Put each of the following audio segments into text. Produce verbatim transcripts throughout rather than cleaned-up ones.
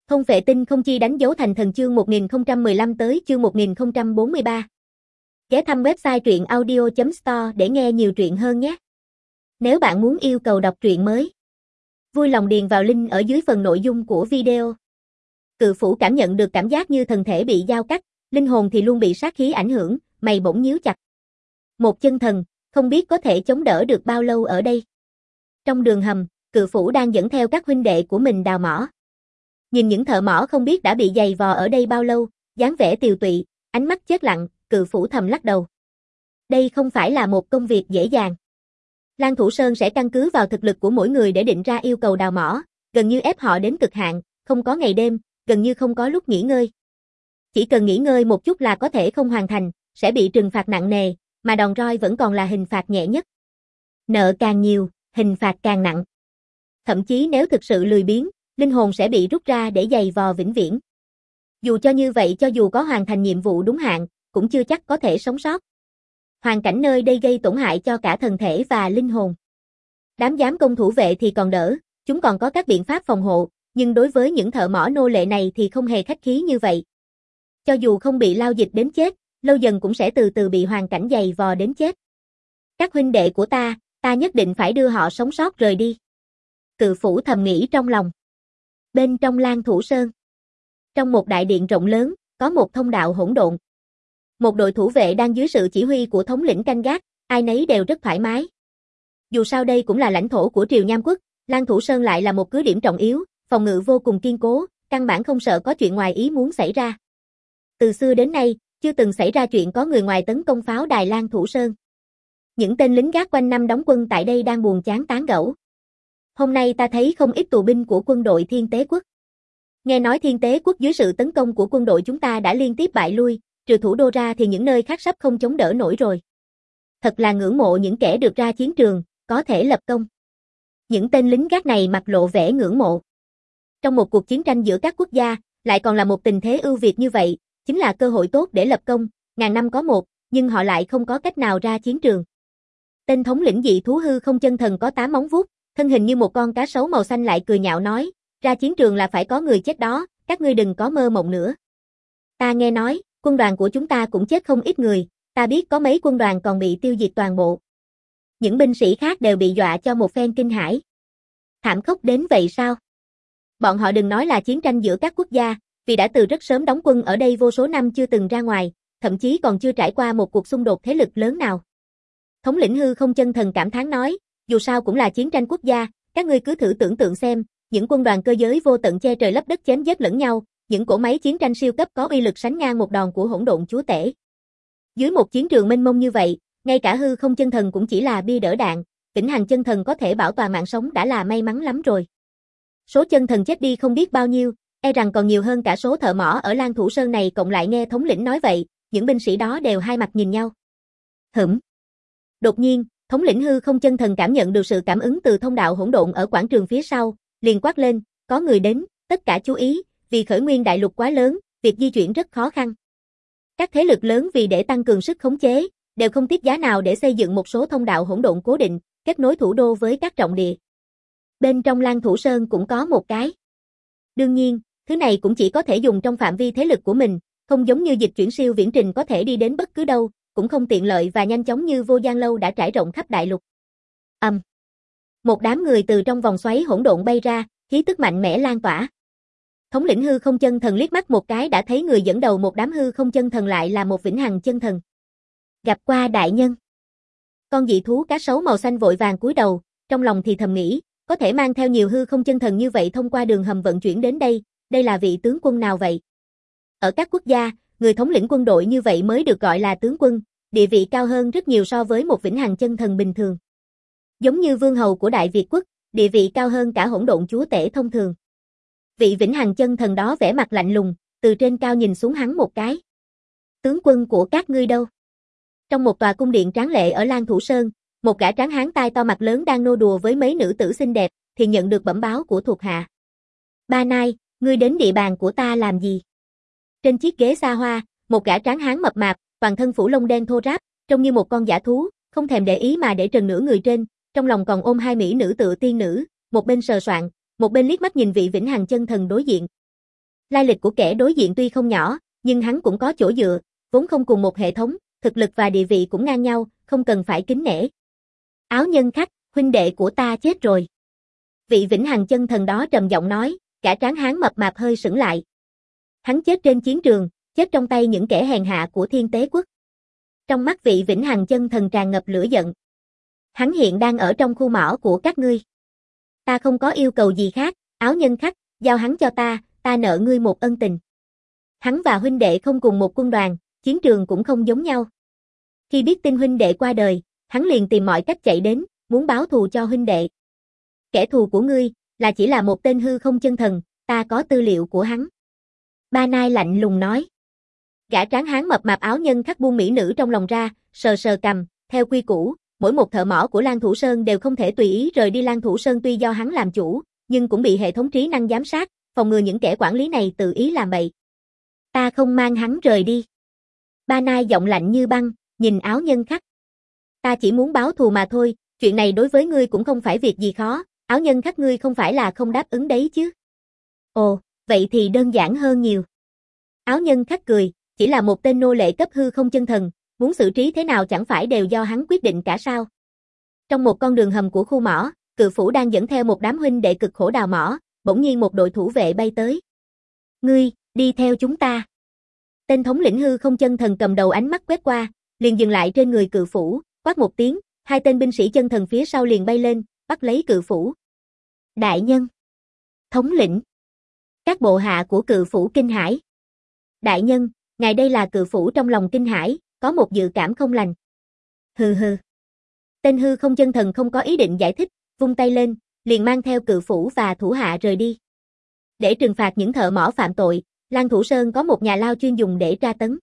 Không vệ tinh không chi đánh dấu thành thần chương một nghìn không trăm mười lăm tới chương một nghìn không trăm bốn mươi ba. Ghé thăm website truyện audio chấm store để nghe nhiều truyện hơn nhé. Nếu bạn muốn yêu cầu đọc truyện mới, vui lòng điền vào link ở dưới phần nội dung của video. Cự phủ cảm nhận được cảm giác như thân thể bị dao cắt, linh hồn thì luôn bị sát khí ảnh hưởng, mày bỗng nhíu chặt. Một chân thần, không biết có thể chống đỡ được bao lâu ở đây. Trong đường hầm, cự phủ đang dẫn theo các huynh đệ của mình đào mỏ. Nhìn những thợ mỏ không biết đã bị giày vò ở đây bao lâu, dáng vẻ tiều tụy, ánh mắt chết lặng, cự phủ thầm lắc đầu. Đây không phải là một công việc dễ dàng. Lan Thủ Sơn sẽ căn cứ vào thực lực của mỗi người để định ra yêu cầu đào mỏ, gần như ép họ đến cực hạn, không có ngày đêm, gần như không có lúc nghỉ ngơi. Chỉ cần nghỉ ngơi một chút là có thể không hoàn thành, sẽ bị trừng phạt nặng nề, mà đòn roi vẫn còn là hình phạt nhẹ nhất. Nợ càng nhiều, hình phạt càng nặng. Thậm chí nếu thực sự lười biếng, linh hồn sẽ bị rút ra để giày vò vĩnh viễn. Dù cho như vậy, cho dù có hoàn thành nhiệm vụ đúng hạn, cũng chưa chắc có thể sống sót. Hoàn cảnh nơi đây gây tổn hại cho cả thân thể và linh hồn. Đám giám công thủ vệ thì còn đỡ, chúng còn có các biện pháp phòng hộ, nhưng đối với những thợ mỏ nô lệ này thì không hề khách khí như vậy. Cho dù không bị lao dịch đến chết, lâu dần cũng sẽ từ từ bị hoàn cảnh giày vò đến chết. Các huynh đệ của ta, ta nhất định phải đưa họ sống sót rời đi. Cự phủ thầm nghĩ trong lòng. Bên trong Lan Thủ Sơn, trong một đại điện rộng lớn, có một thông đạo hỗn độn. Một đội thủ vệ đang dưới sự chỉ huy của thống lĩnh canh gác, ai nấy đều rất thoải mái. Dù sao đây cũng là lãnh thổ của Triều Nham Quốc, Lan Thủ Sơn lại là một cứ điểm trọng yếu, phòng ngự vô cùng kiên cố, căn bản không sợ có chuyện ngoài ý muốn xảy ra. Từ xưa đến nay, chưa từng xảy ra chuyện có người ngoài tấn công pháo đài Lan Thủ Sơn. Những tên lính gác quanh năm đóng quân tại đây đang buồn chán tán gẫu. Hôm nay ta thấy không ít tù binh của quân đội Thiên Tế Quốc. Nghe nói Thiên Tế Quốc dưới sự tấn công của quân đội chúng ta đã liên tiếp bại lui, trừ thủ đô ra thì những nơi khác sắp không chống đỡ nổi rồi. Thật là ngưỡng mộ những kẻ được ra chiến trường, có thể lập công. Những tên lính gác này mặt lộ vẻ ngưỡng mộ. Trong một cuộc chiến tranh giữa các quốc gia, lại còn là một tình thế ưu việt như vậy, chính là cơ hội tốt để lập công, ngàn năm có một, nhưng họ lại không có cách nào ra chiến trường. Tên thống lĩnh dị thú hư không chân thần có tám móng vuốt, thân hình như một con cá sấu màu xanh lại cười nhạo nói, ra chiến trường là phải có người chết đó, các ngươi đừng có mơ mộng nữa. Ta nghe nói, quân đoàn của chúng ta cũng chết không ít người, ta biết có mấy quân đoàn còn bị tiêu diệt toàn bộ. Những binh sĩ khác đều bị dọa cho một phen kinh hãi. Thảm khốc đến vậy sao? Bọn họ đừng nói là chiến tranh giữa các quốc gia, vì đã từ rất sớm đóng quân ở đây vô số năm chưa từng ra ngoài, thậm chí còn chưa trải qua một cuộc xung đột thế lực lớn nào. Thống lĩnh hư không chân thần cảm thán nói, dù sao cũng là chiến tranh quốc gia, các ngươi cứ thử tưởng tượng xem, những quân đoàn cơ giới vô tận che trời lấp đất chém giết lẫn nhau, những cỗ máy chiến tranh siêu cấp có uy lực sánh ngang một đòn của hỗn độn chúa tể. Dưới một chiến trường mênh mông như vậy, ngay cả hư không chân thần cũng chỉ là bia đỡ đạn, vĩnh hằng chân thần có thể bảo toàn mạng sống đã là may mắn lắm rồi. Số chân thần chết đi không biết bao nhiêu, e rằng còn nhiều hơn cả số thợ mỏ ở Lan Thủ Sơn này cộng lại. Nghe thống lĩnh nói vậy, những binh sĩ đó đều hai mặt nhìn nhau. Hửm. Đột nhiên, thống lĩnh hư không chân thần cảm nhận được sự cảm ứng từ thông đạo hỗn độn ở quảng trường phía sau, liền quát lên, có người đến, tất cả chú ý, vì khởi nguyên đại lục quá lớn, việc di chuyển rất khó khăn. Các thế lực lớn vì để tăng cường sức khống chế, đều không tiếc giá nào để xây dựng một số thông đạo hỗn độn cố định, kết nối thủ đô với các trọng địa. Bên trong Lan Thủ Sơn cũng có một cái. Đương nhiên, thứ này cũng chỉ có thể dùng trong phạm vi thế lực của mình, không giống như dịch chuyển siêu viễn trình có thể đi đến bất cứ đâu, cũng không tiện lợi và nhanh chóng như Vô Gian Lâu đã trải rộng khắp đại lục. Ầm. Um. Một đám người từ trong vòng xoáy hỗn độn bay ra, khí tức mạnh mẽ lan tỏa. Thống lĩnh hư không chân thần liếc mắt một cái đã thấy người dẫn đầu một đám hư không chân thần lại là một vĩnh hằng chân thần. Gặp qua đại nhân. Con dị thú cá sấu màu xanh vội vàng cúi đầu, trong lòng thì thầm nghĩ, có thể mang theo nhiều hư không chân thần như vậy thông qua đường hầm vận chuyển đến đây, đây là vị tướng quân nào vậy? Ở các quốc gia, người thống lĩnh quân đội như vậy mới được gọi là tướng quân, địa vị cao hơn rất nhiều so với một vĩnh hằng chân thần bình thường. Giống như vương hầu của Đại Việt quốc, địa vị cao hơn cả hỗn độn chúa tể thông thường. Vị vĩnh hằng chân thần đó vẻ mặt lạnh lùng, từ trên cao nhìn xuống hắn một cái. Tướng quân của các ngươi đâu? Trong một tòa cung điện tráng lệ ở Lan Thủ Sơn, một gã tráng hán tai to mặt lớn đang nô đùa với mấy nữ tử xinh đẹp, thì nhận được bẩm báo của thuộc hạ. Ba Nai, ngươi đến địa bàn của ta làm gì? Trên chiếc ghế xa hoa, một gã tráng hán mập mạp, toàn thân phủ lông đen thô ráp, trông như một con dã thú, không thèm để ý mà để trần nửa người trên, trong lòng còn ôm hai mỹ nữ tựa tiên nữ, một bên sờ soạng, một bên liếc mắt nhìn vị vĩnh hằng chân thần đối diện. Lai lịch của kẻ đối diện tuy không nhỏ, nhưng hắn cũng có chỗ dựa, vốn không cùng một hệ thống, thực lực và địa vị cũng ngang nhau, không cần phải kính nể. Áo nhân khách, huynh đệ của ta chết rồi. Vị vĩnh hằng chân thần đó trầm giọng nói, cả trán hán mập mạp hơi sững lại. Hắn chết trên chiến trường, chết trong tay những kẻ hèn hạ của Thiên Tế Quốc. Trong mắt vị vĩnh hằng chân thần tràn ngập lửa giận. Hắn hiện đang ở trong khu mỏ của các ngươi. Ta không có yêu cầu gì khác, áo nhân khách, giao hắn cho ta, ta nợ ngươi một ân tình. Hắn và huynh đệ không cùng một quân đoàn, chiến trường cũng không giống nhau. Khi biết tin huynh đệ qua đời, hắn liền tìm mọi cách chạy đến, muốn báo thù cho huynh đệ. Kẻ thù của ngươi, là chỉ là một tên hư không chân thần, ta có tư liệu của hắn. Ba Nai lạnh lùng nói. Gã tráng hán mập mạp áo nhân khắc buông mỹ nữ trong lòng ra, sờ sờ cằm, theo quy củ, mỗi một thợ mỏ của Lan Thủ Sơn đều không thể tùy ý rời đi Lan Thủ Sơn tuy do hắn làm chủ, nhưng cũng bị hệ thống trí năng giám sát, phòng ngừa những kẻ quản lý này tự ý làm bậy. Ta không mang hắn rời đi. Ba Nai giọng lạnh như băng, nhìn áo nhân khắc. Ta chỉ muốn báo thù mà thôi, chuyện này đối với ngươi cũng không phải việc gì khó, áo nhân khắc ngươi không phải là không đáp ứng đấy chứ. Ồ, vậy thì đơn giản hơn nhiều. Áo nhân khắc cười, chỉ là một tên nô lệ cấp hư không chân thần, muốn xử trí thế nào chẳng phải đều do hắn quyết định cả sao. Trong một con đường hầm của khu mỏ, Cự Phủ đang dẫn theo một đám huynh đệ cực khổ đào mỏ, bỗng nhiên một đội thủ vệ bay tới. Ngươi, đi theo chúng ta. Tên thống lĩnh hư không chân thần cầm đầu ánh mắt quét qua, liền dừng lại trên người Cự Phủ, quát một tiếng, hai tên binh sĩ chân thần phía sau liền bay lên, bắt lấy Cự Phủ. Đại nhân. Thống lĩnh. Các bộ hạ của Cự Phủ kinh hãi. Đại nhân, ngài đây là Cự Phủ trong lòng kinh hãi, có một dự cảm không lành. Hừ hừ. Tên hư không chân thần không có ý định giải thích, vung tay lên, liền mang theo Cự Phủ và thủ hạ rời đi. Để trừng phạt những thợ mỏ phạm tội, Lan Thủ Sơn có một nhà lao chuyên dùng để tra tấn.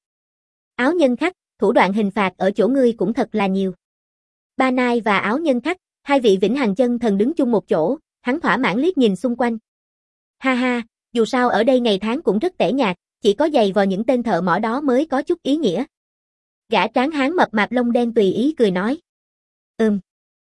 Áo nhân khắc, thủ đoạn hình phạt ở chỗ ngươi cũng thật là nhiều. Ba Nai và áo nhân khắc, hai vị vĩnh hằng chân thần đứng chung một chỗ, hắn thỏa mãn liếc nhìn xung quanh. Ha ha, dù sao ở đây ngày tháng cũng rất tẻ nhạt, chỉ có giày vò những tên thợ mỏ đó mới có chút ý nghĩa. Gã tráng hán mập mạp lông đen tùy ý cười nói. Ừm.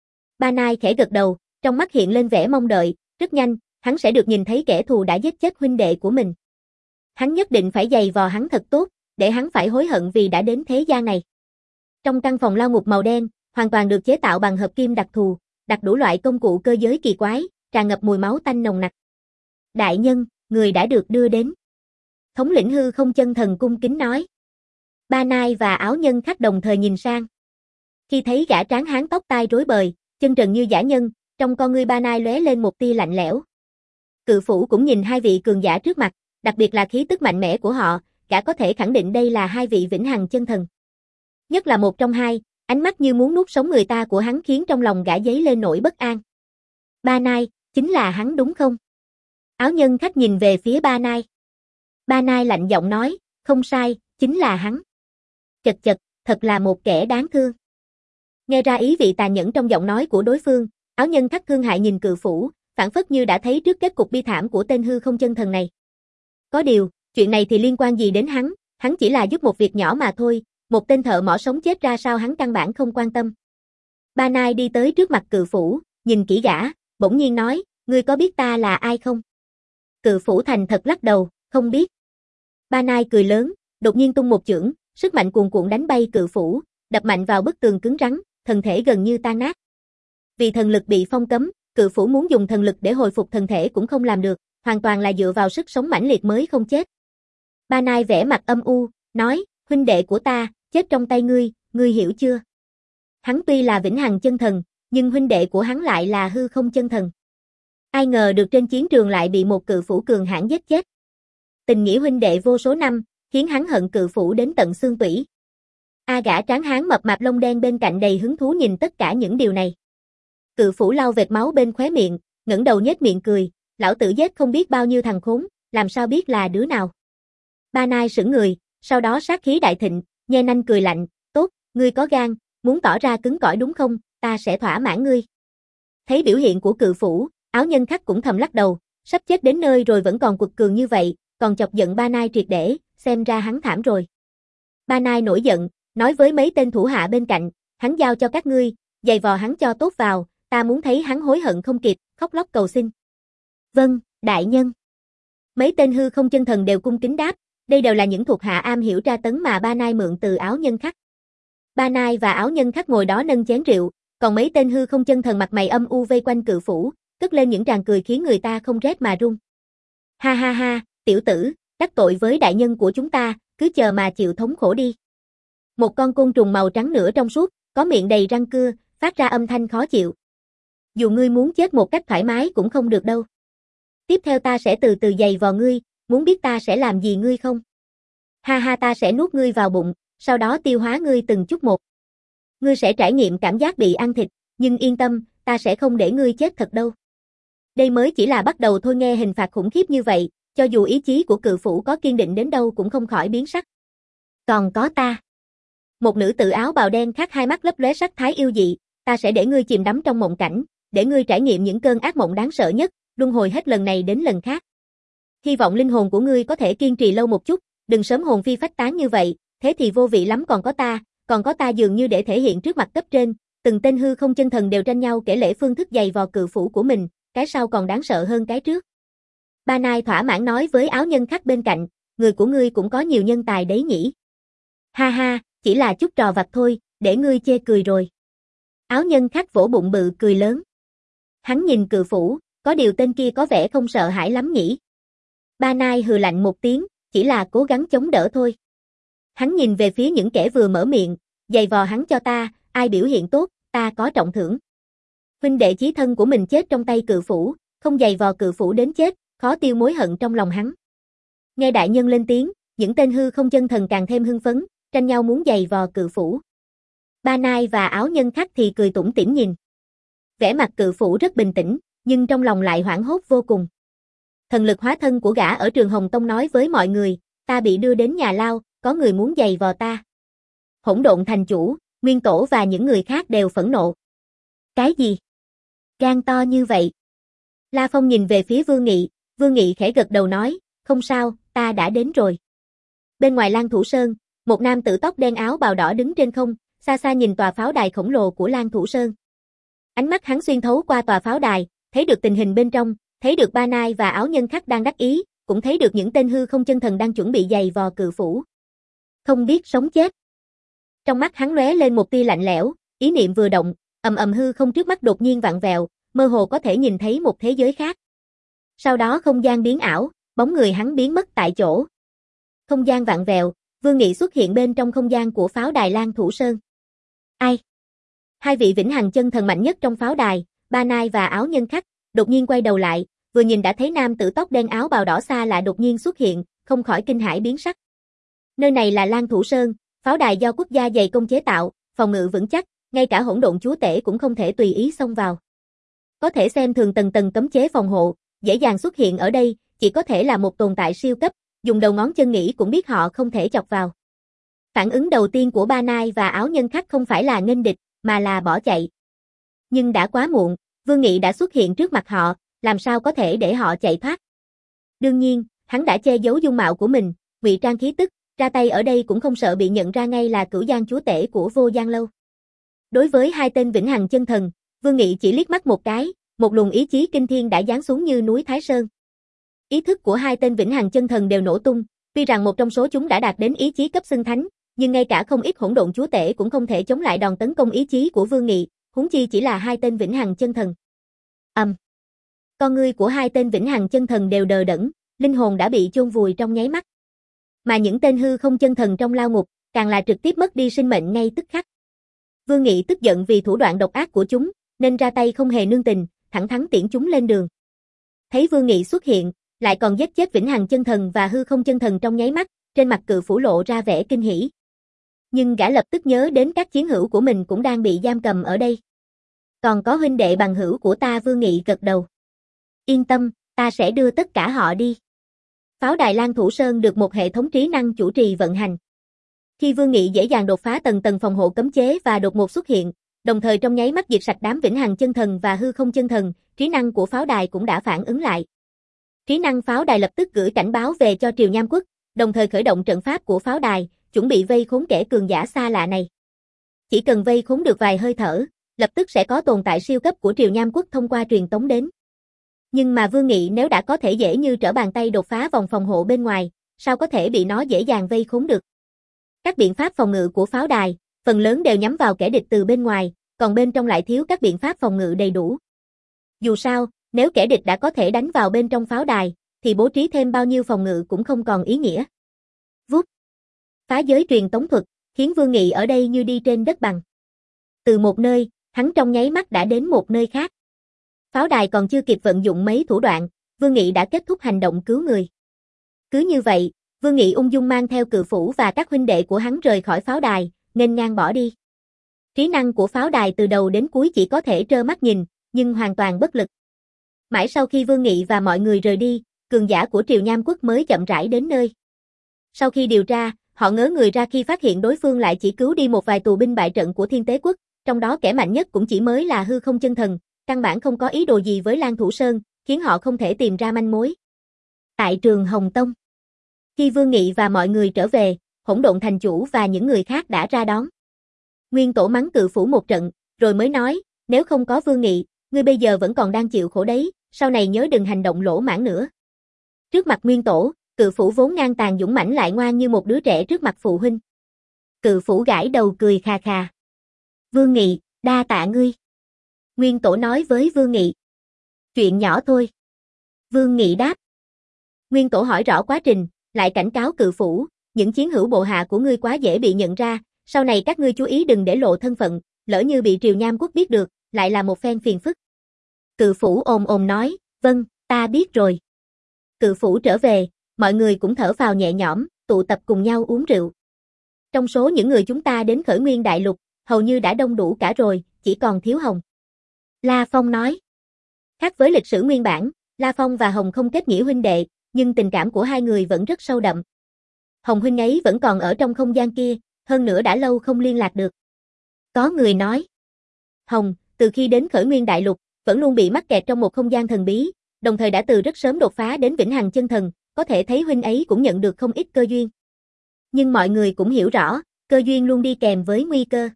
Ba Nai khẽ gật đầu, trong mắt hiện lên vẻ mong đợi, rất nhanh, hắn sẽ được nhìn thấy kẻ thù đã giết chết huynh đệ của mình. Hắn nhất định phải giày vò hắn thật tốt, để hắn phải hối hận vì đã đến thế gian này. Trong căn phòng lao ngục màu đen, hoàn toàn được chế tạo bằng hợp kim đặc thù, đặt đủ loại công cụ cơ giới kỳ quái, tràn ngập mùi máu tanh nồng nặc. Đại nhân, người đã được đưa đến. Thống lĩnh hư không chân thần cung kính nói. Ba Nai và áo nhân khắc đồng thời nhìn sang. Khi thấy gã tráng hán tóc tai rối bời, chân trần như dã nhân, trong con ngươi Ba Nai lóe lên một tia lạnh lẽo. Cự Phủ cũng nhìn hai vị cường giả trước mặt, đặc biệt là khí tức mạnh mẽ của họ, gã có thể khẳng định đây là hai vị vĩnh hằng chân thần. Nhất là một trong hai, ánh mắt như muốn nuốt sống người ta của hắn khiến trong lòng gã dấy lên nỗi bất an. Ba Nai, chính là hắn đúng không? Áo nhân khách nhìn về phía Ba Nai. Ba Nai lạnh giọng nói, không sai, chính là hắn. Chật chật, thật là một kẻ đáng thương. Nghe ra ý vị tàn nhẫn trong giọng nói của đối phương, áo nhân khách thương hại nhìn Cự Phủ, phảng phất như đã thấy trước kết cục bi thảm của tên hư không chân thần này. Có điều, chuyện này thì liên quan gì đến hắn, hắn chỉ là giúp một việc nhỏ mà thôi, một tên thợ mỏ sống chết ra sao hắn căn bản không quan tâm. Ba Nai đi tới trước mặt Cự Phủ, nhìn kỹ gã, bỗng nhiên nói, ngươi có biết ta là ai không? Cự Phủ thành thật lắc đầu, không biết. Ba Nai cười lớn, đột nhiên tung một chưởng, sức mạnh cuồn cuộn đánh bay Cự Phủ, đập mạnh vào bức tường cứng rắn, thân thể gần như tan nát. Vì thần lực bị phong cấm, Cự Phủ muốn dùng thần lực để hồi phục thân thể cũng không làm được, hoàn toàn là dựa vào sức sống mãnh liệt mới không chết. Ba Nai vẻ mặt âm u, nói, huynh đệ của ta, chết trong tay ngươi, ngươi hiểu chưa? Hắn tuy là vĩnh hằng chân thần, nhưng huynh đệ của hắn lại là hư không chân thần. Ai ngờ được trên chiến trường lại bị một Cự Phủ cường hãn giết chết. Tình nghĩa huynh đệ vô số năm, khiến hắn hận Cự Phủ đến tận xương tủy. A gã tráng hán mập mạp lông đen bên cạnh đầy hứng thú nhìn tất cả những điều này. Cự Phủ lau vệt máu bên khóe miệng, ngẩng đầu nhếch miệng cười, lão tử giết không biết bao nhiêu thằng khốn, làm sao biết là đứa nào. Ba Nai sững người, sau đó sát khí đại thịnh, nhe nanh cười lạnh, tốt, ngươi có gan, muốn tỏ ra cứng cỏi đúng không, ta sẽ thỏa mãn ngươi. Thấy biểu hiện của Cự Phủ, áo nhân khắc cũng thầm lắc đầu, sắp chết đến nơi rồi vẫn còn quật cường như vậy, còn chọc giận Ba Nai triệt để, xem ra hắn thảm rồi. Ba Nai nổi giận, nói với mấy tên thủ hạ bên cạnh, hắn giao cho các ngươi, giày vò hắn cho tốt vào, ta muốn thấy hắn hối hận không kịp, khóc lóc cầu xin. Vâng, đại nhân. Mấy tên hư không chân thần đều cung kính đáp, đây đều là những thuộc hạ am hiểu tra tấn mà Ba Nai mượn từ áo nhân khắc. Ba Nai và áo nhân khắc ngồi đó nâng chén rượu, còn mấy tên hư không chân thần mặt mày âm u vây quanh cự phủ, cất lên những tràng cười khiến người ta không rét mà run. Ha ha ha, tiểu tử, đắc tội với đại nhân của chúng ta, cứ chờ mà chịu thống khổ đi. Một con côn trùng màu trắng nửa trong suốt, có miệng đầy răng cưa, phát ra âm thanh khó chịu. Dù ngươi muốn chết một cách thoải mái cũng không được đâu. Tiếp theo ta sẽ từ từ giày vò ngươi, muốn biết ta sẽ làm gì ngươi không? Ha ha, ta sẽ nuốt ngươi vào bụng, sau đó tiêu hóa ngươi từng chút một. Ngươi sẽ trải nghiệm cảm giác bị ăn thịt, nhưng yên tâm, ta sẽ không để ngươi chết thật đâu. Đây mới chỉ là bắt đầu thôi, nghe hình phạt khủng khiếp như vậy, cho dù ý chí của cự phủ có kiên định đến đâu cũng không khỏi biến sắc. Còn có ta. Một nữ tử áo bào đen khác hai mắt lấp lóe sắc thái yêu dị, ta sẽ để ngươi chìm đắm trong mộng cảnh, để ngươi trải nghiệm những cơn ác mộng đáng sợ nhất, luân hồi hết lần này đến lần khác. Hy vọng linh hồn của ngươi có thể kiên trì lâu một chút, đừng sớm hồn phi phách tán như vậy, thế thì vô vị lắm. Còn có ta, còn có ta dường như để thể hiện trước mặt cấp trên, từng tên hư không chân thần đều tranh nhau kể lể phương thức giày vò cự phủ của mình, cái sau còn đáng sợ hơn cái trước. Ba Nai thỏa mãn nói với áo nhân khắc bên cạnh, người của ngươi cũng có nhiều nhân tài đấy nhỉ. Ha ha, chỉ là chút trò vặt thôi, để ngươi chê cười rồi. Áo nhân khắc vỗ bụng bự cười lớn. Hắn nhìn cự phủ, có điều tên kia có vẻ không sợ hãi lắm nhỉ. Ba Nai hừ lạnh một tiếng, chỉ là cố gắng chống đỡ thôi. Hắn nhìn về phía những kẻ vừa mở miệng, giày vò hắn cho ta, ai biểu hiện tốt, ta có trọng thưởng. Huynh đệ chí thân của mình chết trong tay cự phủ, không giày vò cự phủ đến chết, khó tiêu mối hận trong lòng hắn. Nghe đại nhân lên tiếng, những tên hư không chân thần càng thêm hưng phấn, tranh nhau muốn giày vò cự phủ. Ba Nai và áo nhân khắc thì cười tủm tỉm nhìn. Vẻ mặt cự phủ rất bình tĩnh, nhưng trong lòng lại hoảng hốt vô cùng. Thần lực hóa thân của gã ở Trường Hồng Tông nói với mọi người, ta bị đưa đến nhà lao, có người muốn giày vò ta. Hỗn Độn thành chủ, Nguyên Tổ và những người khác đều phẫn nộ. Cái gì? Gan to như vậy? La Phong nhìn về phía Vương Nghị, Vương Nghị khẽ gật đầu nói, không sao, ta đã đến rồi. Bên ngoài Lan Thủ Sơn, một nam tử tóc đen áo bào đỏ đứng trên không, xa xa nhìn tòa pháo đài khổng lồ của Lan Thủ Sơn. Ánh mắt hắn xuyên thấu qua tòa pháo đài, thấy được tình hình bên trong, thấy được Ba Nai và áo nhân khắc đang đắc ý, cũng thấy được những tên hư không chân thần đang chuẩn bị giày vò cự phủ. Không biết sống chết. Trong mắt hắn lóe lên một tia lạnh lẽo, ý niệm vừa động, ầm ầm hư không trước mắt đột nhiên vặn vẹo, mơ hồ có thể nhìn thấy một thế giới khác. Sau đó không gian biến ảo, bóng người hắn biến mất tại chỗ. Không gian vặn vẹo, Vương Nghị xuất hiện bên trong không gian của pháo đài Lan Thủ Sơn. Ai? Hai vị vĩnh hằng chân thần mạnh nhất trong pháo đài, Ba Nai và áo nhân khắc, đột nhiên quay đầu lại, vừa nhìn đã thấy nam tử tóc đen áo bào đỏ xa lạ đột nhiên xuất hiện, không khỏi kinh hãi biến sắc. Nơi này là Lan Thủ Sơn, pháo đài do quốc gia dày công chế tạo, phòng ngự vững chắc, ngay cả hỗn độn chúa tể cũng không thể tùy ý xông vào. Có thể xem thường tầng tầng cấm chế phòng hộ, dễ dàng xuất hiện ở đây, chỉ có thể là một tồn tại siêu cấp, dùng đầu ngón chân nghĩ cũng biết họ không thể chọc vào. Phản ứng đầu tiên của Ba Nai và áo nhân khắc không phải là nghênh địch, mà là bỏ chạy. Nhưng đã quá muộn, Vương Nghị đã xuất hiện trước mặt họ, làm sao có thể để họ chạy thoát. Đương nhiên, hắn đã che giấu dung mạo của mình, ngụy trang khí tức, ra tay ở đây cũng không sợ bị nhận ra ngay là Cửu Giang chúa tể của Vô Giang Lâu. Đối với hai tên vĩnh hằng chân thần, Vương Nghị chỉ liếc mắt một cái, một luồng ý chí kinh thiên đã giáng xuống như núi Thái Sơn. Ý thức của hai tên vĩnh hằng chân thần đều nổ tung, tuy rằng một trong số chúng đã đạt đến ý chí cấp xưng thánh, nhưng ngay cả không ít hỗn độn chúa tể cũng không thể chống lại đòn tấn công ý chí của Vương Nghị, huống chi chỉ là hai tên vĩnh hằng chân thần. Ầm. Um. Con ngươi của hai tên vĩnh hằng chân thần đều đờ đẫn, linh hồn đã bị chôn vùi trong nháy mắt. Mà những tên hư không chân thần trong lao ngục, càng là trực tiếp mất đi sinh mệnh ngay tức khắc. Vương Nghị tức giận vì thủ đoạn độc ác của chúng, nên ra tay không hề nương tình, thẳng thắn tiễn chúng lên đường. Thấy Vương Nghị xuất hiện, lại còn giết chết vĩnh hằng chân thần và hư không chân thần trong nháy mắt, trên mặt cự phủ lộ ra vẻ kinh hỉ. Nhưng gã lập tức nhớ đến các chiến hữu của mình cũng đang bị giam cầm ở đây. Còn có huynh đệ bằng hữu của ta. Vương Nghị gật đầu. Yên tâm, ta sẽ đưa tất cả họ đi. Pháo đài Lan Thủ Sơn được một hệ thống trí năng chủ trì vận hành. Khi Vương Nghị dễ dàng đột phá tầng tầng phòng hộ cấm chế và đột ngột xuất hiện, đồng thời trong nháy mắt diệt sạch đám vĩnh hằng chân thần và hư không chân thần, trí năng của pháo đài cũng đã phản ứng lại. Trí năng pháo đài lập tức gửi cảnh báo về cho Triều Nham Quốc, đồng thời khởi động trận pháp của pháo đài, chuẩn bị vây khốn kẻ cường giả xa lạ này. Chỉ cần vây khốn được vài hơi thở, lập tức sẽ có tồn tại siêu cấp của Triều Nham Quốc thông qua truyền tống đến. Nhưng mà Vương Nghị nếu đã có thể dễ như trở bàn tay đột phá vòng phòng hộ bên ngoài, sao có thể bị nó dễ dàng vây khốn được. Các biện pháp phòng ngự của pháo đài, phần lớn đều nhắm vào kẻ địch từ bên ngoài, còn bên trong lại thiếu các biện pháp phòng ngự đầy đủ. Dù sao, nếu kẻ địch đã có thể đánh vào bên trong pháo đài, thì bố trí thêm bao nhiêu phòng ngự cũng không còn ý nghĩa. Vút. Phá giới truyền tống thuật, khiến Vương Nghị ở đây như đi trên đất bằng. Từ một nơi, hắn trong nháy mắt đã đến một nơi khác. Pháo đài còn chưa kịp vận dụng mấy thủ đoạn, Vương Nghị đã kết thúc hành động cứu người. Cứ như vậy, Vương Nghị ung dung mang theo Cự Phủ và các huynh đệ của hắn rời khỏi pháo đài, nghênh ngang bỏ đi. Trí năng của pháo đài từ đầu đến cuối chỉ có thể trơ mắt nhìn, nhưng hoàn toàn bất lực. Mãi sau khi Vương Nghị và mọi người rời đi, cường giả của Triều Nham Quốc mới chậm rãi đến nơi. Sau khi điều tra, họ ngớ người ra khi phát hiện đối phương lại chỉ cứu đi một vài tù binh bại trận của Thiên Tế Quốc, trong đó kẻ mạnh nhất cũng chỉ mới là Hư Không Chân Thần, căn bản không có ý đồ gì với Lan Thủ Sơn, khiến họ không thể tìm ra manh mối. Tại trường Hồng Tông, khi Vương Nghị và mọi người trở về, Hỗn Độn Thành Chủ và những người khác đã ra đón. Nguyên Tổ mắng Cự Phủ một trận, rồi mới nói, nếu không có Vương Nghị, ngươi bây giờ vẫn còn đang chịu khổ đấy, sau này nhớ đừng hành động lỗ mãng nữa. Trước mặt Nguyên Tổ, Cự Phủ vốn ngang tàn dũng mãnh lại ngoan như một đứa trẻ trước mặt phụ huynh. Cự Phủ gãi đầu cười khà khà. Vương Nghị, đa tạ ngươi. Nguyên Tổ nói với Vương Nghị. Chuyện nhỏ thôi. Vương Nghị đáp. Nguyên Tổ hỏi rõ quá trình, lại cảnh cáo Cự Phủ, những chiến hữu bộ hạ của ngươi quá dễ bị nhận ra, sau này các ngươi chú ý đừng để lộ thân phận, lỡ như bị Triều Nham Quốc biết được, lại là một phen phiền phức. Cự Phủ ồm ồm nói, vâng, ta biết rồi. Cự Phủ trở về, mọi người cũng thở phào nhẹ nhõm, tụ tập cùng nhau uống rượu. Trong số những người chúng ta đến Khởi Nguyên Đại Lục, hầu như đã đông đủ cả rồi, chỉ còn thiếu Hồng. La Phong nói. Khác với lịch sử nguyên bản, La Phong và Hồng không kết nghĩa huynh đệ, nhưng tình cảm của hai người vẫn rất sâu đậm. Hồng huynh ấy vẫn còn ở trong không gian kia, hơn nữa đã lâu không liên lạc được. Có người nói. Hồng, từ khi đến Khởi Nguyên Đại Lục, vẫn luôn bị mắc kẹt trong một không gian thần bí, đồng thời đã từ rất sớm đột phá đến Vĩnh Hằng Chân Thần, có thể thấy huynh ấy cũng nhận được không ít cơ duyên. Nhưng mọi người cũng hiểu rõ, cơ duyên luôn đi kèm với nguy cơ.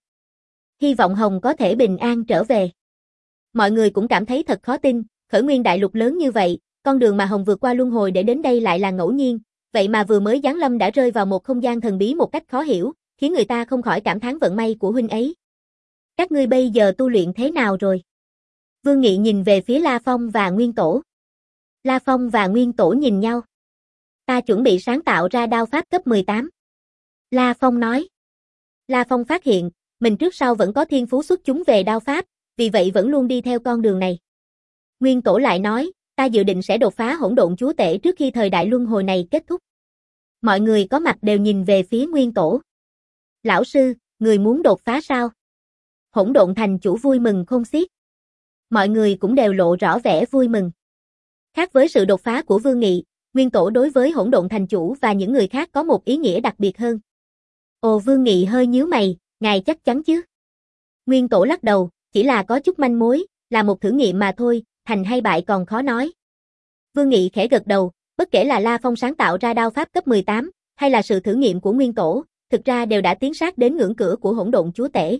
Hy vọng Hồng có thể bình an trở về. Mọi người cũng cảm thấy thật khó tin, Khởi Nguyên Đại Lục lớn như vậy, con đường mà Hồng vượt qua luân hồi để đến đây lại là ngẫu nhiên, vậy mà vừa mới giáng lâm đã rơi vào một không gian thần bí một cách khó hiểu, khiến người ta không khỏi cảm thán vận may của huynh ấy. Các ngươi bây giờ tu luyện thế nào rồi? Vương Nghị nhìn về phía La Phong và Nguyên Tổ. La Phong và Nguyên Tổ nhìn nhau. Ta chuẩn bị sáng tạo ra đao pháp cấp mười tám. La Phong nói. La Phong phát hiện, mình trước sau vẫn có thiên phú xuất chúng về đao pháp, vì vậy vẫn luôn đi theo con đường này. Nguyên Tổ lại nói, ta dự định sẽ đột phá hỗn độn chúa tể trước khi thời đại luân hồi này kết thúc. Mọi người có mặt đều nhìn về phía Nguyên Tổ. Lão sư, người muốn đột phá sao? Hỗn Độn Thành Chủ vui mừng khôn xiết. Mọi người cũng đều lộ rõ vẻ vui mừng. Khác với sự đột phá của Vương Nghị, Nguyên Tổ đối với Hỗn Độn Thành Chủ và những người khác có một ý nghĩa đặc biệt hơn. Ồ, Vương Nghị hơi nhíu mày, ngài chắc chắn chứ? Nguyên Tổ lắc đầu, chỉ là có chút manh mối, là một thử nghiệm mà thôi, thành hay bại còn khó nói. Vương Nghị khẽ gật đầu, bất kể là La Phong sáng tạo ra đao pháp cấp mười tám, hay là sự thử nghiệm của Nguyên Tổ, thực ra đều đã tiến sát đến ngưỡng cửa của hỗn độn chúa tể.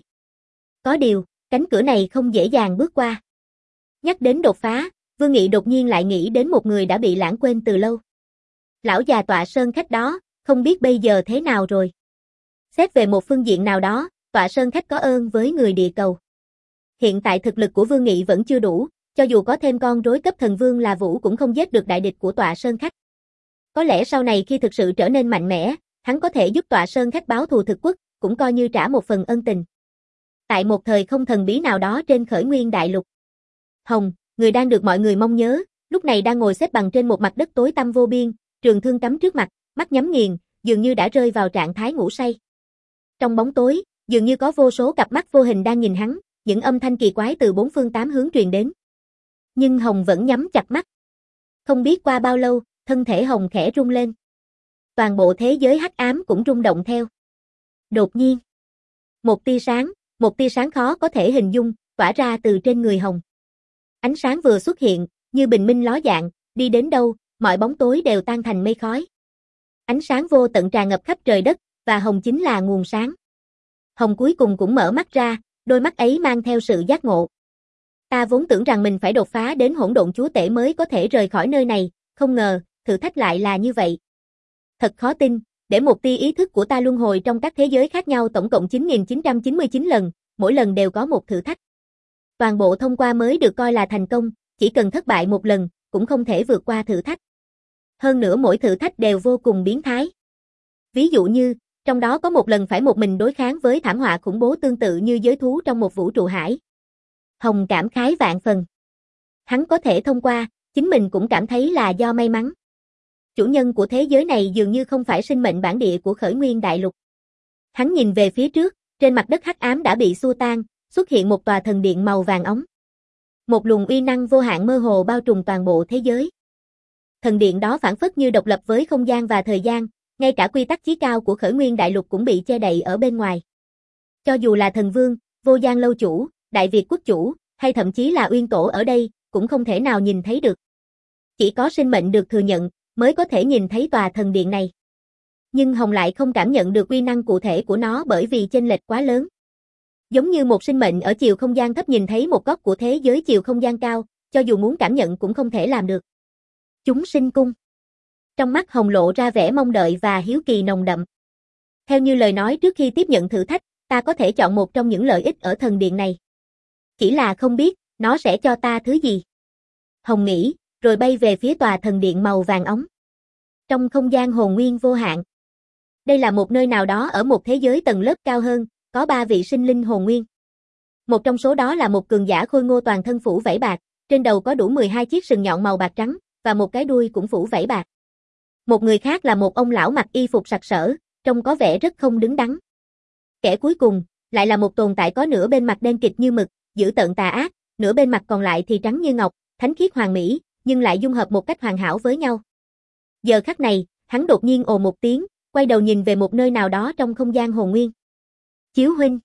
Có điều, cánh cửa này không dễ dàng bước qua. Nhắc đến đột phá, Vương Nghị đột nhiên lại nghĩ đến một người đã bị lãng quên từ lâu. Lão già Tọa Sơn Khách đó, không biết bây giờ thế nào rồi. Xét về một phương diện nào đó, Tọa Sơn Khách có ơn với người địa cầu. Hiện tại thực lực của Vương Nghị vẫn chưa đủ, cho dù có thêm con rối cấp thần vương là Vũ cũng không giết được đại địch của Tọa Sơn Khách. Có lẽ sau này khi thực sự trở nên mạnh mẽ, hắn có thể giúp Tọa Sơn Khách báo thù thực quốc, cũng coi như trả một phần ân tình. Tại một thời không thần bí nào đó trên Khởi Nguyên Đại Lục, Hồng, người đang được mọi người mong nhớ, lúc này đang ngồi xếp bằng trên một mặt đất tối tăm vô biên, trường thương cắm trước mặt, mắt nhắm nghiền, dường như đã rơi vào trạng thái ngủ say. Trong bóng tối, dường như có vô số cặp mắt vô hình đang nhìn hắn, những âm thanh kỳ quái từ bốn phương tám hướng truyền đến. Nhưng Hồng vẫn nhắm chặt mắt. Không biết qua bao lâu, thân thể Hồng khẽ rung lên. Toàn bộ thế giới hắc ám cũng rung động theo. Đột nhiên, một tia sáng, một tia sáng khó có thể hình dung, tỏa ra từ trên người Hồng. Ánh sáng vừa xuất hiện, như bình minh ló dạng, đi đến đâu, mọi bóng tối đều tan thành mây khói. Ánh sáng vô tận tràn ngập khắp trời đất, và Hồng chính là nguồn sáng. Hồng cuối cùng cũng mở mắt ra, đôi mắt ấy mang theo sự giác ngộ. Ta vốn tưởng rằng mình phải đột phá đến hỗn độn chúa tể mới có thể rời khỏi nơi này, không ngờ, thử thách lại là như vậy. Thật khó tin, để một tia ý thức của ta luân hồi trong các thế giới khác nhau tổng cộng chín nghìn chín trăm chín mươi chín lần, mỗi lần đều có một thử thách. Toàn bộ thông qua mới được coi là thành công, chỉ cần thất bại một lần, cũng không thể vượt qua thử thách. Hơn nữa mỗi thử thách đều vô cùng biến thái. Ví dụ như, trong đó có một lần phải một mình đối kháng với thảm họa khủng bố tương tự như giới thú trong một vũ trụ hải. Hồng cảm khái vạn phần. Hắn có thể thông qua, chính mình cũng cảm thấy là do may mắn. Chủ nhân của thế giới này dường như không phải sinh mệnh bản địa của khởi nguyên đại lục. Hắn nhìn về phía trước, trên mặt đất hắc ám đã bị xua tan, xuất hiện một tòa thần điện màu vàng óng. Một luồng uy năng vô hạn mơ hồ bao trùm toàn bộ thế giới. Thần điện đó phảng phất như độc lập với không gian và thời gian, ngay cả quy tắc chí cao của khởi nguyên đại lục cũng bị che đậy ở bên ngoài. Cho dù là thần vương, vô gian lâu chủ, đại việt quốc chủ, hay thậm chí là uyên tổ ở đây, cũng không thể nào nhìn thấy được. Chỉ có sinh mệnh được thừa nhận, mới có thể nhìn thấy tòa thần điện này. Nhưng Hồng lại không cảm nhận được uy năng cụ thể của nó bởi vì chênh lệch quá lớn. Giống như một sinh mệnh ở chiều không gian thấp nhìn thấy một góc của thế giới chiều không gian cao, cho dù muốn cảm nhận cũng không thể làm được. Chúng sinh cung. Trong mắt Hồng lộ ra vẻ mong đợi và hiếu kỳ nồng đậm. Theo như lời nói trước khi tiếp nhận thử thách, ta có thể chọn một trong những lợi ích ở thần điện này. Chỉ là không biết, nó sẽ cho ta thứ gì. Hồng nghĩ, rồi bay về phía tòa thần điện màu vàng óng. Trong không gian hồn nguyên vô hạn. Đây là một nơi nào đó ở một thế giới tầng lớp cao hơn, có ba vị sinh linh hồn nguyên. Một trong số đó là một cường giả khôi ngô toàn thân phủ vảy bạc, trên đầu có đủ mười hai chiếc sừng nhọn màu bạc trắng, và một cái đuôi cũng phủ vảy bạc. Một người khác là một ông lão mặc y phục sặc sỡ, trông có vẻ rất không đứng đắn. Kẻ cuối cùng, lại là một tồn tại có nửa bên mặt đen kịt như mực, dữ tợn tà ác, nửa bên mặt còn lại thì trắng như ngọc, thánh khiết hoàn mỹ, nhưng lại dung hợp một cách hoàn hảo với nhau. Giờ khắc này, hắn đột nhiên ồ một tiếng, quay đầu nhìn về một nơi nào đó trong không gian hồn nguyên. Chiếu huynh.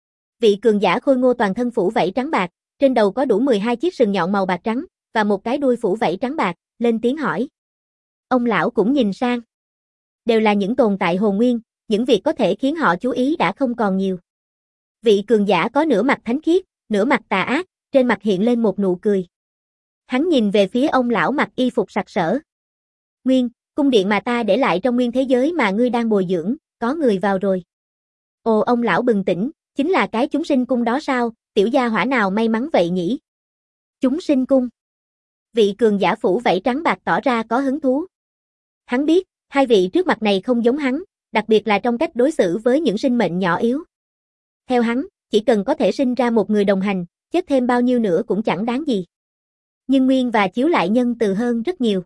Vị cường giả khôi ngô toàn thân phủ vảy trắng bạc, trên đầu có đủ mười hai chiếc sừng nhọn màu bạc trắng, và một cái đuôi phủ vảy trắng bạc, lên tiếng hỏi. Ông lão cũng nhìn sang. Đều là những tồn tại hồn nguyên, những việc có thể khiến họ chú ý đã không còn nhiều. Vị cường giả có nửa mặt thánh khiết, nửa mặt tà ác, trên mặt hiện lên một nụ cười. Hắn nhìn về phía ông lão mặc y phục sặc sỡ. Nguyên, cung điện mà ta để lại trong nguyên thế giới mà ngươi đang bồi dưỡng, có người vào rồi. Ồ, ông lão bừng tỉnh, chính là cái chúng sinh cung đó sao, tiểu gia hỏa nào may mắn vậy nhỉ? Chúng sinh cung. Vị cường giả phủ vảy trắng bạc tỏ ra có hứng thú. Hắn biết, hai vị trước mặt này không giống hắn, đặc biệt là trong cách đối xử với những sinh mệnh nhỏ yếu. Theo hắn, chỉ cần có thể sinh ra một người đồng hành, chết thêm bao nhiêu nữa cũng chẳng đáng gì. Nhưng Nguyên và Chiếu lại nhân từ hơn rất nhiều.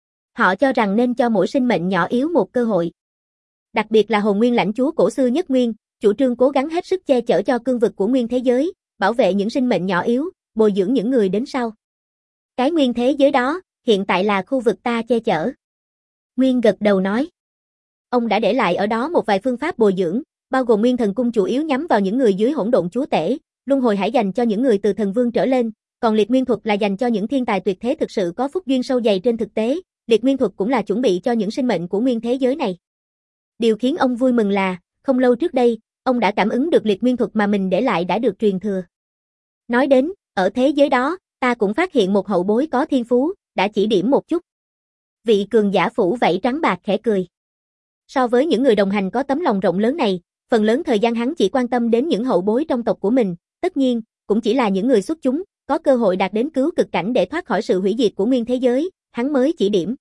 Họ cho rằng nên cho mỗi sinh mệnh nhỏ yếu một cơ hội. Đặc biệt là hồn nguyên lãnh chúa cổ xưa nhất Nguyên, chủ trương cố gắng hết sức che chở cho cương vực của nguyên thế giới, bảo vệ những sinh mệnh nhỏ yếu, bồi dưỡng những người đến sau. Cái nguyên thế giới đó, hiện tại là khu vực ta che chở. Nguyên gật đầu nói. Ông đã để lại ở đó một vài phương pháp bồi dưỡng, bao gồm Nguyên Thần Cung chủ yếu nhắm vào những người dưới hỗn độn chúa tể, Luân Hồi Hải dành cho những người từ thần vương trở lên, còn Liệt Nguyên Thuật là dành cho những thiên tài tuyệt thế thực sự có phúc duyên sâu dày trên thực tế, Liệt Nguyên Thuật cũng là chuẩn bị cho những sinh mệnh của nguyên thế giới này. Điều khiến ông vui mừng là, không lâu trước đây, ông đã cảm ứng được Liệt Nguyên Thuật mà mình để lại đã được truyền thừa. Nói đến, ở thế giới đó, ta cũng phát hiện một hậu bối có thiên phú, đã chỉ điểm một chút. Vị cường giả phủ vảy trắng bạc khẽ cười. So với những người đồng hành có tấm lòng rộng lớn này, phần lớn thời gian hắn chỉ quan tâm đến những hậu bối trong tộc của mình, tất nhiên, cũng chỉ là những người xuất chúng, có cơ hội đạt đến cứu cực cảnh để thoát khỏi sự hủy diệt của nguyên thế giới, hắn mới chỉ điểm.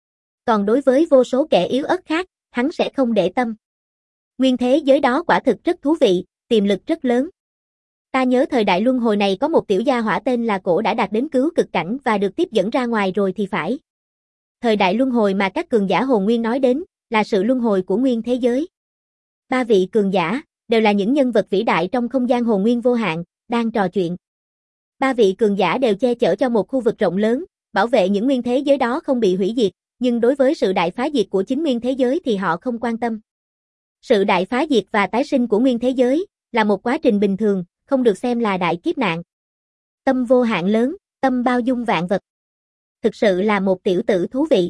Còn đối với vô số kẻ yếu ớt khác, hắn sẽ không để tâm. Nguyên thế giới đó quả thực rất thú vị, tiềm lực rất lớn. Ta nhớ thời đại luân hồi này có một tiểu gia hỏa tên là Cổ đã đạt đến cứu cực cảnh và được tiếp dẫn ra ngoài rồi thì phải. Thời đại luân hồi mà các cường giả hồn nguyên nói đến, là sự luân hồi của nguyên thế giới. Ba vị cường giả, đều là những nhân vật vĩ đại trong không gian hồn nguyên vô hạn, đang trò chuyện. Ba vị cường giả đều che chở cho một khu vực rộng lớn, bảo vệ những nguyên thế giới đó không bị hủy diệt, nhưng đối với sự đại phá diệt của chính nguyên thế giới thì họ không quan tâm. Sự đại phá diệt và tái sinh của nguyên thế giới, là một quá trình bình thường, không được xem là đại kiếp nạn. Tâm vô hạn lớn, tâm bao dung vạn vật. Thực sự là một tiểu tử thú vị.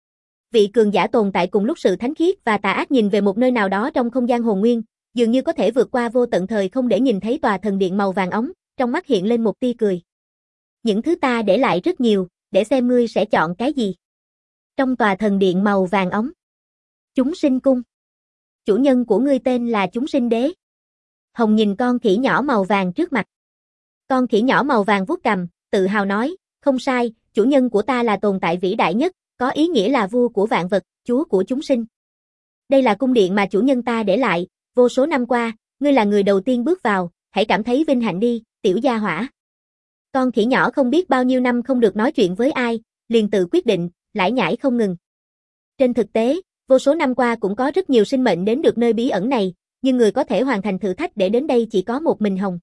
Vị cường giả tồn tại cùng lúc sự thánh khiết và tà ác nhìn về một nơi nào đó trong không gian hồn nguyên, dường như có thể vượt qua vô tận thời không để nhìn thấy tòa thần điện màu vàng óng, trong mắt hiện lên một tia cười. Những thứ ta để lại rất nhiều, để xem ngươi sẽ chọn cái gì. Trong tòa thần điện màu vàng óng. Chúng sinh cung. Chủ nhân của ngươi tên là Chúng sinh đế. Hồng nhìn con khỉ nhỏ màu vàng trước mặt. Con khỉ nhỏ màu vàng vuốt cằm, tự hào nói, không sai, chủ nhân của ta là tồn tại vĩ đại nhất, có ý nghĩa là vua của vạn vật, chúa của chúng sinh. Đây là cung điện mà chủ nhân ta để lại, vô số năm qua, ngươi là người đầu tiên bước vào, hãy cảm thấy vinh hạnh đi, tiểu gia hỏa. Con khỉ nhỏ không biết bao nhiêu năm không được nói chuyện với ai, liền tự quyết định, lải nhải không ngừng. Trên thực tế, vô số năm qua cũng có rất nhiều sinh mệnh đến được nơi bí ẩn này, nhưng người có thể hoàn thành thử thách để đến đây chỉ có một mình Hồng.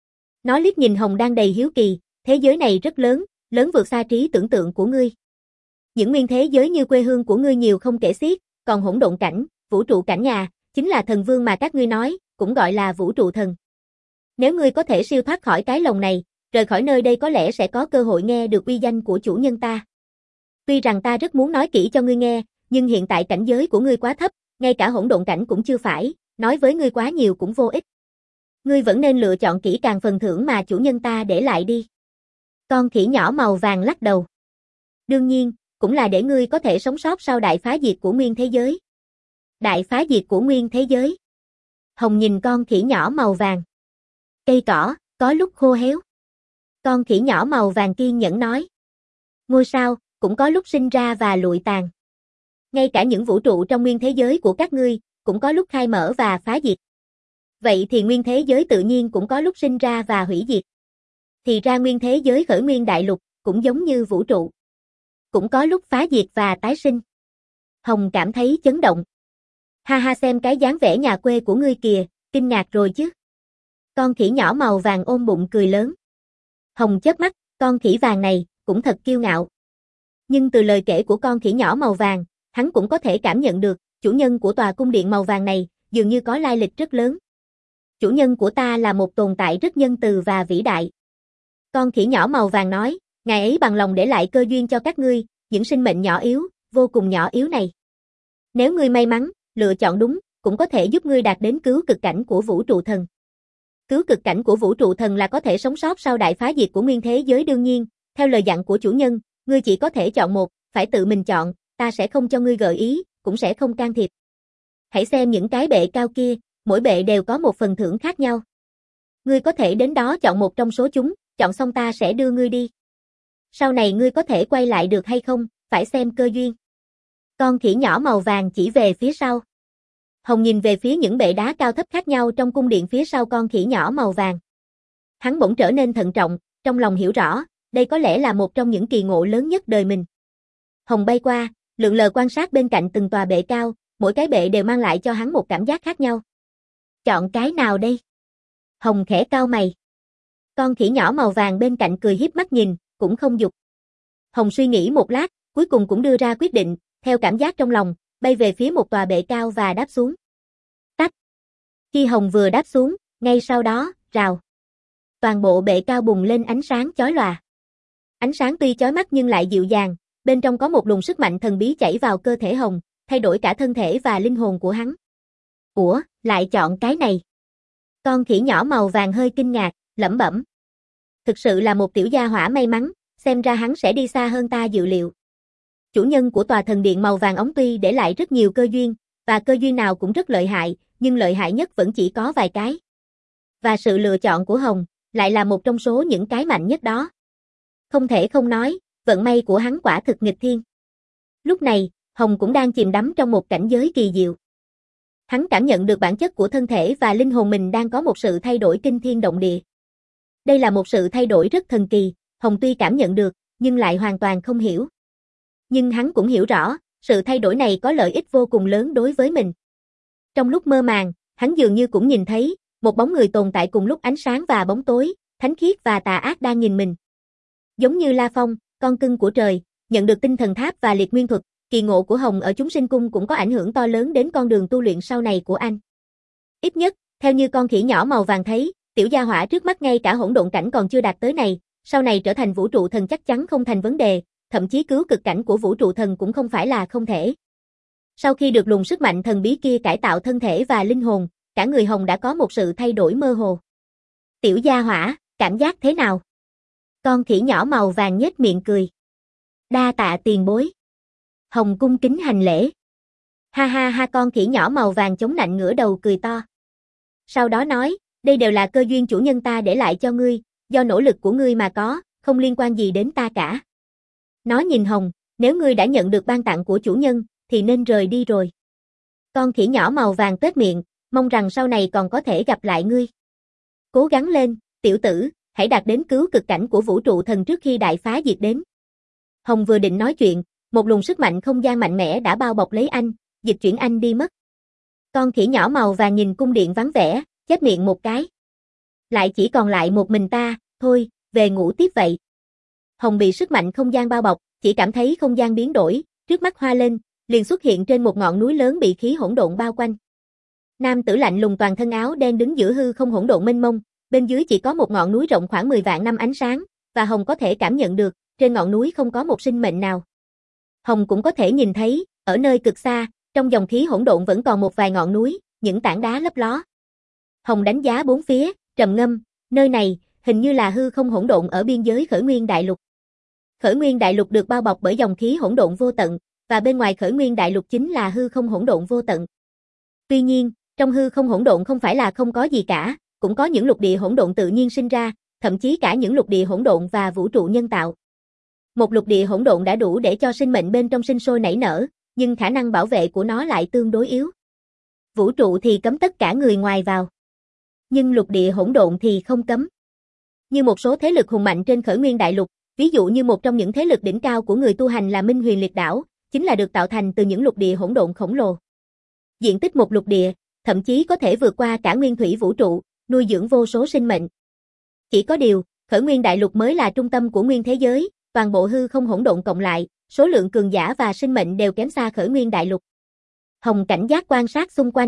Nó liếc nhìn Hồng đang đầy hiếu kỳ, thế giới này rất lớn, lớn vượt xa trí tưởng tượng của ngươi. Những nguyên thế giới như quê hương của ngươi nhiều không kể xiết, còn hỗn độn cảnh, vũ trụ cảnh nhà, chính là thần vương mà các ngươi nói, cũng gọi là vũ trụ thần. Nếu ngươi có thể siêu thoát khỏi cái lồng này, rời khỏi nơi đây có lẽ sẽ có cơ hội nghe được uy danh của chủ nhân ta. Tuy rằng ta rất muốn nói kỹ cho ngươi nghe, nhưng hiện tại cảnh giới của ngươi quá thấp, ngay cả hỗn độn cảnh cũng chưa phải, nói với ngươi quá nhiều cũng vô ích. Ngươi vẫn nên lựa chọn kỹ càng phần thưởng mà chủ nhân ta để lại đi. Con khỉ nhỏ màu vàng lắc đầu. Đương nhiên, cũng là để ngươi có thể sống sót sau đại phá diệt của nguyên thế giới. Đại phá diệt của nguyên thế giới. Hồng nhìn con khỉ nhỏ màu vàng. Cây cỏ, có lúc khô héo. Con khỉ nhỏ màu vàng kiên nhẫn nói. Ngôi sao, cũng có lúc sinh ra và lụi tàn. Ngay cả những vũ trụ trong nguyên thế giới của các ngươi, cũng có lúc khai mở và phá diệt. Vậy thì nguyên thế giới tự nhiên cũng có lúc sinh ra và hủy diệt. Thì ra nguyên thế giới khởi nguyên đại lục, cũng giống như vũ trụ. Cũng có lúc phá diệt và tái sinh. Hồng cảm thấy chấn động. Ha ha, xem cái dáng vẻ nhà quê của ngươi kìa, kinh ngạc rồi chứ. Con khỉ nhỏ màu vàng ôm bụng cười lớn. Hồng chớp mắt, con khỉ vàng này, cũng thật kiêu ngạo. Nhưng từ lời kể của con khỉ nhỏ màu vàng, hắn cũng có thể cảm nhận được, chủ nhân của tòa cung điện màu vàng này, dường như có lai lịch rất lớn. Chủ nhân của ta là một tồn tại rất nhân từ và vĩ đại. Con khỉ nhỏ màu vàng nói, ngài ấy bằng lòng để lại cơ duyên cho các ngươi, những sinh mệnh nhỏ yếu, vô cùng nhỏ yếu này. Nếu ngươi may mắn, lựa chọn đúng, cũng có thể giúp ngươi đạt đến cứu cực cảnh của vũ trụ thần. Cứu cực cảnh của vũ trụ thần là có thể sống sót sau đại phá diệt của nguyên thế giới đương nhiên, theo lời dặn của chủ nhân, ngươi chỉ có thể chọn một, phải tự mình chọn, ta sẽ không cho ngươi gợi ý, cũng sẽ không can thiệp. Hãy xem những cái bệ cao kia, mỗi bệ đều có một phần thưởng khác nhau. Ngươi có thể đến đó chọn một trong số chúng, chọn xong ta sẽ đưa ngươi đi. Sau này ngươi có thể quay lại được hay không, phải xem cơ duyên. Con khỉ nhỏ màu vàng chỉ về phía sau. Hồng nhìn về phía những bệ đá cao thấp khác nhau trong cung điện phía sau con khỉ nhỏ màu vàng. Hắn bỗng trở nên thận trọng, trong lòng hiểu rõ, đây có lẽ là một trong những kỳ ngộ lớn nhất đời mình. Hồng bay qua, lượn lờ quan sát bên cạnh từng tòa bệ cao, mỗi cái bệ đều mang lại cho hắn một cảm giác khác nhau. Chọn cái nào đây? Hồng khẽ cau mày. Con khỉ nhỏ màu vàng bên cạnh cười híp mắt nhìn, cũng không giục. Hồng suy nghĩ một lát, cuối cùng cũng đưa ra quyết định, theo cảm giác trong lòng, bay về phía một tòa bệ cao và đáp xuống. Tách. Khi Hồng vừa đáp xuống, ngay sau đó, rào. Toàn bộ bệ cao bùng lên ánh sáng chói lòa. Ánh sáng tuy chói mắt nhưng lại dịu dàng, bên trong có một luồng sức mạnh thần bí chảy vào cơ thể Hồng, thay đổi cả thân thể và linh hồn của hắn. Ủa, lại chọn cái này? Con khỉ nhỏ màu vàng hơi kinh ngạc, lẩm bẩm. Thực sự là một tiểu gia hỏa may mắn, xem ra hắn sẽ đi xa hơn ta dự liệu. Chủ nhân của tòa thần điện màu vàng óng tuy để lại rất nhiều cơ duyên, và cơ duyên nào cũng rất lợi hại, nhưng lợi hại nhất vẫn chỉ có vài cái. Và sự lựa chọn của Hồng, lại là một trong số những cái mạnh nhất đó. Không thể không nói, vận may của hắn quả thực nghịch thiên. Lúc này, Hồng cũng đang chìm đắm trong một cảnh giới kỳ diệu. Hắn cảm nhận được bản chất của thân thể và linh hồn mình đang có một sự thay đổi kinh thiên động địa. Đây là một sự thay đổi rất thần kỳ, Hồng tuy cảm nhận được, nhưng lại hoàn toàn không hiểu. Nhưng hắn cũng hiểu rõ, sự thay đổi này có lợi ích vô cùng lớn đối với mình. Trong lúc mơ màng, hắn dường như cũng nhìn thấy, một bóng người tồn tại cùng lúc ánh sáng và bóng tối, thánh khiết và tà ác đang nhìn mình. Giống như La Phong, con cưng của trời, nhận được tinh thần tháp và liệt nguyên thuật, kỳ ngộ của Hồng ở chúng sinh cung cũng có ảnh hưởng to lớn đến con đường tu luyện sau này của anh. Ít nhất, theo như con khỉ nhỏ màu vàng thấy, tiểu gia hỏa trước mắt ngay cả hỗn độn cảnh còn chưa đạt tới này, sau này trở thành vũ trụ thần chắc chắn không thành vấn đề, thậm chí cứu cực cảnh của vũ trụ thần cũng không phải là không thể. Sau khi được luồng sức mạnh thần bí kia cải tạo thân thể và linh hồn, cả người Hồng đã có một sự thay đổi mơ hồ. Tiểu gia hỏa, cảm giác thế nào? Con khỉ nhỏ màu vàng nhếch miệng cười. Đa tạ tiền bối. Hồng cung kính hành lễ. Ha ha ha, con khỉ nhỏ màu vàng chống nạnh ngửa đầu cười to. Sau đó nói, đây đều là cơ duyên chủ nhân ta để lại cho ngươi, do nỗ lực của ngươi mà có, không liên quan gì đến ta cả. Nó nhìn Hồng, nếu ngươi đã nhận được ban tặng của chủ nhân, thì nên rời đi rồi. Con khỉ nhỏ màu vàng tuét miệng, mong rằng sau này còn có thể gặp lại ngươi. Cố gắng lên, tiểu tử, hãy đạt đến cứu cực cảnh của vũ trụ thần trước khi đại phá diệt đến. Hồng vừa định nói chuyện, một luồng sức mạnh không gian mạnh mẽ đã bao bọc lấy anh, dịch chuyển anh đi mất. Con khỉ nhỏ màu vàng nhìn cung điện vắng vẻ, chép miệng một cái. Lại chỉ còn lại một mình ta, thôi, về ngủ tiếp vậy. Hồng bị sức mạnh không gian bao bọc, chỉ cảm thấy không gian biến đổi, trước mắt hoa lên, liền xuất hiện trên một ngọn núi lớn bị khí hỗn độn bao quanh. Nam tử lạnh lùng toàn thân áo đen đứng giữa hư không hỗn độn mênh mông, bên dưới chỉ có một ngọn núi rộng khoảng mười vạn năm ánh sáng, và Hồng có thể cảm nhận được, trên ngọn núi không có một sinh mệnh nào. Hồng cũng có thể nhìn thấy, ở nơi cực xa, trong dòng khí hỗn độn vẫn còn một vài ngọn núi, những tảng đá lấp ló. Hồng đánh giá bốn phía, trầm ngâm, nơi này, hình như là hư không hỗn độn ở biên giới Khởi Nguyên Đại Lục. Khởi Nguyên Đại Lục được bao bọc bởi dòng khí hỗn độn vô tận, và bên ngoài Khởi Nguyên Đại Lục chính là hư không hỗn độn vô tận. Tuy nhiên, trong hư không hỗn độn không phải là không có gì cả, cũng có những lục địa hỗn độn tự nhiên sinh ra, thậm chí cả những lục địa hỗn độn và vũ trụ nhân tạo. Một lục địa hỗn độn đã đủ để cho sinh mệnh bên trong sinh sôi nảy nở, nhưng khả năng bảo vệ của nó lại tương đối yếu. Vũ trụ thì cấm tất cả người ngoài vào. Nhưng lục địa hỗn độn thì không cấm. Như một số thế lực hùng mạnh trên Khởi Nguyên Đại Lục, ví dụ như một trong những thế lực đỉnh cao của người tu hành là Minh Huyền Liệt Đảo, chính là được tạo thành từ những lục địa hỗn độn khổng lồ. Diện tích một lục địa, thậm chí có thể vượt qua cả nguyên thủy vũ trụ, nuôi dưỡng vô số sinh mệnh. Chỉ có điều, Khởi Nguyên Đại Lục mới là trung tâm của nguyên thế giới, toàn bộ hư không hỗn độn cộng lại, số lượng cường giả và sinh mệnh đều kém xa Khởi Nguyên Đại Lục. Hồng cảnh giác quan sát xung quanh.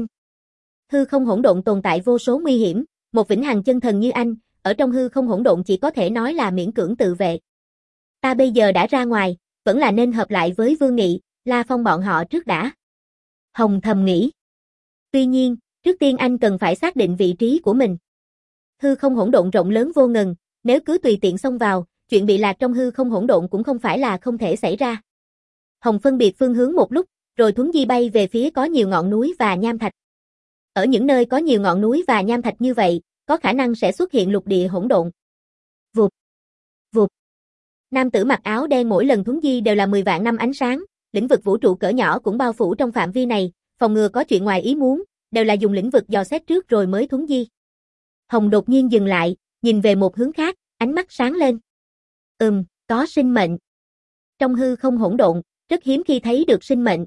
Hư không hỗn độn tồn tại vô số nguy hiểm, một vĩnh hằng chân thần như anh, ở trong hư không hỗn độn chỉ có thể nói là miễn cưỡng tự vệ. Ta bây giờ đã ra ngoài, vẫn là nên hợp lại với Vương Nghị, La Phong bọn họ trước đã. Hồng thầm nghĩ. Tuy nhiên, trước tiên anh cần phải xác định vị trí của mình. Hư không hỗn độn rộng lớn vô ngần, nếu cứ tùy tiện xông vào, chuyện bị lạc trong hư không hỗn độn cũng không phải là không thể xảy ra. Hồng phân biệt phương hướng một lúc, rồi thuấn di bay về phía có nhiều ngọn núi và nham thạch. Ở những nơi có nhiều ngọn núi và nham thạch như vậy, có khả năng sẽ xuất hiện lục địa hỗn độn. Vụt, vụt. Nam tử mặc áo đen mỗi lần thuấn di đều là mười vạn năm ánh sáng, lĩnh vực vũ trụ cỡ nhỏ cũng bao phủ trong phạm vi này, phòng ngừa có chuyện ngoài ý muốn, đều là dùng lĩnh vực dò xét trước rồi mới thuấn di. Hồng đột nhiên dừng lại, nhìn về một hướng khác, ánh mắt sáng lên. Ừm, có sinh mệnh. Trong hư không hỗn độn, rất hiếm khi thấy được sinh mệnh.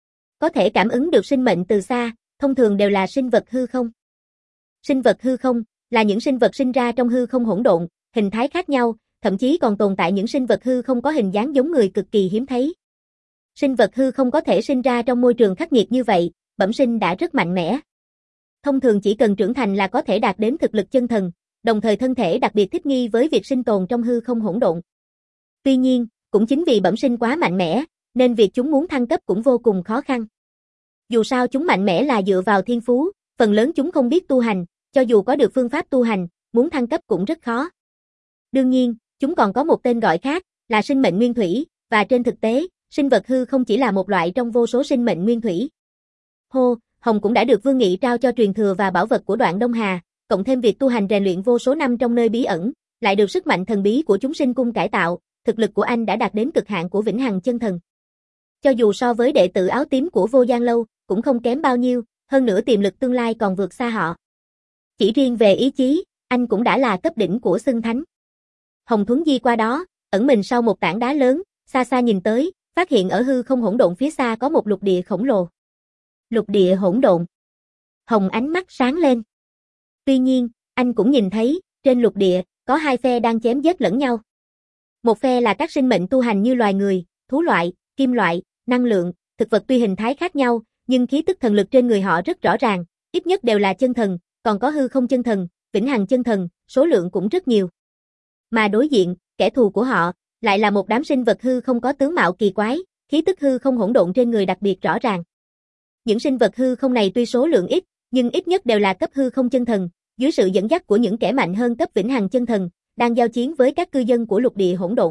Có thể cảm ứng được sinh mệnh từ xa, thông thường đều là sinh vật hư không. Sinh vật hư không là những sinh vật sinh ra trong hư không hỗn độn, hình thái khác nhau, thậm chí còn tồn tại những sinh vật hư không có hình dáng giống người cực kỳ hiếm thấy. Sinh vật hư không có thể sinh ra trong môi trường khắc nghiệt như vậy, bẩm sinh đã rất mạnh mẽ. Thông thường chỉ cần trưởng thành là có thể đạt đến thực lực chân thần, đồng thời thân thể đặc biệt thích nghi với việc sinh tồn trong hư không hỗn độn. Tuy nhiên, cũng chính vì bẩm sinh quá mạnh mẽ, nên việc chúng muốn thăng cấp cũng vô cùng khó khăn. Dù sao chúng mạnh mẽ là dựa vào thiên phú, phần lớn chúng không biết tu hành, cho dù có được phương pháp tu hành, muốn thăng cấp cũng rất khó. Đương nhiên, chúng còn có một tên gọi khác, là sinh mệnh nguyên thủy, và trên thực tế, sinh vật hư không chỉ là một loại trong vô số sinh mệnh nguyên thủy. Hô, Hồng cũng đã được Vương Nghị trao cho truyền thừa và bảo vật của Đoạn Đông Hà, cộng thêm việc tu hành rèn luyện vô số năm trong nơi bí ẩn, lại được sức mạnh thần bí của chúng sinh cung cải tạo, thực lực của anh đã đạt đến cực hạn của vĩnh hằng chân thần. Cho dù so với đệ tử áo tím của Vô Gian Lâu, cũng không kém bao nhiêu, hơn nữa tiềm lực tương lai còn vượt xa họ. Chỉ riêng về ý chí, anh cũng đã là cấp đỉnh của xưng thánh. Hồng thuấn di qua đó, ẩn mình sau một tảng đá lớn, xa xa nhìn tới, phát hiện ở hư không hỗn độn phía xa có một lục địa khổng lồ. Lục địa hỗn độn. Hồng ánh mắt sáng lên. Tuy nhiên, anh cũng nhìn thấy, trên lục địa, có hai phe đang chém giết lẫn nhau. Một phe là các sinh mệnh tu hành như loài người, thú loại, kim loại, năng lượng, thực vật tuy hình thái khác nhau, nhưng khí tức thần lực trên người họ rất rõ ràng, ít nhất đều là chân thần, còn có hư không chân thần, vĩnh hằng chân thần, số lượng cũng rất nhiều. Mà đối diện, kẻ thù của họ, lại là một đám sinh vật hư không có tướng mạo kỳ quái, khí tức hư không hỗn độn trên người đặc biệt rõ ràng. Những sinh vật hư không này tuy số lượng ít, nhưng ít nhất đều là cấp hư không chân thần, dưới sự dẫn dắt của những kẻ mạnh hơn cấp vĩnh hằng chân thần, đang giao chiến với các cư dân của lục địa hỗn độn.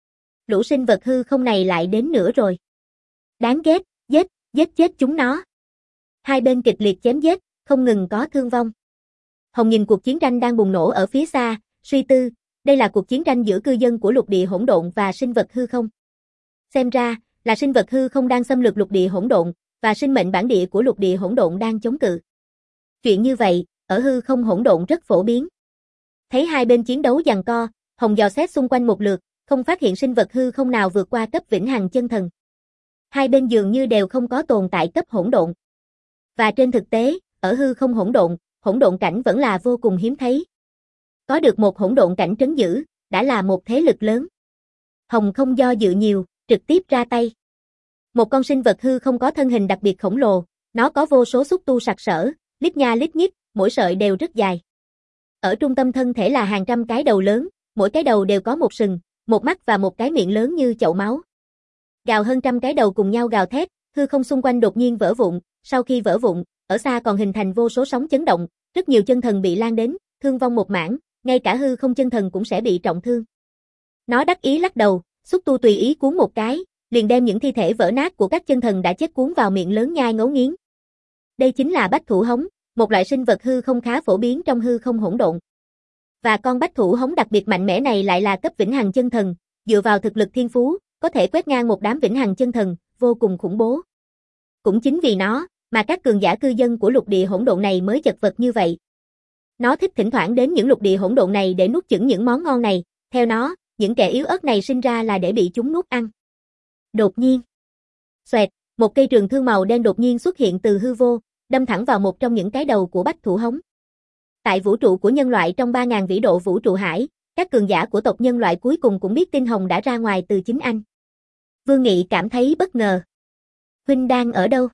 Lũ sinh vật hư không này lại đến nữa rồi. Đáng ghét, giết, giết chết chúng nó. Hai bên kịch liệt chém giết, không ngừng có thương vong. Hồng nhìn cuộc chiến tranh đang bùng nổ ở phía xa, suy tư, đây là cuộc chiến tranh giữa cư dân của lục địa hỗn độn và sinh vật hư không. Xem ra, là sinh vật hư không đang xâm lược lục địa hỗn độn, và sinh mệnh bản địa của lục địa hỗn độn đang chống cự. Chuyện như vậy, ở hư không hỗn độn rất phổ biến. Thấy hai bên chiến đấu giằng co, Hồng dò xét xung quanh một lượt, không phát hiện sinh vật hư không nào vượt qua cấp vĩnh hằng chân thần. Hai bên dường như đều không có tồn tại cấp hỗn độn. Và trên thực tế, ở hư không hỗn độn, hỗn độn cảnh vẫn là vô cùng hiếm thấy. Có được một hỗn độn cảnh trấn giữ, đã là một thế lực lớn. Hồng không do dự nhiều, trực tiếp ra tay. Một con sinh vật hư không có thân hình đặc biệt khổng lồ, nó có vô số xúc tu sặc sỡ, lít nha lít nhít, mỗi sợi đều rất dài. Ở trung tâm thân thể là hàng trăm cái đầu lớn, mỗi cái đầu đều có một sừng, một mắt và một cái miệng lớn như chậu máu. Gào hơn trăm cái đầu cùng nhau gào thét, hư không xung quanh đột nhiên vỡ vụn, sau khi vỡ vụn, ở xa còn hình thành vô số sóng chấn động, rất nhiều chân thần bị lan đến, thương vong một mảng, ngay cả hư không chân thần cũng sẽ bị trọng thương. Nó đắc ý lắc đầu, xúc tu tùy ý cuốn một cái, liền đem những thi thể vỡ nát của các chân thần đã chết cuốn vào miệng lớn nhai ngấu nghiến. Đây chính là bách thủ hống, một loại sinh vật hư không khá phổ biến trong hư không hỗn độn. Và con bách thủ hống đặc biệt mạnh mẽ này lại là cấp vĩnh hằng chân thần, dựa vào thực lực thiên phú, có thể quét ngang một đám vĩnh hằng chân thần, vô cùng khủng bố. Cũng chính vì nó, mà các cường giả cư dân của lục địa hỗn độn này mới chật vật như vậy. Nó thích thỉnh thoảng đến những lục địa hỗn độn này để nuốt chửng những món ngon này, theo nó, những kẻ yếu ớt này sinh ra là để bị chúng nuốt ăn. Đột nhiên, xoẹt, một cây trường thương màu đen đột nhiên xuất hiện từ hư vô, đâm thẳng vào một trong những cái đầu của bách thủ hống. Tại vũ trụ của nhân loại trong ba nghìn vĩ độ vũ trụ hải, các cường giả của tộc nhân loại cuối cùng cũng biết tin Hồng đã ra ngoài từ chính anh. Vương Nghị cảm thấy bất ngờ. Huynh đang ở đâu?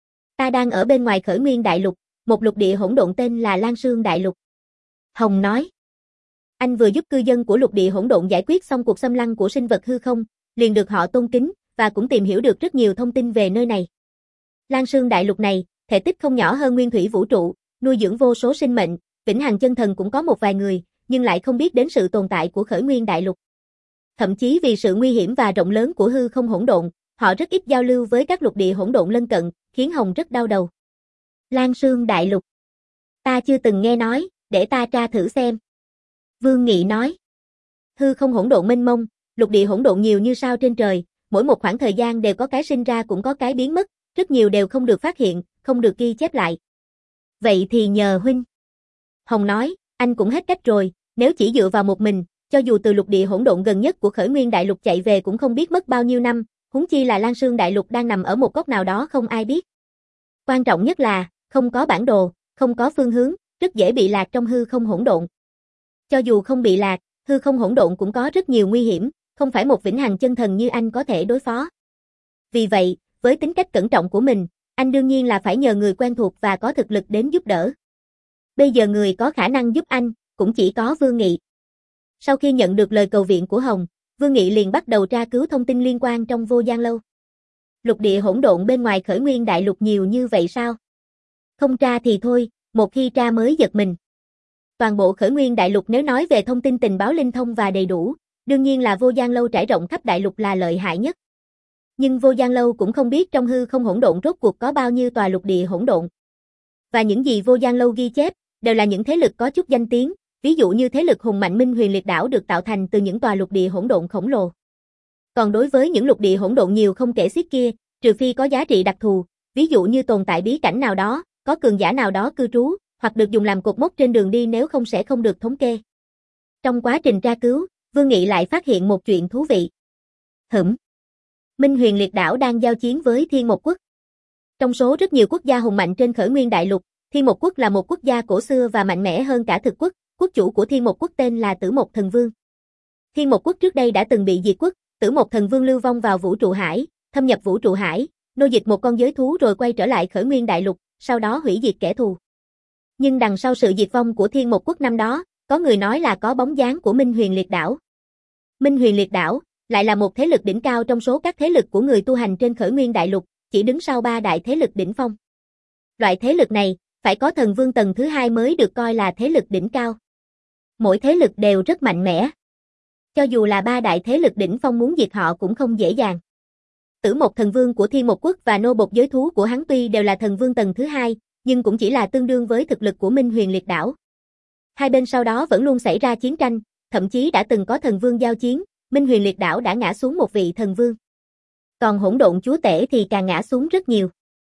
Ta đang ở bên ngoài Khởi Nguyên Đại Lục, một lục địa hỗn độn tên là Lan Sương Đại Lục. Hồng nói. Anh vừa giúp cư dân của lục địa hỗn độn giải quyết xong cuộc xâm lăng của sinh vật hư không, liền được họ tôn kính, và cũng tìm hiểu được rất nhiều thông tin về nơi này. Lan Sương Đại Lục này, thể tích không nhỏ hơn nguyên thủy vũ trụ, nuôi dưỡng vô số sinh mệnh, vĩnh hằng chân thần cũng có một vài người, nhưng lại không biết đến sự tồn tại của Khởi Nguyên Đại Lục. Thậm chí vì sự nguy hiểm và rộng lớn của hư không hỗn độn, họ rất ít giao lưu với các lục địa hỗn độn lân cận, khiến Hồng rất đau đầu. Lan Sương Đại Lục. Ta chưa từng nghe nói, để ta tra thử xem. Vương Nghị nói. Hư không hỗn độn mênh mông, lục địa hỗn độn nhiều như sao trên trời, mỗi một khoảng thời gian đều có cái sinh ra cũng có cái biến mất, rất nhiều đều không được phát hiện, không được ghi chép lại. Vậy thì nhờ huynh. Hồng nói, anh cũng hết cách rồi, nếu chỉ dựa vào một mình, cho dù từ lục địa hỗn độn gần nhất của Khởi Nguyên Đại Lục chạy về cũng không biết mất bao nhiêu năm, huống chi là Lan Sương Đại Lục đang nằm ở một góc nào đó không ai biết. Quan trọng nhất là, không có bản đồ, không có phương hướng, rất dễ bị lạc trong hư không hỗn độn. Cho dù không bị lạc, hư không hỗn độn cũng có rất nhiều nguy hiểm, không phải một vĩnh hằng chân thần như anh có thể đối phó. Vì vậy, với tính cách cẩn trọng của mình, anh đương nhiên là phải nhờ người quen thuộc và có thực lực đến giúp đỡ. Bây giờ người có khả năng giúp anh, cũng chỉ có Vương Nghị. Sau khi nhận được lời cầu viện của Hồng, Vương Nghị liền bắt đầu tra cứu thông tin liên quan trong Vô Gian Lâu. Lục địa hỗn độn bên ngoài Khởi Nguyên Đại Lục nhiều như vậy sao? Không tra thì thôi, một khi tra mới giật mình. Toàn bộ Khởi Nguyên Đại Lục nếu nói về thông tin tình báo linh thông và đầy đủ, đương nhiên là Vô Gian Lâu trải rộng khắp Đại Lục là lợi hại nhất. Nhưng Vô Gian Lâu cũng không biết trong hư không hỗn độn rốt cuộc có bao nhiêu tòa lục địa hỗn độn. Và những gì Vô Gian Lâu ghi chép, đều là những thế lực có chút danh tiếng, ví dụ như thế lực hùng mạnh Minh Huyền Liệt Đảo được tạo thành từ những tòa lục địa hỗn độn khổng lồ. Còn đối với những lục địa hỗn độn nhiều không kể xiết kia, trừ phi có giá trị đặc thù, ví dụ như tồn tại bí cảnh nào đó, có cường giả nào đó cư trú, hoặc được dùng làm cột mốc trên đường đi nếu không sẽ không được thống kê. Trong quá trình tra cứu, Vương Nghị lại phát hiện một chuyện thú vị. Hửm. Minh Huyền Liệt Đảo đang giao chiến với Thiên Một Quốc. Trong số rất nhiều quốc gia hùng mạnh trên Khởi Nguyên Đại Lục, Thiên Một Quốc là một quốc gia cổ xưa và mạnh mẽ hơn cả Thực Quốc, quốc chủ của Thiên Một Quốc tên là Tử Một Thần Vương. Thiên Một Quốc trước đây đã từng bị diệt quốc, Tử Một Thần Vương lưu vong vào vũ trụ hải, thâm nhập vũ trụ hải, nô dịch một con giới thú rồi quay trở lại Khởi Nguyên Đại Lục, sau đó hủy diệt kẻ thù. Nhưng đằng sau sự diệt vong của Thiên Một Quốc năm đó, có người nói là có bóng dáng của Minh Huyền Liệt Đảo. Minh Huyền Liệt Đảo lại là một thế lực đỉnh cao trong số các thế lực của người tu hành trên Khởi Nguyên Đại Lục, chỉ đứng sau ba đại thế lực đỉnh phong. Loại thế lực này, phải có thần vương tầng thứ hai mới được coi là thế lực đỉnh cao. Mỗi thế lực đều rất mạnh mẽ. Cho dù là ba đại thế lực đỉnh phong muốn diệt họ cũng không dễ dàng. Tử Mộc Thần Vương của Thiên Mộc Quốc và nô bộc giới thú của hắn tuy đều là thần vương tầng thứ hai, nhưng cũng chỉ là tương đương với thực lực của Minh Huyền Liệt Đảo. Hai bên sau đó vẫn luôn xảy ra chiến tranh, thậm chí đã từng có thần vương giao chiến, Minh Huyền Liệt Đảo đã ngã xuống một vị thần vương. Còn Hỗn Độn Chúa Tể thì càng ngã xuống rất nhiều.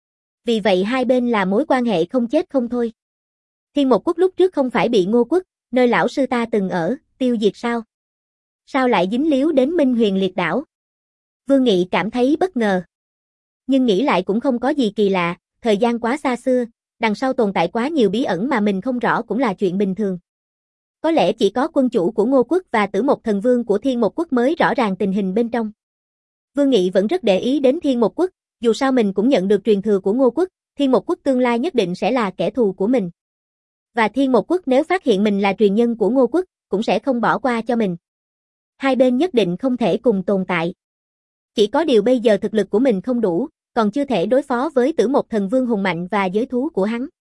Vì vậy hai bên là mối quan hệ không chết không thôi. Thiên Mộc Quốc lúc trước không phải bị Ngô Quốc, nơi lão sư ta từng ở, tiêu diệt sao? Sao lại dính líu đến Minh Huyền Liệt Đảo? Vương Nghị cảm thấy bất ngờ. Nhưng nghĩ lại cũng không có gì kỳ lạ, thời gian quá xa xưa, đằng sau tồn tại quá nhiều bí ẩn mà mình không rõ cũng là chuyện bình thường. Có lẽ chỉ có quân chủ của Ngô Quốc và Tử Mộc Thần Vương của Thiên Mộc Quốc mới rõ ràng tình hình bên trong. Vương Nghị vẫn rất để ý đến Thiên Mộc Quốc, dù sao mình cũng nhận được truyền thừa của Ngô Quốc, Thiên Mộc Quốc tương lai nhất định sẽ là kẻ thù của mình. Và Thiên Mộc Quốc nếu phát hiện mình là truyền nhân của Ngô Quốc, cũng sẽ không bỏ qua cho mình. Hai bên nhất định không thể cùng tồn tại. Chỉ có điều bây giờ thực lực của mình không đủ, còn chưa thể đối phó với Tử Mộc Thần Vương hùng mạnh và giới thú của hắn.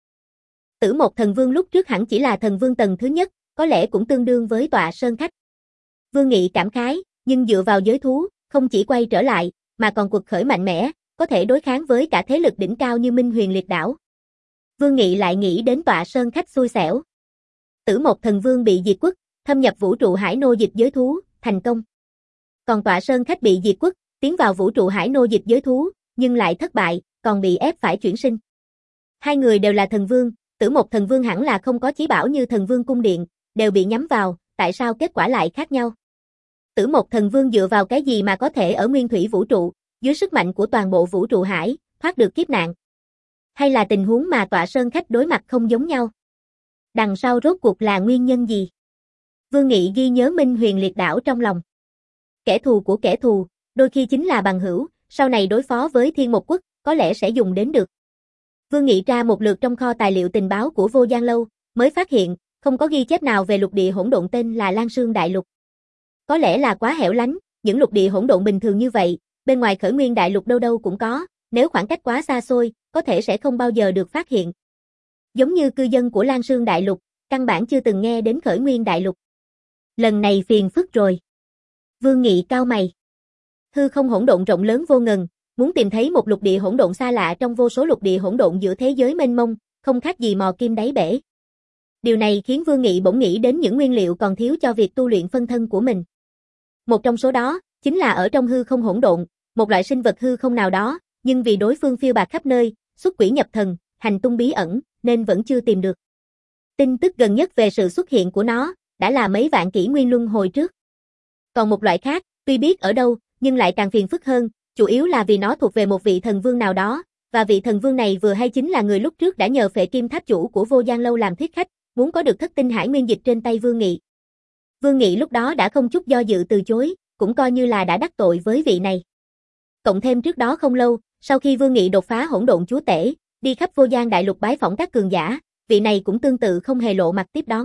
Tử Mộc Thần Vương lúc trước hẳn chỉ là thần vương tầng thứ nhất, có lẽ cũng tương đương với Tọa Sơn Khách. Vương Nghị cảm khái, nhưng dựa vào giới thú, không chỉ quay trở lại, mà còn cuộc khởi mạnh mẽ, có thể đối kháng với cả thế lực đỉnh cao như Minh Huyền Liệt Đảo. Vương Nghị lại nghĩ đến Tọa Sơn Khách xui xẻo. Tử Mộc Thần Vương bị diệt quốc, thâm nhập vũ trụ hải nô dịch giới thú, thành công. Còn Tọa Sơn Khách bị diệt quốc, tiến vào vũ trụ hải nô dịch giới thú, nhưng lại thất bại, còn bị ép phải chuyển sinh. Hai người đều là thần vương, Tử Mộc Thần Vương hẳn là không có chí bảo như Thần Vương Cung Điện, đều bị nhắm vào, tại sao kết quả lại khác nhau? Tử Mộc Thần Vương dựa vào cái gì mà có thể ở nguyên thủy vũ trụ, dưới sức mạnh của toàn bộ vũ trụ hải, thoát được kiếp nạn? Hay là tình huống mà Tọa Sơn Khách đối mặt không giống nhau? Đằng sau rốt cuộc là nguyên nhân gì? Vương Nghị ghi nhớ Minh Huyền Liệt Đảo trong lòng. Kẻ thù của kẻ thù, đôi khi chính là bằng hữu, sau này đối phó với Thiên Mộc Quốc, có lẽ sẽ dùng đến được. Vương Nghị tra một lượt trong kho tài liệu tình báo của Vô Gian Lâu, mới phát hiện, không có ghi chép nào về lục địa hỗn độn tên là Lan Sương Đại Lục. Có lẽ là quá hẻo lánh, những lục địa hỗn độn bình thường như vậy, bên ngoài Khởi Nguyên Đại Lục đâu đâu cũng có, nếu khoảng cách quá xa xôi, có thể sẽ không bao giờ được phát hiện. Giống như cư dân của Lan Sương Đại Lục, căn bản chưa từng nghe đến Khởi Nguyên Đại Lục. Lần này phiền phức rồi. Vương Nghị cau mày. Hư không hỗn độn rộng lớn vô ngần, muốn tìm thấy một lục địa hỗn độn xa lạ trong vô số lục địa hỗn độn giữa thế giới mênh mông, không khác gì mò kim đáy bể. Điều này khiến Vương Nghị bỗng nghĩ đến những nguyên liệu còn thiếu cho việc tu luyện phân thân của mình. Một trong số đó, chính là ở trong hư không hỗn độn, một loại sinh vật hư không nào đó, nhưng vì đối phương phiêu bạt khắp nơi, xuất quỷ nhập thần, hành tung bí ẩn, nên vẫn chưa tìm được. Tin tức gần nhất về sự xuất hiện của nó, đã là mấy vạn kỷ nguyên luân hồi trước. Còn một loại khác, tuy biết ở đâu, nhưng lại càng phiền phức hơn, chủ yếu là vì nó thuộc về một vị thần vương nào đó, và vị thần vương này vừa hay chính là người lúc trước đã nhờ Phệ Kim Tháp chủ của Vô Gian Lâu làm thuyết khách, muốn có được thất tinh hải nguyên dịch trên tay Vương Nghị. Vương Nghị lúc đó đã không chút do dự từ chối, cũng coi như là đã đắc tội với vị này. Cộng thêm trước đó không lâu, sau khi Vương Nghị đột phá hỗn độn chúa tể, đi khắp Vô Gian Đại Lục bái phỏng các cường giả, vị này cũng tương tự không hề lộ mặt tiếp đón.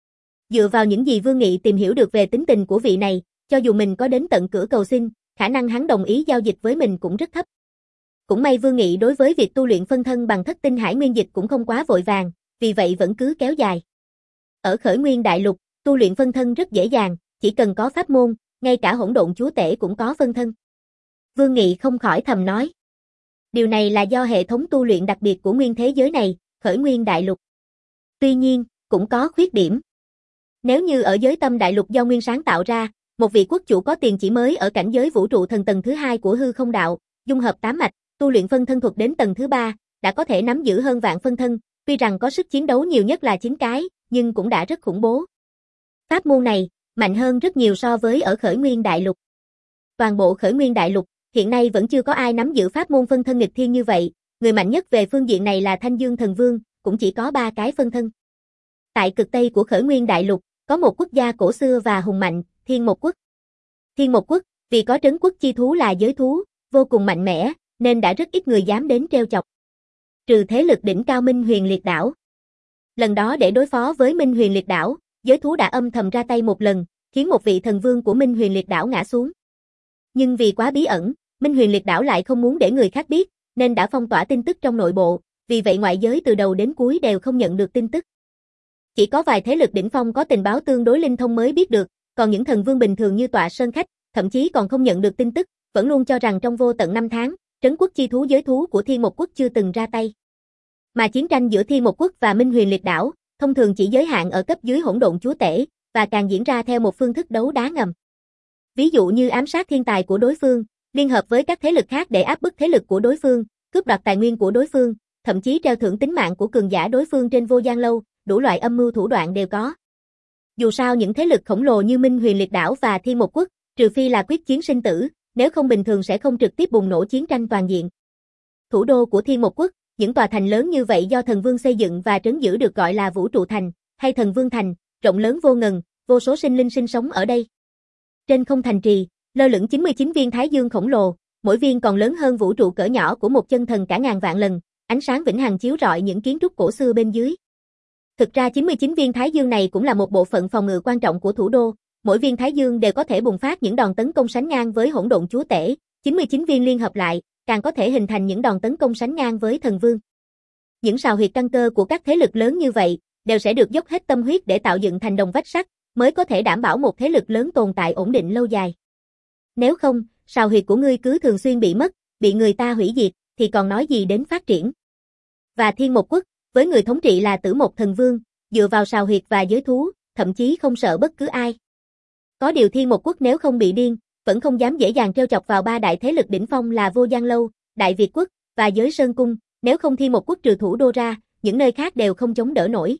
Dựa vào những gì Vương Nghị tìm hiểu được về tính tình của vị này, cho dù mình có đến tận cửa cầu xin, khả năng hắn đồng ý giao dịch với mình cũng rất thấp. Cũng may Vương Nghị đối với việc tu luyện phân thân bằng thất tinh hải nguyên dịch cũng không quá vội vàng, vì vậy vẫn cứ kéo dài. Ở Khởi Nguyên Đại Lục, tu luyện phân thân rất dễ dàng, chỉ cần có pháp môn, ngay cả hỗn độn chúa tể cũng có phân thân. Vương Nghị không khỏi thầm nói. Điều này là do hệ thống tu luyện đặc biệt của nguyên thế giới này, Khởi Nguyên Đại Lục. Tuy nhiên, cũng có khuyết điểm. Nếu như ở giới Tâm Đại Lục do Nguyên sáng tạo ra, một vị quốc chủ có tiền chỉ mới ở cảnh giới vũ trụ thần tầng thứ hai của hư không đạo, dung hợp tám mạch, tu luyện phân thân thuật đến tầng thứ ba, đã có thể nắm giữ hơn vạn phân thân, tuy rằng có sức chiến đấu nhiều nhất là chín cái, nhưng cũng đã rất khủng bố. Pháp môn này, mạnh hơn rất nhiều so với ở Khởi Nguyên Đại Lục. Toàn bộ Khởi Nguyên Đại Lục, hiện nay vẫn chưa có ai nắm giữ pháp môn phân thân nghịch thiên như vậy, người mạnh nhất về phương diện này là Thanh Dương Thần Vương, cũng chỉ có ba cái phân thân. Tại cực Tây của Khởi Nguyên Đại Lục, có một quốc gia cổ xưa và hùng mạnh, Thiên Mộc Quốc. Thiên Mộc Quốc, vì có trấn quốc chi thú là giới thú, vô cùng mạnh mẽ, nên đã rất ít người dám đến trêu chọc. Trừ thế lực đỉnh cao Minh Huyền Liệt Đảo. Lần đó để đối phó với Minh Huyền Liệt Đảo, giới thú đã âm thầm ra tay một lần, khiến một vị thần vương của Minh Huyền Liệt Đảo ngã xuống. Nhưng vì quá bí ẩn, Minh Huyền Liệt Đảo lại không muốn để người khác biết, nên đã phong tỏa tin tức trong nội bộ, vì vậy ngoại giới từ đầu đến cuối đều không nhận được tin tức. Chỉ có vài thế lực đỉnh phong có tình báo tương đối linh thông mới biết được, còn những thần vương bình thường như tọa sơn khách, thậm chí còn không nhận được tin tức, vẫn luôn cho rằng trong vô tận năm tháng, trấn quốc chi thú giới thú của Thiên Một Quốc chưa từng ra tay. Mà chiến tranh giữa Thiên Một Quốc và Minh Huyền Liệt Đảo, thông thường chỉ giới hạn ở cấp dưới hỗn độn chúa tể, và càng diễn ra theo một phương thức đấu đá ngầm. Ví dụ như ám sát thiên tài của đối phương, liên hợp với các thế lực khác để áp bức thế lực của đối phương, cướp đoạt tài nguyên của đối phương, thậm chí treo thưởng tính mạng của cường giả đối phương trên vô gian lâu, đủ loại âm mưu thủ đoạn đều có. Dù sao những thế lực khổng lồ như Minh Huyền Liệt Đảo và Thiên Một Quốc, trừ phi là quyết chiến sinh tử, nếu không bình thường sẽ không trực tiếp bùng nổ chiến tranh toàn diện. Thủ đô của Thiên Một Quốc, những tòa thành lớn như vậy do thần vương xây dựng và trấn giữ được gọi là Vũ Trụ Thành, hay Thần Vương Thành, rộng lớn vô ngần, vô số sinh linh sinh sống ở đây. Trên không thành trì, lơ lửng chín mươi chín viên thái dương khổng lồ, mỗi viên còn lớn hơn vũ trụ cỡ nhỏ của một chân thần cả ngàn vạn lần, ánh sáng vĩnh hằng chiếu rọi những kiến trúc cổ xưa bên dưới. Thực ra chín mươi chín viên thái dương này cũng là một bộ phận phòng ngự quan trọng của thủ đô, mỗi viên thái dương đều có thể bùng phát những đòn tấn công sánh ngang với hỗn độn chúa tể, chín mươi chín viên liên hợp lại, càng có thể hình thành những đòn tấn công sánh ngang với thần vương. Những sào huyệt căn cơ của các thế lực lớn như vậy, đều sẽ được dốc hết tâm huyết để tạo dựng thành đồng vách sắt, mới có thể đảm bảo một thế lực lớn tồn tại ổn định lâu dài. Nếu không, sào huyệt của ngươi cứ thường xuyên bị mất, bị người ta hủy diệt, thì còn nói gì đến phát triển. Và Thiên Một Quốc, với người thống trị là Tử Một Thần Vương, dựa vào sào huyệt và giới thú, thậm chí không sợ bất cứ ai. Có điều Thiên Một Quốc nếu không bị điên, vẫn không dám dễ dàng trêu chọc vào ba đại thế lực đỉnh phong là Vô Gian Lâu, Đại Việt Quốc và Giới Sơn Cung, nếu không Thiên Một Quốc trừ thủ đô ra, những nơi khác đều không chống đỡ nổi.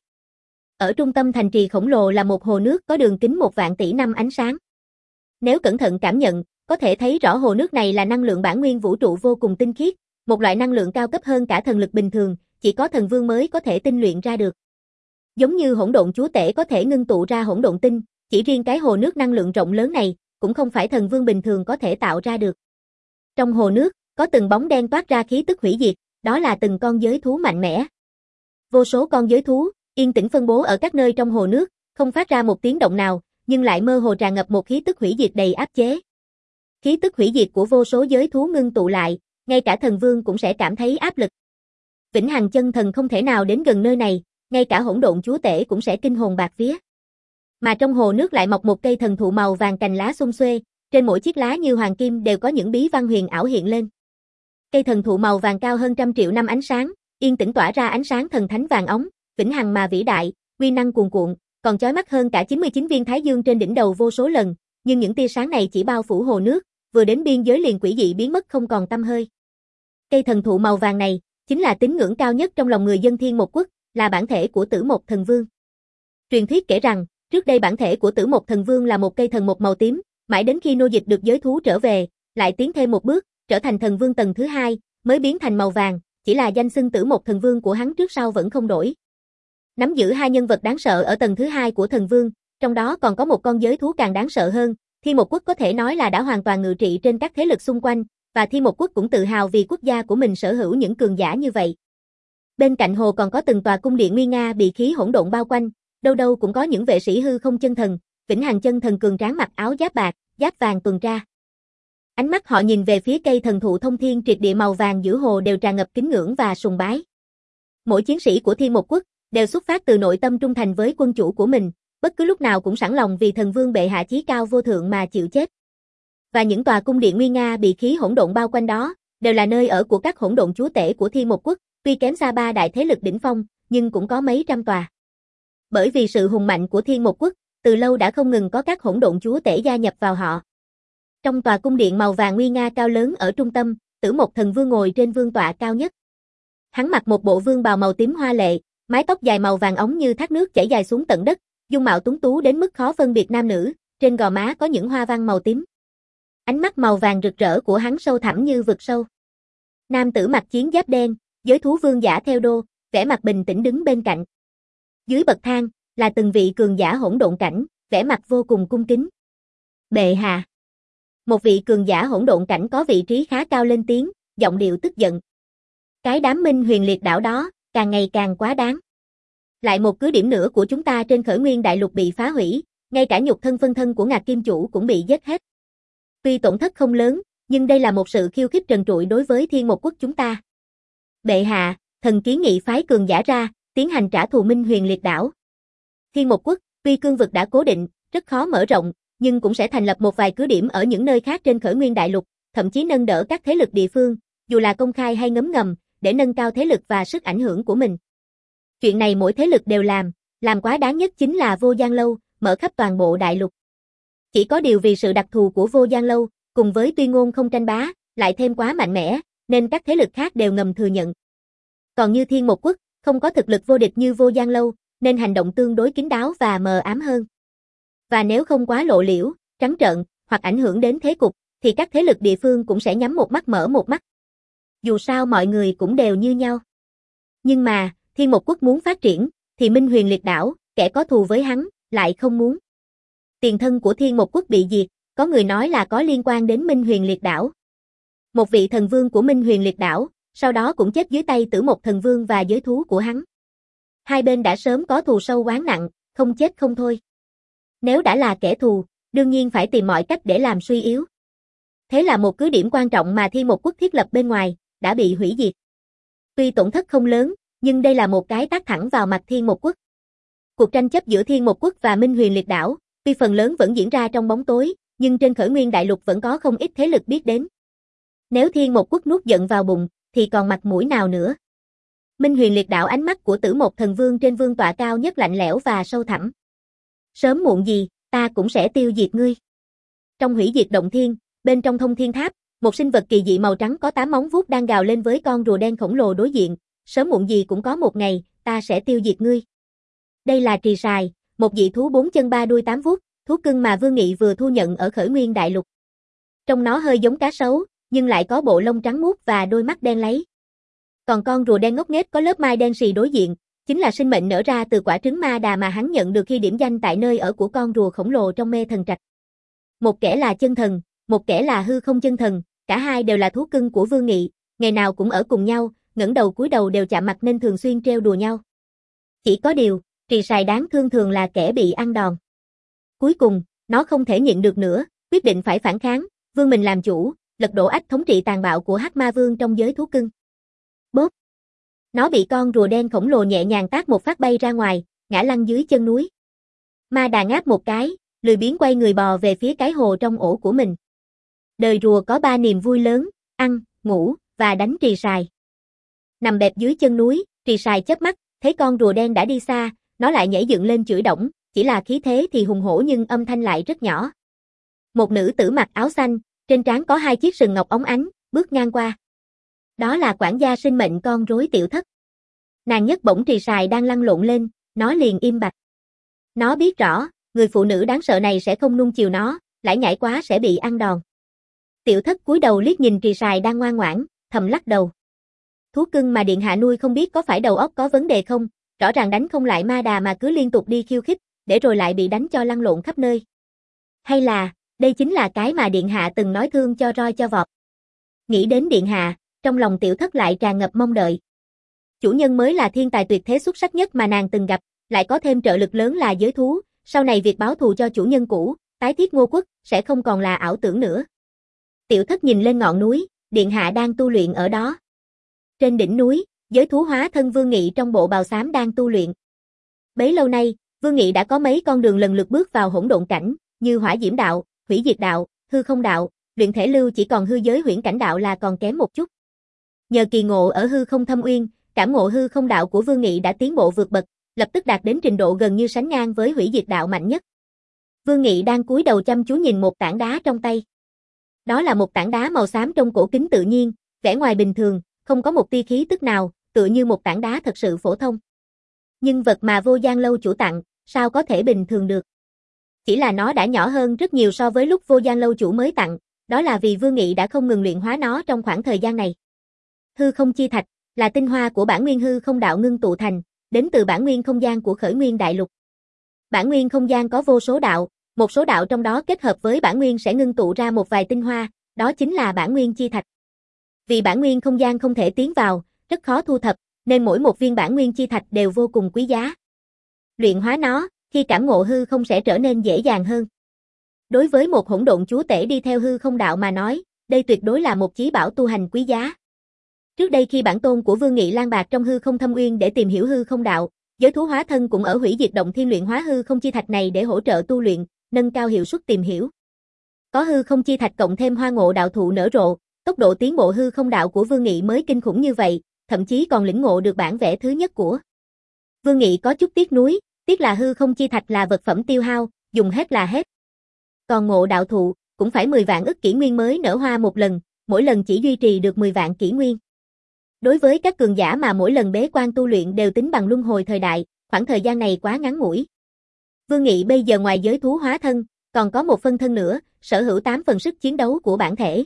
Ở trung tâm thành trì khổng lồ là một hồ nước có đường kính một vạn tỷ năm ánh sáng. Nếu cẩn thận cảm nhận, có thể thấy rõ hồ nước này là năng lượng bản nguyên vũ trụ vô cùng tinh khiết, một loại năng lượng cao cấp hơn cả thần lực bình thường, chỉ có thần vương mới có thể tinh luyện ra được. Giống như hỗn độn chúa tể có thể ngưng tụ ra hỗn độn tinh, chỉ riêng cái hồ nước năng lượng rộng lớn này, cũng không phải thần vương bình thường có thể tạo ra được. Trong hồ nước, có từng bóng đen toát ra khí tức hủy diệt, đó là từng con giới thú mạnh mẽ. Vô số con giới thú, yên tĩnh phân bố ở các nơi trong hồ nước, không phát ra một tiếng động nào, nhưng lại mơ hồ tràn ngập một khí tức hủy diệt đầy áp chế. Khí tức hủy diệt của vô số giới thú ngưng tụ lại, ngay cả thần vương cũng sẽ cảm thấy áp lực. Vĩnh hằng chân thần không thể nào đến gần nơi này, ngay cả hỗn độn chúa tể cũng sẽ kinh hồn bạt vía. Mà trong hồ nước lại mọc một cây thần thụ màu vàng cành lá xum xuê, trên mỗi chiếc lá như hoàng kim đều có những bí văn huyền ảo hiện lên. Cây thần thụ màu vàng cao hơn trăm triệu năm ánh sáng, yên tĩnh tỏa ra ánh sáng thần thánh vàng óng, vĩnh hằng mà vĩ đại, uy năng cuồn cuộn, còn chói mắt hơn cả chín mươi chín viên thái dương trên đỉnh đầu vô số lần, nhưng những tia sáng này chỉ bao phủ hồ nước, vừa đến biên giới liền quỷ dị biến mất không còn tăm hơi. Cây thần thụ màu vàng này chính là tín ngưỡng cao nhất trong lòng người dân Thiên Một Quốc, là bản thể của Tử Một Thần Vương. Truyền thuyết kể rằng, trước đây bản thể của Tử Một Thần Vương là một cây thần một màu tím, mãi đến khi nô dịch được giới thú trở về, lại tiến thêm một bước, trở thành thần vương tầng thứ hai, mới biến thành màu vàng, chỉ là danh xưng Tử Một Thần Vương của hắn trước sau vẫn không đổi. Nắm giữ hai nhân vật đáng sợ ở tầng thứ hai của thần vương, trong đó còn có một con giới thú càng đáng sợ hơn, Thiên Một Quốc có thể nói là đã hoàn toàn ngự trị trên các thế lực xung quanh, và Thiên Một Quốc cũng tự hào vì quốc gia của mình sở hữu những cường giả như vậy. Bên cạnh hồ còn có từng tòa cung điện nguy nga bị khí hỗn độn bao quanh, đâu đâu cũng có những vệ sĩ hư không chân thần, vĩnh hằng chân thần cường tráng mặc áo giáp bạc, giáp vàng tuần tra. Ánh mắt họ nhìn về phía cây thần thụ thông thiên triệt địa màu vàng giữa hồ đều tràn ngập kính ngưỡng và sùng bái. Mỗi chiến sĩ của Thiên Một Quốc đều xuất phát từ nội tâm trung thành với quân chủ của mình, bất cứ lúc nào cũng sẵn lòng vì thần vương bệ hạ chí cao vô thượng mà chịu chết. Và những tòa cung điện nguy nga bị khí hỗn độn bao quanh đó, đều là nơi ở của các hỗn độn chúa tể của Thiên Một Quốc, tuy kém xa ba đại thế lực đỉnh phong, nhưng cũng có mấy trăm tòa. Bởi vì sự hùng mạnh của Thiên Một Quốc, từ lâu đã không ngừng có các hỗn độn chúa tể gia nhập vào họ. Trong tòa cung điện màu vàng nguy nga cao lớn ở trung tâm, Tử Một Thần Vương ngồi trên vương tọa cao nhất. Hắn mặc một bộ vương bào màu tím hoa lệ, mái tóc dài màu vàng óng như thác nước chảy dài xuống tận đất, dung mạo tuấn tú đến mức khó phân biệt nam nữ, trên gò má có những hoa văn màu tím. Ánh mắt màu vàng rực rỡ của hắn sâu thẳm như vực sâu. Nam tử mặc chiến giáp đen, giới thú vương giả theo đô, vẻ mặt bình tĩnh đứng bên cạnh. Dưới bậc thang là từng vị cường giả hỗn độn cảnh, vẻ mặt vô cùng cung kính. Bệ hạ. Một vị cường giả hỗn độn cảnh có vị trí khá cao lên tiếng, giọng điệu tức giận. Cái đám Minh Huyền Liệt Đảo đó, càng ngày càng quá đáng. Lại một cứ điểm nữa của chúng ta trên Khởi Nguyên Đại Lục bị phá hủy, ngay cả nhục thân phân thân của Ngạc Kim Chủ cũng bị giết hết. Tuy tổn thất không lớn, nhưng đây là một sự khiêu khích trần trụi đối với Thiên Một Quốc chúng ta. Bệ hạ, thần kiến nghị phái cường giả ra, tiến hành trả thù Minh Huyền Liệt Đảo. Thiên Một Quốc, tuy cương vực đã cố định, rất khó mở rộng, nhưng cũng sẽ thành lập một vài cứ điểm ở những nơi khác trên Khởi Nguyên Đại Lục, thậm chí nâng đỡ các thế lực địa phương, dù là công khai hay ngấm ngầm, để nâng cao thế lực và sức ảnh hưởng của mình. Chuyện này mỗi thế lực đều làm, làm quá đáng nhất chính là Vô Gian Lâu, mở khắp toàn bộ đại lục. Chỉ có điều vì sự đặc thù của Vô Gian Lâu, cùng với tuyên ngôn không tranh bá, lại thêm quá mạnh mẽ, nên các thế lực khác đều ngầm thừa nhận. Còn như Thiên Một Quốc, không có thực lực vô địch như Vô Gian Lâu, nên hành động tương đối kín đáo và mờ ám hơn. Và nếu không quá lộ liễu, trắng trợn, hoặc ảnh hưởng đến thế cục, thì các thế lực địa phương cũng sẽ nhắm một mắt mở một mắt. Dù sao mọi người cũng đều như nhau. Nhưng mà, Thiên Một Quốc muốn phát triển, thì Minh Huyền Liệt Đảo, kẻ có thù với hắn, lại không muốn. Tiền thân của Thiên Một Quốc bị diệt, có người nói là có liên quan đến Minh Huyền Liệt Đảo. Một vị thần vương của Minh Huyền Liệt Đảo, sau đó cũng chết dưới tay Tử Một thần vương và giới thú của hắn. Hai bên đã sớm có thù sâu oán nặng, không chết không thôi. Nếu đã là kẻ thù, đương nhiên phải tìm mọi cách để làm suy yếu. Thế là một cứ điểm quan trọng mà Thiên Một Quốc thiết lập bên ngoài, đã bị hủy diệt. Tuy tổn thất không lớn, nhưng đây là một cái tát thẳng vào mặt Thiên Một Quốc. Cuộc tranh chấp giữa Thiên Một Quốc và Minh Huyền Liệt Đảo, tuy phần lớn vẫn diễn ra trong bóng tối, nhưng trên Khởi Nguyên Đại Lục vẫn có không ít thế lực biết đến. Nếu Thiên Một Quốc nuốt giận vào bụng, thì còn mặt mũi nào nữa. Minh Huyền Liệt Đảo, ánh mắt của Tử Một thần vương trên vương tọa cao nhất lạnh lẽo và sâu thẳm. Sớm muộn gì, ta cũng sẽ tiêu diệt ngươi. Trong hủy diệt động thiên, bên trong Thông Thiên Tháp, một sinh vật kỳ dị màu trắng có tám móng vuốt đang gào lên với con rùa đen khổng lồ đối diện, sớm muộn gì cũng có một ngày, ta sẽ tiêu diệt ngươi. Đây là Trì Sài, một dị thú bốn chân ba đuôi tám vuốt, thú cưng mà Vương Nghị vừa thu nhận ở Khởi Nguyên Đại Lục. Trông nó hơi giống cá sấu, nhưng lại có bộ lông trắng muốt và đôi mắt đen láy. Còn con rùa đen ngốc nghếch có lớp mai đen xì đối diện, chính là sinh mệnh nở ra từ quả trứng ma đà mà hắn nhận được khi điểm danh tại nơi ở của con rùa khổng lồ trong Mê Thần Trạch. Một kẻ là chân thần, một kẻ là hư không chân thần, cả hai đều là thú cưng của Vương Nghị, ngày nào cũng ở cùng nhau, ngẩng đầu cúi đầu đều chạm mặt nên thường xuyên trêu đùa nhau. Chỉ có điều, Trì Sài đáng thương thường là kẻ bị ăn đòn. Cuối cùng, nó không thể nhịn được nữa, quyết định phải phản kháng, vương mình làm chủ, lật đổ ách thống trị tàn bạo của Hắc Ma Vương trong giới thú cưng. Bốp! Nó bị con rùa đen khổng lồ nhẹ nhàng tát một phát bay ra ngoài, ngã lăn dưới chân núi. Ma đà ngáp một cái, lười biếng quay người bò về phía cái hồ trong ổ của mình. Đời rùa có ba niềm vui lớn, ăn, ngủ, và đánh Trì Sài. Nằm bẹp dưới chân núi, Trì Sài chớp mắt, thấy con rùa đen đã đi xa, nó lại nhảy dựng lên chửi đổng, chỉ là khí thế thì hùng hổ nhưng âm thanh lại rất nhỏ. Một nữ tử mặc áo xanh, trên trán có hai chiếc sừng ngọc óng ánh, bước ngang qua. Đó là quản gia sinh mệnh con rối Tiểu Thất. Nàng nhấc bổng Trì Sài đang lăn lộn lên, nó liền im bặt. Nó biết rõ, người phụ nữ đáng sợ này sẽ không nuông chiều nó, lải nhải quá sẽ bị ăn đòn. Tiểu Thất cúi đầu liếc nhìn Trì Sài đang ngoan ngoãn, thầm lắc đầu. Thú cưng mà điện hạ nuôi không biết có phải đầu óc có vấn đề không, rõ ràng đánh không lại ma đà mà cứ liên tục đi khiêu khích, để rồi lại bị đánh cho lăn lộn khắp nơi. Hay là, đây chính là cái mà điện hạ từng nói thương cho roi cho vọt. Nghĩ đến điện hạ, trong lòng Tiểu Thất lại tràn ngập mong đợi. Chủ nhân mới là thiên tài tuyệt thế xuất sắc nhất mà nàng từng gặp, lại có thêm trợ lực lớn là giới thú, sau này việc báo thù cho chủ nhân cũ, tái thiết Ngô Quốc, sẽ không còn là ảo tưởng nữa. Tiểu Thất nhìn lên ngọn núi, điện hạ đang tu luyện ở đó. Trên đỉnh núi, giới thú hóa thân Vương Nghị trong bộ bào xám đang tu luyện. Bấy lâu nay, Vương Nghị đã có mấy con đường lần lượt bước vào hỗn độn cảnh, như hỏa diễm đạo, hủy diệt đạo, hư không đạo, luyện thể lưu, chỉ còn hư giới huyễn cảnh đạo là còn kém một chút. Nhờ kỳ ngộ ở hư không thâm uyên, cảm ngộ hư không đạo của Vương Nghị đã tiến bộ vượt bậc, lập tức đạt đến trình độ gần như sánh ngang với hủy diệt đạo mạnh nhất. Vương Nghị đang cúi đầu chăm chú nhìn một tảng đá trong tay. Đó là một tảng đá màu xám trong cổ kính tự nhiên, vẻ ngoài bình thường, không có một tia khí tức nào, tựa như một tảng đá thật sự phổ thông. Nhưng vật mà Vô Gian Lâu chủ tặng, sao có thể bình thường được? Chỉ là nó đã nhỏ hơn rất nhiều so với lúc Vô Gian Lâu chủ mới tặng, đó là vì Vương Nghị đã không ngừng luyện hóa nó trong khoảng thời gian này. Hư không chi thạch là tinh hoa của bản nguyên hư không đạo ngưng tụ thành, đến từ bản nguyên không gian của Khởi Nguyên Đại Lục. Bản nguyên không gian có vô số đạo, một số đạo trong đó kết hợp với bản nguyên sẽ ngưng tụ ra một vài tinh hoa, đó chính là bản nguyên chi thạch. Vì bản nguyên không gian không thể tiến vào, rất khó thu thập, nên mỗi một viên bản nguyên chi thạch đều vô cùng quý giá. Luyện hóa nó, khi cảm ngộ hư không sẽ trở nên dễ dàng hơn. Đối với một hỗn độn chúa tể đi theo hư không đạo mà nói, đây tuyệt đối là một chí bảo tu hành quý giá. Trước đây khi bản tôn của Vương Nghị lang bạc trong hư không thâm uyên để tìm hiểu hư không đạo, Giới thú hóa thân cũng ở hủy diệt động thiên luyện hóa hư không chi thạch này để hỗ trợ tu luyện, nâng cao hiệu suất tìm hiểu. Có hư không chi thạch cộng thêm hoa ngộ đạo thụ nở rộ, tốc độ tiến bộ hư không đạo của Vương Nghị mới kinh khủng như vậy, thậm chí còn lĩnh ngộ được bản vẽ thứ nhất của. Vương Nghị có chút tiếc nuối, tiếc là hư không chi thạch là vật phẩm tiêu hao, dùng hết là hết. Còn ngộ đạo thụ, cũng phải mười vạn ức kỷ nguyên mới nở hoa một lần, mỗi lần chỉ duy trì được mười vạn kỷ nguyên. Đối với các cường giả mà mỗi lần bế quan tu luyện đều tính bằng luân hồi thời đại, khoảng thời gian này quá ngắn ngủi. Vương Nghị bây giờ ngoài giới thú hóa thân, còn có một phân thân nữa, sở hữu tám phần sức chiến đấu của bản thể.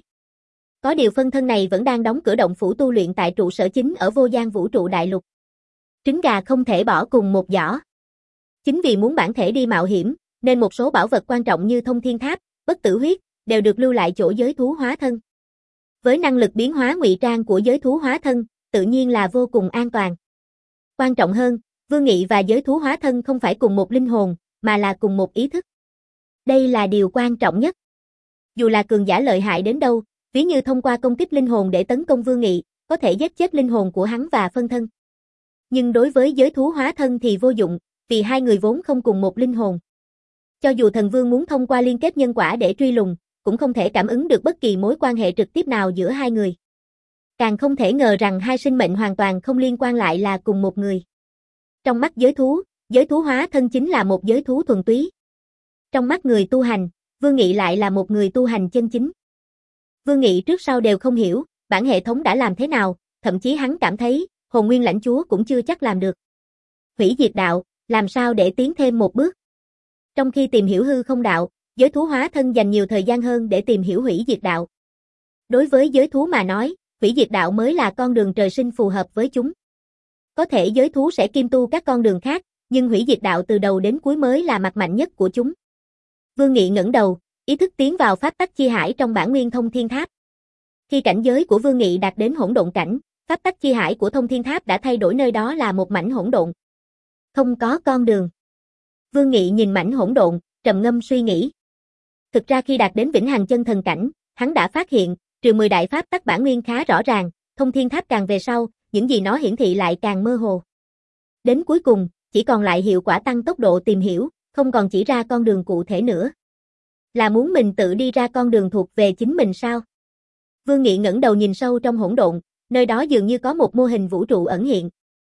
Có điều phân thân này vẫn đang đóng cửa động phủ tu luyện tại trụ sở chính ở vô gian vũ trụ đại lục. Trứng gà không thể bỏ cùng một giỏ. Chính vì muốn bản thể đi mạo hiểm, nên một số bảo vật quan trọng như thông thiên tháp, bất tử huyết, đều được lưu lại chỗ giới thú hóa thân. Với năng lực biến hóa ngụy trang của giới thú hóa thân, tự nhiên là vô cùng an toàn. Quan trọng hơn, Vương Nghị và giới thú hóa thân không phải cùng một linh hồn, mà là cùng một ý thức. Đây là điều quan trọng nhất. Dù là cường giả lợi hại đến đâu, ví như thông qua công kích linh hồn để tấn công Vương Nghị, có thể giết chết linh hồn của hắn và phân thân. Nhưng đối với giới thú hóa thân thì vô dụng, vì hai người vốn không cùng một linh hồn. Cho dù thần vương muốn thông qua liên kết nhân quả để truy lùng, cũng không thể cảm ứng được bất kỳ mối quan hệ trực tiếp nào giữa hai người. Càng không thể ngờ rằng hai sinh mệnh hoàn toàn không liên quan lại là cùng một người. Trong mắt giới thú, giới thú hóa thân chính là một giới thú thuần túy. Trong mắt người tu hành, Vương Nghị lại là một người tu hành chân chính. Vương Nghị trước sau đều không hiểu, bản hệ thống đã làm thế nào, thậm chí hắn cảm thấy, hồn nguyên lãnh chúa cũng chưa chắc làm được. Hủy diệt đạo, làm sao để tiến thêm một bước? Trong khi tìm hiểu hư không đạo, giới thú hóa thân dành nhiều thời gian hơn để tìm hiểu hủy diệt đạo. Đối với giới thú mà nói, hủy diệt đạo mới là con đường trời sinh phù hợp với chúng. Có thể giới thú sẽ kiêm tu các con đường khác, nhưng hủy diệt đạo từ đầu đến cuối mới là mặt mạnh nhất của chúng. Vương Nghị ngẩng đầu, ý thức tiến vào pháp tắc chi hải trong bản nguyên thông thiên tháp. Khi cảnh giới của Vương Nghị đạt đến hỗn độn cảnh, pháp tắc chi hải của thông thiên tháp đã thay đổi nơi đó là một mảnh hỗn độn. Không có con đường. Vương Nghị nhìn mảnh hỗn độn, trầm ngâm suy nghĩ. Thực ra khi đạt đến vĩnh hằng chân thần cảnh, hắn đã phát hiện, trừ mười đại pháp tắc bản nguyên khá rõ ràng, thông thiên tháp càng về sau, những gì nó hiển thị lại càng mơ hồ. Đến cuối cùng, chỉ còn lại hiệu quả tăng tốc độ tìm hiểu, không còn chỉ ra con đường cụ thể nữa. Là muốn mình tự đi ra con đường thuộc về chính mình sao? Vương Nghị ngẩng đầu nhìn sâu trong hỗn độn, nơi đó dường như có một mô hình vũ trụ ẩn hiện.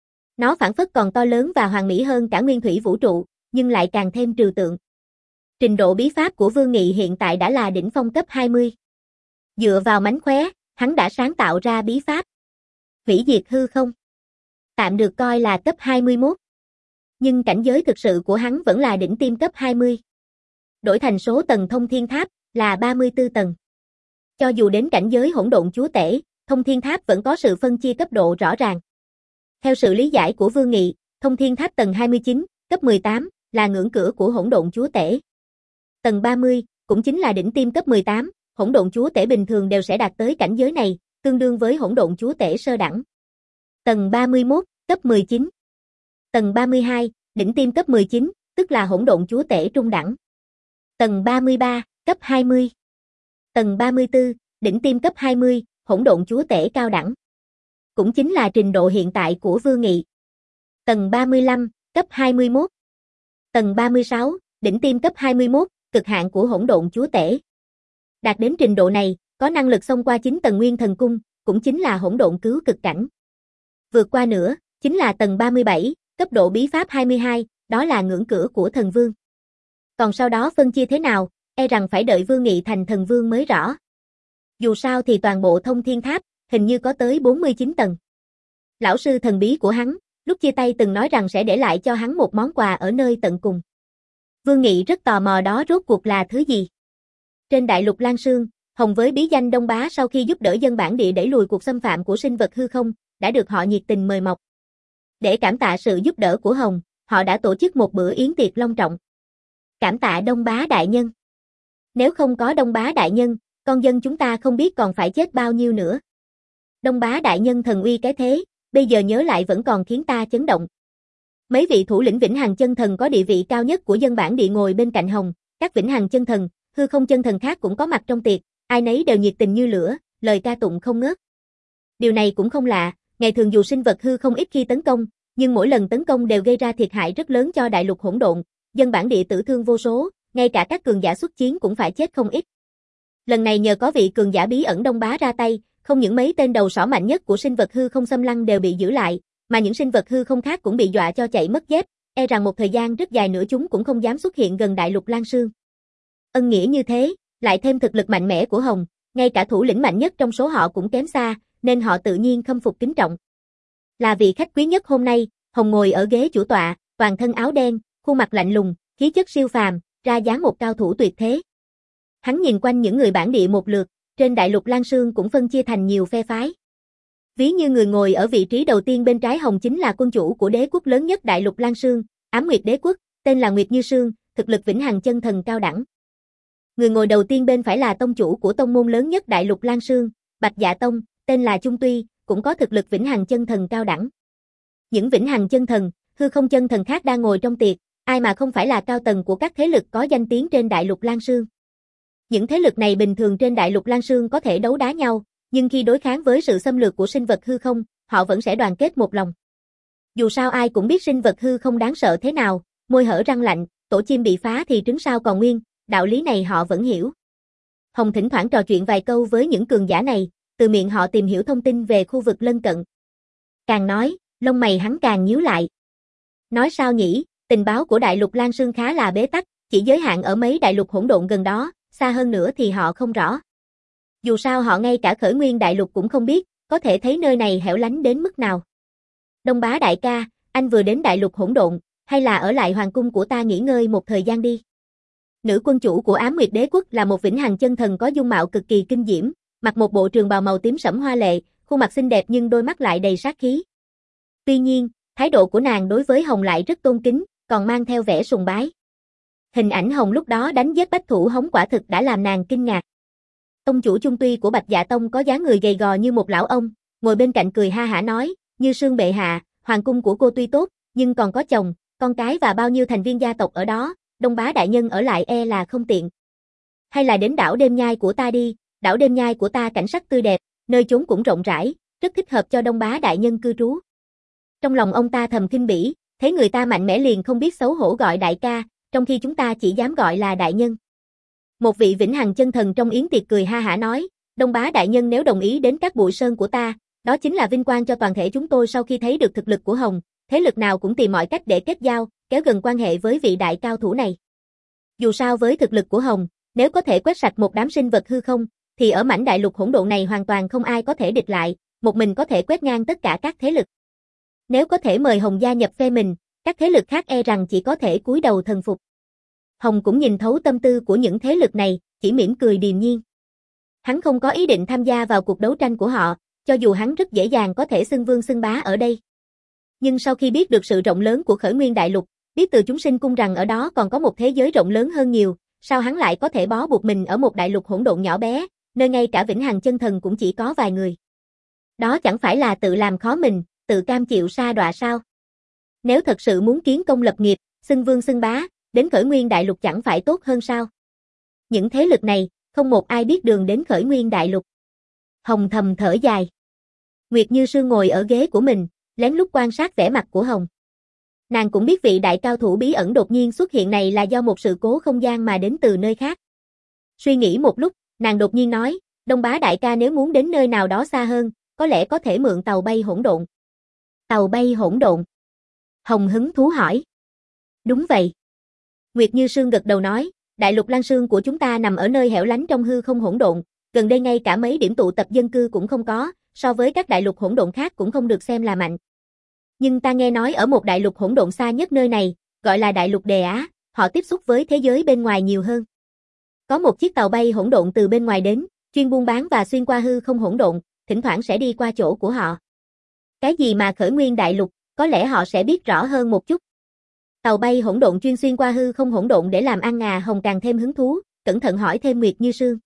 Nó phảng phất còn to lớn và hoàn mỹ hơn cả nguyên thủy vũ trụ, nhưng lại càng thêm trừu tượng. Trình độ bí pháp của Vương Nghị hiện tại đã là đỉnh phong cấp hai mươi. Dựa vào mánh khóe, hắn đã sáng tạo ra bí pháp hủy diệt hư không. Tạm được coi là cấp hai mươi mốt. Nhưng cảnh giới thực sự của hắn vẫn là đỉnh tiêm cấp hai mươi. Đổi thành số tầng thông thiên tháp là ba mươi tư tầng. Cho dù đến cảnh giới hỗn độn chúa tể, thông thiên tháp vẫn có sự phân chia cấp độ rõ ràng. Theo sự lý giải của Vương Nghị, thông thiên tháp tầng hai mươi chín, cấp mười tám, là ngưỡng cửa của hỗn độn chúa tể. Tầng ba mươi, cũng chính là đỉnh tiêm cấp mười tám, hỗn độn chúa tể bình thường đều sẽ đạt tới cảnh giới này, tương đương với hỗn độn chúa tể sơ đẳng. Tầng ba mươi mốt, cấp mười chín. Tầng ba mươi hai, đỉnh tiêm cấp mười chín, tức là hỗn độn chúa tể trung đẳng. Tầng ba mươi ba, cấp hai mươi. Tầng ba mươi tư, đỉnh tiêm cấp hai mươi, hỗn độn chúa tể cao đẳng. Cũng chính là trình độ hiện tại của Vương Nghị. Tầng ba mươi lăm, cấp hai mươi mốt. Tầng ba mươi sáu, đỉnh tiêm cấp hai mươi mốt, cực hạn của hỗn độn chúa tể. Đạt đến trình độ này, có năng lực xông qua chín tầng nguyên thần cung, cũng chính là hỗn độn cứu cực cảnh. Vượt qua nữa, chính là tầng ba mươi bảy, cấp độ bí pháp hai mươi hai, đó là ngưỡng cửa của thần vương. Còn sau đó phân chia thế nào, e rằng phải đợi Vương Nghị thành thần vương mới rõ. Dù sao thì toàn bộ thông thiên tháp, hình như có tới bốn mươi chín tầng. Lão sư thần bí của hắn, lúc chia tay từng nói rằng sẽ để lại cho hắn một món quà ở nơi tận cùng. Vương Nghị rất tò mò đó rốt cuộc là thứ gì. Trên đại lục Lan Sương, Hồng với bí danh Đông Bá sau khi giúp đỡ dân bản địa đẩy lùi cuộc xâm phạm của sinh vật hư không, đã được họ nhiệt tình mời mọc. Để cảm tạ sự giúp đỡ của Hồng, họ đã tổ chức một bữa yến tiệc long trọng. Cảm tạ Đông Bá đại nhân. Nếu không có Đông Bá đại nhân, con dân chúng ta không biết còn phải chết bao nhiêu nữa. Đông Bá đại nhân thần uy cái thế, bây giờ nhớ lại vẫn còn khiến ta chấn động. Mấy vị thủ lĩnh vĩnh hằng chân thần có địa vị cao nhất của dân bản địa ngồi bên cạnh Hồng, các vĩnh hằng chân thần, hư không chân thần khác cũng có mặt trong tiệc, ai nấy đều nhiệt tình như lửa, lời ca tụng không ngớt. Điều này cũng không lạ, ngày thường dù sinh vật hư không ít khi tấn công, Nhưng mỗi lần tấn công đều gây ra thiệt hại rất lớn cho đại lục hỗn độn, dân bản địa tử thương vô số, ngay cả các cường giả xuất chiến cũng phải chết không ít. Lần này nhờ có vị cường giả bí ẩn Đông Bá ra tay, không những mấy tên đầu sỏ mạnh nhất của sinh vật hư không xâm lăng đều bị giữ lại, mà những sinh vật hư không khác cũng bị dọa cho chạy mất dép, e rằng một thời gian rất dài nữa chúng cũng không dám xuất hiện gần đại lục Lan Sương. Ân nghĩa như thế, lại thêm thực lực mạnh mẽ của Hồng, ngay cả thủ lĩnh mạnh nhất trong số họ cũng kém xa, nên họ tự nhiên khâm phục kính trọng. Là vị khách quý nhất hôm nay, Hồng ngồi ở ghế chủ tọa, toàn thân áo đen, khuôn mặt lạnh lùng, khí chất siêu phàm, ra dáng một cao thủ tuyệt thế. Hắn nhìn quanh những người bản địa một lượt, trên đại lục Lan Sương cũng phân chia thành nhiều phe phái. Ví như người ngồi ở vị trí đầu tiên bên trái Hồng chính là quân chủ của đế quốc lớn nhất đại lục Lan Sương, Ám Nguyệt Đế quốc, tên là Nguyệt Như Sương, thực lực vĩnh hằng chân thần cao đẳng. Người ngồi đầu tiên bên phải là tông chủ của tông môn lớn nhất đại lục Lan Sương, Bạch Dạ Tông, tên là Chung Tuy, cũng có thực lực vĩnh hằng chân thần cao đẳng. Những vĩnh hằng chân thần, hư không chân thần khác đang ngồi trong tiệc, ai mà không phải là cao tầng của các thế lực có danh tiếng trên đại lục Lan Sương. Những thế lực này bình thường trên đại lục Lan Sương có thể đấu đá nhau, nhưng khi đối kháng với sự xâm lược của sinh vật hư không, họ vẫn sẽ đoàn kết một lòng. Dù sao ai cũng biết sinh vật hư không đáng sợ thế nào, môi hở răng lạnh, tổ chim bị phá thì trứng sao còn nguyên, đạo lý này họ vẫn hiểu. Hồng thỉnh thoảng trò chuyện vài câu với những cường giả này, từ miệng họ tìm hiểu thông tin về khu vực lân cận. Càng nói, lông mày hắn càng nhíu lại. Nói sao nhỉ, tình báo của đại lục Lan Sương khá là bế tắc, chỉ giới hạn ở mấy đại lục hỗn độn gần đó, xa hơn nữa thì họ không rõ. Dù sao họ ngay cả khởi nguyên đại lục cũng không biết, có thể thấy nơi này hẻo lánh đến mức nào. Đông Bá đại ca, anh vừa đến đại lục hỗn độn, hay là ở lại hoàng cung của ta nghỉ ngơi một thời gian đi. Nữ quân chủ của Ám Nguyệt Đế quốc là một vĩnh hằng chân thần có dung mạo cực kỳ kinh diễm, mặc một bộ trường bào màu tím sẫm hoa lệ, khuôn mặt xinh đẹp nhưng đôi mắt lại đầy sát khí. Tuy nhiên, thái độ của nàng đối với Hồng lại rất tôn kính, còn mang theo vẻ sùng bái. Hình ảnh Hồng lúc đó đánh giết bách thủ hống quả thực đã làm nàng kinh ngạc. Tông chủ Chung Tuy của Bạch Dạ Tông có dáng người gầy gò như một lão ông, ngồi bên cạnh cười ha hả nói, Như Sương bệ hạ, hoàng cung của cô tuy tốt, nhưng còn có chồng, con cái và bao nhiêu thành viên gia tộc ở đó, Đông Bá đại nhân ở lại e là không tiện. Hay là đến đảo Đêm Nhai của ta đi, đảo Đêm Nhai của ta cảnh sắc tươi đẹp, nơi chốn cũng rộng rãi, rất thích hợp cho Đông Bá đại nhân cư trú. Trong lòng ông ta thầm khinh bỉ, thấy người ta mạnh mẽ liền không biết xấu hổ gọi đại ca, trong khi chúng ta chỉ dám gọi là đại nhân. Một vị vĩnh hằng chân thần trong yến tiệc cười ha hả nói, Đông Bá đại nhân nếu đồng ý đến các bụi sơn của ta, đó chính là vinh quang cho toàn thể chúng tôi sau khi thấy được thực lực của Hồng, thế lực nào cũng tìm mọi cách để kết giao, kéo gần quan hệ với vị đại cao thủ này. Dù sao với thực lực của Hồng, nếu có thể quét sạch một đám sinh vật hư không, thì ở mảnh đại lục hỗn độn này hoàn toàn không ai có thể địch lại, một mình có thể quét ngang tất cả các thế lực. Nếu có thể mời Hồng gia nhập phe mình, các thế lực khác e rằng chỉ có thể cúi đầu thần phục. Hồng cũng nhìn thấu tâm tư của những thế lực này, chỉ mỉm cười điềm nhiên. Hắn không có ý định tham gia vào cuộc đấu tranh của họ, cho dù hắn rất dễ dàng có thể xưng vương xưng bá ở đây. Nhưng sau khi biết được sự rộng lớn của khởi nguyên đại lục, biết từ chúng sinh cung rằng ở đó còn có một thế giới rộng lớn hơn nhiều, sao hắn lại có thể bó buộc mình ở một đại lục hỗn độn nhỏ bé, nơi ngay cả vĩnh hằng chân thần cũng chỉ có vài người. Đó chẳng phải là tự làm khó mình, tự cam chịu sa đọa sao? Nếu thật sự muốn kiến công lập nghiệp, xưng vương xưng bá, đến khởi nguyên đại lục chẳng phải tốt hơn sao? Những thế lực này, không một ai biết đường đến khởi nguyên đại lục. Hồng thầm thở dài. Nguyệt Như Sương ngồi ở ghế của mình, lén lút quan sát vẻ mặt của Hồng. Nàng cũng biết vị đại cao thủ bí ẩn đột nhiên xuất hiện này là do một sự cố không gian mà đến từ nơi khác. Suy nghĩ một lúc, nàng đột nhiên nói, Đông Bá đại ca nếu muốn đến nơi nào đó xa hơn, có lẽ có thể mượn tàu bay hỗn độn. Tàu bay hỗn độn? Hồng hứng thú hỏi. Đúng vậy. Nguyệt Như Sương gật đầu nói, đại lục Lan Sương của chúng ta nằm ở nơi hẻo lánh trong hư không hỗn độn, gần đây ngay cả mấy điểm tụ tập dân cư cũng không có, so với các đại lục hỗn độn khác cũng không được xem là mạnh. Nhưng ta nghe nói ở một đại lục hỗn độn xa nhất nơi này, gọi là đại lục Đề Á, họ tiếp xúc với thế giới bên ngoài nhiều hơn. Có một chiếc tàu bay hỗn độn từ bên ngoài đến, chuyên buôn bán và xuyên qua hư không hỗn độn, thỉnh thoảng sẽ đi qua chỗ của họ. Cái gì mà khởi nguyên đại lục, có lẽ họ sẽ biết rõ hơn một chút. Tàu bay hỗn độn chuyên xuyên qua hư không hỗn độn để làm ăn à? Hồng càng thêm hứng thú, cẩn thận hỏi thêm Nguyệt Như Sương.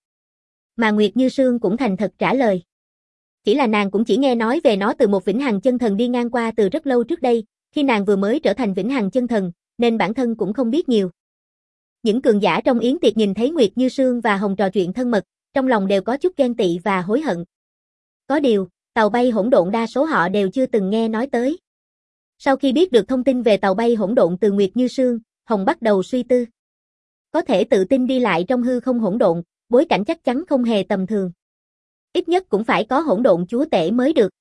Mà Nguyệt Như Sương cũng thành thật trả lời. Chỉ là nàng cũng chỉ nghe nói về nó từ một vĩnh hằng chân thần đi ngang qua từ rất lâu trước đây, khi nàng vừa mới trở thành vĩnh hằng chân thần, nên bản thân cũng không biết nhiều. Những cường giả trong yến tiệc nhìn thấy Nguyệt Như Sương và Hồng trò chuyện thân mật, trong lòng đều có chút ghen tị và hối hận. Có điều, tàu bay hỗn độn đa số họ đều chưa từng nghe nói tới. Sau khi biết được thông tin về tàu bay hỗn độn từ Nguyệt Như Sương, Hồng bắt đầu suy tư. Có thể tự tin đi lại trong hư không hỗn độn, bối cảnh chắc chắn không hề tầm thường. Ít nhất cũng phải có hỗn độn chúa tể mới được.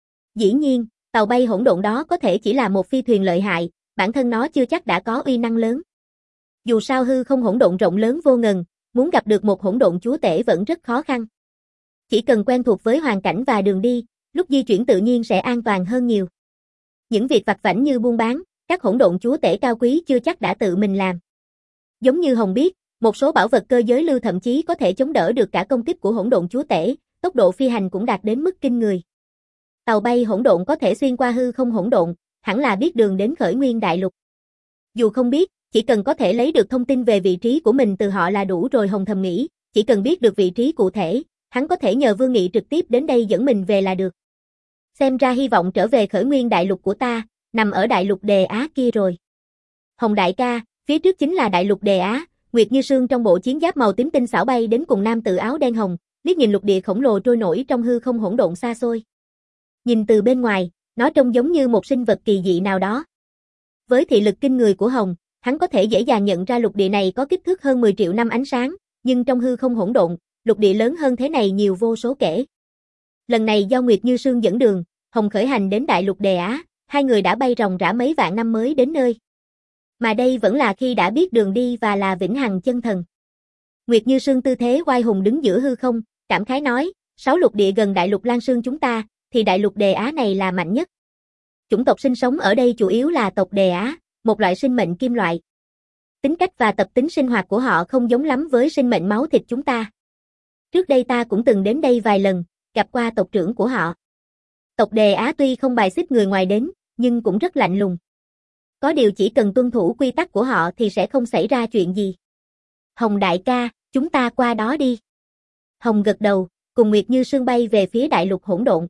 Dĩ nhiên, tàu bay hỗn độn đó có thể chỉ là một phi thuyền lợi hại, bản thân nó chưa chắc đã có uy năng lớn. Dù sao hư không hỗn độn rộng lớn vô ngần, muốn gặp được một hỗn độn chúa tể vẫn rất khó khăn. Chỉ cần quen thuộc với hoàn cảnh và đường đi, lúc di chuyển tự nhiên sẽ an toàn hơn nhiều. Những việc vặt vãnh như buôn bán, các hỗn độn chúa tể cao quý chưa chắc đã tự mình làm. Giống như Hồng biết, một số bảo vật cơ giới lưu thậm chí có thể chống đỡ được cả công kích của hỗn độn chúa tể, tốc độ phi hành cũng đạt đến mức kinh người. Tàu bay hỗn độn có thể xuyên qua hư không hỗn độn, hẳn là biết đường đến Khởi Nguyên Đại Lục. Dù không biết, chỉ cần có thể lấy được thông tin về vị trí của mình từ họ là đủ rồi. Hồng thầm nghĩ, chỉ cần biết được vị trí cụ thể, hắn có thể nhờ Vương Nghị trực tiếp đến đây dẫn mình về là được. Xem ra hy vọng trở về Khởi Nguyên Đại Lục của ta, nằm ở Đại Lục Đề Á kia rồi. Hồng đại ca, phía trước chính là Đại Lục Đề Á. Nguyệt Như Sương trong bộ chiến giáp màu tím tinh xảo bay đến cùng nam tử áo đen hồng, liếc nhìn lục địa khổng lồ trôi nổi trong hư không hỗn độn xa xôi. Nhìn từ bên ngoài, nó trông giống như một sinh vật kỳ dị nào đó. Với thị lực kinh người của Hồng, hắn có thể dễ dàng nhận ra lục địa này có kích thước hơn mười triệu năm ánh sáng, nhưng trong hư không hỗn độn, lục địa lớn hơn thế này nhiều vô số kể. Lần này do Nguyệt Như Sương dẫn đường, Hồng khởi hành đến Đại Lục Đề Á, hai người đã bay ròng rã mấy vạn năm mới đến nơi. Mà đây vẫn là khi đã biết đường đi và là vĩnh hằng chân thần. Nguyệt Như Sương tư thế oai hùng đứng giữa hư không, cảm khái nói, sáu lục địa gần Đại Lục Lan Sương chúng ta, thì Đại Lục Đề Á này là mạnh nhất. Chủng tộc sinh sống ở đây chủ yếu là tộc Đề Á, một loại sinh mệnh kim loại. Tính cách và tập tính sinh hoạt của họ không giống lắm với sinh mệnh máu thịt chúng ta. Trước đây ta cũng từng đến đây vài lần, gặp qua tộc trưởng của họ. Tộc Đề Á tuy không bài xích người ngoài đến, nhưng cũng rất lạnh lùng. Có điều chỉ cần tuân thủ quy tắc của họ thì sẽ không xảy ra chuyện gì. Hồng đại ca, chúng ta qua đó đi. Hồng gật đầu, cùng Nguyệt Như Sương bay về phía Đại Lục hỗn độn.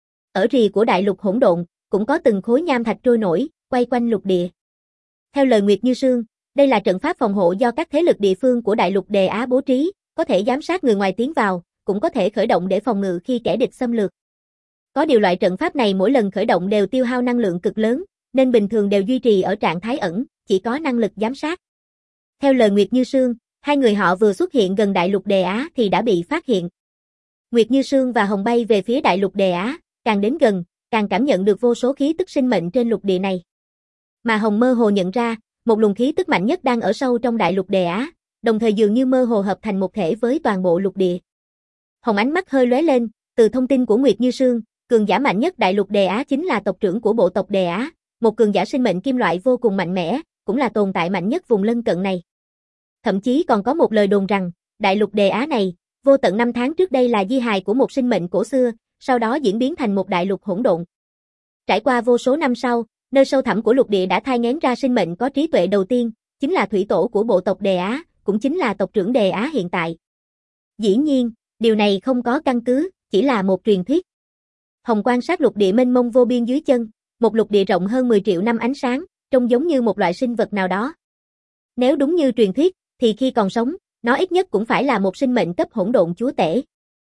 Ở rìa của Đại Lục hỗn độn, cũng có từng khối nham thạch trôi nổi, quay quanh lục địa. Theo lời Nguyệt Như Sương, đây là trận pháp phòng hộ do các thế lực địa phương của Đại Lục Đề Á bố trí, có thể giám sát người ngoài tiến vào, cũng có thể khởi động để phòng ngự khi kẻ địch xâm lược. Có điều loại trận pháp này mỗi lần khởi động đều tiêu hao năng lượng cực lớn, nên bình thường đều duy trì ở trạng thái ẩn, chỉ có năng lực giám sát. Theo lời Nguyệt Như Sương, hai người họ vừa xuất hiện gần Đại Lục Đề Á thì đã bị phát hiện. Nguyệt Như Sương và Hồng bay về phía Đại Lục Đề Á, càng đến gần, càng cảm nhận được vô số khí tức sinh mệnh trên lục địa này. Mà Hồng mơ hồ nhận ra, một luồng khí tức mạnh nhất đang ở sâu trong Đại Lục Đề Á, đồng thời dường như mơ hồ hợp thành một thể với toàn bộ lục địa. Hồng ánh mắt hơi lóe lên, từ thông tin của Nguyệt Như Sương, cường giả mạnh nhất Đại Lục Đề Á chính là tộc trưởng của bộ tộc Đề Á, một cường giả sinh mệnh kim loại vô cùng mạnh mẽ, cũng là tồn tại mạnh nhất vùng lân cận này. Thậm chí còn có một lời đồn rằng, Đại Lục Đề Á này, vô tận năm tháng trước đây là di hài của một sinh mệnh cổ xưa, sau đó diễn biến thành một đại lục hỗn độn. Trải qua vô số năm sau, nơi sâu thẳm của lục địa đã thai nghén ra sinh mệnh có trí tuệ đầu tiên, chính là thủy tổ của bộ tộc Đề Á, cũng chính là tộc trưởng Đề Á hiện tại. Dĩ nhiên, điều này không có căn cứ, chỉ là một truyền thuyết. Hồng quan sát lục địa mênh mông vô biên dưới chân, một lục địa rộng hơn mười triệu năm ánh sáng, trông giống như một loại sinh vật nào đó. Nếu đúng như truyền thuyết, thì khi còn sống, nó ít nhất cũng phải là một sinh mệnh cấp hỗn độn chúa tể.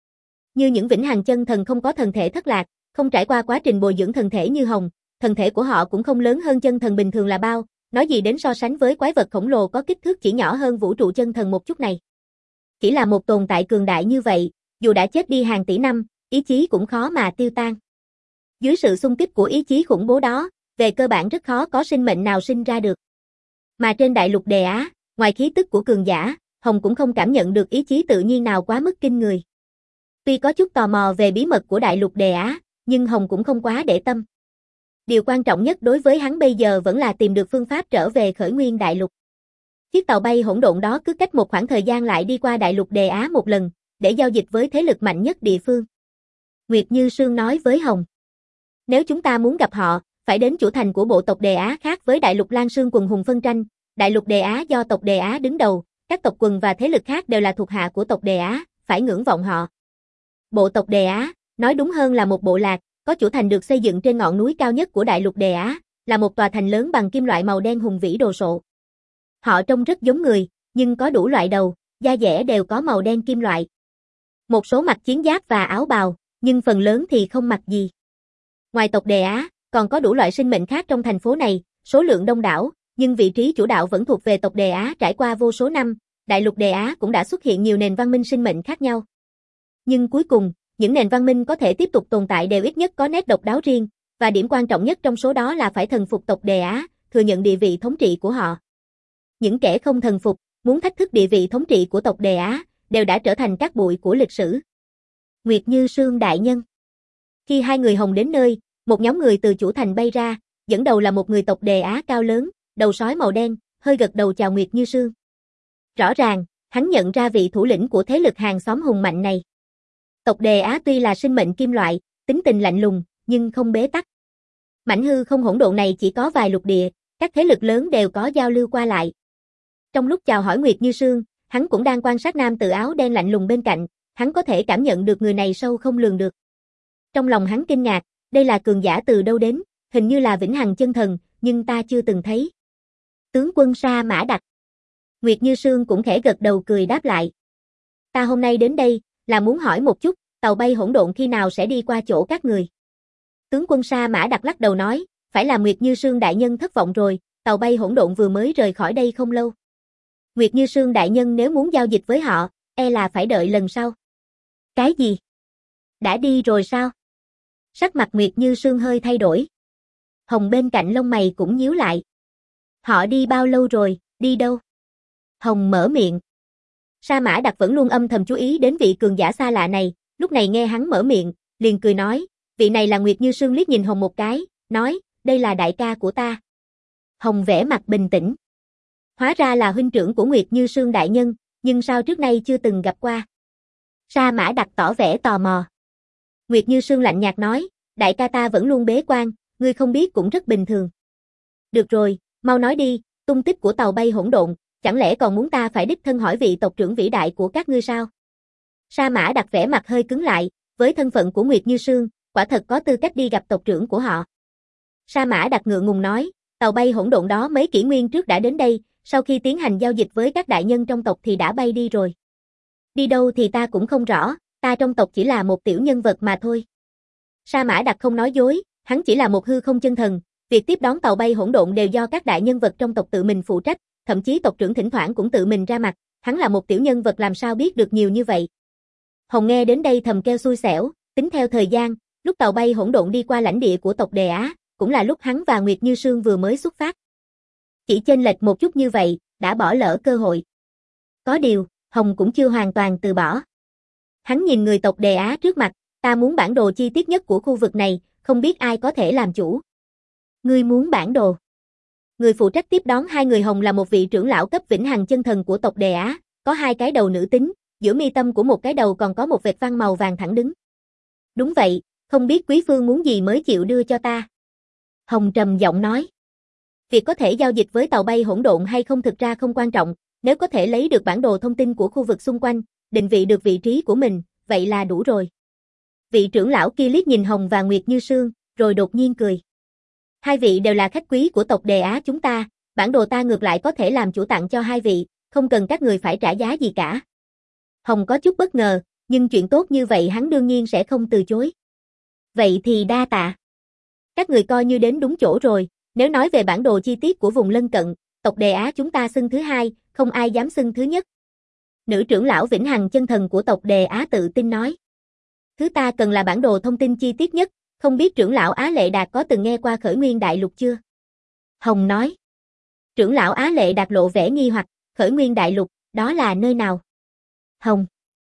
Như những vĩnh hằng chân thần không có thần thể thất lạc, không trải qua quá trình bồi dưỡng thần thể như Hồng, thần thể của họ cũng không lớn hơn chân thần bình thường là bao, nói gì đến so sánh với quái vật khổng lồ có kích thước chỉ nhỏ hơn vũ trụ chân thần một chút này. Chỉ là một tồn tại cường đại như vậy, dù đã chết đi hàng tỷ năm, ý chí cũng khó mà tiêu tan. Dưới sự xung kích của ý chí khủng bố đó, về cơ bản rất khó có sinh mệnh nào sinh ra được. Mà trên Đại Lục Đề Á, ngoài khí tức của cường giả, Hồng cũng không cảm nhận được ý chí tự nhiên nào quá mức kinh người. Tuy có chút tò mò về bí mật của Đại Lục Đề Á, nhưng Hồng cũng không quá để tâm. Điều quan trọng nhất đối với hắn bây giờ vẫn là tìm được phương pháp trở về Khởi Nguyên Đại Lục. Chiếc tàu bay hỗn độn đó cứ cách một khoảng thời gian lại đi qua Đại Lục Đề Á một lần, để giao dịch với thế lực mạnh nhất địa phương. Nguyệt Như Sương nói với Hồng. Nếu chúng ta muốn gặp họ, phải đến chủ thành của bộ tộc Đề Á khác với Đại Lục Lan Sương quần hùng phân tranh. Đại Lục Đề Á do tộc Đề Á đứng đầu, các tộc quần và thế lực khác đều là thuộc hạ của tộc Đề Á, phải ngưỡng vọng họ. Bộ tộc Đề Á, nói đúng hơn là một bộ lạc, có chủ thành được xây dựng trên ngọn núi cao nhất của Đại Lục Đề Á, là một tòa thành lớn bằng kim loại màu đen hùng vĩ đồ sộ. Họ trông rất giống người, nhưng có đủ loại đầu, da dẻ đều có màu đen kim loại. Một số mặc chiến giáp và áo bào, nhưng phần lớn thì không mặc gì. Ngoài tộc Đề Á, Còn có đủ loại sinh mệnh khác trong thành phố này, số lượng đông đảo, nhưng vị trí chủ đạo vẫn thuộc về tộc Đề Á. Trải qua vô số năm, đại lục Đề Á cũng đã xuất hiện nhiều nền văn minh sinh mệnh khác nhau. Nhưng cuối cùng, những nền văn minh có thể tiếp tục tồn tại đều ít nhất có nét độc đáo riêng, và điểm quan trọng nhất trong số đó là phải thần phục tộc Đề Á, thừa nhận địa vị thống trị của họ. Những kẻ không thần phục, muốn thách thức địa vị thống trị của tộc Đề Á, đều đã trở thành cát bụi của lịch sử. Nguyệt Như Sương đại nhân. Khi hai người Hồng đến nơi, một nhóm người từ chủ thành bay ra, dẫn đầu là một người tộc Đề Á cao lớn, đầu sói màu đen, hơi gật đầu chào Nguyệt Như Sương. Rõ ràng, hắn nhận ra vị thủ lĩnh của thế lực hàng xóm hùng mạnh này. Tộc Đề Á tuy là sinh mệnh kim loại, tính tình lạnh lùng, nhưng không bế tắc. Mảnh hư không hỗn độn này chỉ có vài lục địa, các thế lực lớn đều có giao lưu qua lại. Trong lúc chào hỏi Nguyệt Như Sương, hắn cũng đang quan sát nam tử áo đen lạnh lùng bên cạnh, hắn có thể cảm nhận được người này sâu không lường được. Trong lòng hắn kinh ngạc, đây là cường giả từ đâu đến, hình như là vĩnh hằng chân thần, nhưng ta chưa từng thấy. Tướng quân Sa Mã Đặc. Nguyệt Như Sương cũng khẽ gật đầu cười đáp lại. Ta hôm nay đến đây, là muốn hỏi một chút, tàu bay hỗn độn khi nào sẽ đi qua chỗ các người. Tướng quân Sa Mã Đặc lắc đầu nói, phải là Nguyệt Như Sương đại nhân thất vọng rồi, tàu bay hỗn độn vừa mới rời khỏi đây không lâu. Nguyệt Như Sương đại nhân nếu muốn giao dịch với họ, e là phải đợi lần sau. Cái gì? Đã đi rồi sao? Sắc mặt Nguyệt Như Sương hơi thay đổi. Hồng bên cạnh lông mày cũng nhíu lại. Họ đi bao lâu rồi, đi đâu? Hồng mở miệng. Sa Mã Đặc vẫn luôn âm thầm chú ý đến vị cường giả xa lạ này, lúc này nghe hắn mở miệng, liền cười nói, vị này là Nguyệt Như Sương liếc nhìn Hồng một cái, nói, đây là đại ca của ta. Hồng vẻ mặt bình tĩnh. Hóa ra là huynh trưởng của Nguyệt Như Sương đại nhân, nhưng sao trước nay chưa từng gặp qua? Sa Mã Đặc tỏ vẻ tò mò. Nguyệt Như Sương lạnh nhạt nói, đại ca ta vẫn luôn bế quan, ngươi không biết cũng rất bình thường. Được rồi, mau nói đi, tung tích của tàu bay hỗn độn, chẳng lẽ còn muốn ta phải đích thân hỏi vị tộc trưởng vĩ đại của các ngươi sao? Sa Mã Đặc vẻ mặt hơi cứng lại, với thân phận của Nguyệt Như Sương, quả thật có tư cách đi gặp tộc trưởng của họ. Sa Mã Đặc ngượng ngùng nói, tàu bay hỗn độn đó mấy kỷ nguyên trước đã đến đây, sau khi tiến hành giao dịch với các đại nhân trong tộc thì đã bay đi rồi. Đi đâu thì ta cũng không rõ, ta trong tộc chỉ là một tiểu nhân vật mà thôi. Sa Mã Đặc không nói dối, hắn chỉ là một hư không chân thần, việc tiếp đón tàu bay hỗn độn đều do các đại nhân vật trong tộc tự mình phụ trách, thậm chí tộc trưởng thỉnh thoảng cũng tự mình ra mặt, hắn là một tiểu nhân vật làm sao biết được nhiều như vậy. Hồng nghe đến đây thầm kêu xui xẻo, tính theo thời gian, lúc tàu bay hỗn độn đi qua lãnh địa của tộc Đề Á, cũng là lúc hắn và Nguyệt Như Sương vừa mới xuất phát. Chỉ chênh lệch một chút như vậy, đã bỏ lỡ cơ hội. Có điều, Hồng cũng chưa hoàn toàn từ bỏ. Hắn nhìn người tộc Đề Á trước mặt, ta muốn bản đồ chi tiết nhất của khu vực này, không biết ai có thể làm chủ. Ngươi muốn bản đồ? Người phụ trách tiếp đón hai người Hồng là một vị trưởng lão cấp vĩnh hằng chân thần của tộc Đề Á, có hai cái đầu nữ tính, giữa mi tâm của một cái đầu còn có một vệt văn màu vàng thẳng đứng. Đúng vậy, không biết quý phương muốn gì mới chịu đưa cho ta. Hồng trầm giọng nói. Việc có thể giao dịch với tàu bay hỗn độn hay không thực ra không quan trọng, nếu có thể lấy được bản đồ thông tin của khu vực xung quanh, định vị được vị trí của mình, vậy là đủ rồi. Vị trưởng lão kia liếc nhìn Hồng và Nguyệt Như Sương, rồi đột nhiên cười. Hai vị đều là khách quý của tộc Đề Á chúng ta, bản đồ ta ngược lại có thể làm chủ tặng cho hai vị, không cần các người phải trả giá gì cả. Hồng có chút bất ngờ, nhưng chuyện tốt như vậy hắn đương nhiên sẽ không từ chối. Vậy thì đa tạ. Các người coi như đến đúng chỗ rồi, nếu nói về bản đồ chi tiết của vùng lân cận, tộc Đề Á chúng ta xưng thứ hai, không ai dám xưng thứ nhất. Nữ trưởng lão vĩnh hằng chân thần của tộc Đề Á tự tin nói. Thứ ta cần là bản đồ thông tin chi tiết nhất, không biết trưởng lão Á Lệ Đạt có từng nghe qua Khởi Nguyên Đại Lục chưa? Hồng nói. Trưởng lão Á Lệ Đạt lộ vẻ nghi hoặc, Khởi Nguyên Đại Lục, đó là nơi nào? Hồng.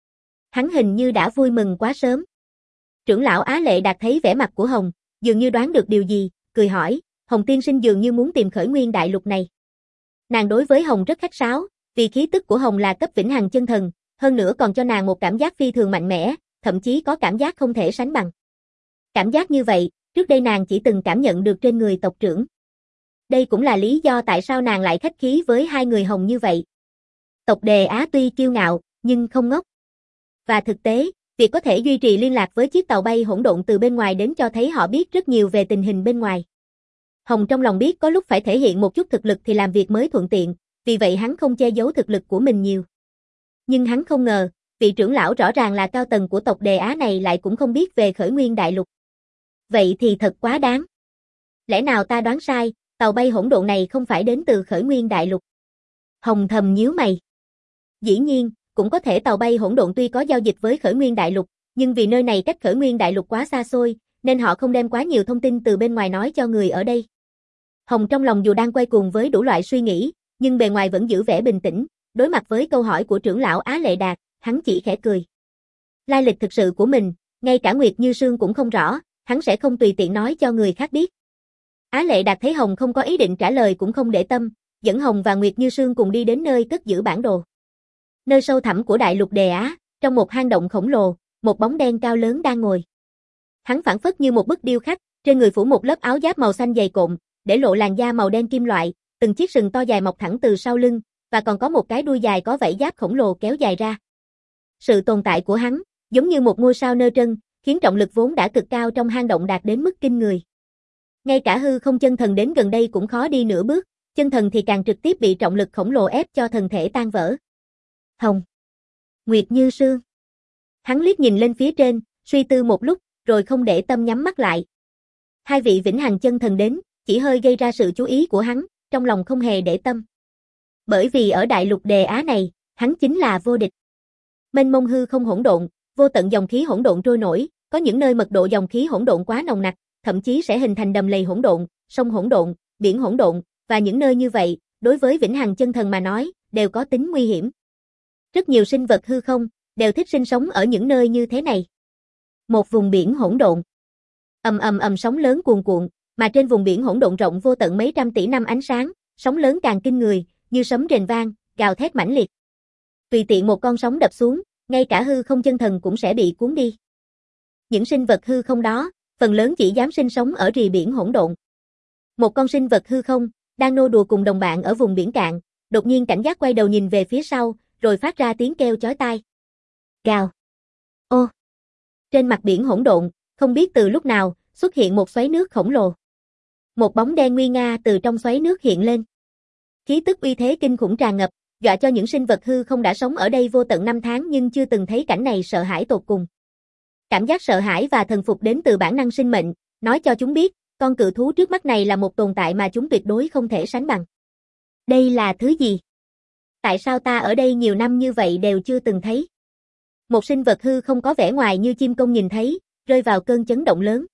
Hắn hình như đã vui mừng quá sớm. Trưởng lão Á Lệ Đạt thấy vẻ mặt của Hồng, dường như đoán được điều gì, cười hỏi, Hồng tiên sinh dường như muốn tìm Khởi Nguyên Đại Lục này. Nàng đối với Hồng rất khách sáo, vì khí tức của Hồng là cấp vĩnh hằng chân thần, hơn nữa còn cho nàng một cảm giác phi thường mạnh mẽ, thậm chí có cảm giác không thể sánh bằng. Cảm giác như vậy, trước đây nàng chỉ từng cảm nhận được trên người tộc trưởng. Đây cũng là lý do tại sao nàng lại khách khí với hai người Hồng như vậy. Tộc Đề Á tuy kiêu ngạo, nhưng không ngốc. Và thực tế, việc có thể duy trì liên lạc với chiếc tàu bay hỗn độn từ bên ngoài đến cho thấy họ biết rất nhiều về tình hình bên ngoài. Hồng trong lòng biết có lúc phải thể hiện một chút thực lực thì làm việc mới thuận tiện, vì vậy hắn không che giấu thực lực của mình nhiều. Nhưng hắn không ngờ, vị trưởng lão rõ ràng là cao tầng của tộc Đề Á này lại cũng không biết về Khởi Nguyên Đại Lục. Vậy thì thật quá đáng. Lẽ nào ta đoán sai, tàu bay hỗn độn này không phải đến từ Khởi Nguyên Đại Lục? Hồng thầm nhíu mày. Dĩ nhiên, cũng có thể tàu bay hỗn độn tuy có giao dịch với Khởi Nguyên Đại Lục, nhưng vì nơi này cách Khởi Nguyên Đại Lục quá xa xôi, nên họ không đem quá nhiều thông tin từ bên ngoài nói cho người ở đây. Hồng trong lòng dù đang quay cuồng với đủ loại suy nghĩ, nhưng bề ngoài vẫn giữ vẻ bình tĩnh, đối mặt với câu hỏi của trưởng lão Á Lệ Đạt, hắn chỉ khẽ cười. Lai lịch thực sự của mình, ngay cả Nguyệt Như Sương cũng không rõ, hắn sẽ không tùy tiện nói cho người khác biết. Á Lệ Đạt thấy Hồng không có ý định trả lời cũng không để tâm, dẫn Hồng và Nguyệt Như Sương cùng đi đến nơi cất giữ bản đồ. Nơi sâu thẳm của đại lục Đề Á, trong một hang động khổng lồ, một bóng đen cao lớn đang ngồi. Hắn phảng phất như một bức điêu khắc, trên người phủ một lớp áo giáp màu xanh dày cộm, để lộ làn da màu đen kim loại, từng chiếc sừng to dài mọc thẳng từ sau lưng, và còn có một cái đuôi dài có vảy giáp khổng lồ kéo dài ra. Sự tồn tại của hắn, giống như một ngôi sao nơ trân, khiến trọng lực vốn đã cực cao trong hang động đạt đến mức kinh người. Ngay cả hư không chân thần đến gần đây cũng khó đi nửa bước, chân thần thì càng trực tiếp bị trọng lực khổng lồ ép cho thần thể tan vỡ. Hồng, Nguyệt Như Sương. Hắn liếc nhìn lên phía trên, suy tư một lúc, rồi không để tâm nhắm mắt lại. Hai vị vĩnh hằng chân thần đến, chỉ hơi gây ra sự chú ý của hắn, trong lòng không hề để tâm. Bởi vì ở đại lục Đề Á này, hắn chính là vô địch. Mênh mông hư không hỗn độn, vô tận dòng khí hỗn độn trôi nổi, có những nơi mật độ dòng khí hỗn độn quá nồng nặc, thậm chí sẽ hình thành đầm lầy hỗn độn, sông hỗn độn, biển hỗn độn, và những nơi như vậy, đối với vĩnh hằng chân thần mà nói, đều có tính nguy hiểm. Rất nhiều sinh vật hư không đều thích sinh sống ở những nơi như thế này. Một vùng biển hỗn độn. Ầm ầm ầm sóng lớn cuồn cuộn, mà trên vùng biển hỗn độn rộng vô tận mấy trăm tỷ năm ánh sáng, sóng lớn càng kinh người, như sấm rền vang, gào thét mãnh liệt. Tùy tiện một con sóng đập xuống, ngay cả hư không chân thần cũng sẽ bị cuốn đi. Những sinh vật hư không đó, phần lớn chỉ dám sinh sống ở rì biển hỗn độn. Một con sinh vật hư không, đang nô đùa cùng đồng bạn ở vùng biển cạn, đột nhiên cảnh giác quay đầu nhìn về phía sau, rồi phát ra tiếng kêu chói tai. Gào. Ô. Trên mặt biển hỗn độn, không biết từ lúc nào, xuất hiện một xoáy nước khổng lồ. Một bóng đen nguy nga từ trong xoáy nước hiện lên. Khí tức uy thế kinh khủng tràn ngập, dọa cho những sinh vật hư không đã sống ở đây vô tận năm tháng nhưng chưa từng thấy cảnh này sợ hãi tột cùng. Cảm giác sợ hãi và thần phục đến từ bản năng sinh mệnh, nói cho chúng biết, con cự thú trước mắt này là một tồn tại mà chúng tuyệt đối không thể sánh bằng. Đây là thứ gì? Tại sao ta ở đây nhiều năm như vậy đều chưa từng thấy? Một sinh vật hư không có vẻ ngoài như chim công nhìn thấy, rơi vào cơn chấn động lớn.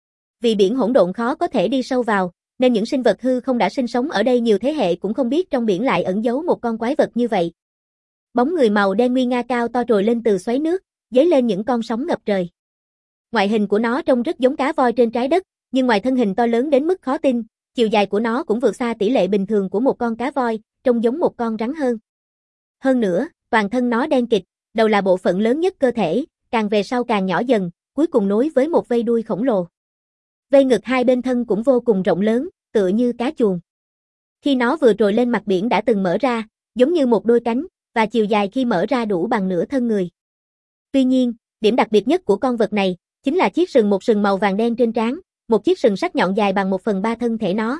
Vì biển hỗn độn khó có thể đi sâu vào, nên những sinh vật hư không đã sinh sống ở đây nhiều thế hệ cũng không biết trong biển lại ẩn giấu một con quái vật như vậy. Bóng người màu đen nguy nga cao to trồi lên từ xoáy nước, dấy lên những con sóng ngập trời. Ngoại hình của nó trông rất giống cá voi trên trái đất, nhưng ngoài thân hình to lớn đến mức khó tin, chiều dài của nó cũng vượt xa tỷ lệ bình thường của một con cá voi, trông giống một con rắn hơn. Hơn nữa, toàn thân nó đen kịt, đầu là bộ phận lớn nhất cơ thể, càng về sau càng nhỏ dần, cuối cùng nối với một vây đuôi khổng lồ. Vây ngực hai bên thân cũng vô cùng rộng lớn, tựa như cá chuồn. Khi nó vừa trồi lên mặt biển đã từng mở ra, giống như một đôi cánh, và chiều dài khi mở ra đủ bằng nửa thân người. Tuy nhiên, điểm đặc biệt nhất của con vật này, chính là chiếc sừng một sừng màu vàng đen trên trán, một chiếc sừng sắc nhọn dài bằng một phần ba thân thể nó.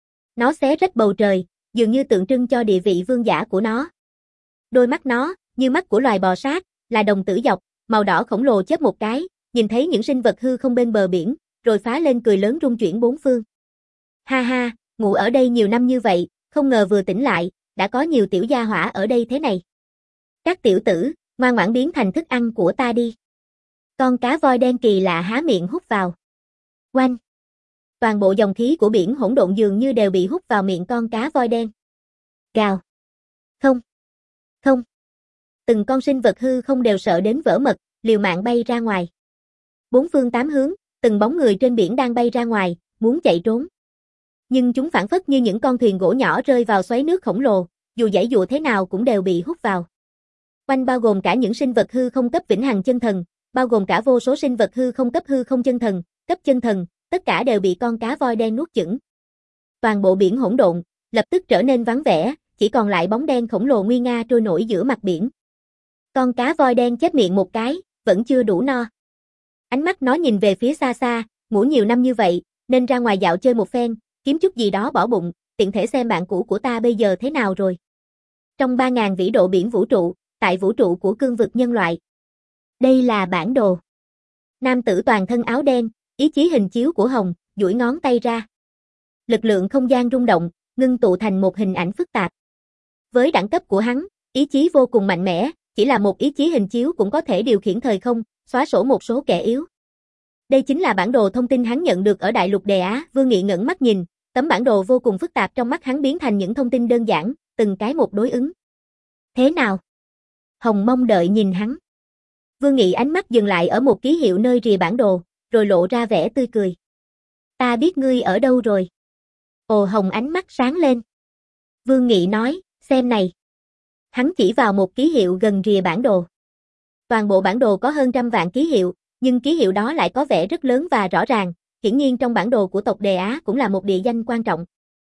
Nó xé rách bầu trời, dường như tượng trưng cho địa vị vương giả của nó. Đôi mắt nó, như mắt của loài bò sát, là đồng tử dọc, màu đỏ khổng lồ chớp một cái, nhìn thấy những sinh vật hư không bên bờ biển, rồi phá lên cười lớn rung chuyển bốn phương. Ha ha, ngủ ở đây nhiều năm như vậy, không ngờ vừa tỉnh lại, đã có nhiều tiểu gia hỏa ở đây thế này. Các tiểu tử, ngoan ngoãn biến thành thức ăn của ta đi. Con cá voi đen kỳ lạ há miệng hút vào. Oanh! Toàn bộ dòng khí của biển hỗn độn dường như đều bị hút vào miệng con cá voi đen. Gào! Không! Không! Từng con sinh vật hư không đều sợ đến vỡ mật, liều mạng bay ra ngoài. Bốn phương tám hướng, từng bóng người trên biển đang bay ra ngoài, muốn chạy trốn. Nhưng chúng phảng phất như những con thuyền gỗ nhỏ rơi vào xoáy nước khổng lồ, dù giãy dụa thế nào cũng đều bị hút vào. Oanh bao gồm cả những sinh vật hư không cấp vĩnh hằng chân thần, bao gồm cả vô số sinh vật hư không cấp hư không chân thần, cấp chân thần, tất cả đều bị con cá voi đen nuốt chửng. Toàn bộ biển hỗn độn, lập tức trở nên vắng vẻ, chỉ còn lại bóng đen khổng lồ nguy nga trôi nổi giữa mặt biển. Con cá voi đen chép miệng một cái, vẫn chưa đủ no. Ánh mắt nó nhìn về phía xa xa, ngủ nhiều năm như vậy, nên ra ngoài dạo chơi một phen, kiếm chút gì đó bỏ bụng, tiện thể xem bạn cũ của ta bây giờ thế nào rồi. Trong ba ngàn vĩ độ biển vũ trụ, tại vũ trụ của cương vực nhân loại. Đây là bản đồ. Nam tử toàn thân áo đen, ý chí hình chiếu của Hồng, duỗi ngón tay ra. Lực lượng không gian rung động, ngưng tụ thành một hình ảnh phức tạp. Với đẳng cấp của hắn, ý chí vô cùng mạnh mẽ, chỉ là một ý chí hình chiếu cũng có thể điều khiển thời không, xóa sổ một số kẻ yếu. Đây chính là bản đồ thông tin hắn nhận được ở Đại Lục Đề Á. Vương Nghị ngẩng mắt nhìn, tấm bản đồ vô cùng phức tạp trong mắt hắn biến thành những thông tin đơn giản, từng cái một đối ứng. Thế nào? Hồng mong đợi nhìn hắn. Vương Nghị ánh mắt dừng lại ở một ký hiệu nơi rìa bản đồ, rồi lộ ra vẻ tươi cười. Ta biết ngươi ở đâu rồi. Ồ, Hồng ánh mắt sáng lên. Vương Nghị nói, xem này. Hắn chỉ vào một ký hiệu gần rìa bản đồ. Toàn bộ bản đồ có hơn trăm vạn ký hiệu, nhưng ký hiệu đó lại có vẻ rất lớn và rõ ràng, hiển nhiên trong bản đồ của tộc Đề Á cũng là một địa danh quan trọng.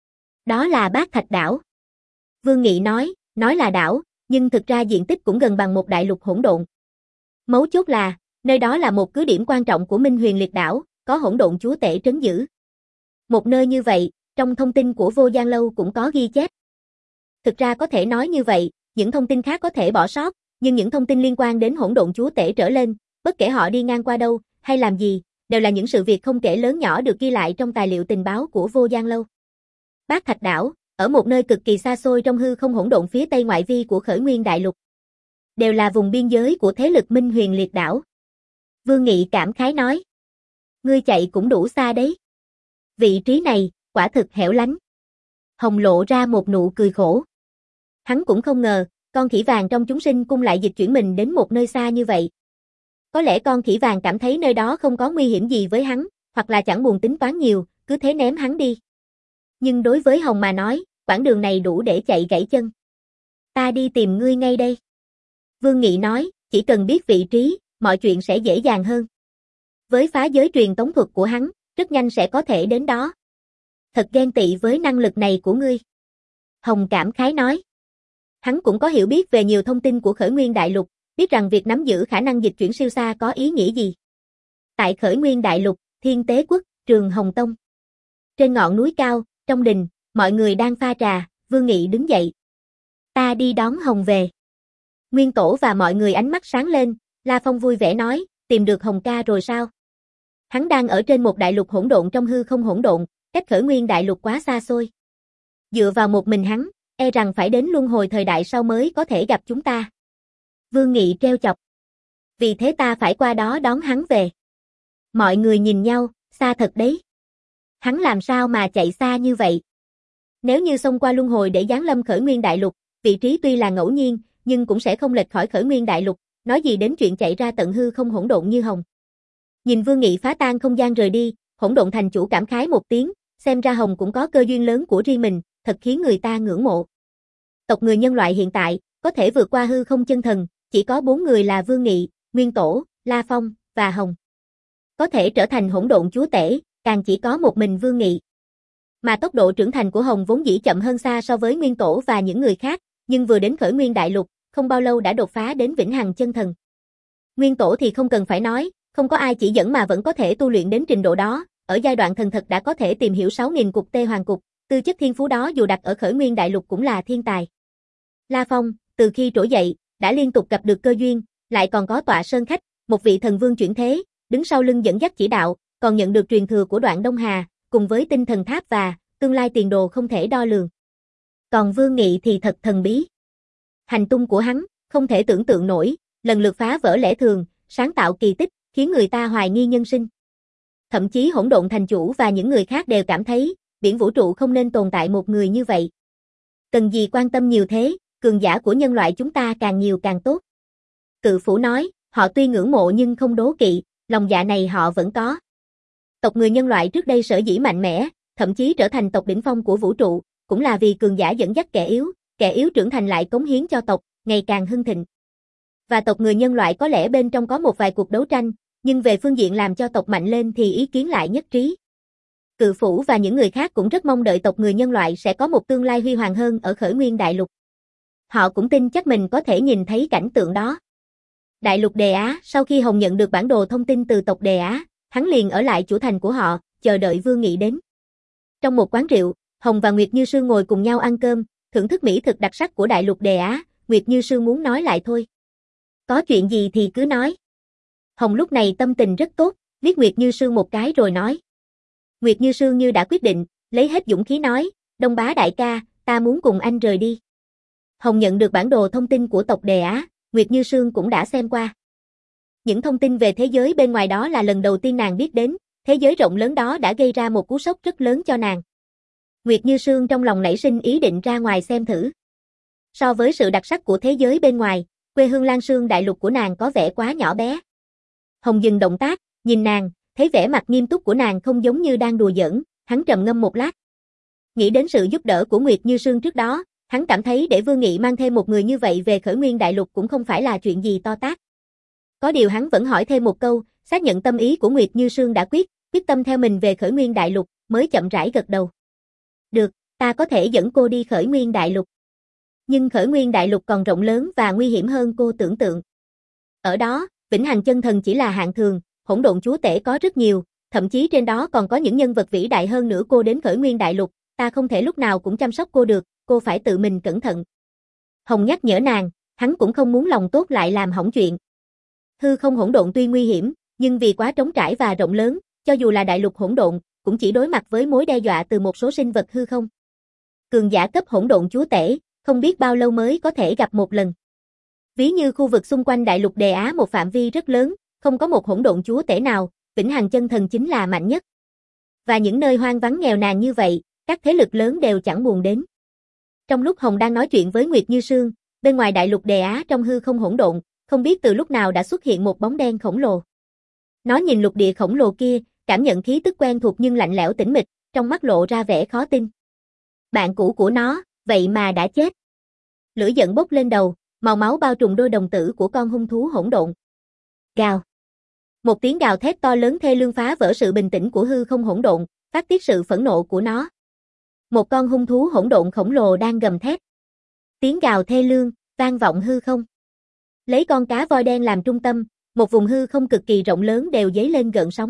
Đó là Bát Thạch đảo. Vương Nghị nói, nói là đảo, nhưng thực ra diện tích cũng gần bằng một đại lục hỗn độn. Mấu chốt là, nơi đó là một cứ điểm quan trọng của Minh Huyền Liệt đảo, có hỗn độn chúa tể trấn giữ. Một nơi như vậy, trong thông tin của Vô Gian Lâu cũng có ghi chép. Thực ra có thể nói như vậy, những thông tin khác có thể bỏ sót, nhưng những thông tin liên quan đến hỗn độn chúa tể trở lên, bất kể họ đi ngang qua đâu, hay làm gì, đều là những sự việc không kể lớn nhỏ được ghi lại trong tài liệu tình báo của Vô Gian Lâu. Bát Thạch đảo, ở một nơi cực kỳ xa xôi trong hư không hỗn độn phía tây ngoại vi của Khởi Nguyên Đại Lục. Đều là vùng biên giới của thế lực Minh Huyền Liệt đảo. Vương Nghị cảm khái nói. Ngươi chạy cũng đủ xa đấy. Vị trí này, quả thực hẻo lánh. Hồng lộ ra một nụ cười khổ. Hắn cũng không ngờ, con khỉ vàng trong chúng sinh cung lại dịch chuyển mình đến một nơi xa như vậy. Có lẽ con khỉ vàng cảm thấy nơi đó không có nguy hiểm gì với hắn, hoặc là chẳng buồn tính toán nhiều, cứ thế ném hắn đi. Nhưng đối với Hồng mà nói, quãng đường này đủ để chạy gãy chân. Ta đi tìm ngươi ngay đây. Vương Nghị nói, chỉ cần biết vị trí, mọi chuyện sẽ dễ dàng hơn. Với phá giới truyền tống thuật của hắn, rất nhanh sẽ có thể đến đó. Thật ghen tị với năng lực này của ngươi. Hồng cảm khái nói. Hắn cũng có hiểu biết về nhiều thông tin của Khởi Nguyên Đại Lục, biết rằng việc nắm giữ khả năng dịch chuyển siêu xa có ý nghĩa gì. Tại Khởi Nguyên Đại Lục, Thiên Tế Quốc, Trường Hồng Tông. Trên ngọn núi cao, trong đình, mọi người đang pha trà, Vương Nghị đứng dậy. Ta đi đón Hồng về. Nguyên Tổ và mọi người ánh mắt sáng lên, La Phong vui vẻ nói, tìm được Hồng ca rồi sao? Hắn đang ở trên một đại lục hỗn độn trong hư không hỗn độn, cách Khởi Nguyên Đại Lục quá xa xôi. Dựa vào một mình hắn, e rằng phải đến luân hồi thời đại sau mới có thể gặp chúng ta. Vương Nghị treo chọc. Vì thế ta phải qua đó đón hắn về. Mọi người nhìn nhau, xa thật đấy. Hắn làm sao mà chạy xa như vậy? Nếu như xông qua luân hồi để giáng lâm Khởi Nguyên Đại Lục, vị trí tuy là ngẫu nhiên, nhưng cũng sẽ không lệch khỏi Khởi Nguyên Đại Lục, nói gì đến chuyện chạy ra tận hư không hỗn độn như Hồng. Nhìn Vương Nghị phá tan không gian rời đi, Hỗn Độn thành chủ cảm khái một tiếng, xem ra Hồng cũng có cơ duyên lớn của riêng mình, thật khiến người ta ngưỡng mộ. Tộc người nhân loại hiện tại, có thể vượt qua hư không chân thần, chỉ có bốn người là Vương Nghị, Nguyên Tổ, La Phong, và Hồng. Có thể trở thành hỗn độn chúa tể, càng chỉ có một mình Vương Nghị. Mà tốc độ trưởng thành của Hồng vốn dĩ chậm hơn xa so với Nguyên Tổ và những người khác, nhưng vừa đến Khởi Nguyên Đại Lục, không bao lâu đã đột phá đến vĩnh hằng chân thần. Nguyên Tổ thì không cần phải nói, không có ai chỉ dẫn mà vẫn có thể tu luyện đến trình độ đó, ở giai đoạn thần thật đã có thể tìm hiểu sáu nghìn cục tê hoàng cục, tư chất thiên phú đó dù đặt ở Khởi Nguyên Đại Lục cũng là thiên tài. La Phong, từ khi trỗi dậy, đã liên tục gặp được cơ duyên, lại còn có tọa sơn khách, một vị thần vương chuyển thế, đứng sau lưng dẫn dắt chỉ đạo, còn nhận được truyền thừa của Đoạn Đông Hà, cùng với tinh thần tháp và tương lai tiền đồ không thể đo lường. Còn Vương Nghị thì thật thần bí. Hành tung của hắn, không thể tưởng tượng nổi, lần lượt phá vỡ lẽ thường, sáng tạo kỳ tích, khiến người ta hoài nghi nhân sinh. Thậm chí Hỗn Độn thành chủ và những người khác đều cảm thấy, biển vũ trụ không nên tồn tại một người như vậy. Cần gì quan tâm nhiều thế, cường giả của nhân loại chúng ta càng nhiều càng tốt. Cự Phủ nói, họ tuy ngưỡng mộ nhưng không đố kỵ, lòng dạ này họ vẫn có. Tộc người nhân loại trước đây sở dĩ mạnh mẽ, thậm chí trở thành tộc đỉnh phong của vũ trụ, cũng là vì cường giả dẫn dắt kẻ yếu, kẻ yếu trưởng thành lại cống hiến cho tộc, ngày càng hưng thịnh. Và tộc người nhân loại có lẽ bên trong có một vài cuộc đấu tranh, nhưng về phương diện làm cho tộc mạnh lên thì ý kiến lại nhất trí. Cự Phủ và những người khác cũng rất mong đợi tộc người nhân loại sẽ có một tương lai huy hoàng hơn ở Khởi Nguyên Đại Lục. Họ cũng tin chắc mình có thể nhìn thấy cảnh tượng đó. Đại Lục Đề Á, sau khi Hồng nhận được bản đồ thông tin từ tộc Đề Á, hắn liền ở lại chủ thành của họ, chờ đợi Vương Nghị đến. Trong một quán rượu, Hồng và Nguyệt Như Sương ngồi cùng nhau ăn cơm, thưởng thức mỹ thực đặc sắc của Đại Lục Đề Á, Nguyệt Như Sương muốn nói lại thôi. Có chuyện gì thì cứ nói. Hồng lúc này tâm tình rất tốt, liếc Nguyệt Như Sương một cái rồi nói. Nguyệt Như Sương như đã quyết định, lấy hết dũng khí nói, Đông Bá đại ca, ta muốn cùng anh rời đi. Hồng nhận được bản đồ thông tin của tộc Đề Á, Nguyệt Như Sương cũng đã xem qua. Những thông tin về thế giới bên ngoài đó là lần đầu tiên nàng biết đến, thế giới rộng lớn đó đã gây ra một cú sốc rất lớn cho nàng. Nguyệt Như Sương trong lòng nảy sinh ý định ra ngoài xem thử. So với sự đặc sắc của thế giới bên ngoài, quê hương Lan Sương đại lục của nàng có vẻ quá nhỏ bé. Hồng dừng động tác, nhìn nàng, thấy vẻ mặt nghiêm túc của nàng không giống như đang đùa giỡn, hắn trầm ngâm một lát. Nghĩ đến sự giúp đỡ của Nguyệt Như Sương trước đó, hắn cảm thấy để Vương Nghị mang thêm một người như vậy về Khởi Nguyên đại lục cũng không phải là chuyện gì to tát. Có điều hắn vẫn hỏi thêm một câu, xác nhận tâm ý của Nguyệt Như Sương đã quyết, quyết tâm theo mình về Khởi Nguyên đại lục, mới chậm rãi gật đầu. Được, ta có thể dẫn cô đi Khởi Nguyên đại lục. Nhưng Khởi Nguyên đại lục còn rộng lớn và nguy hiểm hơn cô tưởng tượng. Ở đó, Vĩnh Hằng chân thần chỉ là hạng thường, hỗn độn chúa tể có rất nhiều, thậm chí trên đó còn có những nhân vật vĩ đại hơn nữa. Cô đến Khởi Nguyên đại lục, ta không thể lúc nào cũng chăm sóc cô được, cô phải tự mình cẩn thận. Hồng nhắc nhở nàng, hắn cũng không muốn lòng tốt lại làm hỏng chuyện. Hư không hỗn độn tuy nguy hiểm, nhưng vì quá trống trải và rộng lớn, cho dù là đại lục hỗn độn, cũng chỉ đối mặt với mối đe dọa từ một số sinh vật hư không. Cường giả cấp hỗn độn chúa tể, không biết bao lâu mới có thể gặp một lần. Ví như khu vực xung quanh đại lục Đề Á một phạm vi rất lớn, không có một hỗn độn chúa tể nào, Vĩnh Hằng chân thần chính là mạnh nhất. Và những nơi hoang vắng nghèo nàn như vậy, các thế lực lớn đều chẳng buồn đến. Trong lúc Hồng đang nói chuyện với Nguyệt Như Sương, bên ngoài đại lục Đề Á trong hư không hỗn độn, không biết từ lúc nào đã xuất hiện một bóng đen khổng lồ. Nó nhìn lục địa khổng lồ kia, cảm nhận khí tức quen thuộc nhưng lạnh lẽo tĩnh mịch, trong mắt lộ ra vẻ khó tin. Bạn cũ của nó, vậy mà đã chết. Lửa giận bốc lên đầu, màu máu bao trùm đôi đồng tử của con hung thú hỗn độn. Gào. Một tiếng gào thét to lớn thê lương phá vỡ sự bình tĩnh của hư không hỗn độn, phát tiết sự phẫn nộ của nó. Một con hung thú hỗn độn khổng lồ đang gầm thét. Tiếng gào thê lương, vang vọng hư không. Lấy con cá voi đen làm trung tâm, một vùng hư không cực kỳ rộng lớn đều dấy lên gợn sóng.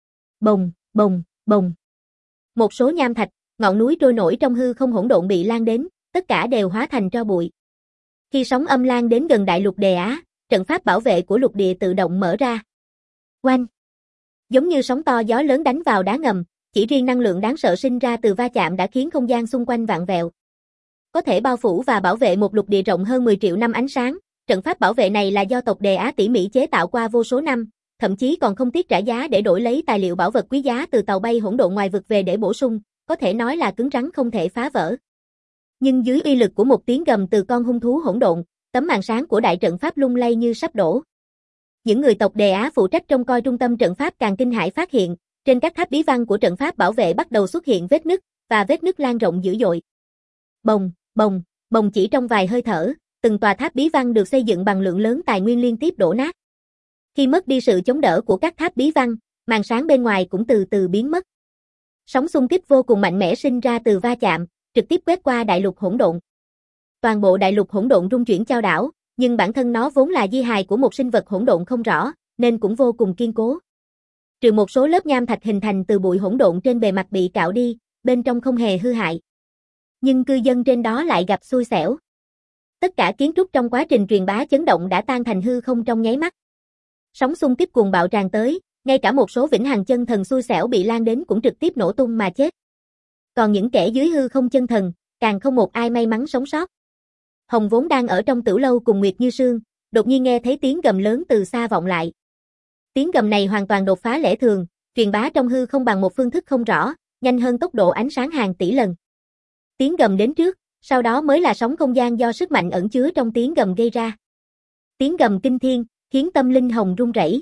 Bồng, bồng, bồng. Một số nham thạch, ngọn núi trôi nổi trong hư không hỗn độn bị lan đến, tất cả đều hóa thành tro bụi. Khi sóng âm lan đến gần đại lục Đề Á, trận pháp bảo vệ của lục địa tự động mở ra. Oanh! Giống như sóng to gió lớn đánh vào đá ngầm, chỉ riêng năng lượng đáng sợ sinh ra từ va chạm đã khiến không gian xung quanh vặn vẹo. Có thể bao phủ và bảo vệ một lục địa rộng hơn mười triệu năm ánh sáng, trận pháp bảo vệ này là do tộc Đề Á tỉ mỉ chế tạo qua vô số năm, thậm chí còn không tiếc trả giá để đổi lấy tài liệu bảo vật quý giá từ tàu bay hỗn độn ngoài vực về để bổ sung, có thể nói là cứng rắn không thể phá vỡ. Nhưng dưới uy lực của một tiếng gầm từ con hung thú hỗn độn, tấm màn sáng của đại trận pháp lung lay như sắp đổ. Những người tộc Đề Á phụ trách trông coi trung tâm trận pháp càng kinh hãi phát hiện, trên các tháp bí văn của trận pháp bảo vệ bắt đầu xuất hiện vết nứt, và vết nứt lan rộng dữ dội. Bồng, bồng, bồng chỉ trong vài hơi thở, từng tòa tháp bí văn được xây dựng bằng lượng lớn tài nguyên liên tiếp đổ nát. Khi mất đi sự chống đỡ của các tháp bí văn, màn sáng bên ngoài cũng từ từ biến mất. Sóng xung kích vô cùng mạnh mẽ sinh ra từ va chạm, trực tiếp quét qua đại lục hỗn độn. Toàn bộ đại lục hỗn độn rung chuyển chao đảo, nhưng bản thân nó vốn là di hài của một sinh vật hỗn độn không rõ, nên cũng vô cùng kiên cố. Trừ một số lớp nham thạch hình thành từ bụi hỗn độn trên bề mặt bị cạo đi, bên trong không hề hư hại. Nhưng cư dân trên đó lại gặp xui xẻo. Tất cả kiến trúc trong quá trình truyền bá chấn động đã tan thành hư không trong nháy mắt. Sóng xung kích cuồng bạo tràn tới, ngay cả một số Vĩnh Hằng chân thần xui xẻo bị lan đến cũng trực tiếp nổ tung mà chết. Còn những kẻ dưới hư không chân thần, càng không một ai may mắn sống sót. Hồng vốn đang ở trong tiểu lâu cùng Nguyệt Như Sương, đột nhiên nghe thấy tiếng gầm lớn từ xa vọng lại. Tiếng gầm này hoàn toàn đột phá lẽ thường, truyền bá trong hư không bằng một phương thức không rõ, nhanh hơn tốc độ ánh sáng hàng tỷ lần. Tiếng gầm đến trước, sau đó mới là sóng không gian do sức mạnh ẩn chứa trong tiếng gầm gây ra. Tiếng gầm kinh thiên, khiến tâm linh Hồng run rẩy.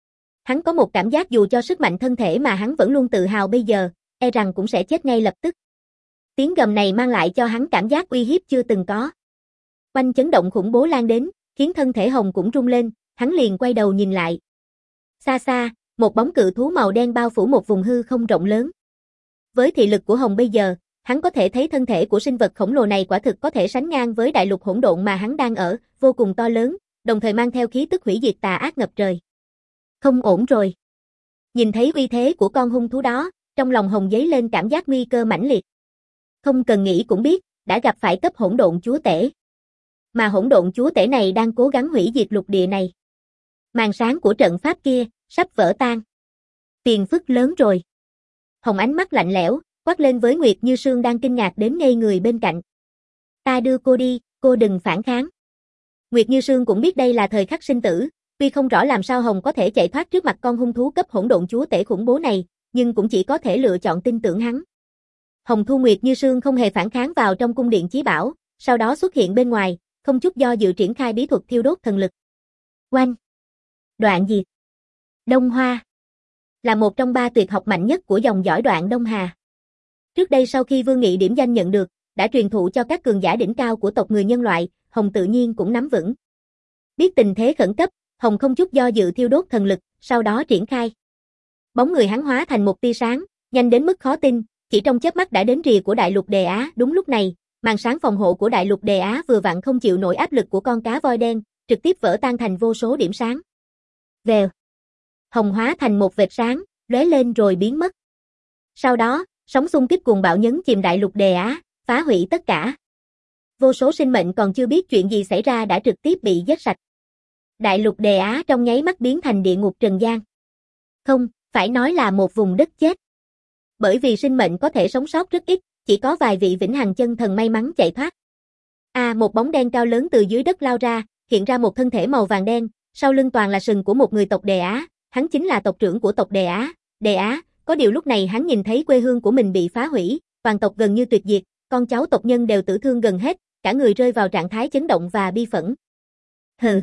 Hắn có một cảm giác dù cho sức mạnh thân thể mà hắn vẫn luôn tự hào bây giờ, e rằng cũng sẽ chết ngay lập tức. Tiếng gầm này mang lại cho hắn cảm giác uy hiếp chưa từng có. Oanh chấn động khủng bố lan đến, khiến thân thể Hồng cũng rung lên, hắn liền quay đầu nhìn lại. Xa xa, một bóng cự thú màu đen bao phủ một vùng hư không rộng lớn. Với thị lực của Hồng bây giờ, hắn có thể thấy thân thể của sinh vật khổng lồ này quả thực có thể sánh ngang với đại lục hỗn độn mà hắn đang ở, vô cùng to lớn, đồng thời mang theo khí tức hủy diệt tà ác ngập trời. Không ổn rồi. Nhìn thấy uy thế của con hung thú đó, trong lòng Hồng dấy lên cảm giác nguy cơ mãnh liệt. Không cần nghĩ cũng biết, đã gặp phải cấp hỗn độn chúa tể. Mà hỗn độn chúa tể này đang cố gắng hủy diệt lục địa này. Màn sáng của trận pháp kia, sắp vỡ tan. Phiền phức lớn rồi. Hồng ánh mắt lạnh lẽo, quát lên với Nguyệt Như Sương đang kinh ngạc đến ngây người bên cạnh. Ta đưa cô đi, cô đừng phản kháng. Nguyệt Như Sương cũng biết đây là thời khắc sinh tử, tuy không rõ làm sao Hồng có thể chạy thoát trước mặt con hung thú cấp hỗn độn chúa tể khủng bố này, nhưng cũng chỉ có thể lựa chọn tin tưởng hắn. Hồng thu Nguyệt Như Sương không hề phản kháng vào trong cung điện chí bảo, sau đó xuất hiện bên ngoài, không chút do dự triển khai bí thuật thiêu đốt thần lực. Oanh! Đoạn diệt. Đông Hoa là một trong ba tuyệt học mạnh nhất của dòng dõi Đoạn Đông Hà. Trước đây sau khi Vương Nghị điểm danh nhận được, đã truyền thụ cho các cường giả đỉnh cao của tộc người nhân loại, Hồng tự nhiên cũng nắm vững. Biết tình thế khẩn cấp, Hồng không chút do dự thiêu đốt thần lực, sau đó triển khai. Bóng người hắn hóa thành một tia sáng, nhanh đến mức khó tin, chỉ trong chớp mắt đã đến rìa của Đại Lục Đề Á. Đúng lúc này, màn sáng phòng hộ của Đại Lục Đề Á vừa vặn không chịu nổi áp lực của con cá voi đen, trực tiếp vỡ tan thành vô số điểm sáng. Vèo. Hồng hóa thành một vệt sáng, lóe lên rồi biến mất. Sau đó, sóng xung kích cuồng bạo nhấn chìm Đại Lục Đề Á, phá hủy tất cả. Vô số sinh mệnh còn chưa biết chuyện gì xảy ra đã trực tiếp bị giết sạch. Đại Lục Đề Á trong nháy mắt biến thành địa ngục trần gian. Không, phải nói là một vùng đất chết. Bởi vì sinh mệnh có thể sống sót rất ít, chỉ có vài vị vĩnh hằng chân thần may mắn chạy thoát. À, một bóng đen cao lớn từ dưới đất lao ra, hiện ra một thân thể màu vàng đen, sau lưng toàn là sừng của một người tộc Đề Á, hắn chính là tộc trưởng của tộc Đề Á. Đề Á, có điều lúc này hắn nhìn thấy quê hương của mình bị phá hủy, toàn tộc gần như tuyệt diệt, con cháu tộc nhân đều tử thương gần hết, cả người rơi vào trạng thái chấn động và bi phẫn. Hừ.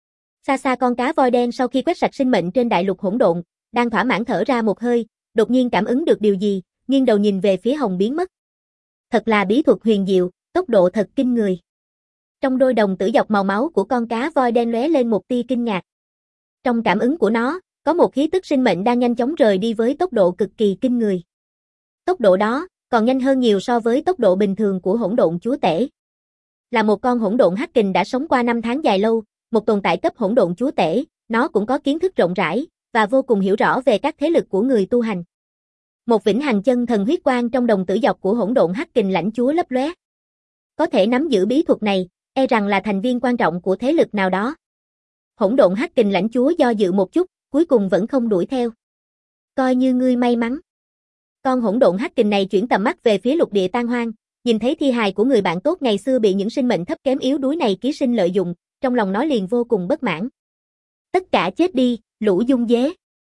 Xa xa con cá voi đen sau khi quét sạch sinh mệnh trên đại lục hỗn độn, đang thỏa mãn thở ra một hơi, đột nhiên cảm ứng được điều gì, nghiêng đầu nhìn về phía Hồng biến mất. Thật là bí thuật huyền diệu, tốc độ thật kinh người. Trong đôi đồng tử dọc màu máu của con cá voi đen lóe lên một tia kinh ngạc. Trong cảm ứng của nó, có một khí tức sinh mệnh đang nhanh chóng rời đi với tốc độ cực kỳ kinh người. Tốc độ đó còn nhanh hơn nhiều so với tốc độ bình thường của hỗn độn chúa tể. Là một con hỗn độn hắc kình đã sống qua năm tháng dài lâu, một tồn tại cấp hỗn độn chúa tể, nó cũng có kiến thức rộng rãi và vô cùng hiểu rõ về các thế lực của người tu hành. Một vĩnh hằng chân thần huyết quang trong đồng tử dọc của hỗn độn hắc kình lãnh chúa lấp lóe. Có thể nắm giữ bí thuật này, e rằng là thành viên quan trọng của thế lực nào đó. Hỗn độn hắc kình lãnh chúa do dự một chút, cuối cùng vẫn không đuổi theo. Coi như ngươi may mắn. Con hỗn độn hắc kình này chuyển tầm mắt về phía lục địa tan hoang, nhìn thấy thi hài của người bạn tốt ngày xưa bị những sinh mệnh thấp kém yếu đuối này ký sinh lợi dụng, trong lòng nó liền vô cùng bất mãn. Tất cả chết đi, lũ dung dế.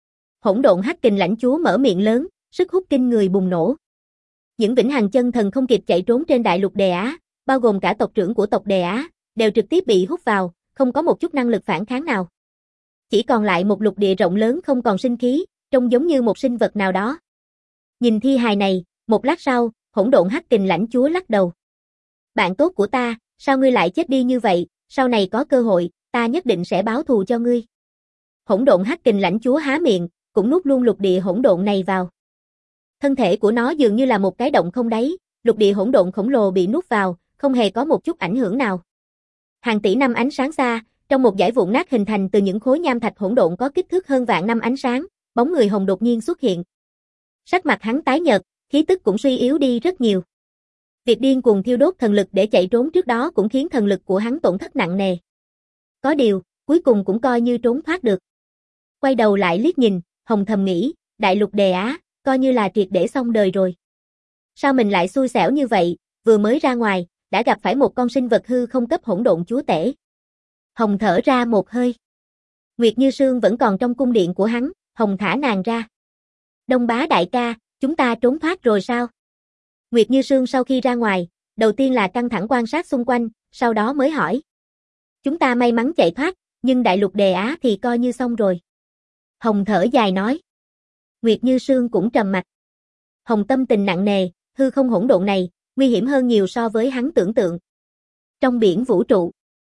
Hỗn độn hắc kình lãnh chúa mở miệng lớn, sức hút kinh người bùng nổ. Những vĩnh hằng chân thần không kịp chạy trốn trên đại lục Đề Á, bao gồm cả tộc trưởng của tộc Đề Á, đều trực tiếp bị hút vào, không có một chút năng lực phản kháng nào. Chỉ còn lại một lục địa rộng lớn không còn sinh khí, trông giống như một sinh vật nào đó. Nhìn thi hài này, một lát sau, hỗn độn hắc kình lãnh chúa lắc đầu. Bạn tốt của ta, sao ngươi lại chết đi như vậy, sau này có cơ hội, ta nhất định sẽ báo thù cho ngươi. Hỗn độn hắc kình lãnh chúa há miệng, cũng nuốt luôn lục địa hỗn độn này vào. Thân thể của nó dường như là một cái động không đáy, lục địa hỗn độn khổng lồ bị nuốt vào, không hề có một chút ảnh hưởng nào. Hàng tỷ năm ánh sáng xa, trong một dải vụn nát hình thành từ những khối nham thạch hỗn độn có kích thước hơn vạn năm ánh sáng, bóng người Hồng đột nhiên xuất hiện. Sắc mặt hắn tái nhợt, khí tức cũng suy yếu đi rất nhiều. Việc điên cuồng thiêu đốt thần lực để chạy trốn trước đó cũng khiến thần lực của hắn tổn thất nặng nề. Có điều, cuối cùng cũng coi như trốn thoát được. Quay đầu lại liếc nhìn, Hồng thầm nghĩ, đại lục Đề Á, coi như là triệt để xong đời rồi. Sao mình lại xui xẻo như vậy, vừa mới ra ngoài, đã gặp phải một con sinh vật hư không cấp hỗn độn chúa tể. Hồng thở ra một hơi. Nguyệt Như Sương vẫn còn trong cung điện của hắn, Hồng thả nàng ra. Đông bá đại ca, chúng ta trốn thoát rồi sao? Nguyệt Như Sương sau khi ra ngoài, đầu tiên là căng thẳng quan sát xung quanh, sau đó mới hỏi. Chúng ta may mắn chạy thoát, nhưng đại lục Đề Á thì coi như xong rồi. Hồng thở dài nói. Nguyệt Như Sương cũng trầm mặc. Hồng tâm tình nặng nề, hư không hỗn độn này, nguy hiểm hơn nhiều so với hắn tưởng tượng. Trong biển vũ trụ.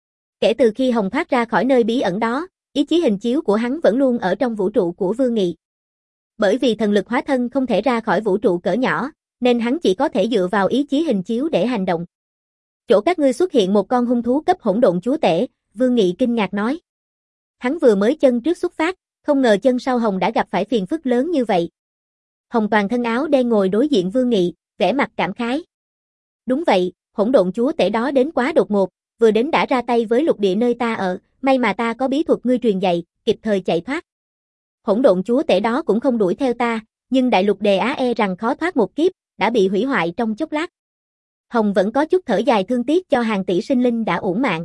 Kể từ khi Hồng thoát ra khỏi nơi bí ẩn đó, ý chí hình chiếu của hắn vẫn luôn ở trong vũ trụ của Vương Nghị. Bởi vì thần lực hóa thân không thể ra khỏi vũ trụ cỡ nhỏ, nên hắn chỉ có thể dựa vào ý chí hình chiếu để hành động. Chỗ các ngươi xuất hiện một con hung thú cấp hỗn độn chúa tể, Vương Nghị kinh ngạc nói. Hắn vừa mới chân trước xuất phát, không ngờ chân sau Hồng đã gặp phải phiền phức lớn như vậy. Hồng toàn thân áo đen ngồi đối diện Vương Nghị, vẻ mặt cảm khái. Đúng vậy, hỗn độn chúa tể đó đến quá đột ngột, vừa đến đã ra tay với lục địa nơi ta ở, may mà ta có bí thuật ngươi truyền dạy, kịp thời chạy thoát. Hỗn độn chúa tể đó cũng không đuổi theo ta, nhưng đại lục Đề Á e rằng khó thoát một kiếp, đã bị hủy hoại trong chốc lát. Hồng vẫn có chút thở dài thương tiếc cho hàng tỷ sinh linh đã uổng mạng.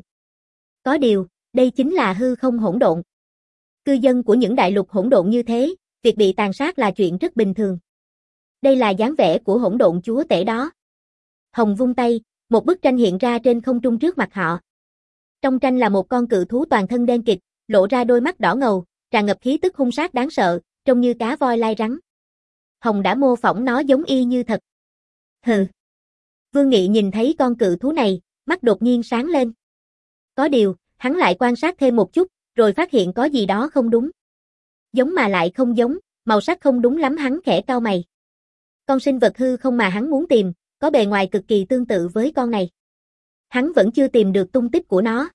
Có điều, đây chính là hư không hỗn độn. Cư dân của những đại lục hỗn độn như thế, việc bị tàn sát là chuyện rất bình thường. Đây là dáng vẻ của hỗn độn chúa tể đó. Hồng vung tay, một bức tranh hiện ra trên không trung trước mặt họ. Trong tranh là một con cự thú toàn thân đen kịt, lộ ra đôi mắt đỏ ngầu, tràn ngập khí tức hung sát đáng sợ, trông như cá voi lai rắn. Hồng đã mô phỏng nó giống y như thật. Hừ. Vương Nghị nhìn thấy con cự thú này, mắt đột nhiên sáng lên. Có điều, hắn lại quan sát thêm một chút, rồi phát hiện có gì đó không đúng. Giống mà lại không giống, màu sắc không đúng lắm, hắn khẽ cau mày. Con sinh vật hư không mà hắn muốn tìm, có bề ngoài cực kỳ tương tự với con này. Hắn vẫn chưa tìm được tung tích của nó.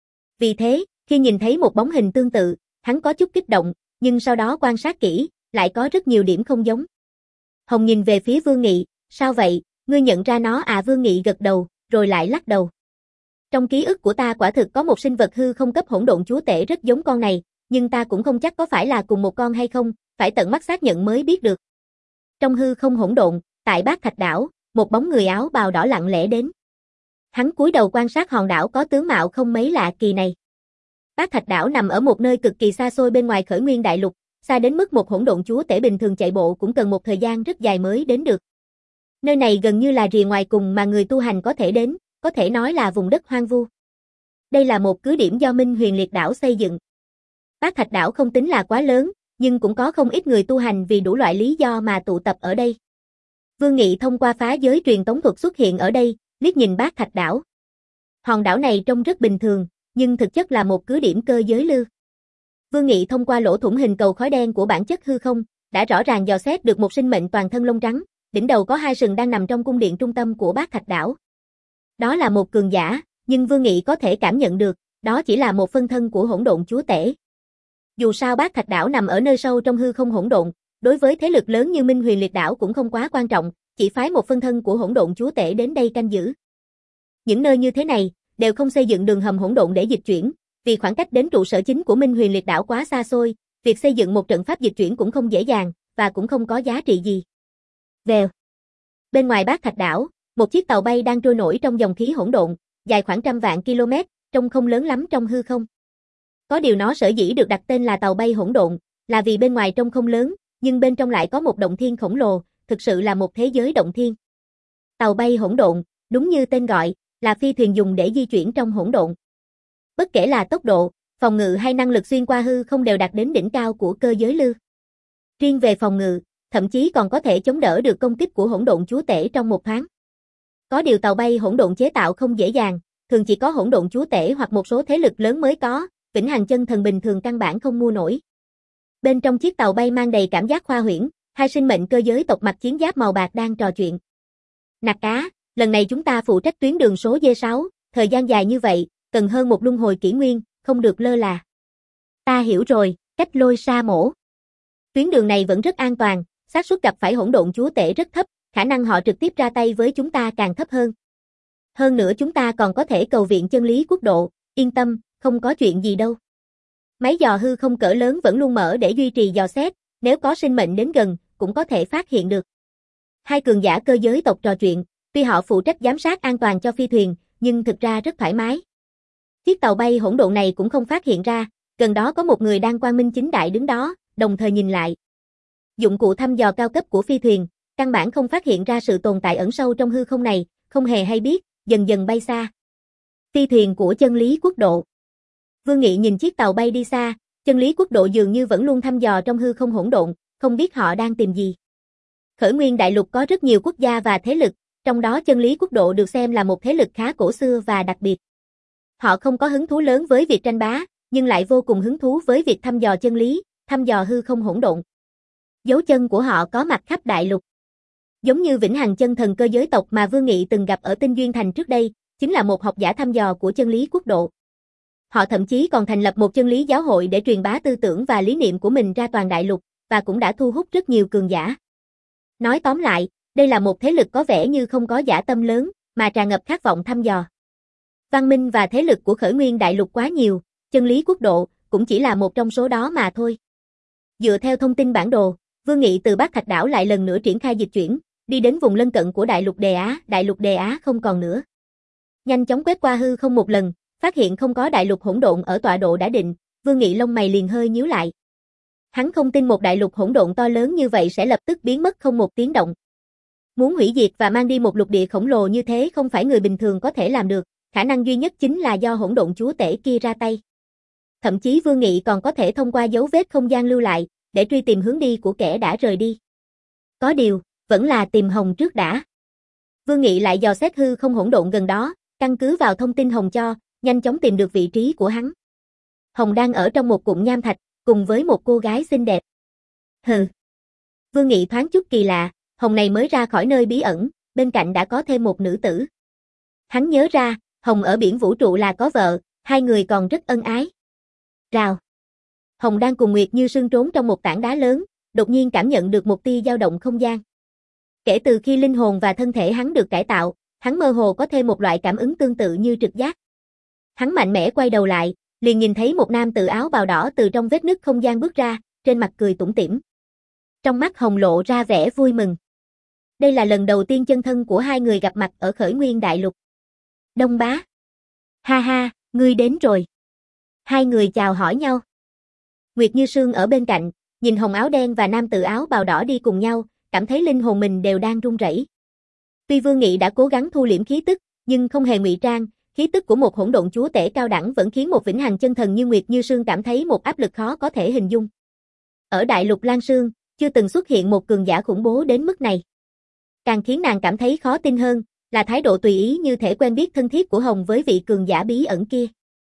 Vì thế, khi nhìn thấy một bóng hình tương tự, hắn có chút kích động, nhưng sau đó quan sát kỹ, lại có rất nhiều điểm không giống. Hồng nhìn về phía Vương Nghị, sao vậy, ngươi nhận ra nó à? Vương Nghị gật đầu, rồi lại lắc đầu. Trong ký ức của ta quả thực có một sinh vật hư không cấp hỗn độn chúa tể rất giống con này, nhưng ta cũng không chắc có phải là cùng một con hay không, phải tận mắt xác nhận mới biết được. Trong hư không hỗn độn, tại Bát Thạch đảo, một bóng người áo bào đỏ lặng lẽ đến. Hắn cúi đầu quan sát hòn đảo có tướng mạo không mấy lạ kỳ này. Bát Thạch đảo nằm ở một nơi cực kỳ xa xôi bên ngoài Khởi Nguyên đại lục, xa đến mức một hỗn độn chúa tể bình thường chạy bộ cũng cần một thời gian rất dài mới đến được. Nơi này gần như là rìa ngoài cùng mà người tu hành có thể đến, có thể nói là vùng đất hoang vu. Đây là một cứ điểm do Minh Huyền Liệt đảo xây dựng. Bát Thạch đảo không tính là quá lớn, nhưng cũng có không ít người tu hành vì đủ loại lý do mà tụ tập ở đây. Vương Nghị thông qua phá giới truyền tống thuật xuất hiện ở đây, liếc nhìn Bát Thạch đảo. Hòn đảo này trông rất bình thường, nhưng thực chất là một cứ điểm cơ giới lư. Vương Nghị thông qua lỗ thủng hình cầu khói đen của bản chất hư không, đã rõ ràng dò xét được một sinh mệnh toàn thân lông trắng, đỉnh đầu có hai sừng đang nằm trong cung điện trung tâm của Bát Thạch đảo. Đó là một cường giả, nhưng Vương Nghị có thể cảm nhận được, đó chỉ là một phân thân của hỗn độn chúa tể. Dù sao Bát Thạch đảo nằm ở nơi sâu trong hư không hỗn độn, đối với thế lực lớn như Minh Huyền Liệt đảo cũng không quá quan trọng, chỉ phái một phân thân của hỗn độn chúa tể đến đây canh giữ. Những nơi như thế này đều không xây dựng đường hầm hỗn độn để dịch chuyển, vì khoảng cách đến trụ sở chính của Minh Huyền Liệt đảo quá xa xôi, việc xây dựng một trận pháp dịch chuyển cũng không dễ dàng và cũng không có giá trị gì. Vèo. Bên ngoài Bát Thạch đảo, một chiếc tàu bay đang trôi nổi trong dòng khí hỗn độn, dài khoảng trăm vạn km, trông không lớn lắm trong hư không. Có điều nó sở dĩ được đặt tên là tàu bay hỗn độn, là vì bên ngoài trông không lớn, nhưng bên trong lại có một động thiên khổng lồ, thực sự là một thế giới động thiên. Tàu bay hỗn độn, đúng như tên gọi, là phi thuyền dùng để di chuyển trong hỗn độn. Bất kể là tốc độ, phòng ngự hay năng lực xuyên qua hư không đều đạt đến đỉnh cao của cơ giới lư. Riêng về phòng ngự, thậm chí còn có thể chống đỡ được công kích của hỗn độn chúa tể trong một thoáng. Có điều tàu bay hỗn độn chế tạo không dễ dàng, thường chỉ có hỗn độn chúa tể hoặc một số thế lực lớn mới có, vĩnh hằng chân thần bình thường căn bản không mua nổi. Bên trong chiếc tàu bay mang đầy cảm giác khoa huyễn, hai sinh mệnh cơ giới tộc mặc chiến giáp màu bạc đang trò chuyện. Nạc cá, lần này chúng ta phụ trách tuyến đường số D sáu, thời gian dài như vậy, cần hơn một luân hồi kỷ nguyên, không được lơ là. Ta hiểu rồi, cách lôi sa mổ. Tuyến đường này vẫn rất an toàn, xác suất gặp phải hỗn độn chúa tể rất thấp, khả năng họ trực tiếp ra tay với chúng ta càng thấp hơn. Hơn nữa chúng ta còn có thể cầu viện chân lý quốc độ, yên tâm, không có chuyện gì đâu. Máy dò hư không cỡ lớn vẫn luôn mở để duy trì dò xét, nếu có sinh mệnh đến gần, cũng có thể phát hiện được. Hai cường giả cơ giới tộc trò chuyện, tuy họ phụ trách giám sát an toàn cho phi thuyền, nhưng thực ra rất thoải mái. Chiếc tàu bay hỗn độn này cũng không phát hiện ra, gần đó có một người đang quang minh chính đại đứng đó, đồng thời nhìn lại. Dụng cụ thăm dò cao cấp của phi thuyền, căn bản không phát hiện ra sự tồn tại ẩn sâu trong hư không này, không hề hay biết, dần dần bay xa. Phi thuyền của chân lý quốc độ. Vương Nghị nhìn chiếc tàu bay đi xa, chân lý quốc độ dường như vẫn luôn thăm dò trong hư không hỗn độn, không biết họ đang tìm gì. Khởi Nguyên đại lục có rất nhiều quốc gia và thế lực, trong đó chân lý quốc độ được xem là một thế lực khá cổ xưa và đặc biệt. Họ không có hứng thú lớn với việc tranh bá, nhưng lại vô cùng hứng thú với việc thăm dò chân lý, thăm dò hư không hỗn độn. Dấu chân của họ có mặt khắp đại lục. Giống như vĩnh hằng chân thần cơ giới tộc mà Vương Nghị từng gặp ở Tinh Duyên Thành trước đây, chính là một học giả thăm dò của chân lý quốc độ. Họ thậm chí còn thành lập một chân lý giáo hội để truyền bá tư tưởng và lý niệm của mình ra toàn đại lục, và cũng đã thu hút rất nhiều cường giả. Nói tóm lại, đây là một thế lực có vẻ như không có dã tâm lớn, mà tràn ngập khát vọng thăm dò. Văn minh và thế lực của Khởi Nguyên đại lục quá nhiều, chân lý quốc độ cũng chỉ là một trong số đó mà thôi. Dựa theo thông tin bản đồ, Vương Nghị từ Bát Thạch đảo lại lần nữa triển khai dịch chuyển, đi đến vùng lân cận của Đại Lục Đề Á, Đại Lục Đề Á không còn nữa. Nhanh chóng quét qua hư không một lần, phát hiện không có đại lục hỗn độn ở tọa độ đã định, Vương Nghị lông mày liền hơi nhíu lại. Hắn không tin một đại lục hỗn độn to lớn như vậy sẽ lập tức biến mất không một tiếng động. Muốn hủy diệt và mang đi một lục địa khổng lồ như thế không phải người bình thường có thể làm được, khả năng duy nhất chính là do hỗn độn chúa tể kia ra tay. Thậm chí Vương Nghị còn có thể thông qua dấu vết không gian lưu lại, để truy tìm hướng đi của kẻ đã rời đi. Có điều, vẫn là tìm Hồng trước đã. Vương Nghị lại dò xét hư không hỗn độn gần đó, căn cứ vào thông tin Hồng cho, nhanh chóng tìm được vị trí của hắn. Hồng đang ở trong một cụm nham thạch, cùng với một cô gái xinh đẹp. Hừ. Vương Nghị thoáng chút kỳ lạ, Hồng này mới ra khỏi nơi bí ẩn, bên cạnh đã có thêm một nữ tử. Hắn nhớ ra, Hồng ở biển vũ trụ là có vợ, hai người còn rất ân ái. Rào. Hồng đang cùng Nguyệt Như Sương trốn trong một tảng đá lớn, đột nhiên cảm nhận được một tia dao động không gian. Kể từ khi linh hồn và thân thể hắn được cải tạo, hắn mơ hồ có thêm một loại cảm ứng tương tự như trực giác. Hắn mạnh mẽ quay đầu lại, liền nhìn thấy một nam tử áo bào đỏ từ trong vết nứt không gian bước ra, trên mặt cười tủm tỉm. Trong mắt Hồng lộ ra vẻ vui mừng. Đây là lần đầu tiên chân thân của hai người gặp mặt ở Khởi Nguyên Đại Lục. Đông bá. Ha ha, ngươi đến rồi. Hai người chào hỏi nhau. Nguyệt Như Sương ở bên cạnh, nhìn Hồng áo đen và nam tử áo bào đỏ đi cùng nhau, cảm thấy linh hồn mình đều đang run rẩy. Tuy Vương Nghị đã cố gắng thu liễm khí tức, nhưng không hề ngụy trang, khí tức của một hỗn độn chúa tể cao đẳng vẫn khiến một vĩnh hằng chân thần như Nguyệt Như Sương cảm thấy một áp lực khó có thể hình dung. Ở Đại Lục Lan Sương, chưa từng xuất hiện một cường giả khủng bố đến mức này. Càng khiến nàng cảm thấy khó tin hơn, là thái độ tùy ý như thể quen biết thân thiết của Hồng với vị cường giả bí ẩn kia.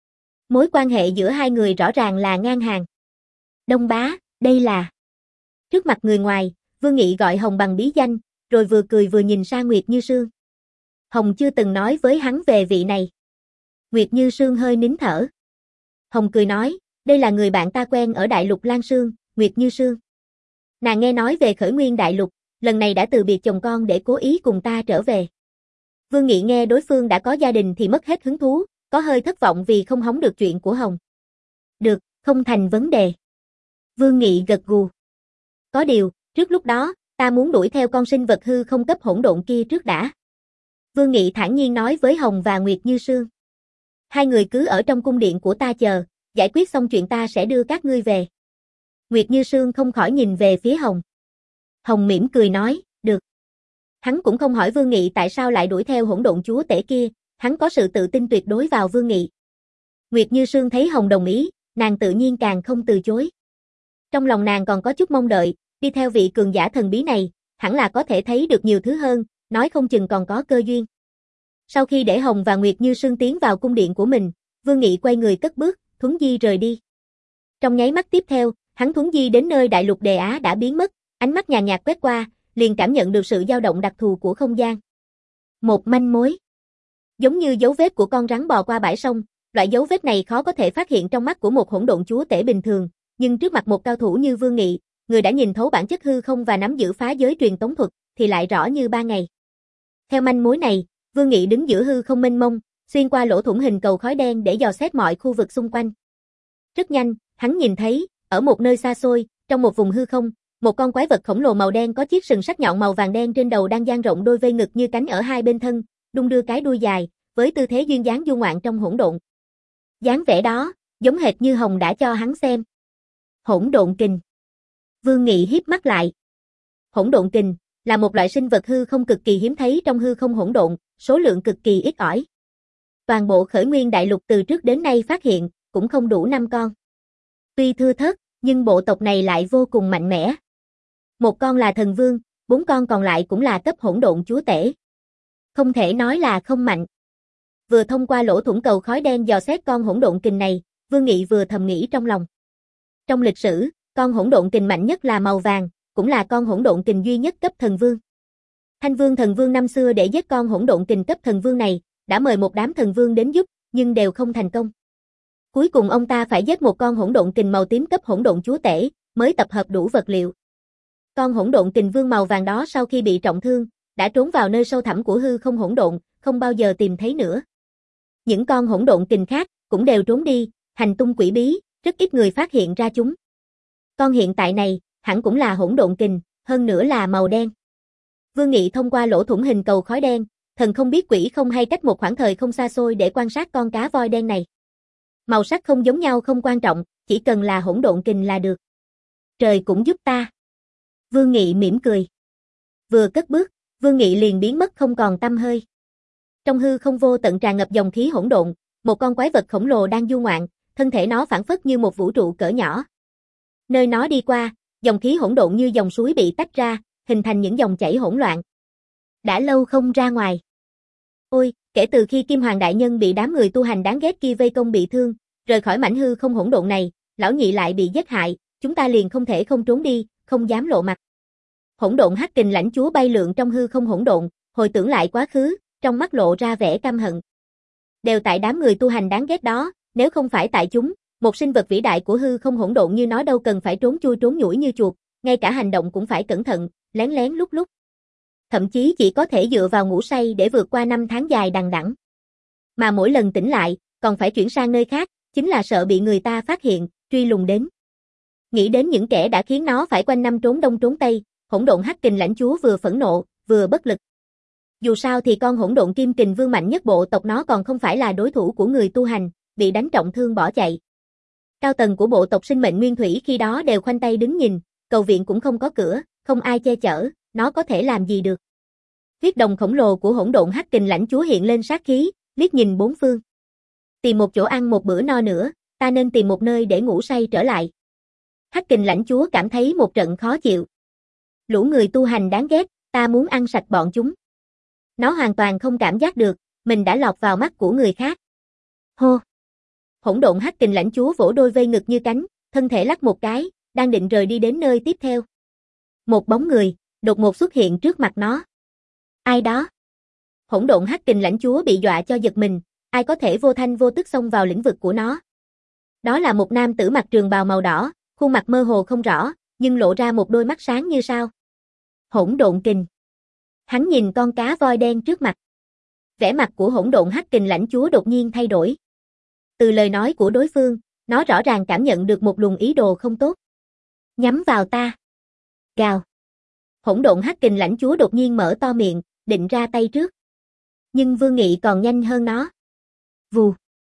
Mối quan hệ giữa hai người rõ ràng là ngang hàng. Đông bá, đây là... Trước mặt người ngoài, Vương Nghị gọi Hồng bằng bí danh, rồi vừa cười vừa nhìn sang Nguyệt Như Sương. Hồng chưa từng nói với hắn về vị này. Nguyệt Như Sương hơi nín thở. Hồng cười nói, đây là người bạn ta quen ở Đại Lục Lan Sương, Nguyệt Như Sương. Nàng nghe nói về Khởi Nguyên Đại Lục, lần này đã từ biệt chồng con để cố ý cùng ta trở về. Vương Nghị nghe đối phương đã có gia đình thì mất hết hứng thú, có hơi thất vọng vì không hóng được chuyện của Hồng. Được, không thành vấn đề. Vương Nghị gật gù. Có điều, trước lúc đó, ta muốn đuổi theo con sinh vật hư không cấp hỗn độn kia trước đã. Vương Nghị thản nhiên nói với Hồng và Nguyệt Như Sương. Hai người cứ ở trong cung điện của ta chờ, giải quyết xong chuyện ta sẽ đưa các ngươi về. Nguyệt Như Sương không khỏi nhìn về phía Hồng. Hồng mỉm cười nói, được. Hắn cũng không hỏi Vương Nghị tại sao lại đuổi theo hỗn độn chúa tể kia, hắn có sự tự tin tuyệt đối vào Vương Nghị. Nguyệt Như Sương thấy Hồng đồng ý, nàng tự nhiên càng không từ chối. Trong lòng nàng còn có chút mong đợi, đi theo vị cường giả thần bí này, hẳn là có thể thấy được nhiều thứ hơn, nói không chừng còn có cơ duyên. Sau khi để Hồng và Nguyệt Như Sương tiến vào cung điện của mình, Vương Nghị quay người cất bước, thuấn di rời đi. Trong nháy mắt tiếp theo, hắn thuấn di đến nơi Đại Lục Đề Á đã biến mất, ánh mắt nhàn nhạt quét qua, liền cảm nhận được sự dao động đặc thù của không gian. Một manh mối. Giống như dấu vết của con rắn bò qua bãi sông, loại dấu vết này khó có thể phát hiện trong mắt của một hỗn độn chúa tể bình thường, nhưng trước mặt một cao thủ như Vương Nghị, người đã nhìn thấu bản chất hư không và nắm giữ phá giới truyền tống thuật, thì lại rõ như ba ngày. Theo manh mối này, Vương Nghị đứng giữa hư không mênh mông, xuyên qua lỗ thủng hình cầu khói đen để dò xét mọi khu vực xung quanh. Rất nhanh, hắn nhìn thấy, ở một nơi xa xôi, trong một vùng hư không, một con quái vật khổng lồ màu đen có chiếc sừng sắc nhọn màu vàng đen trên đầu đang dang rộng đôi vây ngực như cánh ở hai bên thân, đung đưa cái đuôi dài, với tư thế duyên dáng du ngoạn trong hỗn độn. Dáng vẻ đó, giống hệt như Hồng đã cho hắn xem. Hỗn độn kình. Vương Nghị híp mắt lại. Hỗn độn kình là một loại sinh vật hư không cực kỳ hiếm thấy trong hư không hỗn độn, số lượng cực kỳ ít ỏi. Toàn bộ Khởi Nguyên Đại Lục từ trước đến nay phát hiện, cũng không đủ năm con. Tuy thưa thớt, nhưng bộ tộc này lại vô cùng mạnh mẽ. Một con là thần vương, bốn con còn lại cũng là cấp hỗn độn chúa tể. Không thể nói là không mạnh. Vừa thông qua lỗ thủng cầu khói đen dò xét con hỗn độn kình này, Vương Nghị vừa thầm nghĩ trong lòng. Trong lịch sử, con hỗn độn kình mạnh nhất là màu vàng, cũng là con hỗn độn kình duy nhất cấp thần vương. Thanh Vương thần vương năm xưa để giết con hỗn độn kình cấp thần vương này, đã mời một đám thần vương đến giúp, nhưng đều không thành công. Cuối cùng ông ta phải giết một con hỗn độn kình màu tím cấp hỗn độn chúa tể, mới tập hợp đủ vật liệu. Con hỗn độn kình vương màu vàng đó sau khi bị trọng thương, đã trốn vào nơi sâu thẳm của hư không hỗn độn, không bao giờ tìm thấy nữa. Những con hỗn độn kình khác cũng đều trốn đi, hành tung quỷ bí, rất ít người phát hiện ra chúng. Con hiện tại này, hẳn cũng là hỗn độn kình, hơn nữa là màu đen. Vương Nghị thông qua lỗ thủng hình cầu khói đen, thần không biết quỷ không hay cách một khoảng thời không xa xôi để quan sát con cá voi đen này. Màu sắc không giống nhau không quan trọng, chỉ cần là hỗn độn kình là được. Trời cũng giúp ta. Vương Nghị mỉm cười. Vừa cất bước, Vương Nghị liền biến mất không còn tăm hơi. Trong hư không vô tận tràn ngập dòng khí hỗn độn, một con quái vật khổng lồ đang du ngoạn, thân thể nó phảng phất như một vũ trụ cỡ nhỏ. Nơi nó đi qua, dòng khí hỗn độn như dòng suối bị tách ra, hình thành những dòng chảy hỗn loạn. Đã lâu không ra ngoài. Ôi, kể từ khi Kim Hoàng đại nhân bị đám người tu hành đáng ghét kia vây công bị thương, rời khỏi mảnh hư không hỗn độn này, lão nhị lại bị giết hại, chúng ta liền không thể không trốn đi, không dám lộ mặt. Hỗn độn hắc kình lãnh chúa bay lượn trong hư không hỗn độn, hồi tưởng lại quá khứ, trong mắt lộ ra vẻ căm hận. Đều tại đám người tu hành đáng ghét đó, nếu không phải tại chúng, một sinh vật vĩ đại của hư không hỗn độn như nó đâu cần phải trốn chui trốn nhủi như chuột, ngay cả hành động cũng phải cẩn thận, lén lén lúc lúc. Thậm chí chỉ có thể dựa vào ngủ say để vượt qua năm tháng dài đằng đẵng. Mà mỗi lần tỉnh lại, còn phải chuyển sang nơi khác, chính là sợ bị người ta phát hiện, truy lùng đến. Nghĩ đến những kẻ đã khiến nó phải quanh năm trốn đông trốn tây, hỗn độn hắc kình lãnh chúa vừa phẫn nộ, vừa bất lực. Dù sao thì con hỗn độn kim kình vương mạnh nhất bộ tộc nó còn không phải là đối thủ của người tu hành, bị đánh trọng thương bỏ chạy. Cao tầng của bộ tộc sinh mệnh nguyên thủy khi đó đều khoanh tay đứng nhìn, cầu viện cũng không có cửa, không ai che chở, nó có thể làm gì được. Huyết đồng khổng lồ của hỗn độn hắc kình lãnh chúa hiện lên sát khí, liếc nhìn bốn phương. Tìm một chỗ ăn một bữa no nữa, ta nên tìm một nơi để ngủ say trở lại. Hắc kình lãnh chúa cảm thấy một trận khó chịu. Lũ người tu hành đáng ghét, ta muốn ăn sạch bọn chúng. Nó hoàn toàn không cảm giác được, mình đã lọt vào mắt của người khác. Hô! Hỗn độn hắc kình lãnh chúa vỗ đôi vây ngực như cánh, thân thể lắc một cái, đang định rời đi đến nơi tiếp theo. Một bóng người, đột ngột xuất hiện trước mặt nó. Ai đó? Hỗn độn hắc kình lãnh chúa bị dọa cho giật mình, ai có thể vô thanh vô tức xông vào lĩnh vực của nó. Đó là một nam tử mặc trường bào màu đỏ, khuôn mặt mơ hồ không rõ, nhưng lộ ra một đôi mắt sáng như sao. Hỗn độn kình. Hắn nhìn con cá voi đen trước mặt. Vẻ mặt của hỗn độn hắc kình lãnh chúa đột nhiên thay đổi. Từ lời nói của đối phương, nó rõ ràng cảm nhận được một luồng ý đồ không tốt. Nhắm vào ta. Gào. Hỗn độn hắc kình lãnh chúa đột nhiên mở to miệng, định ra tay trước. Nhưng Vương Nghị còn nhanh hơn nó. Vù.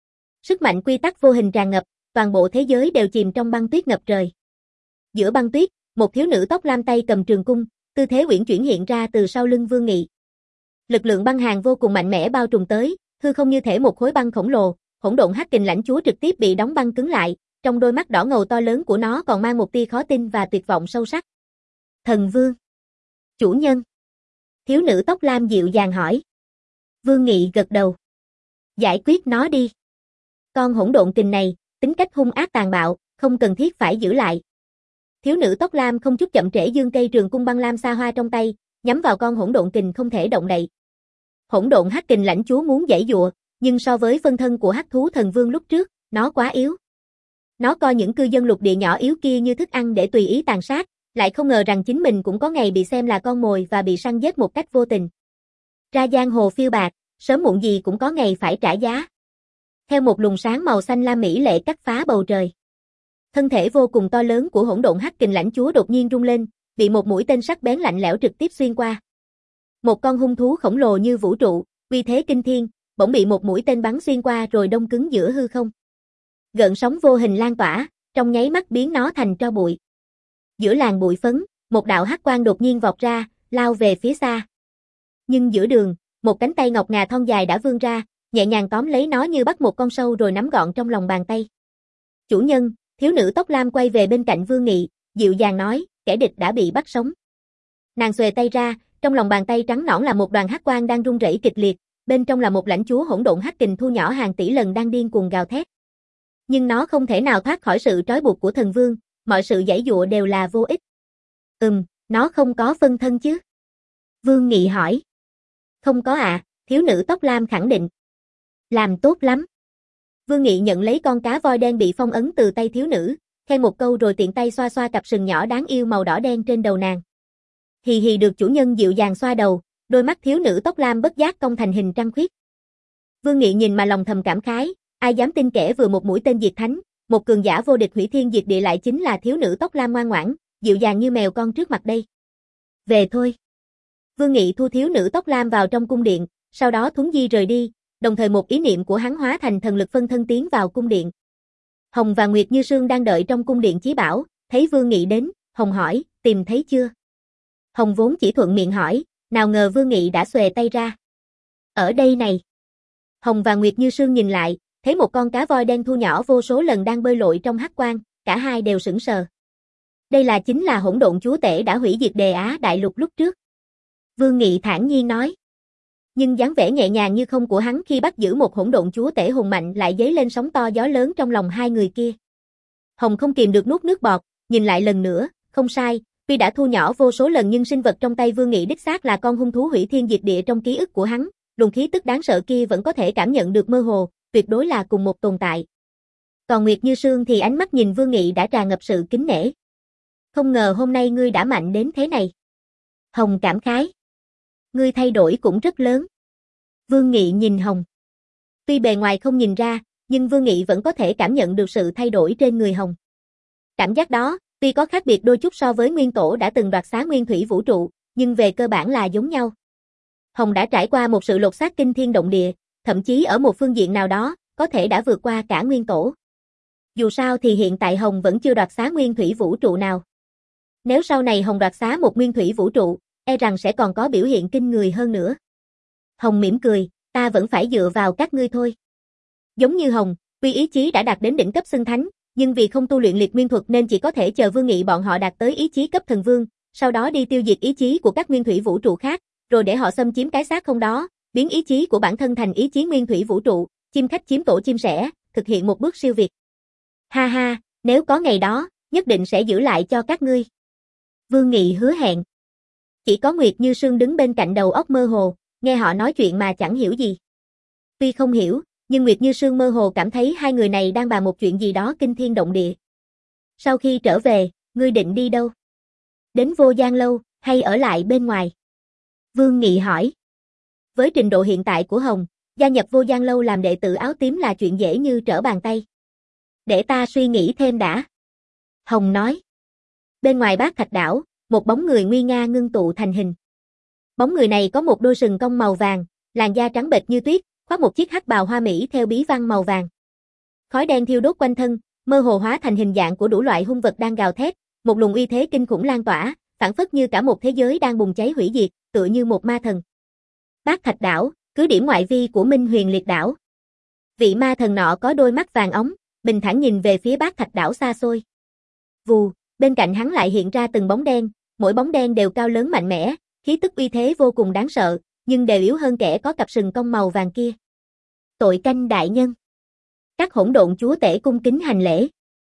Sức mạnh quy tắc vô hình tràn ngập, toàn bộ thế giới đều chìm trong băng tuyết ngập trời. Giữa băng tuyết, một thiếu nữ tóc lam tay cầm trường cung, tư thế uyển chuyển hiện ra từ sau lưng Vương Nghị. Lực lượng băng hàn vô cùng mạnh mẽ bao trùm tới, hư không như thể một khối băng khổng lồ, hỗn độn hắc kình lãnh chúa trực tiếp bị đóng băng cứng lại, trong đôi mắt đỏ ngầu to lớn của nó còn mang một tia khó tin và tuyệt vọng sâu sắc. Thần Vương. Chủ nhân. Thiếu nữ tóc lam dịu dàng hỏi. Vương Nghị gật đầu. Giải quyết nó đi. Con hỗn độn kình này, tính cách hung ác tàn bạo, không cần thiết phải giữ lại. Thiếu nữ tóc lam không chút chậm trễ giương cây trường cung băng lam xa hoa trong tay, nhắm vào con hỗn độn kình không thể động đậy. Hỗn độn hắc kình lãnh chúa muốn giãy giụa, nhưng so với phân thân của hắc thú thần vương lúc trước, nó quá yếu. Nó coi những cư dân lục địa nhỏ yếu kia như thức ăn để tùy ý tàn sát, lại không ngờ rằng chính mình cũng có ngày bị xem là con mồi và bị săn giết một cách vô tình. Ra giang hồ phiêu bạt, sớm muộn gì cũng có ngày phải trả giá. Theo một luồng sáng màu xanh lam mỹ lệ cắt phá bầu trời. Thân thể vô cùng to lớn của hỗn độn hắc kình lãnh chúa đột nhiên rung lên, bị một mũi tên sắc bén lạnh lẽo trực tiếp xuyên qua. Một con hung thú khổng lồ như vũ trụ, uy thế kinh thiên, bỗng bị một mũi tên bắn xuyên qua rồi đông cứng giữa hư không. Gợn sóng vô hình lan tỏa, trong nháy mắt biến nó thành tro bụi. Giữa làn bụi phấn, một đạo hắc quang đột nhiên vọt ra, lao về phía xa. Nhưng giữa đường, một cánh tay ngọc ngà thon dài đã vươn ra, nhẹ nhàng tóm lấy nó như bắt một con sâu rồi nắm gọn trong lòng bàn tay. Chủ nhân, thiếu nữ tóc lam quay về bên cạnh Vương Nghị, dịu dàng nói, kẻ địch đã bị bắt sống. Nàng xuề tay ra, trong lòng bàn tay trắng nõn là một đoàn hắc quang đang rung rẩy kịch liệt, bên trong là một lãnh chúa hỗn độn hắc kình thu nhỏ hàng tỷ lần đang điên cuồng gào thét. Nhưng nó không thể nào thoát khỏi sự trói buộc của thần vương, mọi sự giãy giụa đều là vô ích. Ừm, nó không có phân thân chứ? Vương Nghị hỏi. Không có ạ, à, thiếu nữ tóc lam khẳng định. Làm tốt lắm. Vương Nghị nhận lấy con cá voi đen bị phong ấn từ tay thiếu nữ, khen một câu rồi tiện tay xoa xoa cặp sừng nhỏ đáng yêu màu đỏ đen trên đầu nàng. Hì hì được chủ nhân dịu dàng xoa đầu, đôi mắt thiếu nữ tóc lam bất giác cong thành hình trăng khuyết. Vương Nghị nhìn mà lòng thầm cảm khái, ai dám tin kẻ vừa một mũi tên diệt thánh, một cường giả vô địch hủy thiên diệt địa lại chính là thiếu nữ tóc lam ngoan ngoãn, dịu dàng như mèo con trước mặt đây. Về thôi. Vương Nghị thu thiếu nữ tóc lam vào trong cung điện, sau đó thuấn di rời đi, đồng thời một ý niệm của hắn hóa thành thần lực phân thân tiến vào cung điện. Hồng và Nguyệt Như Sương đang đợi trong cung điện chí bảo, thấy Vương Nghị đến, Hồng hỏi, tìm thấy chưa? Hồng vốn chỉ thuận miệng hỏi, nào ngờ Vương Nghị đã xuề tay ra. Ở đây này. Hồng và Nguyệt Như Sương nhìn lại, thấy một con cá voi đen thu nhỏ vô số lần đang bơi lội trong hắc quang, cả hai đều sững sờ. Đây là chính là hỗn độn chúa tể đã hủy diệt Đề Á đại lục lúc trước. Vương Nghị thản nhiên nói. Nhưng dáng vẻ nhẹ nhàng như không của hắn khi bắt giữ một hỗn độn chúa tể hùng mạnh lại dấy lên sóng to gió lớn trong lòng hai người kia. Hồng không kìm được nuốt nước bọt, nhìn lại lần nữa, không sai, tuy đã thu nhỏ vô số lần nhưng sinh vật trong tay Vương Nghị đích xác là con hung thú hủy thiên diệt địa trong ký ức của hắn, luồng khí tức đáng sợ kia vẫn có thể cảm nhận được mơ hồ, tuyệt đối là cùng một tồn tại. Còn Nguyệt Như Sương thì ánh mắt nhìn Vương Nghị đã tràn ngập sự kính nể. Không ngờ hôm nay ngươi đã mạnh đến thế này. Hồng cảm khái. Ngươi thay đổi cũng rất lớn. Vương Nghị nhìn Hồng. Tuy bề ngoài không nhìn ra, nhưng Vương Nghị vẫn có thể cảm nhận được sự thay đổi trên người Hồng. Cảm giác đó, tuy có khác biệt đôi chút so với nguyên tổ đã từng đoạt xá nguyên thủy vũ trụ, nhưng về cơ bản là giống nhau. Hồng đã trải qua một sự lột xác kinh thiên động địa, thậm chí ở một phương diện nào đó, có thể đã vượt qua cả nguyên tổ. Dù sao thì hiện tại Hồng vẫn chưa đoạt xá nguyên thủy vũ trụ nào. Nếu sau này Hồng đoạt xá một nguyên thủy vũ trụ, e rằng sẽ còn có biểu hiện kinh người hơn nữa. Hồng mỉm cười, ta vẫn phải dựa vào các ngươi thôi. Giống như Hồng, tuy ý chí đã đạt đến đỉnh cấp xưng thánh, nhưng vì không tu luyện liệt nguyên thuật nên chỉ có thể chờ Vương Nghị bọn họ đạt tới ý chí cấp thần vương, sau đó đi tiêu diệt ý chí của các nguyên thủy vũ trụ khác, rồi để họ xâm chiếm cái xác không đó, biến ý chí của bản thân thành ý chí nguyên thủy vũ trụ, chim khách chiếm tổ chim sẻ, thực hiện một bước siêu việt. Ha ha, nếu có ngày đó, nhất định sẽ giữ lại cho các ngươi. Vương Nghị hứa hẹn. Chỉ có Nguyệt Như Sương đứng bên cạnh đầu óc mơ hồ, nghe họ nói chuyện mà chẳng hiểu gì. Tuy không hiểu, nhưng Nguyệt Như Sương mơ hồ cảm thấy hai người này đang bàn một chuyện gì đó kinh thiên động địa. Sau khi trở về, ngươi định đi đâu? Đến Vô Gian Lâu, hay ở lại bên ngoài? Vương Nghị hỏi. Với trình độ hiện tại của Hồng, gia nhập Vô Gian Lâu làm đệ tử áo tím là chuyện dễ như trở bàn tay. Để ta suy nghĩ thêm đã. Hồng nói. Bên ngoài Bát Thạch đảo, một bóng người nguy nga ngưng tụ thành hình. Bóng người này có một đôi sừng cong màu vàng, làn da trắng bệch như tuyết, khoác một chiếc hắc bào hoa mỹ theo bí văn màu vàng. Khói đen thiêu đốt quanh thân, mơ hồ hóa thành hình dạng của đủ loại hung vật đang gào thét, một luồng uy thế kinh khủng lan tỏa, phảng phất như cả một thế giới đang bùng cháy hủy diệt, tựa như một ma thần. Bát Thạch đảo, cứ điểm ngoại vi của Minh Huyền Liệt đảo. Vị ma thần nọ có đôi mắt vàng óng, bình thản nhìn về phía Bát Thạch đảo xa xôi. Vù, bên cạnh hắn lại hiện ra từng bóng đen, mỗi bóng đen đều cao lớn mạnh mẽ, khí tức uy thế vô cùng đáng sợ, nhưng đều yếu hơn kẻ có cặp sừng cong màu vàng kia. Tội canh đại nhân. Các hỗn độn chúa tể cung kính hành lễ.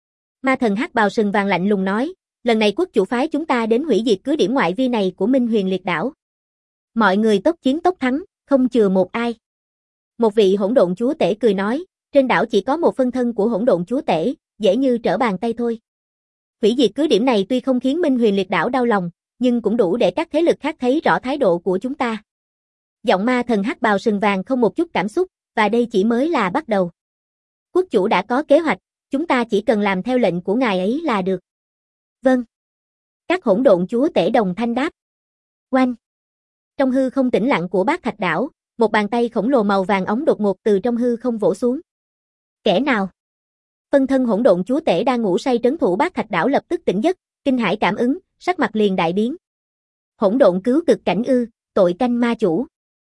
Ma thần hắc bào sừng vàng lạnh lùng nói, lần này quốc chủ phái chúng ta đến hủy diệt cứ điểm ngoại vi này của Minh Huyền Liệt đảo. Mọi người tốc chiến tốc thắng, không chừa một ai. Một vị hỗn độn chúa tể cười nói, trên đảo chỉ có một phân thân của hỗn độn chúa tể, dễ như trở bàn tay thôi. Hủy diệt cứ điểm này tuy không khiến Minh Huyền Liệt đảo đau lòng, nhưng cũng đủ để các thế lực khác thấy rõ thái độ của chúng ta. Giọng ma thần hắc bào sừng vàng không một chút cảm xúc, và đây chỉ mới là bắt đầu. Quốc chủ đã có kế hoạch, chúng ta chỉ cần làm theo lệnh của ngài ấy là được. Vâng. Các hỗn độn chúa tể đồng thanh đáp. Oanh. Trong hư không tĩnh lặng của Bát Thạch đảo, một bàn tay khổng lồ màu vàng óng đột ngột từ trong hư không vỗ xuống. Kẻ nào? Phân thân hỗn độn chúa tể đang ngủ say trấn thủ Bát Thạch đảo lập tức tỉnh giấc, kinh hãi cảm ứng, sắc mặt liền đại biến. Hỗn độn cứu cực cảnh ư, tội canh ma chủ.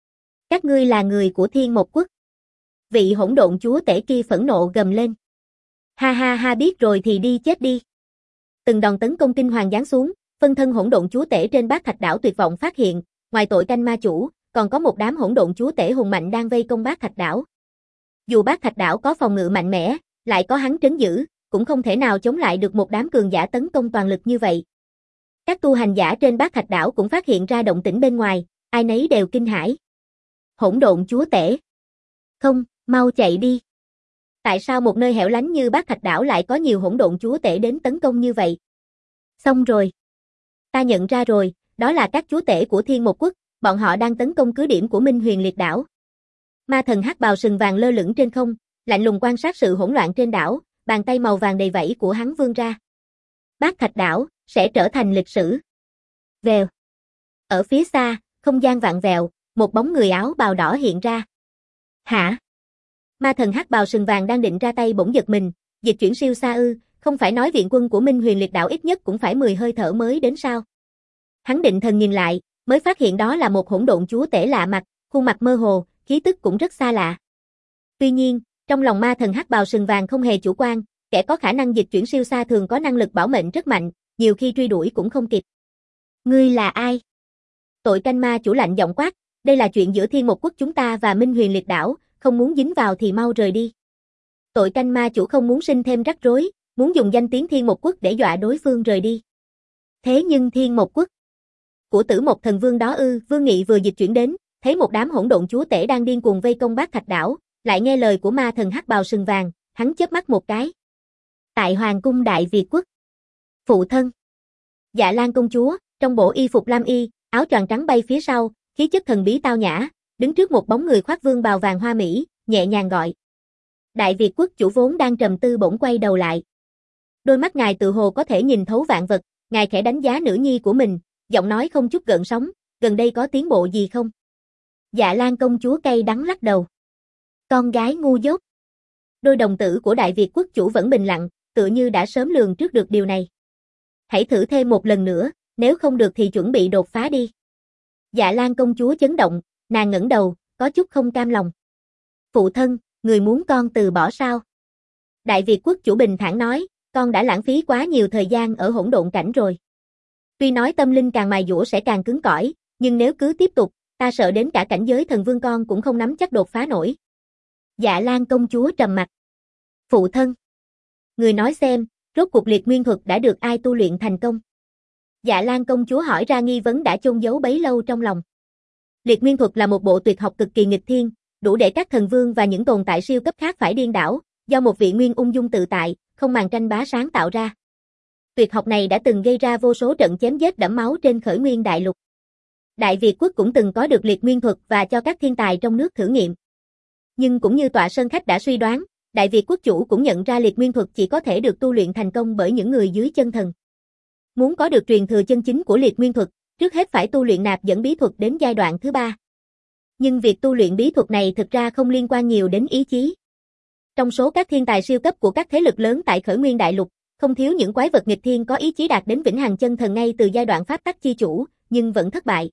Các ngươi là người của Thiên Mộc Quốc. Vị hỗn độn chúa tể kia phẫn nộ gầm lên. Ha ha ha, biết rồi thì đi chết đi. Từng đòn tấn công kinh hoàng giáng xuống, phân thân hỗn độn chúa tể trên Bát Thạch đảo tuyệt vọng phát hiện, ngoài tội canh ma chủ, còn có một đám hỗn độn chúa tể hùng mạnh đang vây công Bát Thạch đảo. Dù Bát Thạch đảo có phòng ngự mạnh mẽ, lại có hắn trấn giữ, cũng không thể nào chống lại được một đám cường giả tấn công toàn lực như vậy. Các tu hành giả trên Bát Thạch đảo cũng phát hiện ra động tĩnh bên ngoài, ai nấy đều kinh hãi. Hỗn độn chúa tể. Không, mau chạy đi. Tại sao một nơi hẻo lánh như Bát Thạch đảo lại có nhiều hỗn độn chúa tể đến tấn công như vậy? Xong rồi. Ta nhận ra rồi, đó là các chúa tể của Thiên Mộc Quốc, bọn họ đang tấn công cứ điểm của Minh Huyền Liệt đảo. Ma thần hắc bào sừng vàng lơ lửng trên không, lạnh lùng quan sát sự hỗn loạn trên đảo, bàn tay màu vàng đầy vẫy của hắn vươn ra. Bát Thạch đảo sẽ trở thành lịch sử. Vèo. Ở phía xa, không gian vặn vẹo, một bóng người áo bào đỏ hiện ra. Hả? Ma thần hắc bào sừng vàng đang định ra tay bỗng giật mình, dịch chuyển siêu xa ư, không phải nói viện quân của Minh Huyền Liệt Đảo ít nhất cũng phải mười hơi thở mới đến sao? Hắn định thần nhìn lại, mới phát hiện đó là một hỗn độn chúa tể lạ mặt, khuôn mặt mơ hồ, khí tức cũng rất xa lạ. Tuy nhiên, trong lòng ma thần hắc bào sừng vàng không hề chủ quan, kẻ có khả năng dịch chuyển siêu xa thường có năng lực bảo mệnh rất mạnh, nhiều khi truy đuổi cũng không kịp. Ngươi là ai? Tội canh ma chủ lạnh giọng quát, đây là chuyện giữa Thiên Một Quốc chúng ta và Minh Huyền Liệt Đảo, không muốn dính vào thì mau rời đi. Tội canh ma chủ không muốn sinh thêm rắc rối, muốn dùng danh tiếng Thiên Một Quốc để dọa đối phương rời đi. Thế nhưng Thiên Một Quốc của Tử Mộc Thần Vương đó ư? Vương Nghị vừa dịch chuyển đến, thấy một đám hỗn độn chúa tể đang điên cuồng vây công Bát Thạch Đảo, lại nghe lời của ma thần hắc bào sừng vàng, hắn chớp mắt một cái. Tại Hoàng cung Đại Việt Quốc. Phụ thân. Dạ Lan công chúa, trong bộ y phục lam y, áo choàng trắng bay phía sau, khí chất thần bí tao nhã, đứng trước một bóng người khoác vương bào vàng hoa mỹ, nhẹ nhàng gọi. Đại Việt Quốc chủ vốn đang trầm tư bỗng quay đầu lại. Đôi mắt ngài tự hồ có thể nhìn thấu vạn vật, ngài khẽ đánh giá nữ nhi của mình, giọng nói không chút gợn sóng, gần đây có tiến bộ gì không? Dạ Lan công chúa cay đắng lắc đầu. Con gái ngu dốt. Đôi đồng tử của Đại Việt Quốc chủ vẫn bình lặng, tựa như đã sớm lường trước được điều này. Hãy thử thêm một lần nữa, nếu không được thì chuẩn bị đột phá đi. Dạ Lan công chúa chấn động, nàng ngẩng đầu, có chút không cam lòng. Phụ thân, người muốn con từ bỏ sao? Đại Việt Quốc chủ bình thản nói, con đã lãng phí quá nhiều thời gian ở hỗn độn cảnh rồi. Tuy nói tâm linh càng mài dũa sẽ càng cứng cỏi, nhưng nếu cứ tiếp tục, ta sợ đến cả cảnh giới thần vương con cũng không nắm chắc đột phá nổi. Dạ Lan công chúa trầm mặt. Phụ thân. Người nói xem, rốt cuộc liệt nguyên thuật đã được ai tu luyện thành công? Dạ Lan công chúa hỏi ra nghi vấn đã chôn giấu bấy lâu trong lòng. Liệt nguyên thuật là một bộ tuyệt học cực kỳ nghịch thiên, đủ để các thần vương và những tồn tại siêu cấp khác phải điên đảo, do một vị nguyên ung dung tự tại, không màng tranh bá sáng tạo ra. Tuyệt học này đã từng gây ra vô số trận chém giết đẫm máu trên khởi nguyên đại lục. Đại Việt Quốc cũng từng có được liệt nguyên thuật và cho các thiên tài trong nước thử nghiệm. Nhưng cũng như Tọa Sơn Khách đã suy đoán, Đại Việt Quốc chủ cũng nhận ra liệt nguyên thuật chỉ có thể được tu luyện thành công bởi những người dưới chân thần. Muốn có được truyền thừa chân chính của liệt nguyên thuật, trước hết phải tu luyện nạp dẫn bí thuật đến giai đoạn thứ ba. Nhưng việc tu luyện bí thuật này thực ra không liên quan nhiều đến ý chí. Trong số các thiên tài siêu cấp của các thế lực lớn tại khởi nguyên đại lục, không thiếu những quái vật nghịch thiên có ý chí đạt đến vĩnh hằng chân thần ngay từ giai đoạn pháp tắc chi chủ, nhưng vẫn thất bại.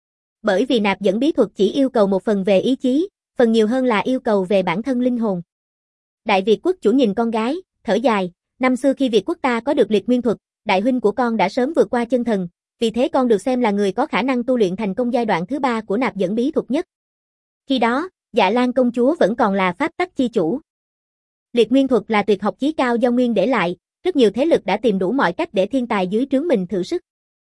Bởi vì nạp dẫn bí thuật chỉ yêu cầu một phần về ý chí, phần nhiều hơn là yêu cầu về bản thân linh hồn. Đại Việt Quốc chủ nhìn con gái, thở dài, năm xưa khi Việt Quốc ta có được liệt nguyên thuật, đại huynh của con đã sớm vượt qua chân thần, vì thế con được xem là người có khả năng tu luyện thành công giai đoạn thứ ba của nạp dẫn bí thuật nhất. Khi đó, Dạ Lan công chúa vẫn còn là pháp tắc chi chủ. Liệt nguyên thuật là tuyệt học chí cao do Nguyên để lại, rất nhiều thế lực đã tìm đủ mọi cách để thiên tài dưới trướng mình thử sức.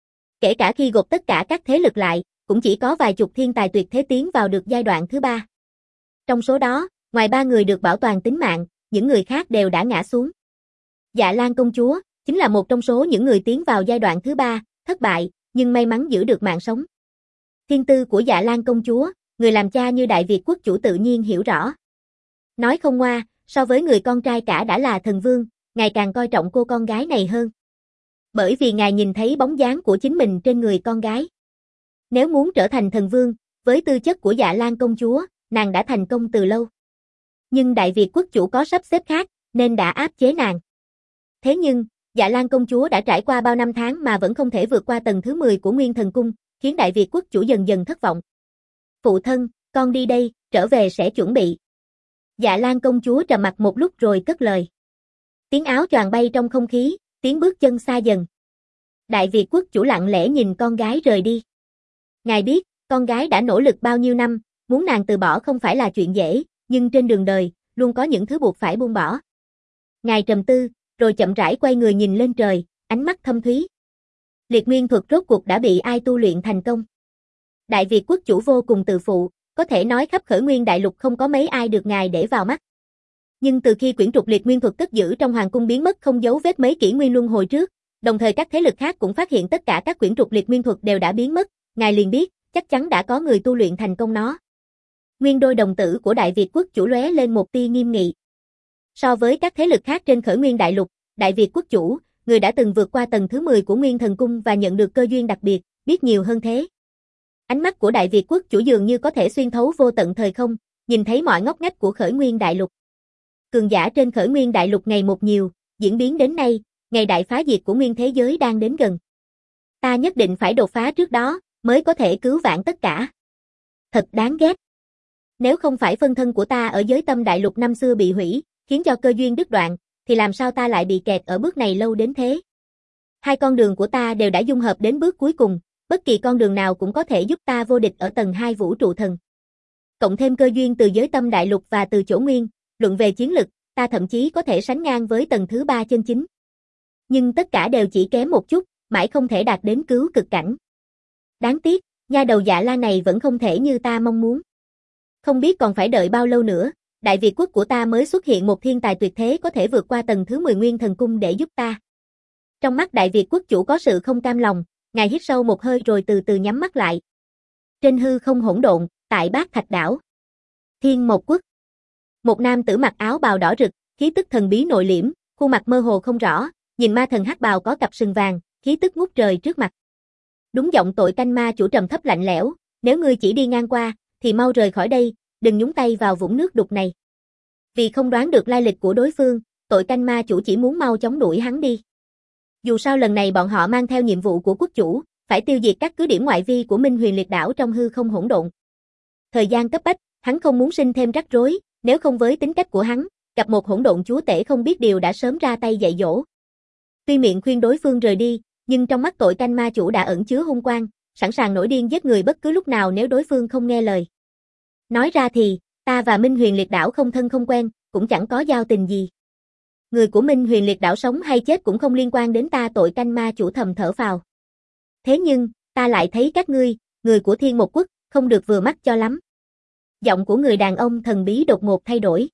Kể cả khi gộp tất cả các thế lực lại, cũng chỉ có vài chục thiên tài tuyệt thế tiến vào được giai đoạn thứ ba. Trong số đó, ngoài ba người được bảo toàn tính mạng, những người khác đều đã ngã xuống. Dạ Lan công chúa chính là một trong số những người tiến vào giai đoạn thứ ba, thất bại, nhưng may mắn giữ được mạng sống. Thiên tư của Dạ Lan công chúa, người làm cha như Đại Việt Quốc chủ tự nhiên hiểu rõ. Nói không ngoa, so với người con trai cả đã là thần vương, ngài càng coi trọng cô con gái này hơn. Bởi vì ngài nhìn thấy bóng dáng của chính mình trên người con gái. Nếu muốn trở thành thần vương, với tư chất của Dạ Lan công chúa, nàng đã thành công từ lâu. Nhưng Đại Việt Quốc chủ có sắp xếp khác, nên đã áp chế nàng. Thế nhưng, Dạ Lan công chúa đã trải qua bao năm tháng mà vẫn không thể vượt qua tầng thứ mười của Nguyên Thần Cung, khiến Đại Việt Quốc chủ dần dần thất vọng. Phụ thân, con đi đây, trở về sẽ chuẩn bị. Dạ Lan công chúa trầm mặc một lúc rồi cất lời. Tiếng áo choàng bay trong không khí, tiếng bước chân xa dần. Đại Việt Quốc chủ lặng lẽ nhìn con gái rời đi. Ngài biết, con gái đã nỗ lực bao nhiêu năm, muốn nàng từ bỏ không phải là chuyện dễ, nhưng trên đường đời, luôn có những thứ buộc phải buông bỏ. Ngài trầm tư, rồi chậm rãi quay người nhìn lên trời, ánh mắt thâm thúy. Liệt nguyên thuật rốt cuộc đã bị ai tu luyện thành công? Đại Việt Quốc chủ vô cùng tự phụ, có thể nói khắp khởi nguyên đại lục không có mấy ai được ngài để vào mắt. Nhưng từ khi quyển trục liệt nguyên thuật cất giữ trong hoàng cung biến mất không dấu vết mấy kỷ nguyên luân hồi trước, đồng thời các thế lực khác cũng phát hiện tất cả các quyển trục liệt nguyên thuật đều đã biến mất, ngài liền biết, chắc chắn đã có người tu luyện thành công nó. Nguyên đôi đồng tử của Đại Việt Quốc chủ lóe lên một tia nghiêm nghị. So với các thế lực khác trên khởi nguyên đại lục, Đại Việt Quốc chủ, người đã từng vượt qua tầng thứ mười của Nguyên Thần Cung và nhận được cơ duyên đặc biệt, biết nhiều hơn thế. Ánh mắt của Đại Việt quốc chủ dường như có thể xuyên thấu vô tận thời không, nhìn thấy mọi ngóc ngách của Khởi Nguyên Đại Lục. Cường giả trên Khởi Nguyên Đại Lục ngày một nhiều, diễn biến đến nay, ngày đại phá diệt của nguyên thế giới đang đến gần. Ta nhất định phải đột phá trước đó, mới có thể cứu vãn tất cả. Thật đáng ghét. Nếu không phải phân thân của ta ở giới tâm đại lục năm xưa bị hủy, khiến cho cơ duyên đứt đoạn, thì làm sao ta lại bị kẹt ở bước này lâu đến thế? Hai con đường của ta đều đã dung hợp đến bước cuối cùng, bất kỳ con đường nào cũng có thể giúp ta vô địch ở tầng hai vũ trụ thần. Cộng thêm cơ duyên từ giới tâm đại lục và từ chỗ nguyên, luận về chiến lực, ta thậm chí có thể sánh ngang với tầng thứ ba chân chính. Nhưng tất cả đều chỉ kém một chút, mãi không thể đạt đến cứu cực cảnh. Đáng tiếc, nha đầu Dạ Lan này vẫn không thể như ta mong muốn. Không biết còn phải đợi bao lâu nữa, Đại Việt quốc của ta mới xuất hiện một thiên tài tuyệt thế có thể vượt qua tầng thứ mười Nguyên Thần Cung để giúp ta. Trong mắt Đại Việt quốc chủ có sự không cam lòng, ngài hít sâu một hơi rồi từ từ nhắm mắt lại. Trên hư không hỗn độn, tại Bát Thạch đảo. Thiên Mộc quốc. Một nam tử mặc áo bào đỏ rực, khí tức thần bí nội liễm, khuôn mặt mơ hồ không rõ, nhìn ma thần hắc bào có cặp sừng vàng, khí tức ngút trời trước mặt. Đúng giọng tội canh ma chủ trầm thấp lạnh lẽo, nếu ngươi chỉ đi ngang qua, thì mau rời khỏi đây, đừng nhúng tay vào vũng nước đục này. Vì không đoán được lai lịch của đối phương, tội canh ma chủ chỉ muốn mau chóng đuổi hắn đi. Dù sao lần này bọn họ mang theo nhiệm vụ của quốc chủ, phải tiêu diệt các cứ điểm ngoại vi của Minh Huyền Liệt đảo trong hư không hỗn độn. Thời gian cấp bách, hắn không muốn sinh thêm rắc rối, nếu không với tính cách của hắn, gặp một hỗn độn chúa tể không biết điều đã sớm ra tay dạy dỗ. Tuy miệng khuyên đối phương rời đi, nhưng trong mắt tội canh ma chủ đã ẩn chứa hung quang, sẵn sàng nổi điên giết người bất cứ lúc nào nếu đối phương không nghe lời. Nói ra thì, ta và Minh Huyền Liệt đảo không thân không quen, cũng chẳng có giao tình gì. Người của Minh Huyền Liệt đảo sống hay chết cũng không liên quan đến ta, tội canh ma chủ thầm thở phào. Thế nhưng, ta lại thấy các ngươi, người của Thiên Mộc quốc, không được vừa mắt cho lắm. Giọng của người đàn ông thần bí đột ngột thay đổi.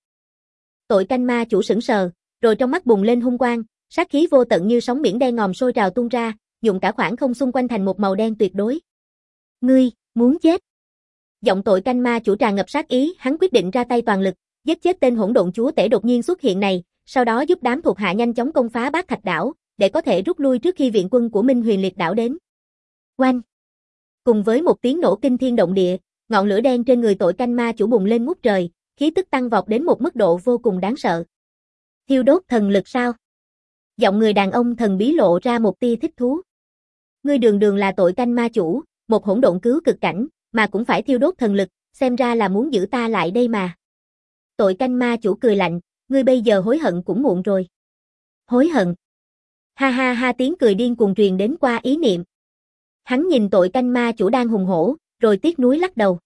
Tội canh ma chủ sững sờ, rồi trong mắt bùng lên hung quang, sát khí vô tận như sóng biển đen ngòm sôi trào tuôn ra, nhuộm cả khoảng không xung quanh thành một màu đen tuyệt đối. Ngươi, muốn chết. Giọng tội canh ma chủ tràn ngập sát ý, hắn quyết định ra tay toàn lực, giết chết tên hỗn độn chúa tể đột nhiên xuất hiện này, sau đó giúp đám thuộc hạ nhanh chóng công phá Bát Thạch đảo, để có thể rút lui trước khi viện quân của Minh Huyền Liệt đảo đến. Oanh! Cùng với một tiếng nổ kinh thiên động địa, ngọn lửa đen trên người tội canh ma chủ bùng lên ngút trời, khí tức tăng vọt đến một mức độ vô cùng đáng sợ. Thiêu đốt thần lực sao? Giọng người đàn ông thần bí lộ ra một tia thích thú. Ngươi đường đường là tội canh ma chủ, một hỗn độn cứu cực cảnh, mà cũng phải thiêu đốt thần lực, xem ra là muốn giữ ta lại đây mà. Tội canh ma chủ cười lạnh, ngươi bây giờ hối hận cũng muộn rồi. Hối hận? Ha ha ha, tiếng cười điên cuồng truyền đến qua ý niệm. Hắn nhìn tội canh ma chủ đang hùng hổ, rồi tiếc nuối lắc đầu.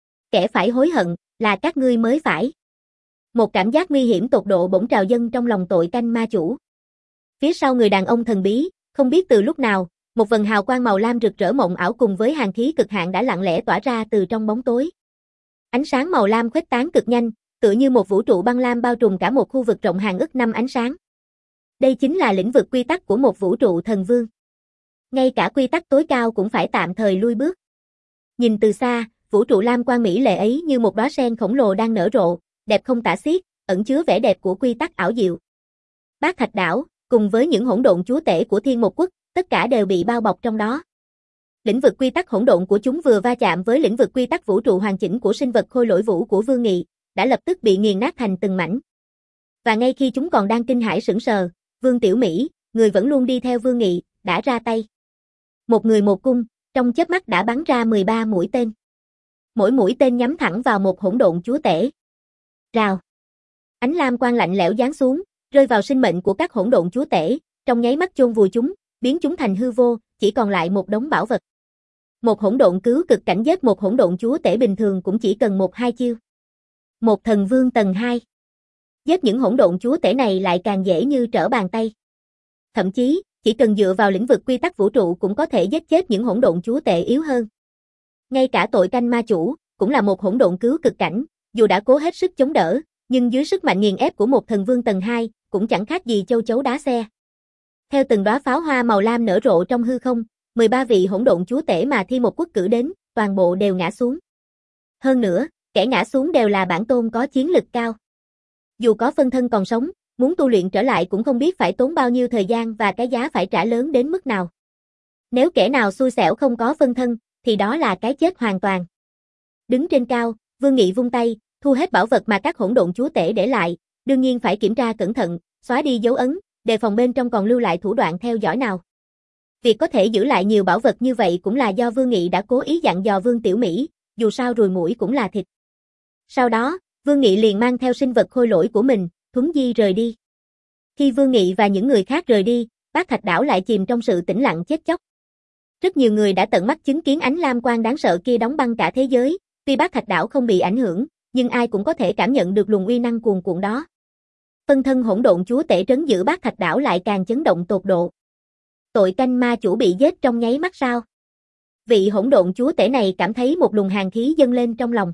Kẻ phải hối hận, là các ngươi mới phải. Một cảm giác nguy hiểm tột độ bỗng trào dâng trong lòng tội canh ma chủ. Phía sau người đàn ông thần bí, không biết từ lúc nào, một vầng hào quang màu lam rực rỡ mộng ảo cùng với hàn khí cực hạn đã lặng lẽ tỏa ra từ trong bóng tối. Ánh sáng màu lam khuếch tán cực nhanh, tựa như một vũ trụ băng lam bao trùm cả một khu vực rộng hàng ức năm ánh sáng. Đây chính là lĩnh vực quy tắc của một vũ trụ thần vương. Ngay cả quy tắc tối cao cũng phải tạm thời lui bước. Nhìn từ xa, vũ trụ lam quang mỹ lệ ấy như một đóa sen khổng lồ đang nở rộ, đẹp không tả xiết, ẩn chứa vẻ đẹp của quy tắc ảo diệu. Bát Thạch đảo, cùng với những hỗn độn chúa tể của Thiên Mộc quốc, tất cả đều bị bao bọc trong đó. Lĩnh vực quy tắc hỗn độn của chúng vừa va chạm với lĩnh vực quy tắc vũ trụ hoàn chỉnh của sinh vật khôi lỗi vũ của Vương Nghị, đã lập tức bị nghiền nát thành từng mảnh. Và ngay khi chúng còn đang kinh hãi sững sờ, Vương Tiểu Mỹ, người vẫn luôn đi theo Vương Nghị, đã ra tay. Một người một cung, trong chớp mắt đã bắn ra mười ba mũi tên. Mỗi mũi tên nhắm thẳng vào một hỗn độn chúa tể. Rào. Ánh lam quang lạnh lẽo giáng xuống, rơi vào sinh mệnh của các hỗn độn chúa tể, trong nháy mắt chôn vùi chúng, biến chúng thành hư vô, chỉ còn lại một đống bảo vật. Một hỗn độn cứu cực cảnh giết một hỗn độn chúa tể bình thường cũng chỉ cần một hai chiêu. Một thần vương tầng hai. Giết những hỗn độn chúa tể này lại càng dễ như trở bàn tay. Thậm chí, chỉ cần dựa vào lĩnh vực quy tắc vũ trụ cũng có thể giết chết những hỗn độn chúa tể yếu hơn. Ngay cả tội canh ma chủ, cũng là một hỗn độn cứu cực cảnh, dù đã cố hết sức chống đỡ, nhưng dưới sức mạnh nghiền ép của một thần vương tầng hai, cũng chẳng khác gì châu chấu đá xe. Theo từng đóa pháo hoa màu lam nở rộ trong hư không, mười ba vị hỗn độn chúa tể mà Thiên Mộc quốc cử đến, toàn bộ đều ngã xuống. Hơn nữa, kẻ ngã xuống đều là bản tôn có chiến lực cao. Dù có phân thân còn sống, muốn tu luyện trở lại cũng không biết phải tốn bao nhiêu thời gian và cái giá phải trả lớn đến mức nào. Nếu kẻ nào xui xẻo không có phân thân, thì đó là cái chết hoàn toàn. Đứng trên cao, Vương Nghị vung tay, thu hết bảo vật mà các hỗn độn chúa tể để lại, đương nhiên phải kiểm tra cẩn thận, xóa đi dấu ấn, đề phòng bên trong còn lưu lại thủ đoạn theo dõi nào. Việc có thể giữ lại nhiều bảo vật như vậy cũng là do Vương Nghị đã cố ý dặn dò Vương Tiểu Mỹ, dù sao ruồi muỗi cũng là thịt. Sau đó, Vương Nghị liền mang theo sinh vật khôi lỗi của mình, thuấn di rời đi. Khi Vương Nghị và những người khác rời đi, Bác Thạch Đảo lại chìm trong sự tĩnh lặng chết chóc. Rất nhiều người đã tận mắt chứng kiến ánh lam quang đáng sợ kia đóng băng cả thế giới, tuy Bác Thạch Đảo không bị ảnh hưởng, nhưng ai cũng có thể cảm nhận được luồng uy năng cuồn cuộn đó. Phân thân hỗn độn chúa tể trấn giữ Bác Thạch Đảo lại càng chấn động tột độ. Tội canh ma chủ bị giết trong nháy mắt sao? Vị hỗn độn chúa tể này cảm thấy một luồng hàn khí dâng lên trong lòng.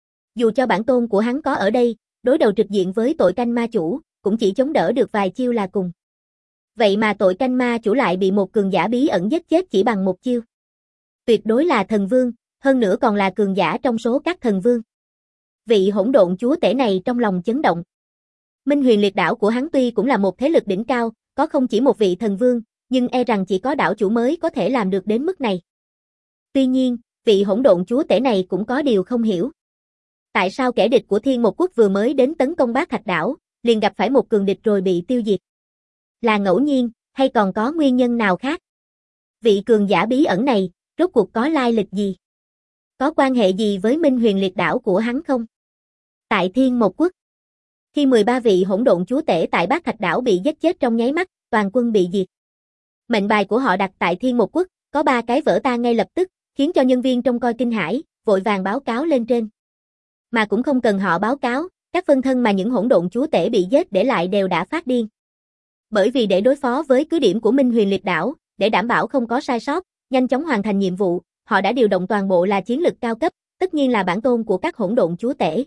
Dù cho bản tôn của hắn có ở đây, đối đầu trực diện với tội canh ma chủ, cũng chỉ chống đỡ được vài chiêu là cùng. Vậy mà tội canh ma chủ lại bị một cường giả bí ẩn giết chết chỉ bằng một chiêu. Tuyệt đối là thần vương, hơn nữa còn là cường giả trong số các thần vương. Vị hỗn độn chúa tể này trong lòng chấn động. Minh Huyền Liệt đảo của hắn tuy cũng là một thế lực đỉnh cao, có không chỉ một vị thần vương, nhưng e rằng chỉ có đảo chủ mới có thể làm được đến mức này. Tuy nhiên, vị hỗn độn chúa tể này cũng có điều không hiểu. Tại sao kẻ địch của Thiên Một Quốc vừa mới đến tấn công Bác Thạch đảo, liền gặp phải một cường địch rồi bị tiêu diệt? Là ngẫu nhiên, hay còn có nguyên nhân nào khác? Vị cường giả bí ẩn này, rốt cuộc có lai lịch gì? Có quan hệ gì với Minh Huyền Liệt đảo của hắn không? Tại Thiên Một Quốc, khi mười ba vị hỗn độn chúa tể tại Bác Thạch đảo bị giết chết trong nháy mắt, toàn quân bị diệt. Mệnh bài của họ đặt tại Thiên Một Quốc, có ba cái vỡ tan ngay lập tức, khiến cho nhân viên trông coi kinh hãi, vội vàng báo cáo lên trên. Mà cũng không cần họ báo cáo, các phân thân mà những hỗn độn chúa tể bị giết để lại đều đã phát điên. Bởi vì để đối phó với cứ điểm của Minh Huyền Liệt đảo, để đảm bảo không có sai sót, nhanh chóng hoàn thành nhiệm vụ, họ đã điều động toàn bộ là chiến lực cao cấp, tất nhiên là bản tôn của các hỗn độn chúa tể.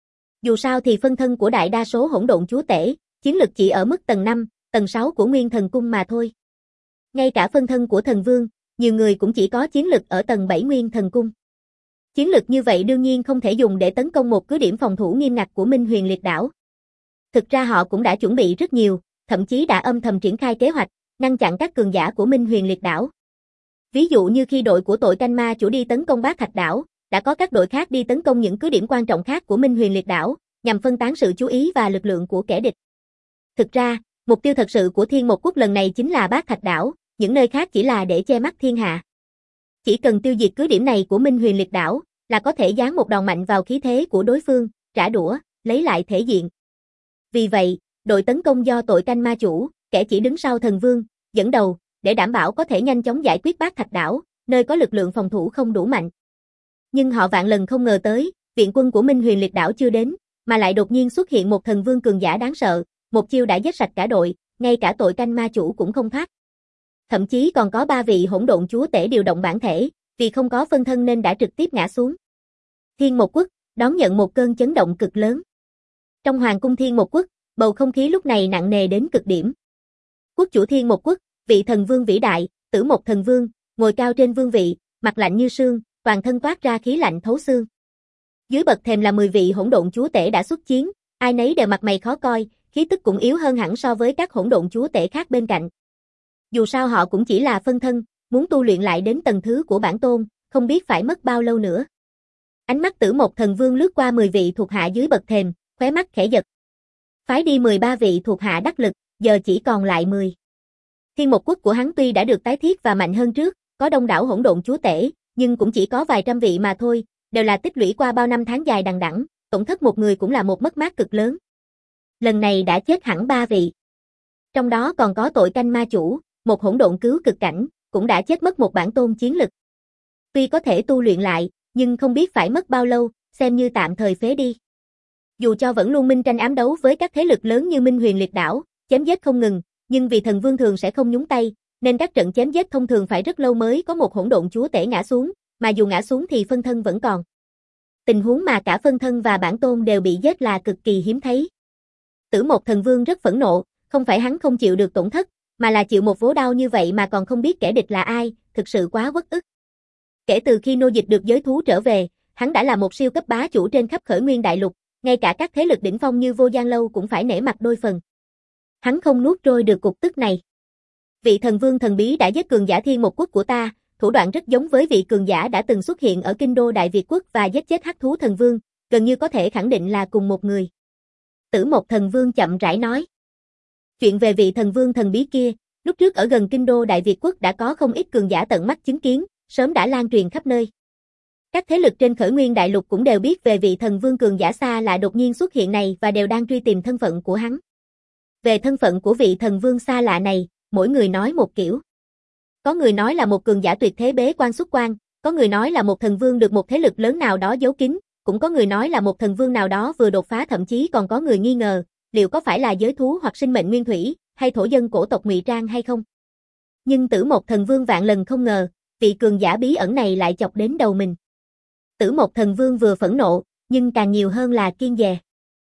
Dù sao thì phân thân của đại đa số hỗn độn chúa tể, chiến lực chỉ ở mức tầng năm, tầng sáu của Nguyên Thần Cung mà thôi. Ngay cả phân thân của thần vương, nhiều người cũng chỉ có chiến lực ở tầng bảy Nguyên Thần Cung. Chiến lực như vậy đương nhiên không thể dùng để tấn công một cứ điểm phòng thủ nghiêm ngặt của Minh Huyền Liệt đảo. Thực ra họ cũng đã chuẩn bị rất nhiều, thậm chí đã âm thầm triển khai kế hoạch, ngăn chặn các cường giả của Minh Huyền Liệt đảo. Ví dụ như khi đội của tội canh ma chủ đi tấn công Bác Thạch đảo, đã có các đội khác đi tấn công những cứ điểm quan trọng khác của Minh Huyền Liệt đảo, nhằm phân tán sự chú ý và lực lượng của kẻ địch. Thực ra, mục tiêu thật sự của Thiên Một Quốc lần này chính là Bác Thạch đảo, những nơi khác chỉ là để che mắt thiên hạ. Chỉ cần tiêu diệt cứ điểm này của Minh Huyền Liệt đảo, là có thể giáng một đòn mạnh vào khí thế của đối phương, trả đũa, lấy lại thể diện. Vì vậy, đội tấn công do tội canh ma chủ, kẻ chỉ đứng sau thần vương, dẫn đầu, để đảm bảo có thể nhanh chóng giải quyết Bác Thạch đảo, nơi có lực lượng phòng thủ không đủ mạnh. Nhưng họ vạn lần không ngờ tới, viện quân của Minh Huyền Liệt đảo chưa đến, mà lại đột nhiên xuất hiện một thần vương cường giả đáng sợ, một chiêu đã giết sạch cả đội, ngay cả tội canh ma chủ cũng không thoát. Thậm chí còn có ba vị hỗn độn chúa tể điều động bản thể, vì không có phân thân nên đã trực tiếp ngã xuống. Thiên Một Quốc đón nhận một cơn chấn động cực lớn. Trong hoàng cung Thiên Một Quốc, bầu không khí lúc này nặng nề đến cực điểm. Quốc chủ Thiên Một Quốc, vị thần vương vĩ đại, Tử Một thần vương, ngồi cao trên vương vị, mặt lạnh như sương, toàn thân toát ra khí lạnh thấu xương. Dưới bậc thềm là mười vị hỗn độn chúa tể đã xuất chiến, ai nấy đều mặt mày khó coi, khí tức cũng yếu hơn hẳn so với các hỗn độn chúa tể khác bên cạnh. Dù sao họ cũng chỉ là phân thân, muốn tu luyện lại đến tầng thứ của bản tôn, không biết phải mất bao lâu nữa. Ánh mắt Tử Một thần vương lướt qua mười vị thuộc hạ dưới bậc thềm, khóe mắt khẽ giật. Phái đi mười ba vị thuộc hạ đắc lực, giờ chỉ còn lại mười. Thiên Một Quốc của hắn tuy đã được tái thiết và mạnh hơn trước, có đông đảo hỗn độn chúa tể, nhưng cũng chỉ có vài trăm vị mà thôi, đều là tích lũy qua bao năm tháng dài đằng đẵng, tổn thất một người cũng là một mất mát cực lớn. Lần này đã chết hẳn ba vị. Trong đó còn có tội canh ma chủ, một hỗn độn cứu cực cảnh, cũng đã chết mất một bản tôn chiến lực. Tuy có thể tu luyện lại, nhưng không biết phải mất bao lâu, xem như tạm thời phế đi. Dù cho vẫn luôn minh tranh ám đấu với các thế lực lớn như Minh Huyền Liệt đảo, chém giết không ngừng, nhưng vì thần vương thường sẽ không nhúng tay, nên các trận chém giết thông thường phải rất lâu mới có một hỗn độn chúa tể ngã xuống, mà dù ngã xuống thì phân thân vẫn còn. Tình huống mà cả phân thân và bản tôn đều bị giết là cực kỳ hiếm thấy. Tử Một thần vương rất phẫn nộ, không phải hắn không chịu được tổn thất, mà là chịu một vố đau như vậy mà còn không biết kẻ địch là ai, thực sự quá uất ức. Kể từ khi nô dịch được giới thú trở về, hắn đã là một siêu cấp bá chủ trên khắp Khởi Nguyên đại lục, ngay cả các thế lực đỉnh phong như Vô Gian Lâu cũng phải nể mặt đôi phần. Hắn không nuốt trôi được cục tức này. Vị thần vương thần bí đã giết cường giả Thiên Một Quốc của ta, thủ đoạn rất giống với vị cường giả đã từng xuất hiện ở kinh đô Đại Việt quốc và giết chết Hắc Thú Thần Vương, gần như có thể khẳng định là cùng một người. Tử Mộc Thần Vương chậm rãi nói. Chuyện về vị thần vương thần bí kia, lúc trước ở gần kinh đô Đại Việt quốc đã có không ít cường giả tận mắt chứng kiến, sớm đã lan truyền khắp nơi. Các thế lực trên Khởi Nguyên Đại Lục cũng đều biết về vị thần vương cường giả xa lạ đột nhiên xuất hiện này và đều đang truy tìm thân phận của hắn. Về thân phận của vị thần vương xa lạ này, mỗi người nói một kiểu. Có người nói là một cường giả tuyệt thế bế quan xuất quan, có người nói là một thần vương được một thế lực lớn nào đó giấu kín, cũng có người nói là một thần vương nào đó vừa đột phá, thậm chí còn có người nghi ngờ, liệu có phải là giới thú hoặc sinh mệnh nguyên thủy, hay thổ dân cổ tộc ngụy trang hay không. Nhưng Tử Mộc Thần Vương vạn lần không ngờ, vị cường giả bí ẩn này lại chọc đến đầu mình. Tử Mộc Thần Vương vừa phẫn nộ, nhưng càng nhiều hơn là kiêng dè.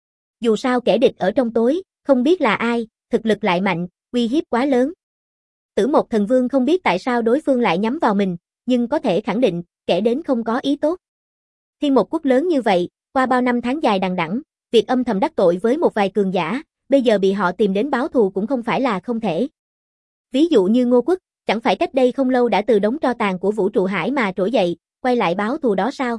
Dù sao kẻ địch ở trong tối, không biết là ai, thực lực lại mạnh, uy hiếp quá lớn. Tử Mộc Thần Vương không biết tại sao đối phương lại nhắm vào mình, nhưng có thể khẳng định, kẻ đến không có ý tốt. Thiên một quốc lớn như vậy, qua bao năm tháng dài đằng đẵng, việc âm thầm đắc tội với một vài cường giả, bây giờ bị họ tìm đến báo thù cũng không phải là không thể. Ví dụ như Ngô Quốc, chẳng phải cách đây không lâu đã từ đống tro tàn của vũ trụ hải mà trỗi dậy, quay lại báo thù đó sao?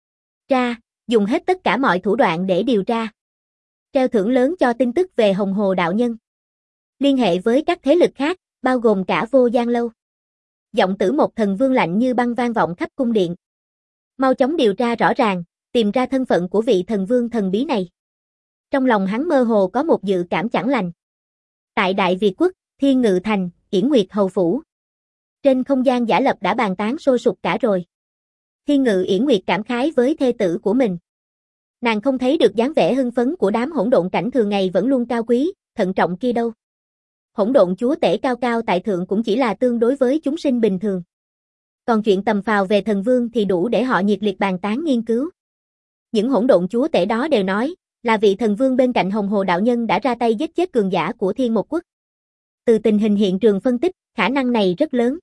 Tra, dùng hết tất cả mọi thủ đoạn để điều tra. Treo thưởng lớn cho tin tức về Hồng Hồ đạo nhân. Liên hệ với các thế lực khác, bao gồm cả Vô Gian Lâu. Giọng Tử Mộc Thần Vương lạnh như băng vang vọng khắp cung điện. Mau chóng điều tra rõ ràng, tìm ra thân phận của vị thần vương thần bí này. Trong lòng hắn mơ hồ có một dự cảm chẳng lành. Tại Đại Việt quốc, Thiên Ngự Thành, Yển Nguyệt Hầu Phủ. Trên không gian giả lập đã bàn tán sôi sục cả rồi. Thiên Ngự Yển Nguyệt cảm khái với thê tử của mình. Nàng không thấy được dáng vẻ hưng phấn của đám hỗn độn cảnh thường ngày vẫn luôn cao quý, thận trọng kia đâu. Hỗn độn chúa tể cao cao tại thượng cũng chỉ là tương đối với chúng sinh bình thường. Còn chuyện tầm phào về thần vương thì đủ để họ nhiệt liệt bàn tán nghiên cứu. Những hỗn độn chúa tể đó đều nói, là vị thần vương bên cạnh Hồng Hồ đạo nhân đã ra tay giết chết cường giả của Thiên Một quốc. Từ tình hình hiện trường phân tích, khả năng này rất lớn.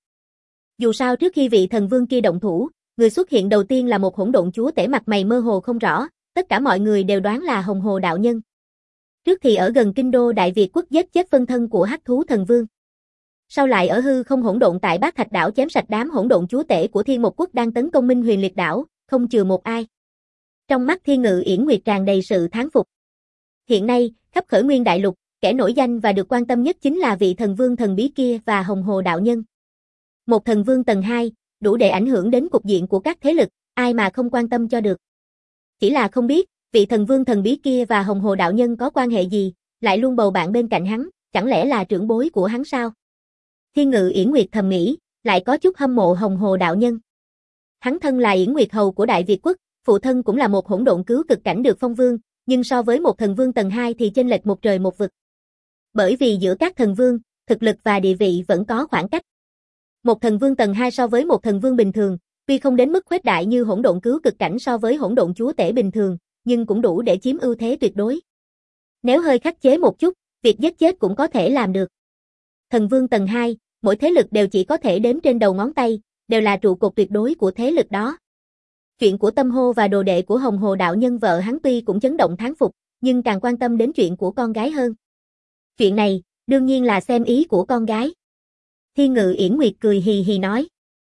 Dù sao trước khi vị thần vương kia động thủ, người xuất hiện đầu tiên là một hỗn độn chúa tể mặt mày mơ hồ không rõ, tất cả mọi người đều đoán là Hồng Hồ đạo nhân. Trước thì ở gần kinh đô Đại Việt quốc giết chết phân thân của Hắc Thú Thần Vương. Sau lại ở hư không hỗn độn tại Bát Thạch đảo chém sạch đám hỗn độn chúa tể của Thiên Một quốc đang tấn công Minh Huyền Liệt đảo, không chừa một ai. Trong mắt Thiên Ngự Yển Nguyệt tràn đầy sự thán phục. Hiện nay, khắp Khởi Nguyên Đại Lục, kẻ nổi danh và được quan tâm nhất chính là vị thần vương thần bí kia và Hồng Hồ đạo nhân. Một thần vương tầng hai, đủ để ảnh hưởng đến cục diện của các thế lực, ai mà không quan tâm cho được. Chỉ là không biết, vị thần vương thần bí kia và Hồng Hồ đạo nhân có quan hệ gì, lại luôn bầu bạn bên cạnh hắn, chẳng lẽ là trưởng bối của hắn sao? Thiên Ngự Yển Nguyệt thầm nghĩ, lại có chút hâm mộ Hồng Hồ đạo nhân. Hắn thân là Yển Nguyệt hầu của Đại Việt quốc, phụ thân cũng là một hỗn độn cứu cực cảnh được phong vương, nhưng so với một thần vương tầng hai thì chênh lệch một trời một vực. Bởi vì giữa các thần vương, thực lực và địa vị vẫn có khoảng cách. Một thần vương tầng hai so với một thần vương bình thường, tuy không đến mức khuếch đại như hỗn độn cứu cực cảnh so với hỗn độn chúa tể bình thường, nhưng cũng đủ để chiếm ưu thế tuyệt đối. Nếu hơi khắc chế một chút, việc giết chết cũng có thể làm được. Thần vương tầng hai, mỗi thế lực đều chỉ có thể đếm trên đầu ngón tay, đều là trụ cột tuyệt đối của thế lực đó. Chuyện của Tâm Hô và đồ đệ của Hồng Hồ đạo nhân vợ hắn tuy cũng chấn động thán phục, nhưng càng quan tâm đến chuyện của con gái hơn. Chuyện này, đương nhiên là xem ý của con gái. Thiên Ngự Yển Nguyệt cười hì hì nói.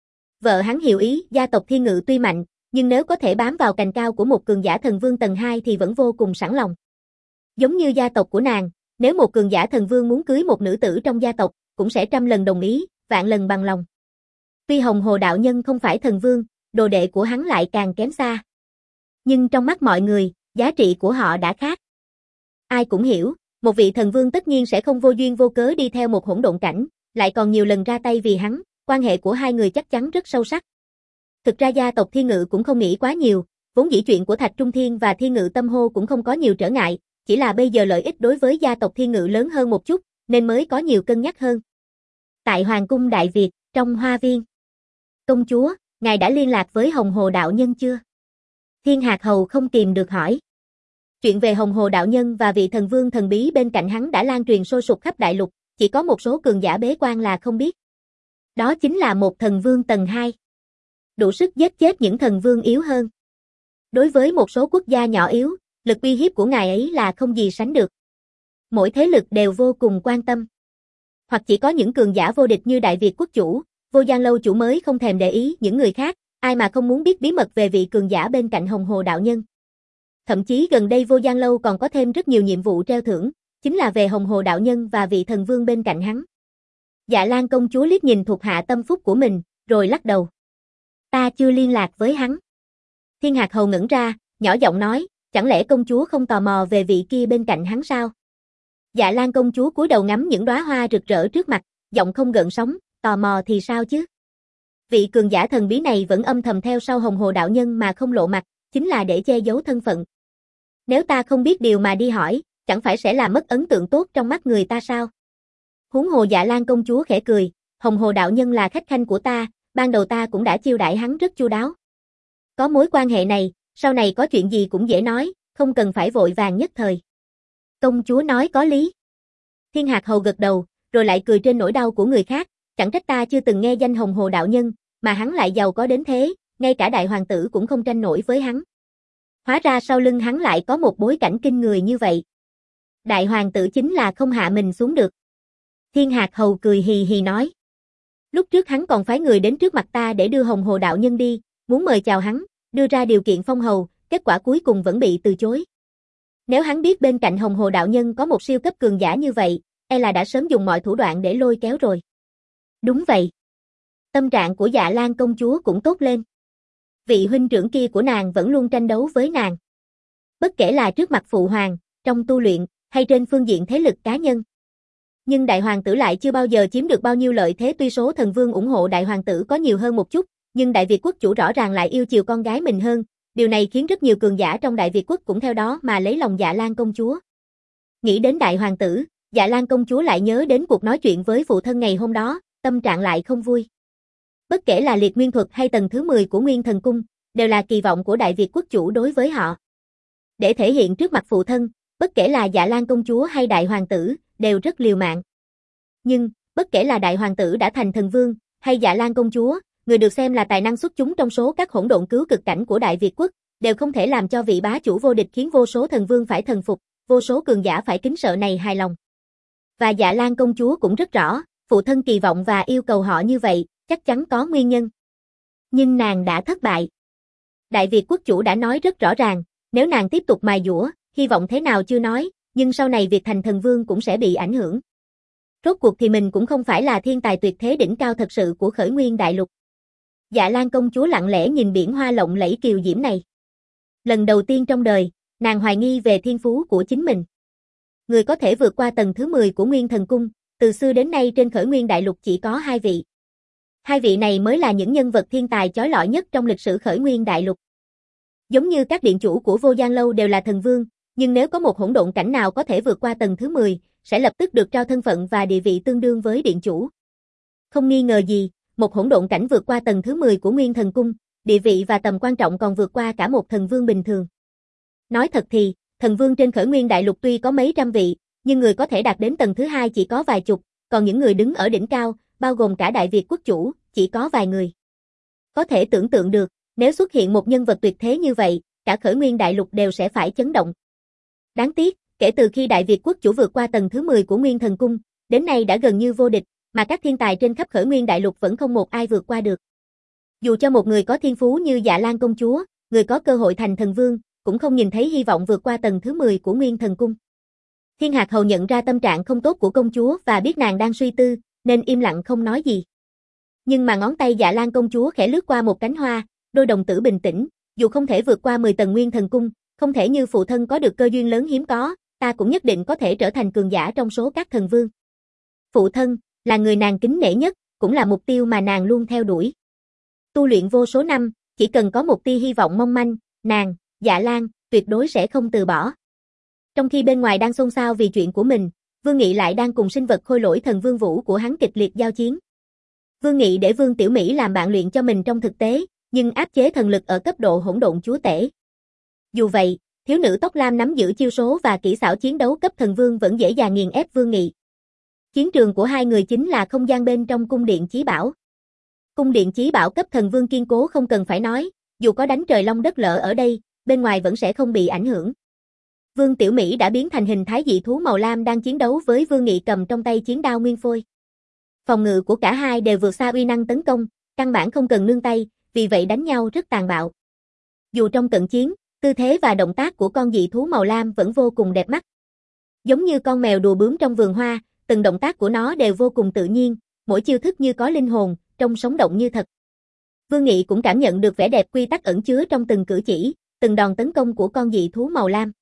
Vợ hắn hiểu ý, gia tộc Thiên Ngự tuy mạnh, nhưng nếu có thể bám vào cành cao của một cường giả thần vương tầng hai thì vẫn vô cùng sẵn lòng. Giống như gia tộc của nàng, nếu một cường giả thần vương muốn cưới một nữ tử trong gia tộc, cũng sẽ trăm lần đồng ý, vạn lần bằng lòng. Tuy Hồng Hồ đạo nhân không phải thần vương, đồ đệ của hắn lại càng kém xa. Nhưng trong mắt mọi người, giá trị của họ đã khác. Ai cũng hiểu, một vị thần vương tất nhiên sẽ không vô duyên vô cớ đi theo một hỗn độn cảnh, lại còn nhiều lần ra tay vì hắn, quan hệ của hai người chắc chắn rất sâu sắc. Thực ra gia tộc Thiên Ngự cũng không nghĩ quá nhiều, vốn dĩ chuyện của Thạch Trung Thiên và Thiên Ngự Tâm Hô cũng không có nhiều trở ngại, chỉ là bây giờ lợi ích đối với gia tộc Thiên Ngự lớn hơn một chút, nên mới có nhiều cân nhắc hơn. Tại Hoàng cung Đại Việt, trong hoa viên. Công chúa, ngài đã liên lạc với Hồng Hồ đạo nhân chưa? Thiên Hạc Hầu không kìm được hỏi. Chuyện về Hồng Hồ đạo nhân và vị thần vương thần bí bên cạnh hắn đã lan truyền sôi sục khắp đại lục, chỉ có một số cường giả bế quan là không biết. Đó chính là một thần vương tầng hai. Đủ sức giết chết những thần vương yếu hơn. Đối với một số quốc gia nhỏ yếu, lực uy hiếp của ngài ấy là không gì sánh được. Mỗi thế lực đều vô cùng quan tâm. Hoặc chỉ có những cường giả vô địch như Đại Việt quốc chủ, Vô Giang Lâu chủ mới không thèm để ý những người khác, ai mà không muốn biết bí mật về vị cường giả bên cạnh Hồng Hồ đạo nhân. Thậm chí gần đây Vô Giang Lâu còn có thêm rất nhiều nhiệm vụ treo thưởng, chính là về Hồng Hồ đạo nhân và vị thần vương bên cạnh hắn. Dạ Lan công chúa liếc nhìn thuộc hạ tâm phúc của mình, rồi lắc đầu. Ta chưa liên lạc với hắn. Thiên Hạc Hầu ngẩn ra, nhỏ giọng nói, chẳng lẽ công chúa không tò mò về vị kia bên cạnh hắn sao? Dạ Lan công chúa cúi đầu ngắm những đóa hoa rực rỡ trước mặt, giọng không gợn sóng, tò mò thì sao chứ? Vị cường giả thần bí này vẫn âm thầm theo sau Hồng Hồ đạo nhân mà không lộ mặt, chính là để che giấu thân phận. Nếu ta không biết điều mà đi hỏi, chẳng phải sẽ làm mất ấn tượng tốt trong mắt người ta sao? Huống hồ Dạ Lan công chúa khẽ cười, Hồng Hồ đạo nhân là khách khanh của ta, ban đầu ta cũng đã chiêu đãi hắn rất chu đáo. Có mối quan hệ này, sau này có chuyện gì cũng dễ nói, không cần phải vội vàng nhất thời. Công chúa nói có lý. Thiên Hạc Hầu gật đầu, rồi lại cười trên nỗi đau của người khác, chẳng trách ta chưa từng nghe danh Hồng Hồ đạo nhân, mà hắn lại giàu có đến thế, ngay cả đại hoàng tử cũng không tranh nổi với hắn. Hóa ra sau lưng hắn lại có một bối cảnh kinh người như vậy. Đại hoàng tử chính là không hạ mình xuống được. Thiên Hạc Hầu cười hì hì nói. Lúc trước hắn còn phái người đến trước mặt ta để đưa Hồng Hồ đạo nhân đi, muốn mời chào hắn, đưa ra điều kiện phong hầu, kết quả cuối cùng vẫn bị từ chối. Nếu hắn biết bên cạnh Hồng Hồ đạo nhân có một siêu cấp cường giả như vậy, e là đã sớm dùng mọi thủ đoạn để lôi kéo rồi. Đúng vậy. Tâm trạng của Dạ Lan công chúa cũng tốt lên. Vị huynh trưởng kia của nàng vẫn luôn tranh đấu với nàng. Bất kể là trước mặt phụ hoàng, trong tu luyện, hay trên phương diện thế lực cá nhân. Nhưng đại hoàng tử lại chưa bao giờ chiếm được bao nhiêu lợi thế, tuy số thần vương ủng hộ đại hoàng tử có nhiều hơn một chút, nhưng Đại Việt quốc chủ rõ ràng lại yêu chiều con gái mình hơn, điều này khiến rất nhiều cường giả trong Đại Việt quốc cũng theo đó mà lấy lòng Dạ Lan công chúa. Nghĩ đến đại hoàng tử, Dạ Lan công chúa lại nhớ đến cuộc nói chuyện với phụ thân ngày hôm đó, tâm trạng lại không vui. Bất kể là liệt nguyên thuật hay tầng thứ mười của Nguyên Thần Cung, đều là kỳ vọng của Đại Việt quốc chủ đối với họ. Để thể hiện trước mặt phụ thân, bất kể là Dạ Lan công chúa hay đại hoàng tử, đều rất liều mạng. Nhưng, bất kể là đại hoàng tử đã thành thần vương, hay Dạ Lan công chúa, người được xem là tài năng xuất chúng trong số các hỗn độn cứu cực cảnh của Đại Việt quốc, đều không thể làm cho vị bá chủ vô địch khiến vô số thần vương phải thần phục, vô số cường giả phải kính sợ này hài lòng. Và Dạ Lan công chúa cũng rất rõ, phụ thân kỳ vọng và yêu cầu họ như vậy, chắc chắn có nguyên nhân. Nhưng nàng đã thất bại. Đại Việt quốc chủ đã nói rất rõ ràng, nếu nàng tiếp tục mài dũa, hy vọng thế nào chưa nói, nhưng sau này việc thành thần vương cũng sẽ bị ảnh hưởng. Rốt cuộc thì mình cũng không phải là thiên tài tuyệt thế đỉnh cao thật sự của khởi nguyên đại lục. Dạ Lan công chúa lặng lẽ nhìn biển hoa lộng lẫy kiều diễm này. Lần đầu tiên trong đời, nàng hoài nghi về thiên phú của chính mình. Người có thể vượt qua tầng thứ mười của Nguyên Thần Cung, từ xưa đến nay trên khởi nguyên đại lục chỉ có hai vị. Hai vị này mới là những nhân vật thiên tài chói lọi nhất trong lịch sử khởi nguyên đại lục. Giống như các điện chủ của Vô Giang Lâu đều là thần vương, nhưng nếu có một hỗn độn cảnh nào có thể vượt qua tầng thứ mười, sẽ lập tức được trao thân phận và địa vị tương đương với điện chủ. Không nghi ngờ gì, một hỗn độn cảnh vượt qua tầng thứ mười của Nguyên Thần Cung, địa vị và tầm quan trọng còn vượt qua cả một thần vương bình thường. Nói thật thì, thần vương trên khởi nguyên đại lục tuy có mấy trăm vị, nhưng người có thể đạt đến tầng thứ hai chỉ có vài chục, còn những người đứng ở đỉnh cao, bao gồm cả Đại Việt quốc chủ, chỉ có vài người. Có thể tưởng tượng được, nếu xuất hiện một nhân vật tuyệt thế như vậy, cả khởi nguyên đại lục đều sẽ phải chấn động. Đáng tiếc, kể từ khi Đại Việt quốc chủ vượt qua tầng thứ mười của Nguyên Thần Cung, đến nay đã gần như vô địch, mà các thiên tài trên khắp khởi nguyên đại lục vẫn không một ai vượt qua được. Dù cho một người có thiên phú như Dạ Lan công chúa, người có cơ hội thành thần vương, cũng không nhìn thấy hy vọng vượt qua tầng thứ mười của Nguyên Thần Cung. Thiên Hạc Hầu nhận ra tâm trạng không tốt của công chúa và biết nàng đang suy tư, nên im lặng không nói gì. Nhưng mà ngón tay Dạ Lan công chúa khẽ lướt qua một cánh hoa, đôi đồng tử bình tĩnh, dù không thể vượt qua mười tầng Nguyên Thần Cung, không thể như phụ thân có được cơ duyên lớn hiếm có, ta cũng nhất định có thể trở thành cường giả trong số các thần vương. Phụ thân, là người nàng kính nể nhất, cũng là mục tiêu mà nàng luôn theo đuổi. Tu luyện vô số năm, chỉ cần có một tia hy vọng mong manh, nàng, Dạ Lan, tuyệt đối sẽ không từ bỏ. Trong khi bên ngoài đang xôn xao vì chuyện của mình, Vương Nghị lại đang cùng sinh vật khôi lỗi thần Vương Vũ của hắn kịch liệt giao chiến. Vương Nghị để Vương Tiểu Mỹ làm bạn luyện cho mình trong thực tế, nhưng áp chế thần lực ở cấp độ hỗn độn chúa tể. Dù vậy, thiếu nữ tóc lam nắm giữ chiêu số và kỹ xảo chiến đấu cấp thần vương vẫn dễ dàng nghiền ép Vương Nghị. Chiến trường của hai người chính là không gian bên trong cung điện chí bảo. Cung điện chí bảo cấp thần vương kiên cố không cần phải nói, dù có đánh trời long đất lở ở đây, bên ngoài vẫn sẽ không bị ảnh hưởng. Vương Tiểu Mỹ đã biến thành hình thái dị thú màu lam đang chiến đấu với Vương Nghị cầm trong tay chiến đao nguyên phôi. Phòng ngự của cả hai đều vượt xa uy năng tấn công, căn bản không cần nương tay, vì vậy đánh nhau rất tàn bạo. Dù trong cận chiến, tư thế và động tác của con dị thú màu lam vẫn vô cùng đẹp mắt. Giống như con mèo đùa bướm trong vườn hoa, từng động tác của nó đều vô cùng tự nhiên, mỗi chiêu thức như có linh hồn, trông sống động như thật. Vương Nghị cũng cảm nhận được vẻ đẹp quy tắc ẩn chứa trong từng cử chỉ, từng đòn tấn công của con dị thú màu lam.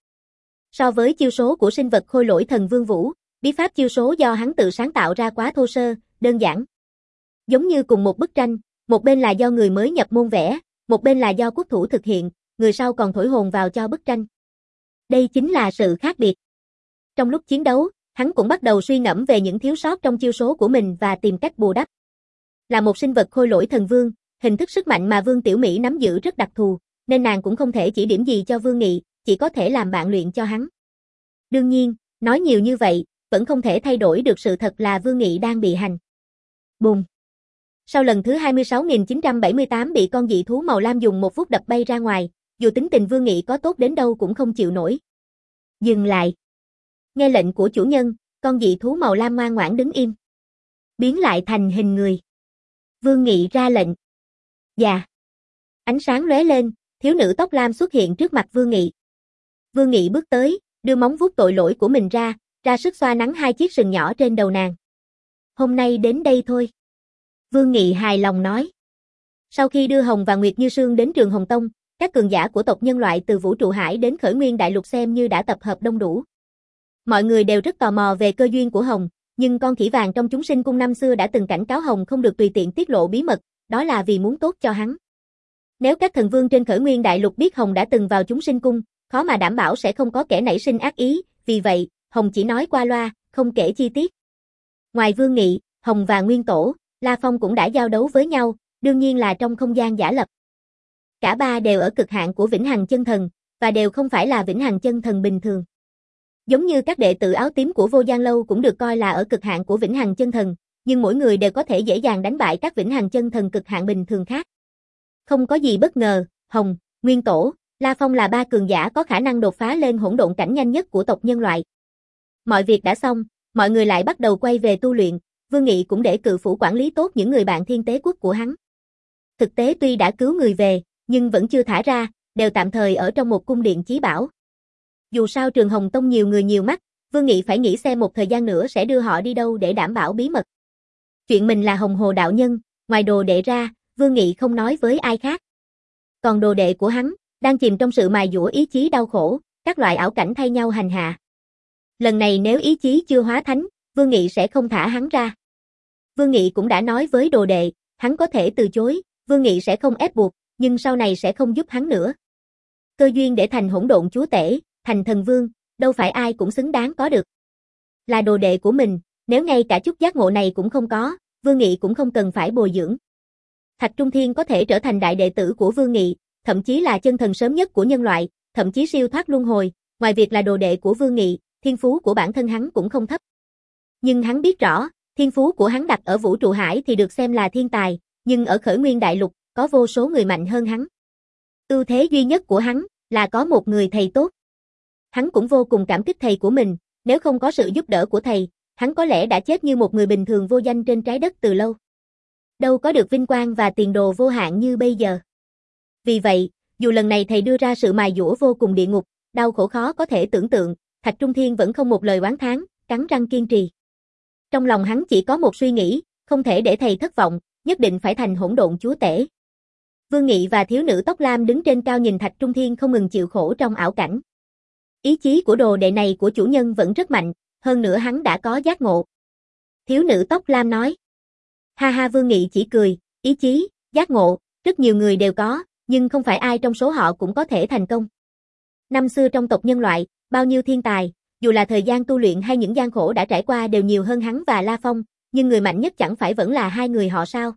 So với chiêu số của sinh vật khôi lỗi thần Vương Vũ, bí pháp chiêu số do hắn tự sáng tạo ra quá thô sơ, đơn giản. Giống như cùng một bức tranh, một bên là do người mới nhập môn vẽ, một bên là do quốc thủ thực hiện, người sau còn thổi hồn vào cho bức tranh. Đây chính là sự khác biệt. Trong lúc chiến đấu, hắn cũng bắt đầu suy ngẫm về những thiếu sót trong chiêu số của mình và tìm cách bù đắp. Là một sinh vật khôi lỗi thần vương, hình thức sức mạnh mà Vương Tiểu Mỹ nắm giữ rất đặc thù, nên nàng cũng không thể chỉ điểm gì cho Vương Nghị, chỉ có thể làm bạn luyện cho hắn. Đương nhiên, nói nhiều như vậy, vẫn không thể thay đổi được sự thật là Vương Nghị đang bị hành. Bùm! Sau lần thứ hai mươi sáu nghìn chín trăm bảy mươi tám bị con dị thú màu lam dùng một phút đập bay ra ngoài, dù tính tình Vương Nghị có tốt đến đâu cũng không chịu nổi. Dừng lại! Nghe lệnh của chủ nhân, con dị thú màu lam ngoan ngoãn đứng im. Biến lại thành hình người. Vương Nghị ra lệnh. Dạ. Ánh sáng lóe lên, thiếu nữ tóc lam xuất hiện trước mặt Vương Nghị. Vương Nghị bước tới, đưa móng vuốt tội lỗi của mình ra, ra sức xoa nắn hai chiếc sừng nhỏ trên đầu nàng. Hôm nay đến đây thôi. Vương Nghị hài lòng nói. Sau khi đưa Hồng và Nguyệt Như Sương đến trường Hồng Tông, các cường giả của tộc nhân loại từ Vũ Trụ Hải đến Khởi Nguyên Đại Lục xem như đã tập hợp đông đủ. Mọi người đều rất tò mò về cơ duyên của Hồng, nhưng con khỉ vàng trong chúng sinh cung năm xưa đã từng cảnh cáo Hồng không được tùy tiện tiết lộ bí mật, đó là vì muốn tốt cho hắn. Nếu các thần vương trên Khởi Nguyên Đại Lục biết Hồng đã từng vào chúng sinh cung, khó mà đảm bảo sẽ không có kẻ nảy sinh ác ý, vì vậy, Hồng chỉ nói qua loa, không kể chi tiết. Ngoài Vương Nghị, Hồng và Nguyên Tổ, La Phong cũng đã giao đấu với nhau, đương nhiên là trong không gian giả lập. Cả ba đều ở cực hạn của Vĩnh Hằng Chân Thần, và đều không phải là Vĩnh Hằng Chân Thần bình thường. Giống như các đệ tử áo tím của Vô Gian Lâu cũng được coi là ở cực hạn của Vĩnh Hằng Chân Thần, nhưng mỗi người đều có thể dễ dàng đánh bại các Vĩnh Hằng Chân Thần cực hạn bình thường khác. Không có gì bất ngờ, Hồng, Nguyên Tổ, La Phong là ba cường giả có khả năng đột phá lên hỗn độn cảnh nhanh nhất của tộc nhân loại. Mọi việc đã xong, mọi người lại bắt đầu quay về tu luyện, Vương Nghị cũng để cự phủ quản lý tốt những người bạn thiên tế quốc của hắn. Thực tế tuy đã cứu người về, nhưng vẫn chưa thả ra, đều tạm thời ở trong một cung điện chí bảo. Dù sao trường Hồng Tông nhiều người nhiều mắt, Vương Nghị phải nghĩ xem một thời gian nữa sẽ đưa họ đi đâu để đảm bảo bí mật. Chuyện mình là Hồng Hồ đạo nhân, ngoài đồ đệ ra, Vương Nghị không nói với ai khác. Còn đồ đệ của hắn, đang chìm trong sự mài dũa ý chí đau khổ, các loại ảo cảnh thay nhau hành hạ. Lần này nếu ý chí chưa hóa thánh, Vương Nghị sẽ không thả hắn ra. Vương Nghị cũng đã nói với đồ đệ, hắn có thể từ chối, Vương Nghị sẽ không ép buộc, nhưng sau này sẽ không giúp hắn nữa. Cơ duyên để thành hỗn độn chúa tể, thành thần vương, đâu phải ai cũng xứng đáng có được. Là đồ đệ của mình, nếu ngay cả chút giác ngộ này cũng không có, Vương Nghị cũng không cần phải bồi dưỡng. Thạch Trung Thiên có thể trở thành đại đệ tử của Vương Nghị, thậm chí là chân thần sớm nhất của nhân loại, thậm chí siêu thoát luân hồi, ngoài việc là đồ đệ của Vương Nghị, thiên phú của bản thân hắn cũng không thấp. Nhưng hắn biết rõ, thiên phú của hắn đặt ở Vũ Trụ Hải thì được xem là thiên tài, nhưng ở Khởi Nguyên Đại Lục, có vô số người mạnh hơn hắn. Ưu thế duy nhất của hắn, là có một người thầy tốt. Hắn cũng vô cùng cảm kích thầy của mình, nếu không có sự giúp đỡ của thầy, hắn có lẽ đã chết như một người bình thường vô danh trên trái đất từ lâu. Đâu có được vinh quang và tiền đồ vô hạn như bây giờ. Vì vậy, dù lần này thầy đưa ra sự mài dũa vô cùng địa ngục, đau khổ khó có thể tưởng tượng, Thạch Trung Thiên vẫn không một lời oán thán, cắn răng kiên trì. Trong lòng hắn chỉ có một suy nghĩ, không thể để thầy thất vọng, nhất định phải thành hỗn độn chúa tể. Vương Nghị và thiếu nữ tóc lam đứng trên cao nhìn Thạch Trung Thiên không ngừng chịu khổ trong ảo cảnh. Ý chí của đồ đệ này của chủ nhân vẫn rất mạnh, hơn nữa hắn đã có giác ngộ. Thiếu nữ tóc lam nói. Ha ha, Vương Nghị chỉ cười, ý chí, giác ngộ, rất nhiều người đều có, nhưng không phải ai trong số họ cũng có thể thành công. Năm xưa trong tộc nhân loại, bao nhiêu thiên tài, dù là thời gian tu luyện hay những gian khổ đã trải qua đều nhiều hơn hắn và La Phong, nhưng người mạnh nhất chẳng phải vẫn là hai người họ sao?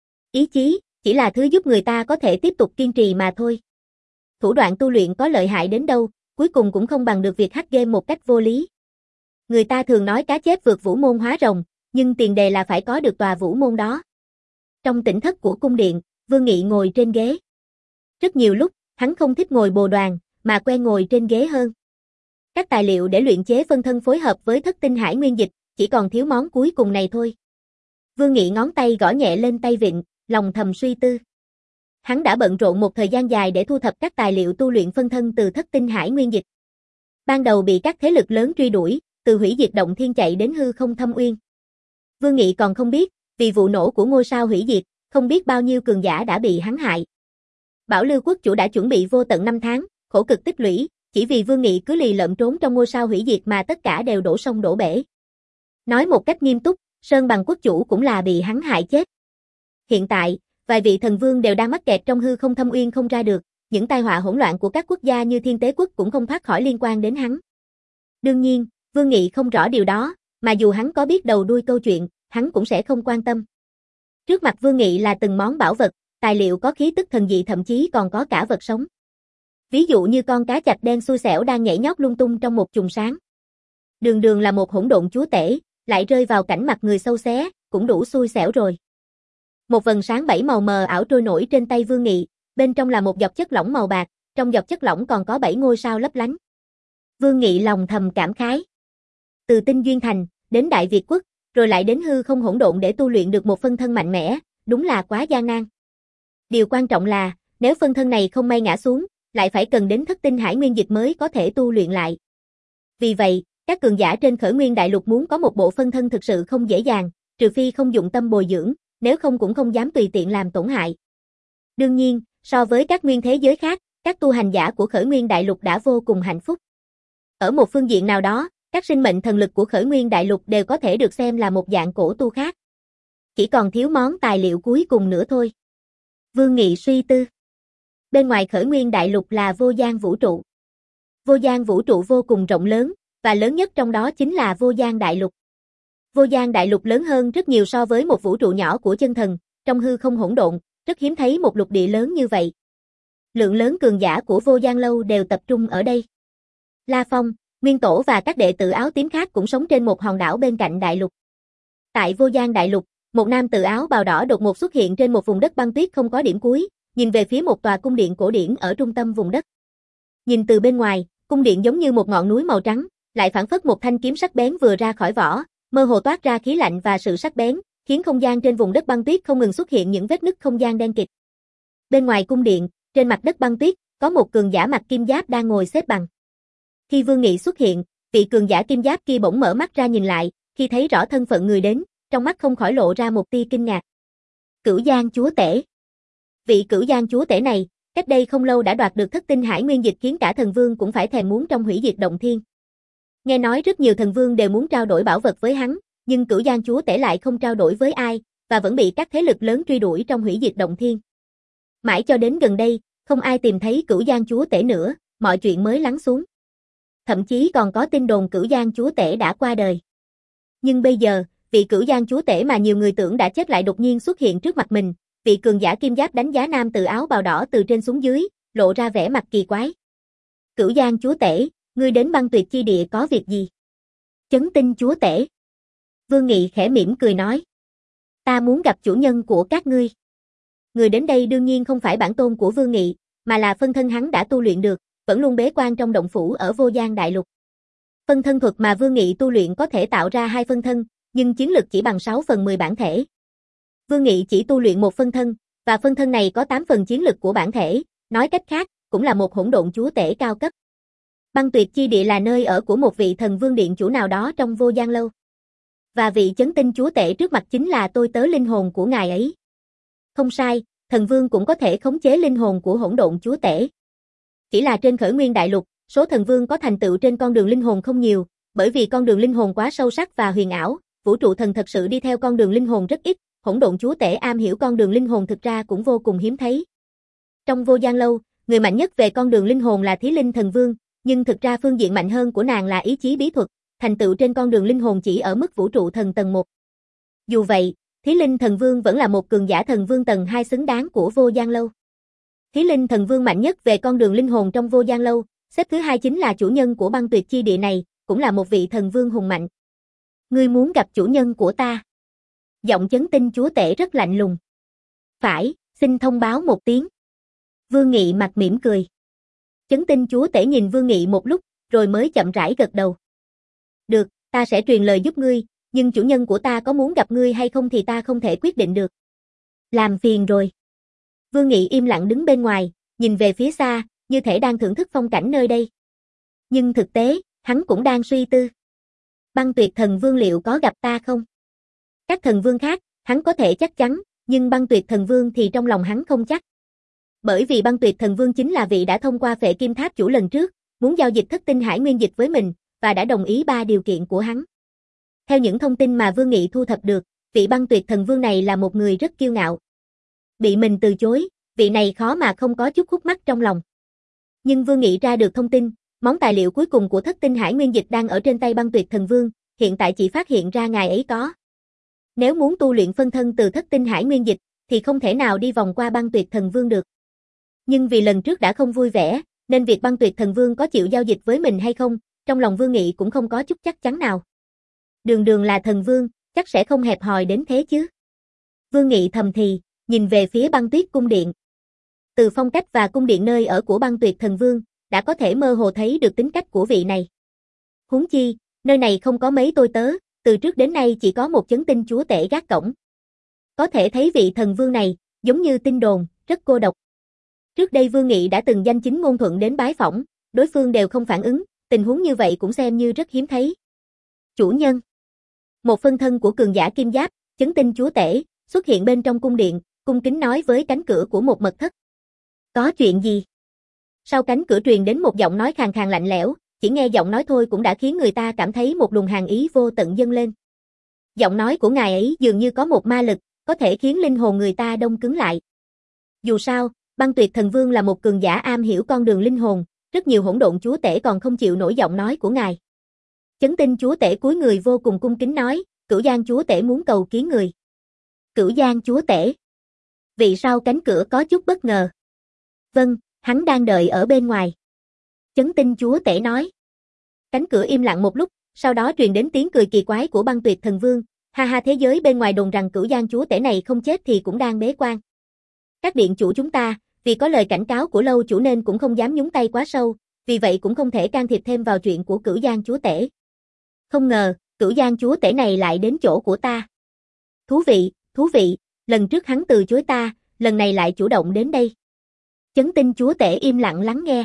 Ý chí, chỉ là thứ giúp người ta có thể tiếp tục kiên trì mà thôi. Thủ đoạn tu luyện có lợi hại đến đâu, cuối cùng cũng không bằng được việc hack game một cách vô lý. Người ta thường nói cá chép vượt vũ môn hóa rồng, nhưng tiền đề là phải có được tòa vũ môn đó. Trong tỉnh thất của cung điện, Vương Nghị ngồi trên ghế. Rất nhiều lúc, hắn không thích ngồi bồ đoàn, mà quen ngồi trên ghế hơn. Các tài liệu để luyện chế phân thân phối hợp với thất tinh hải nguyên dịch, chỉ còn thiếu món cuối cùng này thôi. Vương Nghị ngón tay gõ nhẹ lên tay vịn, lòng thầm suy tư. Hắn đã bận rộn một thời gian dài để thu thập các tài liệu tu luyện phân thân từ Thất Tinh Hải Nguyên Dịch. Ban đầu bị các thế lực lớn truy đuổi, từ hủy diệt động thiên chạy đến hư không thâm uyên. Vương Nghị còn không biết, vì vụ nổ của ngôi sao hủy diệt, không biết bao nhiêu cường giả đã bị hắn hại. Bảo Lưu quốc chủ đã chuẩn bị vô tận năm tháng, khổ cực tích lũy, chỉ vì Vương Nghị cứ lì lợm trốn trong ngôi sao hủy diệt mà tất cả đều đổ sông đổ bể. Nói một cách nghiêm túc, Sơn Bằng quốc chủ cũng là bị hắn hại chết. Hiện tại, vài vị thần vương đều đang mắc kẹt trong hư không thâm uyên không ra được, những tai họa hỗn loạn của các quốc gia như Thiên Tế quốc cũng không thoát khỏi liên quan đến hắn. Đương nhiên, Vương Nghị không rõ điều đó, mà dù hắn có biết đầu đuôi câu chuyện, hắn cũng sẽ không quan tâm. Trước mặt Vương Nghị là từng món bảo vật, tài liệu có khí tức thần dị, thậm chí còn có cả vật sống. Ví dụ như con cá chạch đen xui xẻo đang nhảy nhót lung tung trong một chùm sáng. Đường đường là một hỗn độn chúa tể, lại rơi vào cảnh mặt người sâu xé, cũng đủ xui xẻo rồi. Một vầng sáng bảy màu mờ ảo trôi nổi trên tay Vương Nghị, bên trong là một giọt chất lỏng màu bạc, trong giọt chất lỏng còn có bảy ngôi sao lấp lánh. Vương Nghị lòng thầm cảm khái. Từ Tinh Duyên Thành, đến Đại Việt Quốc, rồi lại đến hư không hỗn độn để tu luyện được một phân thân mạnh mẽ, đúng là quá gian nan. Điều quan trọng là, nếu phân thân này không may ngã xuống, lại phải cần đến Thất Tinh Hải Nguyên Dịch mới có thể tu luyện lại. Vì vậy, các cường giả trên Khởi Nguyên Đại Lục muốn có một bộ phân thân thực sự không dễ dàng, trừ phi không dụng tâm bồi dưỡng, nếu không cũng không dám tùy tiện làm tổn hại. Đương nhiên, so với các nguyên thế giới khác, các tu hành giả của Khởi Nguyên Đại Lục đã vô cùng hạnh phúc. Ở một phương diện nào đó, các sinh mệnh thần lực của Khởi Nguyên Đại Lục đều có thể được xem là một dạng cổ tu khác. Chỉ còn thiếu món tài liệu cuối cùng nữa thôi. Vương Nghị suy tư. Bên ngoài Khởi Nguyên Đại Lục là vô gian vũ trụ. Vô gian vũ trụ vô cùng rộng lớn, và lớn nhất trong đó chính là vô gian đại lục. Vô gian đại lục lớn hơn rất nhiều so với một vũ trụ nhỏ của chân thần, trong hư không hỗn độn, rất hiếm thấy một lục địa lớn như vậy. Lượng lớn cường giả của vô gian lâu đều tập trung ở đây. La Phong, Nguyên Tổ và các đệ tử áo tím khác cũng sống trên một hòn đảo bên cạnh đại lục. Tại vô gian đại lục, một nam tử áo bào đỏ đột ngột xuất hiện trên một vùng đất băng tuyết không có điểm cuối, nhìn về phía một tòa cung điện cổ điển ở trung tâm vùng đất. Nhìn từ bên ngoài, cung điện giống như một ngọn núi màu trắng, lại phảng phất một thanh kiếm sắc bén vừa ra khỏi vỏ, mơ hồ toát ra khí lạnh và sự sắc bén, khiến không gian trên vùng đất băng tuyết không ngừng xuất hiện những vết nứt không gian đen kịt. Bên ngoài cung điện, trên mặt đất băng tuyết, có một cường giả mặc kim giáp đang ngồi xếp bằng. Khi Vương Nghị xuất hiện, vị cường giả kim giáp kia bỗng mở mắt ra nhìn lại, khi thấy rõ thân phận người đến, trong mắt không khỏi lộ ra một tia kinh ngạc. Cửu Giang chúa tể. Vị Cửu Giang chúa tể này, cách đây không lâu đã đoạt được Thất Tinh Hải Nguyên Dịch, khiến cả thần vương cũng phải thèm muốn trong hủy diệt động thiên. Nghe nói rất nhiều thần vương đều muốn trao đổi bảo vật với hắn, nhưng Cửu Giang chúa tể lại không trao đổi với ai, và vẫn bị các thế lực lớn truy đuổi trong hủy diệt động thiên. Mãi cho đến gần đây, không ai tìm thấy Cửu Giang chúa tể nữa, mọi chuyện mới lắng xuống. Thậm chí còn có tin đồn Cửu Giang chúa tể đã qua đời. Nhưng bây giờ, vị Cửu Giang chúa tể mà nhiều người tưởng đã chết lại đột nhiên xuất hiện trước mặt mình, vị cường giả kim giáp đánh giá nam tử áo bào đỏ từ trên xuống dưới, lộ ra vẻ mặt kỳ quái. Cửu Giang chúa tể, ngươi đến băng tuyệt chi địa có việc gì? Chấn Tinh chúa tể. Vương Nghị khẽ mỉm cười nói. Ta muốn gặp chủ nhân của các ngươi. Người đến đây đương nhiên không phải bản tôn của Vương Nghị, mà là phân thân hắn đã tu luyện được, vẫn luôn bế quan trong động phủ ở vô gian đại lục. Phân thân thuật mà Vương Nghị tu luyện có thể tạo ra hai phân thân, nhưng chiến lực chỉ bằng sáu phần mười bản thể. Vương Nghị chỉ tu luyện một phân thân, và phân thân này có tám phần chiến lực của bản thể, nói cách khác, cũng là một hỗn độn chúa tể cao cấp. Băng tuyệt chi địa là nơi ở của một vị thần vương điện chủ nào đó trong vô gian lâu. Và vị chấn tinh chúa tể trước mặt chính là tôi tớ linh hồn của ngài ấy. Không sai, thần vương cũng có thể khống chế linh hồn của hỗn độn chúa tể. Chỉ là trên Khởi Nguyên Đại Lục, số thần vương có thành tựu trên con đường linh hồn không nhiều, bởi vì con đường linh hồn quá sâu sắc và huyền ảo, vũ trụ thần thật sự đi theo con đường linh hồn rất ít, hỗn độn chúa tể am hiểu con đường linh hồn thực ra cũng vô cùng hiếm thấy. Trong vô gian lâu, người mạnh nhất về con đường linh hồn là Thí Linh thần vương, nhưng thực ra phương diện mạnh hơn của nàng là ý chí bí thuật, thành tựu trên con đường linh hồn chỉ ở mức vũ trụ thần tầng một. Dù vậy, Thí Linh thần vương vẫn là một cường giả thần vương tầng hai xứng đáng của vô gian lâu. Thí Linh thần vương mạnh nhất về con đường linh hồn trong vô gian lâu, xếp thứ hai chính là chủ nhân của băng tuyệt chi địa này, cũng là một vị thần vương hùng mạnh. Ngươi muốn gặp chủ nhân của ta? Giọng chấn tinh chúa tể rất lạnh lùng. Phải, xin thông báo một tiếng. Vương Nghị mặt mỉm cười. Chấn tinh chúa tể nhìn Vương Nghị một lúc, rồi mới chậm rãi gật đầu. Được, ta sẽ truyền lời giúp ngươi, nhưng chủ nhân của ta có muốn gặp ngươi hay không thì ta không thể quyết định được. Làm phiền rồi. Vương Nghị im lặng đứng bên ngoài, nhìn về phía xa, như thể đang thưởng thức phong cảnh nơi đây. Nhưng thực tế, hắn cũng đang suy tư. Băng Tuyệt Thần Vương liệu có gặp ta không? Các thần vương khác, hắn có thể chắc chắn, nhưng Băng Tuyệt Thần Vương thì trong lòng hắn không chắc. Bởi vì Băng Tuyệt Thần Vương chính là vị đã thông qua Phệ Kim Tháp chủ lần trước, muốn giao dịch thất tinh hải nguyên dịch với mình, và đã đồng ý ba điều kiện của hắn. Theo những thông tin mà Vương Nghị thu thập được, vị Băng Tuyệt Thần Vương này là một người rất kiêu ngạo. Bị mình từ chối, vị này khó mà không có chút khúc mắc trong lòng. Nhưng Vương Nghị ra được thông tin, món tài liệu cuối cùng của thất tinh hải nguyên dịch đang ở trên tay Băng Tuyệt Thần Vương, hiện tại chỉ phát hiện ra ngài ấy có. Nếu muốn tu luyện phân thân từ thất tinh hải nguyên dịch, thì không thể nào đi vòng qua Băng Tuyệt Thần Vương được. Nhưng vì lần trước đã không vui vẻ, nên việc Băng Tuyệt Thần Vương có chịu giao dịch với mình hay không, trong lòng Vương Nghị cũng không có chút chắc chắn nào. Đường đường là thần vương, chắc sẽ không hẹp hòi đến thế chứ. Vương Nghị thầm thì, nhìn về phía Băng Tuyết cung điện. Từ phong cách và cung điện nơi ở của Băng Tuyệt Thần Vương, đã có thể mơ hồ thấy được tính cách của vị này. Huống chi, nơi này không có mấy tôi tớ, từ trước đến nay chỉ có một chấn tinh chúa tể gác cổng. Có thể thấy vị thần vương này, giống như tin đồn, rất cô độc. Trước đây Vương Nghị đã từng danh chính ngôn thuận đến bái phỏng, đối phương đều không phản ứng, tình huống như vậy cũng xem như rất hiếm thấy. Chủ nhân. Một phân thân của cường giả kim giáp, chấn tinh chúa tể, xuất hiện bên trong cung điện, cung kính nói với cánh cửa của một mật thất. Có chuyện gì? Sau cánh cửa truyền đến một giọng nói khàn khàn lạnh lẽo, chỉ nghe giọng nói thôi cũng đã khiến người ta cảm thấy một luồng hàn ý vô tận dâng lên. Giọng nói của ngài ấy dường như có một ma lực, có thể khiến linh hồn người ta đông cứng lại. Dù sao, Băng Tuyệt Thần Vương là một cường giả am hiểu con đường linh hồn, rất nhiều hỗn độn chúa tể còn không chịu nổi giọng nói của ngài. Chấn tinh chúa tể cúi người vô cùng cung kính nói, Cửu Giang chúa tể muốn cầu kiến người. Cửu Giang chúa tể. Vì sau cánh cửa có chút bất ngờ. Vâng, hắn đang đợi ở bên ngoài. Chấn tinh chúa tể nói. Cánh cửa im lặng một lúc, sau đó truyền đến tiếng cười kỳ quái của Băng Tuyệt Thần Vương. Ha ha, thế giới bên ngoài đồn rằng Cửu Giang chúa tể này không chết thì cũng đang bế quan. Các điện chủ chúng ta, vì có lời cảnh cáo của lâu chủ nên cũng không dám nhúng tay quá sâu, vì vậy cũng không thể can thiệp thêm vào chuyện của Cửu Giang chúa tể. Không ngờ, Cửu Giang chúa tể này lại đến chỗ của ta. Thú vị, thú vị, lần trước hắn từ chối ta, lần này lại chủ động đến đây. Chấn tinh chúa tể im lặng lắng nghe.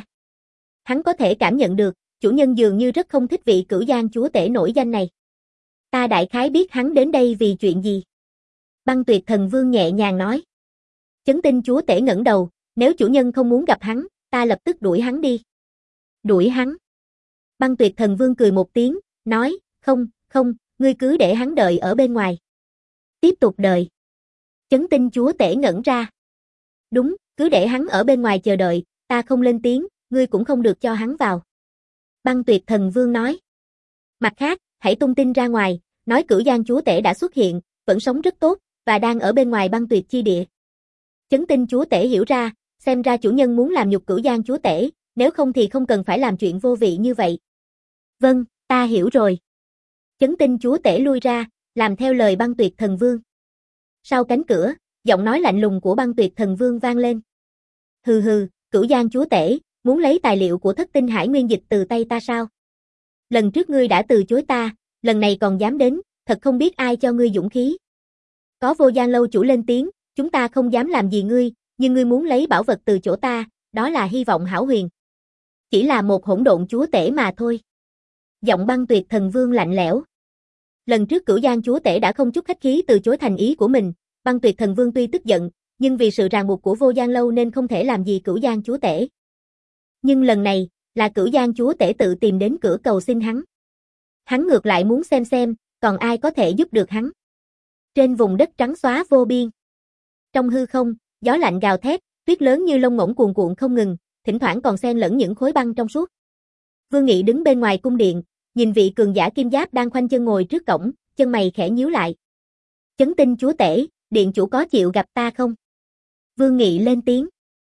Hắn có thể cảm nhận được, chủ nhân dường như rất không thích vị Cửu Giang chúa tể nổi danh này. Ta đại khái biết hắn đến đây vì chuyện gì. Băng Tuyệt Thần Vương nhẹ nhàng nói. Chấn tinh chúa tể ngẩng đầu, nếu chủ nhân không muốn gặp hắn, ta lập tức đuổi hắn đi. Đuổi hắn. Băng Tuyệt Thần Vương cười một tiếng, nói, không, không, ngươi cứ để hắn đợi ở bên ngoài. Tiếp tục đợi. Chấn tinh chúa tể ngẩn ra. Đúng, cứ để hắn ở bên ngoài chờ đợi, ta không lên tiếng, ngươi cũng không được cho hắn vào. Băng Tuyệt Thần Vương nói. Mặt khác, hãy tung tin ra ngoài, nói Cửu Giang chúa tể đã xuất hiện, vẫn sống rất tốt, và đang ở bên ngoài băng tuyệt chi địa. Chấn tinh chúa tể hiểu ra, xem ra chủ nhân muốn làm nhục Cửu Giang chúa tể, nếu không thì không cần phải làm chuyện vô vị như vậy. Vâng, ta hiểu rồi. Chấn tinh chúa tể lui ra, làm theo lời Băng Tuyệt Thần Vương. Sau cánh cửa, giọng nói lạnh lùng của Băng Tuyệt Thần Vương vang lên. Hừ hừ, Cửu Giang chúa tể, muốn lấy tài liệu của thất tinh hải nguyên dịch từ tay ta sao? Lần trước ngươi đã từ chối ta, lần này còn dám đến, thật không biết ai cho ngươi dũng khí. Có Vô Gian lâu chủ lên tiếng, chúng ta không dám làm gì ngươi, nhưng ngươi muốn lấy bảo vật từ chỗ ta, đó là hy vọng hão huyền. Chỉ là một hỗn độn chúa tể mà thôi. Giọng Băng Tuyệt Thần Vương lạnh lẽo. Lần trước Cửu Giang chúa tể đã không chút khách khí từ chối thành ý của mình, Băng Tuyệt Thần Vương tuy tức giận, nhưng vì sự ràng buộc của Vô Gian lâu nên không thể làm gì Cửu Giang chúa tể. Nhưng lần này, là Cửu Giang chúa tể tự tìm đến cửa cầu xin hắn. Hắn ngược lại muốn xem xem, còn ai có thể giúp được hắn. Trên vùng đất trắng xóa vô biên. Trong hư không, gió lạnh gào thét, tuyết lớn như lông ngỗng cuồn cuộn không ngừng, thỉnh thoảng còn xen lẫn những khối băng trong suốt. Vương Nghị đứng bên ngoài cung điện, nhìn vị cường giả kim giáp đang khoanh chân ngồi trước cổng, chân mày khẽ nhíu lại. Chấn tinh chúa tể, điện chủ có chịu gặp ta không? Vương Nghị lên tiếng.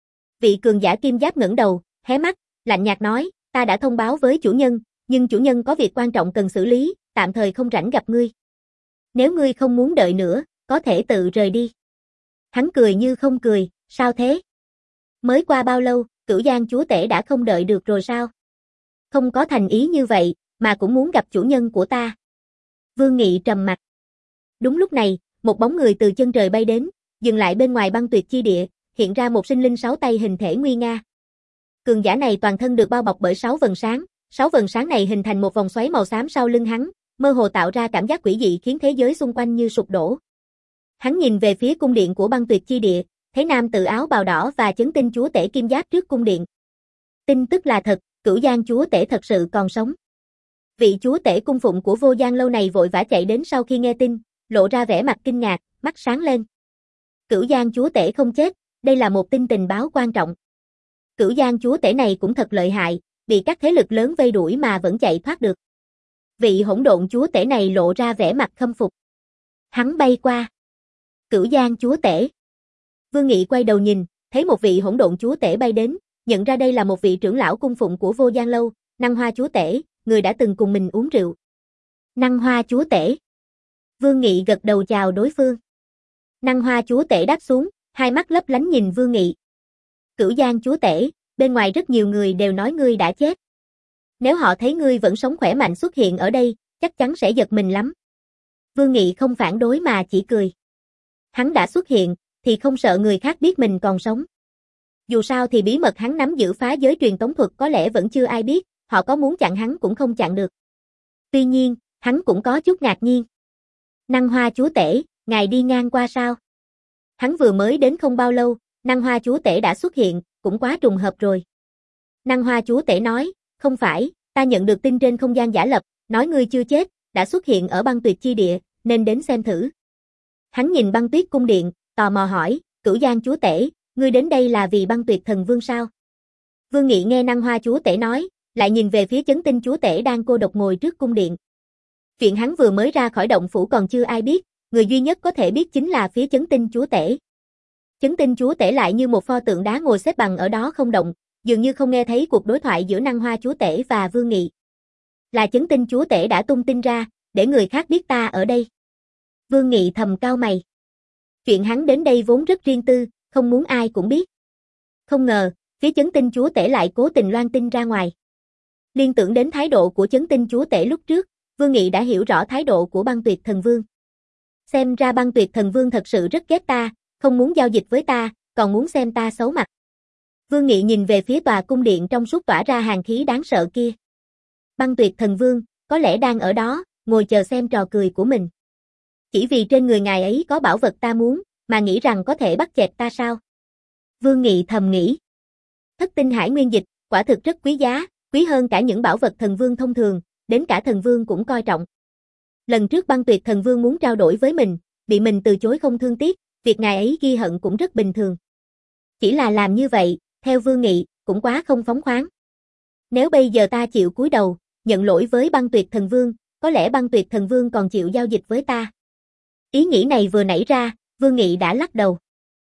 Vị cường giả kim giáp ngẩng đầu, hé mắt, lạnh nhạt nói, ta đã thông báo với chủ nhân, nhưng chủ nhân có việc quan trọng cần xử lý, tạm thời không rảnh gặp ngươi. Nếu ngươi không muốn đợi nữa, có thể tự rời đi. Hắn cười như không cười, sao thế? Mới qua bao lâu, Cửu Giang chúa tể đã không đợi được rồi sao? Không có thành ý như vậy, mà cũng muốn gặp chủ nhân của ta. Vương Nghị trầm mặt. Đúng lúc này, một bóng người từ chân trời bay đến, dừng lại bên ngoài băng tuyệt chi địa, hiện ra một sinh linh sáu tay hình thể nguy nga. Cường giả này toàn thân được bao bọc bởi sáu vầng sáng, sáu vầng sáng này hình thành một vòng xoáy màu xám sau lưng hắn, mơ hồ tạo ra cảm giác quỷ dị khiến thế giới xung quanh như sụp đổ. Hắn nhìn về phía cung điện của băng tuyệt chi địa, thấy nam tự áo bào đỏ và chấn tinh chúa tể kim giáp trước cung điện. Tin tức là thật, Cửu Giang chúa tể thật sự còn sống. Vị chúa tể cung phụng của Vô Giang lâu này vội vã chạy đến sau khi nghe tin, lộ ra vẻ mặt kinh ngạc, mắt sáng lên. Cửu Giang chúa tể không chết, đây là một tin tình báo quan trọng. Cửu Giang chúa tể này cũng thật lợi hại, bị các thế lực lớn vây đuổi mà vẫn chạy thoát được. Vị hỗn độn chúa tể này lộ ra vẻ mặt khâm phục. Hắn bay qua. Cửu Giang chúa tể. Vương Nghị quay đầu nhìn, thấy một vị hỗn độn chúa tể bay đến, nhận ra đây là một vị trưởng lão cung phụng của Vô Giang lâu, Năng Hoa chúa tể, người đã từng cùng mình uống rượu. Năng Hoa chúa tể. Vương Nghị gật đầu chào đối phương. Năng Hoa chúa tể đáp xuống, hai mắt lấp lánh nhìn Vương Nghị. Cửu Giang chúa tể, bên ngoài rất nhiều người đều nói ngươi đã chết. Nếu họ thấy ngươi vẫn sống khỏe mạnh xuất hiện ở đây, chắc chắn sẽ giật mình lắm. Vương Nghị không phản đối mà chỉ cười. Hắn đã xuất hiện, thì không sợ người khác biết mình còn sống. Dù sao thì bí mật hắn nắm giữ phá giới truyền tống thuật có lẽ vẫn chưa ai biết, họ có muốn chặn hắn cũng không chặn được. Tuy nhiên, hắn cũng có chút ngạc nhiên. Năng Hoa chúa tể, ngài đi ngang qua sao? Hắn vừa mới đến không bao lâu, Năng Hoa chúa tể đã xuất hiện, cũng quá trùng hợp rồi. Năng Hoa chúa tể nói, không phải, ta nhận được tin trên không gian giả lập, nói ngươi chưa chết, đã xuất hiện ở băng tuyệt chi địa, nên đến xem thử. Hắn nhìn băng tuyết cung điện, tò mò hỏi, Cửu Giang chúa tể, ngươi đến đây là vì băng tuyệt thần vương sao? Vương Nghị nghe Năng Hoa chúa tể nói, lại nhìn về phía chấn tinh chúa tể đang cô độc ngồi trước cung điện. Chuyện hắn vừa mới ra khỏi động phủ còn chưa ai biết, người duy nhất có thể biết chính là phía chấn tinh chúa tể. Chấn tinh chúa tể lại như một pho tượng đá ngồi xếp bằng ở đó không động, dường như không nghe thấy cuộc đối thoại giữa Năng Hoa chúa tể và Vương Nghị. Là chấn tinh chúa tể đã tung tin ra, để người khác biết ta ở đây. Vương Nghị thầm cau mày. Chuyện hắn đến đây vốn rất riêng tư, không muốn ai cũng biết. Không ngờ, phía chấn tinh chúa tể lại cố tình loan tin ra ngoài. Liên tưởng đến thái độ của chấn tinh chúa tể lúc trước, Vương Nghị đã hiểu rõ thái độ của băng tuyệt thần vương. Xem ra băng tuyệt thần vương thật sự rất ghét ta, không muốn giao dịch với ta, còn muốn xem ta xấu mặt. Vương Nghị nhìn về phía tòa cung điện trong suốt tỏa ra hàn khí đáng sợ kia. Băng tuyệt thần vương, có lẽ đang ở đó, ngồi chờ xem trò cười của mình. Chỉ vì trên người ngài ấy có bảo vật ta muốn, mà nghĩ rằng có thể bắt chẹt ta sao? Vương Nghị thầm nghĩ. Thất tinh hải nguyên dịch, quả thực rất quý giá, quý hơn cả những bảo vật thần vương thông thường, đến cả thần vương cũng coi trọng. Lần trước băng tuyệt thần vương muốn trao đổi với mình, bị mình từ chối không thương tiếc, việc ngài ấy ghi hận cũng rất bình thường. Chỉ là làm như vậy, theo Vương Nghị, cũng quá không phóng khoáng. Nếu bây giờ ta chịu cúi đầu, nhận lỗi với băng tuyệt thần vương, có lẽ băng tuyệt thần vương còn chịu giao dịch với ta. Ý nghĩ này vừa nảy ra, Vương Nghị đã lắc đầu.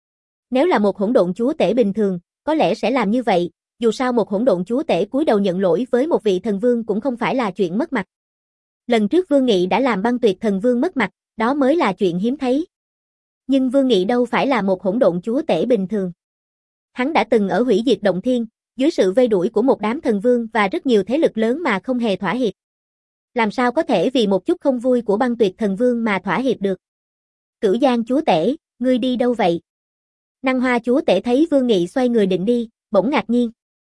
Nếu là một hỗn độn chúa tể bình thường, có lẽ sẽ làm như vậy, dù sao một hỗn độn chúa tể cúi đầu nhận lỗi với một vị thần vương cũng không phải là chuyện mất mặt. Lần trước Vương Nghị đã làm băng tuyệt thần vương mất mặt, đó mới là chuyện hiếm thấy. Nhưng Vương Nghị đâu phải là một hỗn độn chúa tể bình thường. Hắn đã từng ở hủy diệt động thiên, dưới sự vây đuổi của một đám thần vương và rất nhiều thế lực lớn mà không hề thỏa hiệp. Làm sao có thể vì một chút không vui của băng tuyệt thần vương mà thỏa hiệp được? Cửu Giang chúa tể, ngươi đi đâu vậy? Năng Hoa chúa tể thấy Vương Nghị xoay người định đi, bỗng ngạc nhiên.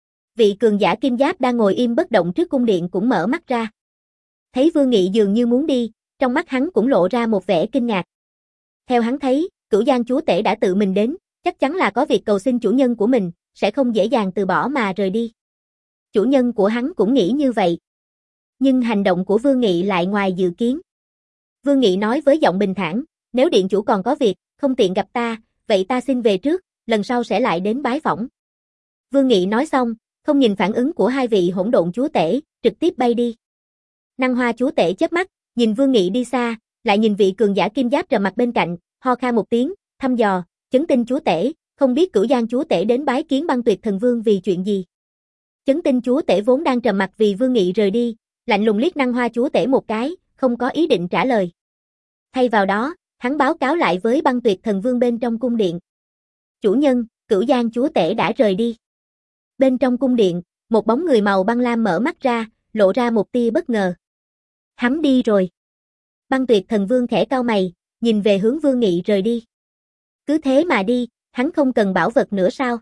Vị cường giả kim giáp đang ngồi im bất động trước cung điện cũng mở mắt ra. Thấy Vương Nghị dường như muốn đi, trong mắt hắn cũng lộ ra một vẻ kinh ngạc. Theo hắn thấy, Cửu Giang chúa tể đã tự mình đến, chắc chắn là có việc cầu xin chủ nhân của mình, sẽ không dễ dàng từ bỏ mà rời đi. Chủ nhân của hắn cũng nghĩ như vậy. Nhưng hành động của Vương Nghị lại ngoài dự kiến. Vương Nghị nói với giọng bình thản, nếu điện chủ còn có việc, không tiện gặp ta, vậy ta xin về trước, lần sau sẽ lại đến bái phỏng. Vương Nghị nói xong, không nhìn phản ứng của hai vị hỗn độn chúa tể, trực tiếp bay đi. Năng Hoa chúa tể chớp mắt, nhìn Vương Nghị đi xa, lại nhìn vị cường giả kim giáp trầm mặt bên cạnh, ho khan một tiếng, thăm dò, chấn tinh chúa tể, không biết Cửu Giang chúa tể đến bái kiến băng tuyệt thần vương vì chuyện gì. Chấn tinh chúa tể vốn đang trầm mặt vì Vương Nghị rời đi, lạnh lùng liếc Năng Hoa chúa tể một cái, không có ý định trả lời. Thay vào đó, hắn báo cáo lại với băng tuyệt thần vương bên trong cung điện. Chủ nhân, Cửu Giang chúa tể đã rời đi. Bên trong cung điện, một bóng người màu băng lam mở mắt ra, lộ ra một tia bất ngờ. Hắn đi rồi. Băng Tuyệt Thần Vương khẽ cau mày, nhìn về hướng Vương Nghị rời đi. Cứ thế mà đi, hắn không cần bảo vật nữa sao?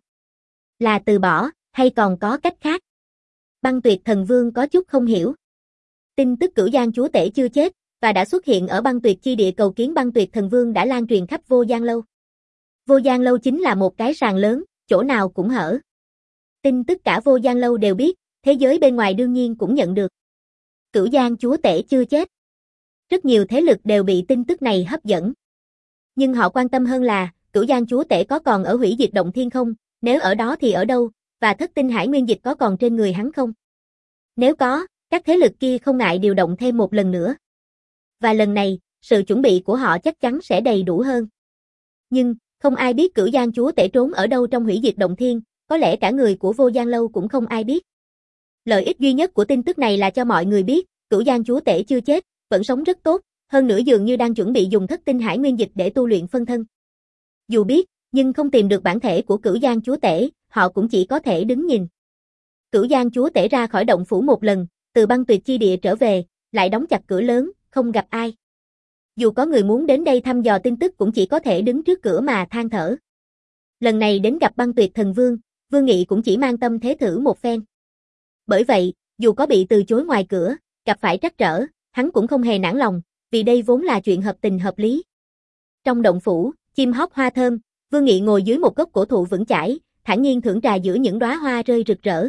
Là từ bỏ, hay còn có cách khác? Băng Tuyệt Thần Vương có chút không hiểu. Tin tức Cửu Giang chúa tể chưa chết, và đã xuất hiện ở Băng Tuyệt chi địa cầu kiến Băng Tuyệt Thần Vương đã lan truyền khắp Vô Giang Lâu. Vô Giang Lâu chính là một cái sàn lớn, chỗ nào cũng hở. Tin tất cả Vô Giang Lâu đều biết, thế giới bên ngoài đương nhiên cũng nhận được. Cửu Giang chúa tể chưa chết. Rất nhiều thế lực đều bị tin tức này hấp dẫn. Nhưng họ quan tâm hơn là, Cửu Giang chúa tể có còn ở Hủy Diệt Động Thiên không, nếu ở đó thì ở đâu, và Thất Tinh Hải Nguyên Dịch có còn trên người hắn không? Nếu có, các thế lực kia không ngại điều động thêm một lần nữa. Và lần này, sự chuẩn bị của họ chắc chắn sẽ đầy đủ hơn. Nhưng, không ai biết Cửu Giang chúa tể trốn ở đâu trong Hủy Diệt Động Thiên, có lẽ cả người của Vô Giang Lâu cũng không ai biết. Lợi ích duy nhất của tin tức này là cho mọi người biết, Cửu Giang chúa tể chưa chết, vẫn sống rất tốt, hơn nữa dường như đang chuẩn bị dùng Thất Tinh Hải Nguyên Dịch để tu luyện phân thân. Dù biết, nhưng không tìm được bản thể của Cửu Giang chúa tể, họ cũng chỉ có thể đứng nhìn. Cửu Giang chúa tể ra khỏi động phủ một lần, từ Băng Tuyệt chi địa trở về, lại đóng chặt cửa lớn, không gặp ai. Dù có người muốn đến đây thăm dò tin tức cũng chỉ có thể đứng trước cửa mà than thở. Lần này đến gặp Băng Tuyệt Thần Vương, Vương Nghị cũng chỉ mang tâm thế thử một phen. Bởi vậy, dù có bị từ chối ngoài cửa, gặp phải trắc trở, hắn cũng không hề nản lòng, vì đây vốn là chuyện hợp tình hợp lý. Trong động phủ, chim hót hoa thơm, Vương Nghị ngồi dưới một gốc cổ thụ vững chãi, thản nhiên thưởng trà giữa những đóa hoa rơi rực rỡ.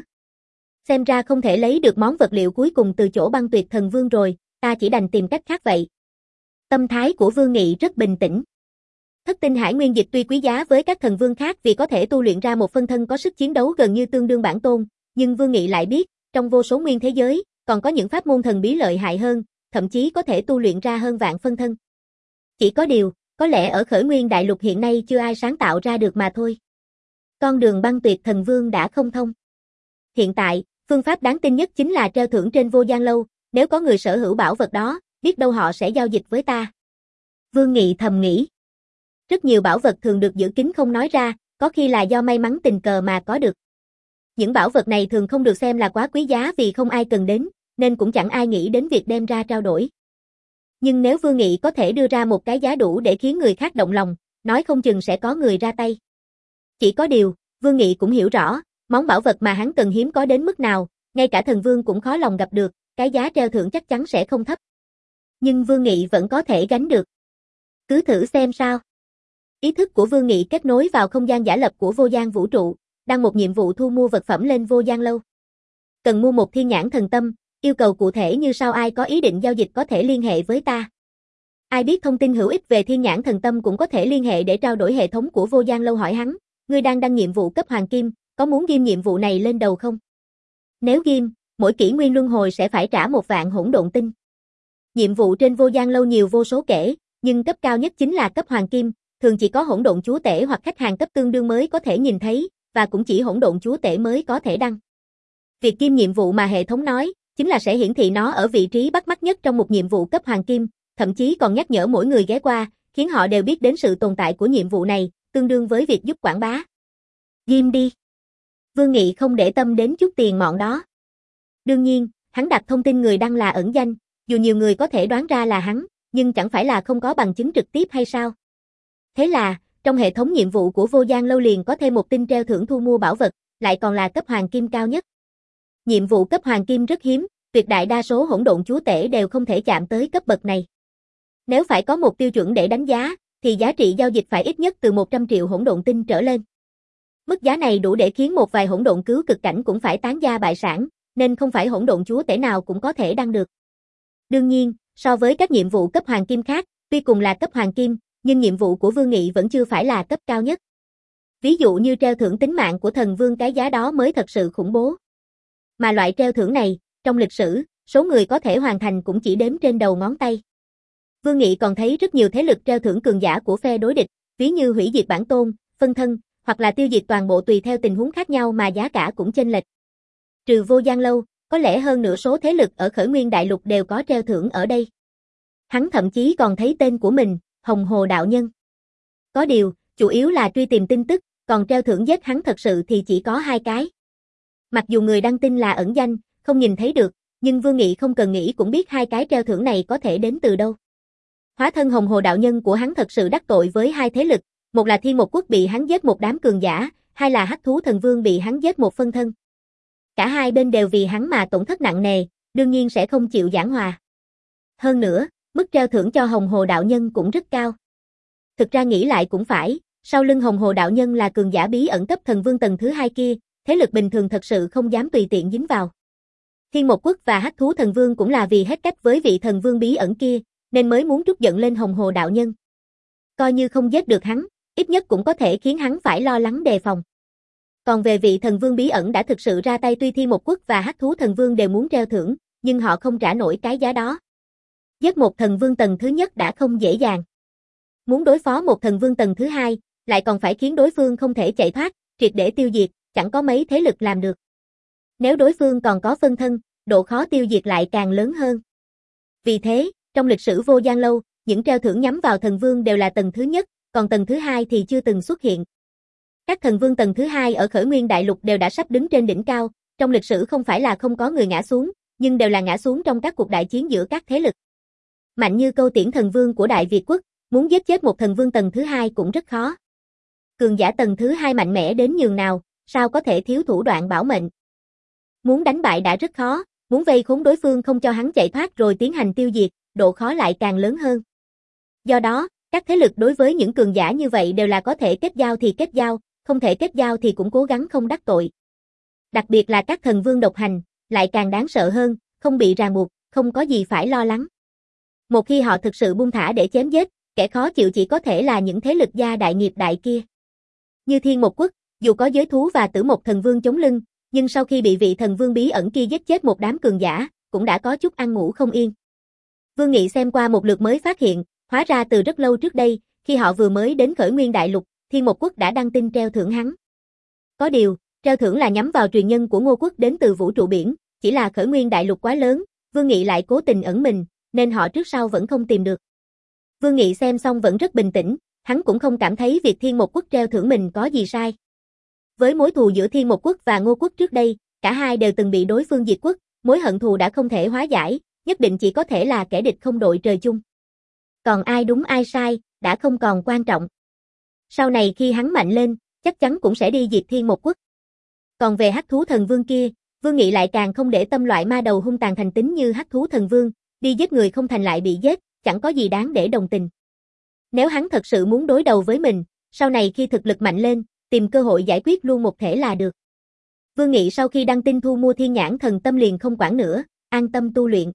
Xem ra không thể lấy được món vật liệu cuối cùng từ chỗ Băng Tuyệt Thần Vương rồi, ta chỉ đành tìm cách khác vậy. Tâm thái của Vương Nghị rất bình tĩnh. Thất Tinh Hải Nguyên Dịch tuy quý giá với các thần vương khác vì có thể tu luyện ra một phân thân có sức chiến đấu gần như tương đương bản tôn, nhưng Vương Nghị lại biết, trong vô số nguyên thế giới, còn có những pháp môn thần bí lợi hại hơn, thậm chí có thể tu luyện ra hơn vạn phân thân. Chỉ có điều, có lẽ ở Khởi Nguyên Đại Lục hiện nay chưa ai sáng tạo ra được mà thôi. Con đường Băng Tuyệt Thần Vương đã không thông. Hiện tại, phương pháp đáng tin nhất chính là treo thưởng trên Vô Giang Lâu, nếu có người sở hữu bảo vật đó, biết đâu họ sẽ giao dịch với ta. Vương Nghị thầm nghĩ. Rất nhiều bảo vật thường được giữ kín không nói ra, có khi là do may mắn tình cờ mà có được. Những bảo vật này thường không được xem là quá quý giá vì không ai cần đến, nên cũng chẳng ai nghĩ đến việc đem ra trao đổi. Nhưng nếu Vương Nghị có thể đưa ra một cái giá đủ để khiến người khác động lòng, nói không chừng sẽ có người ra tay. Chỉ có điều, Vương Nghị cũng hiểu rõ, món bảo vật mà hắn cần hiếm có đến mức nào, ngay cả thần vương cũng khó lòng gặp được, cái giá treo thưởng chắc chắn sẽ không thấp. Nhưng Vương Nghị vẫn có thể gánh được. Cứ thử xem sao. Ý thức của Vương Nghị kết nối vào không gian giả lập của Vô Giang vũ trụ, đăng một nhiệm vụ thu mua vật phẩm lên Vô Giang Lâu. Cần mua một thiên nhãn thần tâm, yêu cầu cụ thể như sau, ai có ý định giao dịch có thể liên hệ với ta. Ai biết thông tin hữu ích về thiên nhãn thần tâm cũng có thể liên hệ để trao đổi. Hệ thống của Vô Giang Lâu hỏi hắn, ngươi đang đăng nhiệm vụ cấp hoàng kim, có muốn ghim nhiệm vụ này lên đầu không? Nếu ghim, mỗi kỷ nguyên luân hồi sẽ phải trả một vạn hỗn độn tinh. Nhiệm vụ trên Vô Giang Lâu nhiều vô số kể, nhưng cấp cao nhất chính là cấp hoàng kim, thường chỉ có hỗn độn chúa tể hoặc khách hàng cấp tương đương mới có thể nhìn thấy, và cũng chỉ hỗn độn chúa tể mới có thể đăng. Việc ghim nhiệm vụ mà hệ thống nói, chính là sẽ hiển thị nó ở vị trí bắt mắt nhất trong một nhiệm vụ cấp hoàng kim, thậm chí còn nhắc nhở mỗi người ghé qua, khiến họ đều biết đến sự tồn tại của nhiệm vụ này, tương đương với việc giúp quảng bá. Ghim đi. Vương Nghị không để tâm đến chút tiền mọn đó. Đương nhiên, hắn đặt thông tin người đăng là ẩn danh, dù nhiều người có thể đoán ra là hắn, nhưng chẳng phải là không có bằng chứng trực tiếp hay sao? Thế là, trong hệ thống nhiệm vụ của Vô Giang Lâu liền có thêm một tin treo thưởng thu mua bảo vật, lại còn là cấp hoàng kim cao nhất. Nhiệm vụ cấp hoàng kim rất hiếm, tuyệt đại đa số hỗn độn chúa tể đều không thể chạm tới cấp bậc này. Nếu phải có một tiêu chuẩn để đánh giá, thì giá trị giao dịch phải ít nhất từ một trăm triệu hỗn độn tinh trở lên. Mức giá này đủ để khiến một vài hỗn độn cứu cực cảnh cũng phải tán gia bại sản, nên không phải hỗn độn chúa tể nào cũng có thể đăng được. Đương nhiên, so với các nhiệm vụ cấp hoàng kim khác, tuy cùng là cấp hoàng kim, nhưng nhiệm vụ của Vương Nghị vẫn chưa phải là cấp cao nhất. Ví dụ như treo thưởng tính mạng của thần vương, cái giá đó mới thật sự khủng bố. Mà loại treo thưởng này, trong lịch sử, số người có thể hoàn thành cũng chỉ đếm trên đầu ngón tay. Vương Nghị còn thấy rất nhiều thế lực treo thưởng cường giả của phe đối địch, ví như hủy diệt bản tôn, phân thân, hoặc là tiêu diệt toàn bộ tùy theo tình huống khác nhau mà giá cả cũng chênh lệch. Trừ Vô Giang Lâu, có lẽ hơn nửa số thế lực ở Khởi Nguyên Đại Lục đều có treo thưởng ở đây. Hắn thậm chí còn thấy tên của mình, Hồng Hồ Đạo Nhân. Có điều, chủ yếu là truy tìm tin tức, còn treo thưởng giết hắn thật sự thì chỉ có hai cái. Mặc dù người đăng tin là ẩn danh, không nhìn thấy được, nhưng Vương Nghị không cần nghĩ cũng biết hai cái treo thưởng này có thể đến từ đâu. Hóa thân Hồng Hồ đạo nhân của hắn thật sự đắc tội với hai thế lực, một là Thiên Một Quốc bị hắn giết một đám cường giả, hai là Hắc Thú Thần Vương bị hắn giết một phân thân. Cả hai bên đều vì hắn mà tổn thất nặng nề, đương nhiên sẽ không chịu giảng hòa. Hơn nữa, mức treo thưởng cho Hồng Hồ đạo nhân cũng rất cao. Thực ra nghĩ lại cũng phải, sau lưng Hồng Hồ đạo nhân là cường giả bí ẩn cấp thần vương tầng thứ hai kia, thế lực bình thường thật sự không dám tùy tiện dính vào. Thiên Một Quốc và Hắc Thú Thần Vương cũng là vì hết cách với vị thần vương bí ẩn kia, nên mới muốn trút giận lên Hồng Hồ đạo nhân. Coi như không giết được hắn, ít nhất cũng có thể khiến hắn phải lo lắng đề phòng. Còn về vị thần vương bí ẩn đã thực sự ra tay, tuy Thiên Một Quốc và Hắc Thú Thần Vương đều muốn treo thưởng, nhưng họ không trả nổi cái giá đó. Giết một thần vương tầng thứ nhất đã không dễ dàng. Muốn đối phó một thần vương tầng thứ hai, lại còn phải khiến đối phương không thể chạy thoát, triệt để tiêu diệt, chẳng có mấy thế lực làm được. Nếu đối phương còn có phân thân, độ khó tiêu diệt lại càng lớn hơn. Vì thế, trong lịch sử Vô Gian Lâu, những treo thưởng nhắm vào thần vương đều là tầng thứ nhất, còn tầng thứ hai thì chưa từng xuất hiện. Các thần vương tầng thứ hai ở Khởi Nguyên Đại Lục đều đã sắp đứng trên đỉnh cao, trong lịch sử không phải là không có người ngã xuống, nhưng đều là ngã xuống trong các cuộc đại chiến giữa các thế lực. Mạnh như Câu Tiễn thần vương của Đại Việt Quốc, muốn giết chết một thần vương tầng thứ hai cũng rất khó. Cường giả tầng thứ hai mạnh mẽ đến nhường nào, sao có thể thiếu thủ đoạn bảo mệnh. Muốn đánh bại đã rất khó, muốn vây khốn đối phương không cho hắn chạy thoát rồi tiến hành tiêu diệt, độ khó lại càng lớn hơn. Do đó, các thế lực đối với những cường giả như vậy đều là có thể kết giao thì kết giao, không thể kết giao thì cũng cố gắng không đắc tội. Đặc biệt là các thần vương độc hành, lại càng đáng sợ hơn, không bị ràng buộc, không có gì phải lo lắng. Một khi họ thực sự buông thả để chém giết, kẻ khó chịu chỉ có thể là những thế lực gia đại nghiệp đại kia. Như Thiên Một Quốc, dù có giới thú và Tử Mộc thần vương chống lưng, nhưng sau khi bị vị thần vương bí ẩn kia giết chết một đám cường giả, cũng đã có chút ăn ngủ không yên. Vương Nghị xem qua một lượt mới phát hiện, hóa ra từ rất lâu trước đây, khi họ vừa mới đến Khởi Nguyên Đại Lục, Thiên Một Quốc đã đăng tin treo thưởng hắn. Có điều, treo thưởng là nhắm vào truyền nhân của Ngô Quốc đến từ vũ trụ biển, chỉ là Khởi Nguyên Đại Lục quá lớn, Vương Nghị lại cố tình ẩn mình, nên họ trước sau vẫn không tìm được. Vương Nghị xem xong vẫn rất bình tĩnh, hắn cũng không cảm thấy việc Thiên Một Quốc treo thưởng mình có gì sai. Với mối thù giữa Thiên Một Quốc và Ngô Quốc trước đây, cả hai đều từng bị đối phương diệt quốc, mối hận thù đã không thể hóa giải, nhất định chỉ có thể là kẻ địch không đội trời chung. Còn ai đúng ai sai, đã không còn quan trọng. Sau này khi hắn mạnh lên, chắc chắn cũng sẽ đi diệt Thiên Một Quốc. Còn về Hắc Thú Thần Vương kia, Vương Nghị lại càng không để tâm loại ma đầu hung tàn thành tính như Hắc Thú Thần Vương, đi giết người không thành lại bị giết, chẳng có gì đáng để đồng tình. Nếu hắn thật sự muốn đối đầu với mình, sau này khi thực lực mạnh lên, tìm cơ hội giải quyết luôn một thể là được. Vương Nghị sau khi đăng tin thu mua Thiên Nhãn Thần Tâm liền không quản nữa, an tâm tu luyện.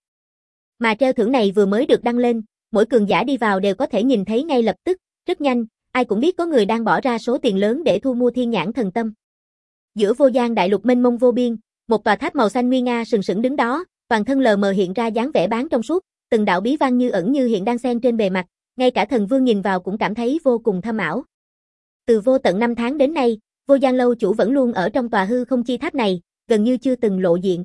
Mà treo thưởng này vừa mới được đăng lên, mỗi cường giả đi vào đều có thể nhìn thấy ngay lập tức, rất nhanh, ai cũng biết có người đang bỏ ra số tiền lớn để thu mua Thiên Nhãn Thần Tâm. Giữa Vô Gian Đại Lục mênh mông vô biên, một tòa tháp màu xanh nguy nga sừng sững đứng đó, toàn thân lờ mờ hiện ra dáng vẻ bán trong suốt, từng đạo bí văn như ẩn như hiện đang xen trên bề mặt, ngay cả thần vương nhìn vào cũng cảm thấy vô cùng thâm ảo. Từ vô tận năm tháng đến nay, Vô Gian Lâu chủ vẫn luôn ở trong tòa hư không chi tháp này, gần như chưa từng lộ diện.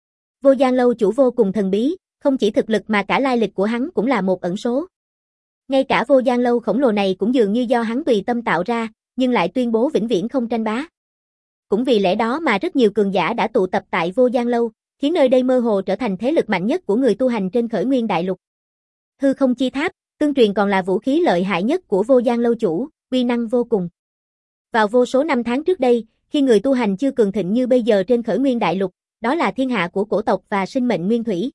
Vô Gian Lâu chủ vô cùng thần bí, không chỉ thực lực mà cả lai lịch của hắn cũng là một ẩn số. Ngay cả Vô Gian Lâu khổng lồ này cũng dường như do hắn tùy tâm tạo ra, nhưng lại tuyên bố vĩnh viễn không tranh bá. Cũng vì lẽ đó mà rất nhiều cường giả đã tụ tập tại Vô Gian Lâu, khiến nơi đây mơ hồ trở thành thế lực mạnh nhất của người tu hành trên Khởi Nguyên Đại Lục. Hư không chi tháp, tương truyền còn là vũ khí lợi hại nhất của Vô Gian Lâu chủ, uy năng vô cùng. Vào vô số năm tháng trước đây, khi người tu hành chưa cường thịnh như bây giờ trên Khởi Nguyên Đại Lục, đó là thiên hạ của cổ tộc và sinh mệnh nguyên thủy.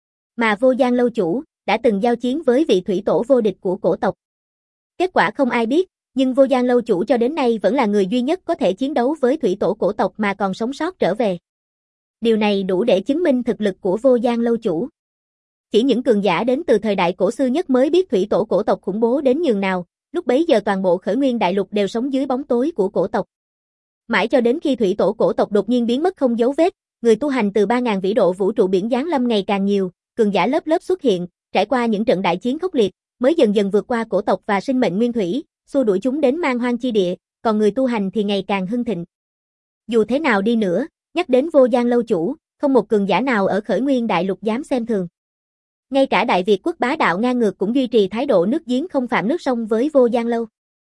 Mà Vô Gian Lâu chủ đã từng giao chiến với vị thủy tổ vô địch của cổ tộc. Kết quả không ai biết, nhưng Vô Gian Lâu chủ cho đến nay vẫn là người duy nhất có thể chiến đấu với thủy tổ cổ tộc mà còn sống sót trở về. Điều này đủ để chứng minh thực lực của Vô Gian Lâu chủ. Chỉ những cường giả đến từ thời đại cổ xưa nhất mới biết thủy tổ cổ tộc khủng bố đến nhường nào, lúc bấy giờ toàn bộ Khởi Nguyên Đại Lục đều sống dưới bóng tối của cổ tộc. Mãi cho đến khi thủy tổ cổ tộc đột nhiên biến mất không dấu vết, người tu hành từ ba nghìn vĩ độ vũ trụ biển giáng lâm ngày càng nhiều, cường giả lớp lớp xuất hiện, trải qua những trận đại chiến khốc liệt, mới dần dần vượt qua cổ tộc và sinh mệnh nguyên thủy, xua đuổi chúng đến man hoang chi địa, còn người tu hành thì ngày càng hưng thịnh. Dù thế nào đi nữa, nhắc đến Vô Gian Lâu chủ, không một cường giả nào ở Khởi Nguyên Đại Lục dám xem thường. Ngay cả Đại Việt Quốc bá đạo ngang ngược cũng duy trì thái độ nước giếng không phạm nước sông với Vô Gian Lâu.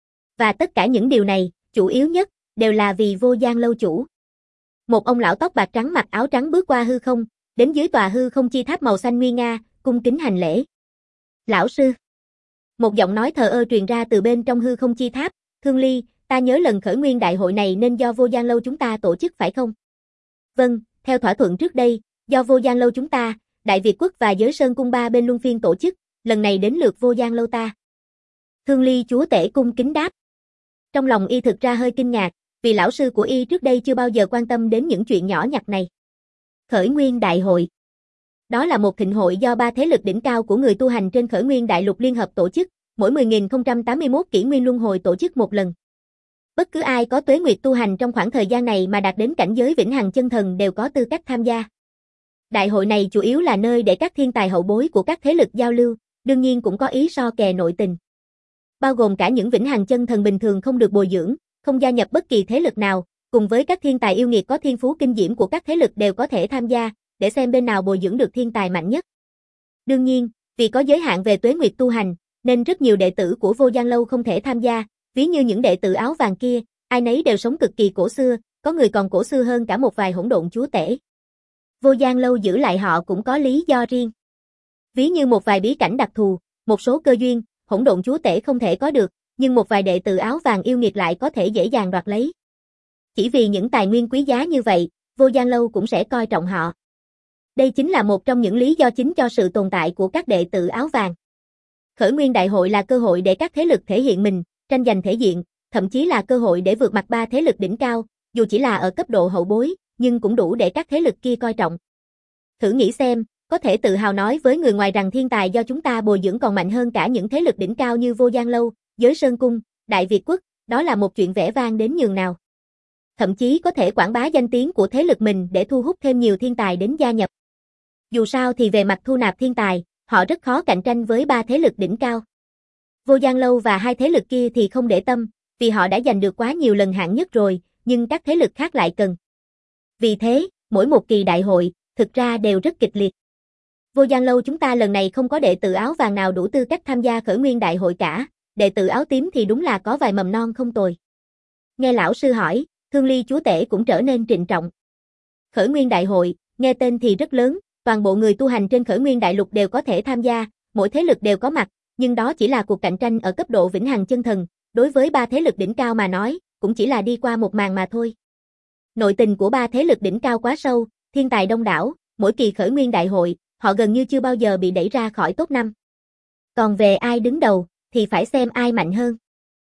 Và tất cả những điều này, chủ yếu nhất, đều là vì Vô Gian Lâu chủ. Một ông lão tóc bạc trắng mặc áo trắng bước qua hư không, đến dưới tòa hư không chi tháp màu xanh nguy nga, cung kính hành lễ. Lão sư. Một giọng nói thờ ơ truyền ra từ bên trong hư không chi tháp, Thương Ly, ta nhớ lần khởi nguyên đại hội này nên do Vô Gian Lâu chúng ta tổ chức phải không? Vâng, theo thỏa thuận trước đây, do Vô Gian Lâu chúng ta, Đại Việt Quốc và Giới Sơn Cung ba bên luân phiên tổ chức, lần này đến lượt Vô Gian Lâu ta. Thương Ly chúa tể cung kính đáp. Trong lòng y thực ra hơi kinh ngạc, vì lão sư của y trước đây chưa bao giờ quan tâm đến những chuyện nhỏ nhặt này. Khởi nguyên đại hội. Đó là một thịnh hội do ba thế lực đỉnh cao của người tu hành trên khởi nguyên đại lục liên hợp tổ chức, mỗi mười nghìn không trăm tám mươi mốt kỷ nguyên luân hồi tổ chức một lần. Bất cứ ai có tuế nguyệt tu hành trong khoảng thời gian này mà đạt đến cảnh giới vĩnh hằng chân thần đều có tư cách tham gia. Đại hội này chủ yếu là nơi để các thiên tài hậu bối của các thế lực giao lưu, đương nhiên cũng có ý so kè nội tình. Bao gồm cả những vĩnh hằng chân thần bình thường không được bồi dưỡng, không gia nhập bất kỳ thế lực nào, cùng với các thiên tài yêu nghiệt có thiên phú kinh diễm của các thế lực đều có thể tham gia, để xem bên nào bồi dưỡng được thiên tài mạnh nhất. Đương nhiên, vì có giới hạn về tuế nguyệt tu hành, nên rất nhiều đệ tử của Vô Gian Lâu không thể tham gia, ví như những đệ tử áo vàng kia, ai nấy đều sống cực kỳ cổ xưa, có người còn cổ xưa hơn cả một vài hỗn độn chúa tể. Vô Gian Lâu giữ lại họ cũng có lý do riêng. Ví như một vài bí cảnh đặc thù, một số cơ duyên, hỗn độn chúa tể không thể có được, nhưng một vài đệ tử áo vàng yêu nghiệt lại có thể dễ dàng đoạt lấy. Chỉ vì những tài nguyên quý giá như vậy, Vô Gian Lâu cũng sẽ coi trọng họ. Đây chính là một trong những lý do chính cho sự tồn tại của các đệ tử áo vàng. Khởi nguyên đại hội là cơ hội để các thế lực thể hiện mình, tranh giành thể diện, thậm chí là cơ hội để vượt mặt ba thế lực đỉnh cao, dù chỉ là ở cấp độ hậu bối, nhưng cũng đủ để các thế lực kia coi trọng. Thử nghĩ xem, có thể tự hào nói với người ngoài rằng thiên tài do chúng ta bồi dưỡng còn mạnh hơn cả những thế lực đỉnh cao như Vô Gian Lâu, Giới Sơn Cung, Đại Việt Quốc, đó là một chuyện vẻ vang đến nhường nào. Thậm chí có thể quảng bá danh tiếng của thế lực mình để thu hút thêm nhiều thiên tài đến gia nhập. Dù sao thì về mặt thu nạp thiên tài, họ rất khó cạnh tranh với ba thế lực đỉnh cao. Vô Gian Lâu và hai thế lực kia thì không để tâm, vì họ đã giành được quá nhiều lần hạng nhất rồi, nhưng các thế lực khác lại cần. Vì thế, mỗi một kỳ đại hội, thực ra đều rất kịch liệt. Vô Gian Lâu chúng ta lần này không có đệ tử áo vàng nào đủ tư cách tham gia khởi nguyên đại hội cả, đệ tử áo tím thì đúng là có vài mầm non không tồi. Nghe lão sư hỏi, Thương Ly chúa tể cũng trở nên trịnh trọng. Khởi nguyên đại hội, nghe tên thì rất lớn, toàn bộ người tu hành trên khởi nguyên đại lục đều có thể tham gia, mỗi thế lực đều có mặt, nhưng đó chỉ là cuộc cạnh tranh ở cấp độ vĩnh hằng chân thần, đối với ba thế lực đỉnh cao mà nói, cũng chỉ là đi qua một màn mà thôi. Nội tình của ba thế lực đỉnh cao quá sâu, thiên tài đông đảo, mỗi kỳ khởi nguyên đại hội, họ gần như chưa bao giờ bị đẩy ra khỏi top năm. Còn về ai đứng đầu, thì phải xem ai mạnh hơn.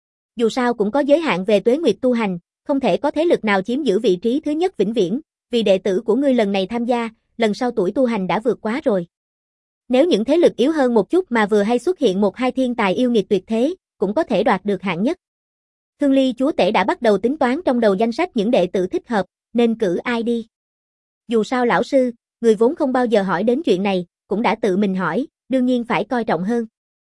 Dù sao cũng có giới hạn về tuế nguyệt tu hành, không thể có thế lực nào chiếm giữ vị trí thứ nhất vĩnh viễn, vì đệ tử của ngươi lần này tham gia, lần sau tuổi tu hành đã vượt quá rồi. Nếu những thế lực yếu hơn một chút mà vừa hay xuất hiện một hai thiên tài yêu nghiệt tuyệt thế, cũng có thể đoạt được hạng nhất. Thương Ly chúa tể đã bắt đầu tính toán trong đầu danh sách những đệ tử thích hợp, nên cử ai đi. Dù sao lão sư, người vốn không bao giờ hỏi đến chuyện này, cũng đã tự mình hỏi, đương nhiên phải coi trọng hơn.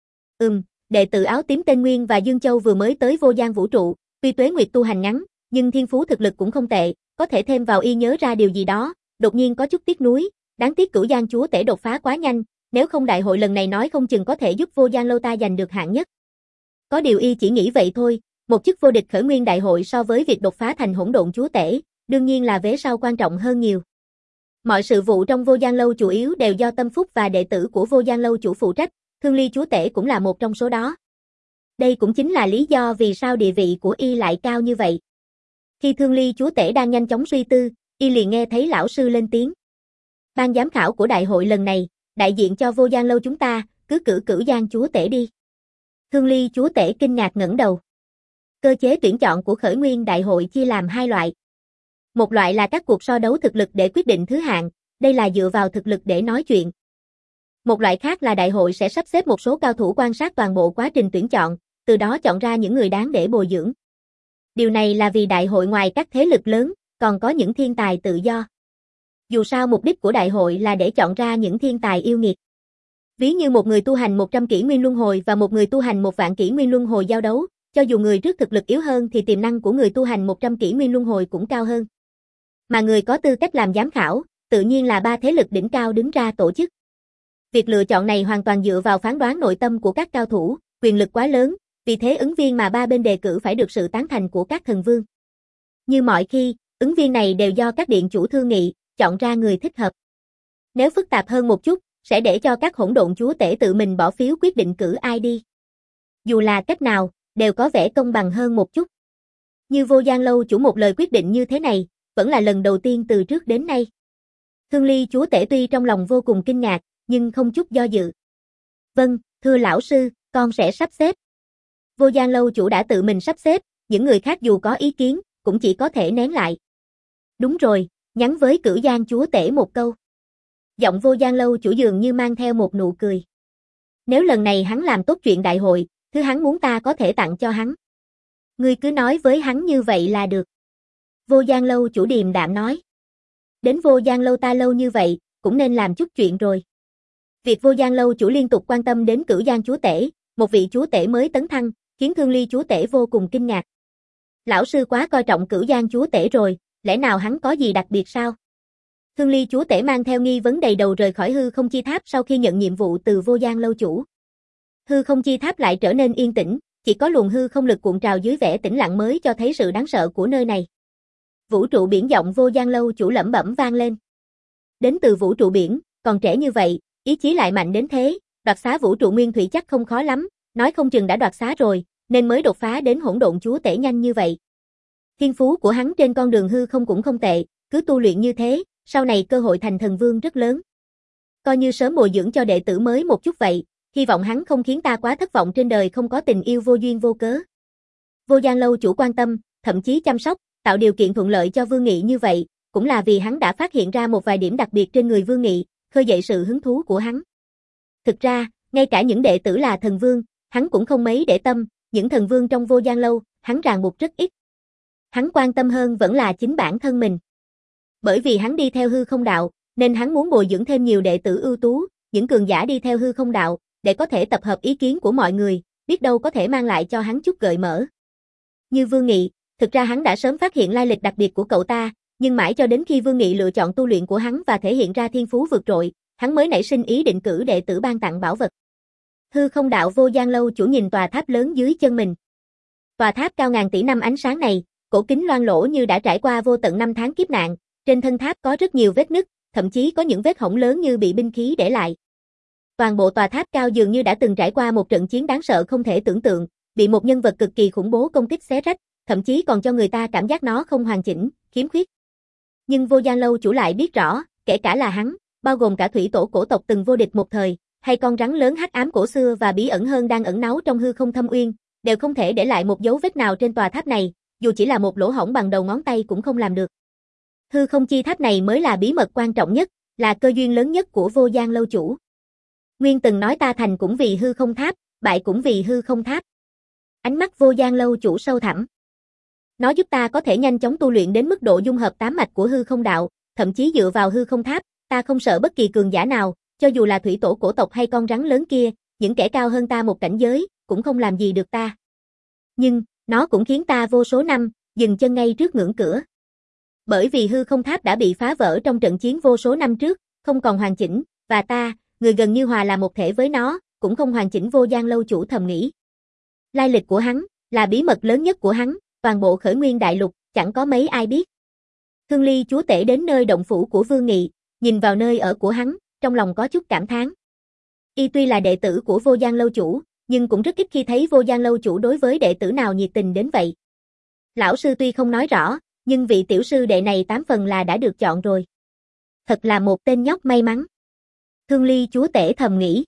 Ừm, đệ tử áo tím tên Nguyên và Dương Châu vừa mới tới Vô Gian vũ trụ, tuy tuế nguyệt tu hành ngắn, nhưng thiên phú thực lực cũng không tệ, có thể thêm vào y nhớ ra điều gì đó, đột nhiên có chút tiếc nuối, đáng tiếc Cửu Giang chúa tể đột phá quá nhanh, nếu không đại hội lần này nói không chừng có thể giúp Vô Gian Lâu ta giành được hạng nhất. Có điều y chỉ nghĩ vậy thôi, một chức vô địch khởi nguyên đại hội so với việc đột phá thành hỗn độn chúa tể, đương nhiên là vế sau quan trọng hơn nhiều. Mọi sự vụ trong Vô Gian Lâu chủ yếu đều do Tâm Phúc và đệ tử của Vô Gian Lâu chủ phụ trách, Thương Ly chúa tể cũng là một trong số đó. Đây cũng chính là lý do vì sao địa vị của y lại cao như vậy. Khi Thương Ly chúa tể đang nhanh chóng suy tư, y liền nghe thấy lão sư lên tiếng. Ban giám khảo của đại hội lần này, đại diện cho Vô Gian Lâu chúng ta, cứ cử Cửu Giang chúa tể đi. Thương Ly chúa tể kinh ngạc ngẩng đầu. Cơ chế tuyển chọn của khởi nguyên đại hội chia làm hai loại. Một loại là các cuộc so đấu thực lực để quyết định thứ hạng, đây là dựa vào thực lực để nói chuyện. Một loại khác là đại hội sẽ sắp xếp một số cao thủ quan sát toàn bộ quá trình tuyển chọn, từ đó chọn ra những người đáng để bồi dưỡng. Điều này là vì đại hội ngoài các thế lực lớn, còn có những thiên tài tự do. Dù sao mục đích của đại hội là để chọn ra những thiên tài yêu nghiệt. Ví như một người tu hành một trăm kỷ nguyên luân hồi và một người tu hành một vạn kỷ nguyên luân hồi giao đấu, cho dù người trước thực lực yếu hơn thì tiềm năng của người tu hành một trăm kỷ nguyên luân hồi cũng cao hơn. Mà người có tư cách làm giám khảo, tự nhiên là ba thế lực đỉnh cao đứng ra tổ chức. Việc lựa chọn này hoàn toàn dựa vào phán đoán nội tâm của các cao thủ, quyền lực quá lớn, vì thế ứng viên mà ba bên đề cử phải được sự tán thành của các thần vương. Như mọi khi, ứng viên này đều do các điện chủ thương nghị, chọn ra người thích hợp. Nếu phức tạp hơn một chút, sẽ để cho các hỗn độn chúa tể tự mình bỏ phiếu quyết định cử ai đi. Dù là cách nào, đều có vẻ công bằng hơn một chút. Như Vô Gian Lâu chủ một lời quyết định như thế này, vẫn là lần đầu tiên từ trước đến nay. Thương Ly chúa tể tuy trong lòng vô cùng kinh ngạc, nhưng không chút do dự. Vâng, thưa lão sư, con sẽ sắp xếp. Vô Gian Lâu chủ đã tự mình sắp xếp, những người khác dù có ý kiến, cũng chỉ có thể nén lại. Đúng rồi, nhắn với Cửu Giang chúa tể một câu. Giọng Vô Gian Lâu chủ dường như mang theo một nụ cười. Nếu lần này hắn làm tốt chuyện đại hội, thứ hắn muốn ta có thể tặng cho hắn. Ngươi cứ nói với hắn như vậy là được. Vô Gian Lâu chủ điềm đạm nói. Đến Vô Gian Lâu ta lâu như vậy, cũng nên làm chút chuyện rồi. Việc Vô Gian Lâu chủ liên tục quan tâm đến Cửu Giang chúa tể, một vị chúa tể mới tấn thăng, khiến Thương Ly chúa tể vô cùng kinh ngạc. Lão sư quá coi trọng Cửu Giang chúa tể rồi, lẽ nào hắn có gì đặc biệt sao? Thương Ly chúa tể mang theo nghi vấn đầy đầu rời khỏi hư không chi tháp sau khi nhận nhiệm vụ từ Vô Gian Lâu chủ. Hư không chi tháp lại trở nên yên tĩnh, chỉ có luồng hư không lực cuộn trào dưới vẻ tĩnh lặng mới cho thấy sự đáng sợ của nơi này. Vũ trụ biển giọng Vô Gian Lâu chủ lẩm bẩm vang lên. Đến từ vũ trụ biển, còn trẻ như vậy, ý chí lại mạnh đến thế, đoạt xá vũ trụ nguyên thủy chắc không khó lắm, nói không chừng đã đoạt xá rồi, nên mới đột phá đến hỗn độn chúa tể nhanh như vậy. Thiên phú của hắn trên con đường hư không cũng không tệ, cứ tu luyện như thế, sau này cơ hội thành thần vương rất lớn. Coi như sớm bồi dưỡng cho đệ tử mới một chút vậy, hy vọng hắn không khiến ta quá thất vọng trên đời không có tình yêu vô duyên vô cớ. Vô Gian Lâu chủ quan tâm, thậm chí chăm sóc, tạo điều kiện thuận lợi cho Vương Nghị như vậy, cũng là vì hắn đã phát hiện ra một vài điểm đặc biệt trên người Vương Nghị, khơi dậy sự hứng thú của hắn. Thực ra, ngay cả những đệ tử là thần vương, hắn cũng không mấy để tâm, những thần vương trong Vô Gian Lâu, hắn ràng buộc rất ít. Hắn quan tâm hơn vẫn là chính bản thân mình. Bởi vì hắn đi theo hư không đạo, nên hắn muốn bồi dưỡng thêm nhiều đệ tử ưu tú, những cường giả đi theo hư không đạo, để có thể tập hợp ý kiến của mọi người, biết đâu có thể mang lại cho hắn chút gợi mở. Như Vương Nghị, thực ra hắn đã sớm phát hiện lai lịch đặc biệt của cậu ta, nhưng mãi cho đến khi Vương Nghị lựa chọn tu luyện của hắn và thể hiện ra thiên phú vượt trội, hắn mới nảy sinh ý định cử đệ tử ban tặng bảo vật. Hư không đạo Vô Gian Lâu chủ nhìn tòa tháp lớn dưới chân mình. Tòa tháp cao ngàn tỷ năm ánh sáng này, cổ kính loang lổ như đã trải qua vô tận năm tháng kiếp nạn, trên thân tháp có rất nhiều vết nứt, thậm chí có những vết hổng lớn như bị binh khí để lại. Toàn bộ tòa tháp cao dường như đã từng trải qua một trận chiến đáng sợ không thể tưởng tượng, bị một nhân vật cực kỳ khủng bố công kích xé rách, thậm chí còn cho người ta cảm giác nó không hoàn chỉnh, khiếm khuyết. Nhưng Vô Gian Lâu chủ lại biết rõ, kể cả là hắn, bao gồm cả thủy tổ cổ tộc từng vô địch một thời, hay con rắn lớn hắc ám cổ xưa và bí ẩn hơn đang ẩn náu trong hư không thâm uyên, đều không thể để lại một dấu vết nào trên tòa tháp này, dù chỉ là một lỗ hổng bằng đầu ngón tay cũng không làm được. Hư không chi tháp này mới là bí mật quan trọng nhất, là cơ duyên lớn nhất của Vô Gian Lâu chủ. Nguyên từng nói ta thành cũng vì hư không tháp, bại cũng vì hư không tháp. Ánh mắt Vô Gian Lâu chủ sâu thẳm. Nó giúp ta có thể nhanh chóng tu luyện đến mức độ dung hợp tám mạch của hư không đạo, thậm chí dựa vào hư không tháp, ta không sợ bất kỳ cường giả nào, cho dù là thủy tổ cổ tộc hay con rắn lớn kia, những kẻ cao hơn ta một cảnh giới, cũng không làm gì được ta. Nhưng, nó cũng khiến ta vô số năm, dừng chân ngay trước ngưỡng cửa. Bởi vì hư không tháp đã bị phá vỡ trong trận chiến vô số năm trước, không còn hoàn chỉnh, và ta, người gần như hòa là một thể với nó, cũng không hoàn chỉnh. Vô Gian Lâu chủ thầm nghĩ. Lai lịch của hắn, là bí mật lớn nhất của hắn, toàn bộ khởi nguyên đại lục, chẳng có mấy ai biết. Thương Ly chúa tể đến nơi động phủ của Vương Nghị, nhìn vào nơi ở của hắn, trong lòng có chút cảm thán. Y tuy là đệ tử của Vô Gian Lâu chủ, nhưng cũng rất ít khi thấy Vô Gian Lâu chủ đối với đệ tử nào nhiệt tình đến vậy. Lão sư tuy không nói rõ, nhưng vị tiểu sư đệ này tám phần là đã được chọn rồi. Thật là một tên nhóc may mắn. Thương Ly chúa tể thầm nghĩ.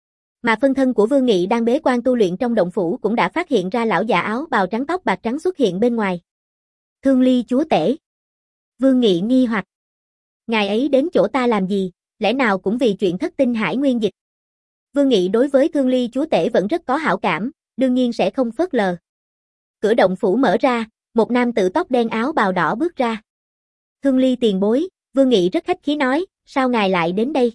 Mà phân thân của Vương Nghị đang bế quan tu luyện trong động phủ cũng đã phát hiện ra lão già áo bào trắng tóc bạc trắng xuất hiện bên ngoài. Thương Ly chúa tể. Vương Nghị nghi hoặc. Ngài ấy đến chỗ ta làm gì, lẽ nào cũng vì chuyện thất tinh hải nguyên dịch. Vương Nghị đối với Thương Ly chúa tể vẫn rất có hảo cảm, đương nhiên sẽ không phớt lờ. Cửa động phủ mở ra, một nam tử tóc đen áo bào đỏ bước ra. Thương Ly tiền bối, Vương Nghị rất khách khí nói, sao ngài lại đến đây?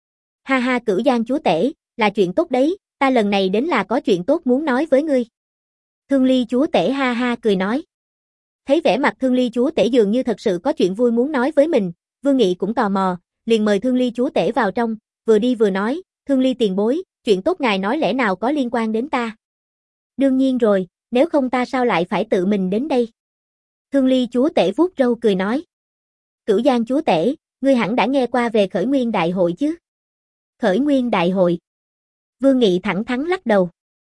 Ha ha, Cửu Giang chúa tể, là chuyện tốt đấy, ta lần này đến là có chuyện tốt muốn nói với ngươi. Thương Ly chúa tể ha ha cười nói. Thấy vẻ mặt Thương Ly chúa tể dường như thật sự có chuyện vui muốn nói với mình, Vương Nghị cũng tò mò, liền mời Thương Ly chúa tể vào trong, vừa đi vừa nói, Thương Ly tiền bối, chuyện tốt ngài nói lẽ nào có liên quan đến ta? Đương nhiên rồi, nếu không ta sao lại phải tự mình đến đây? Thương Ly chúa tể vuốt râu cười nói. Cửu Giang chúa tể, ngươi hẳn đã nghe qua về khởi nguyên đại hội chứ? Khởi nguyên đại hội. Vương Nghị thẳng thắn lắc đầu.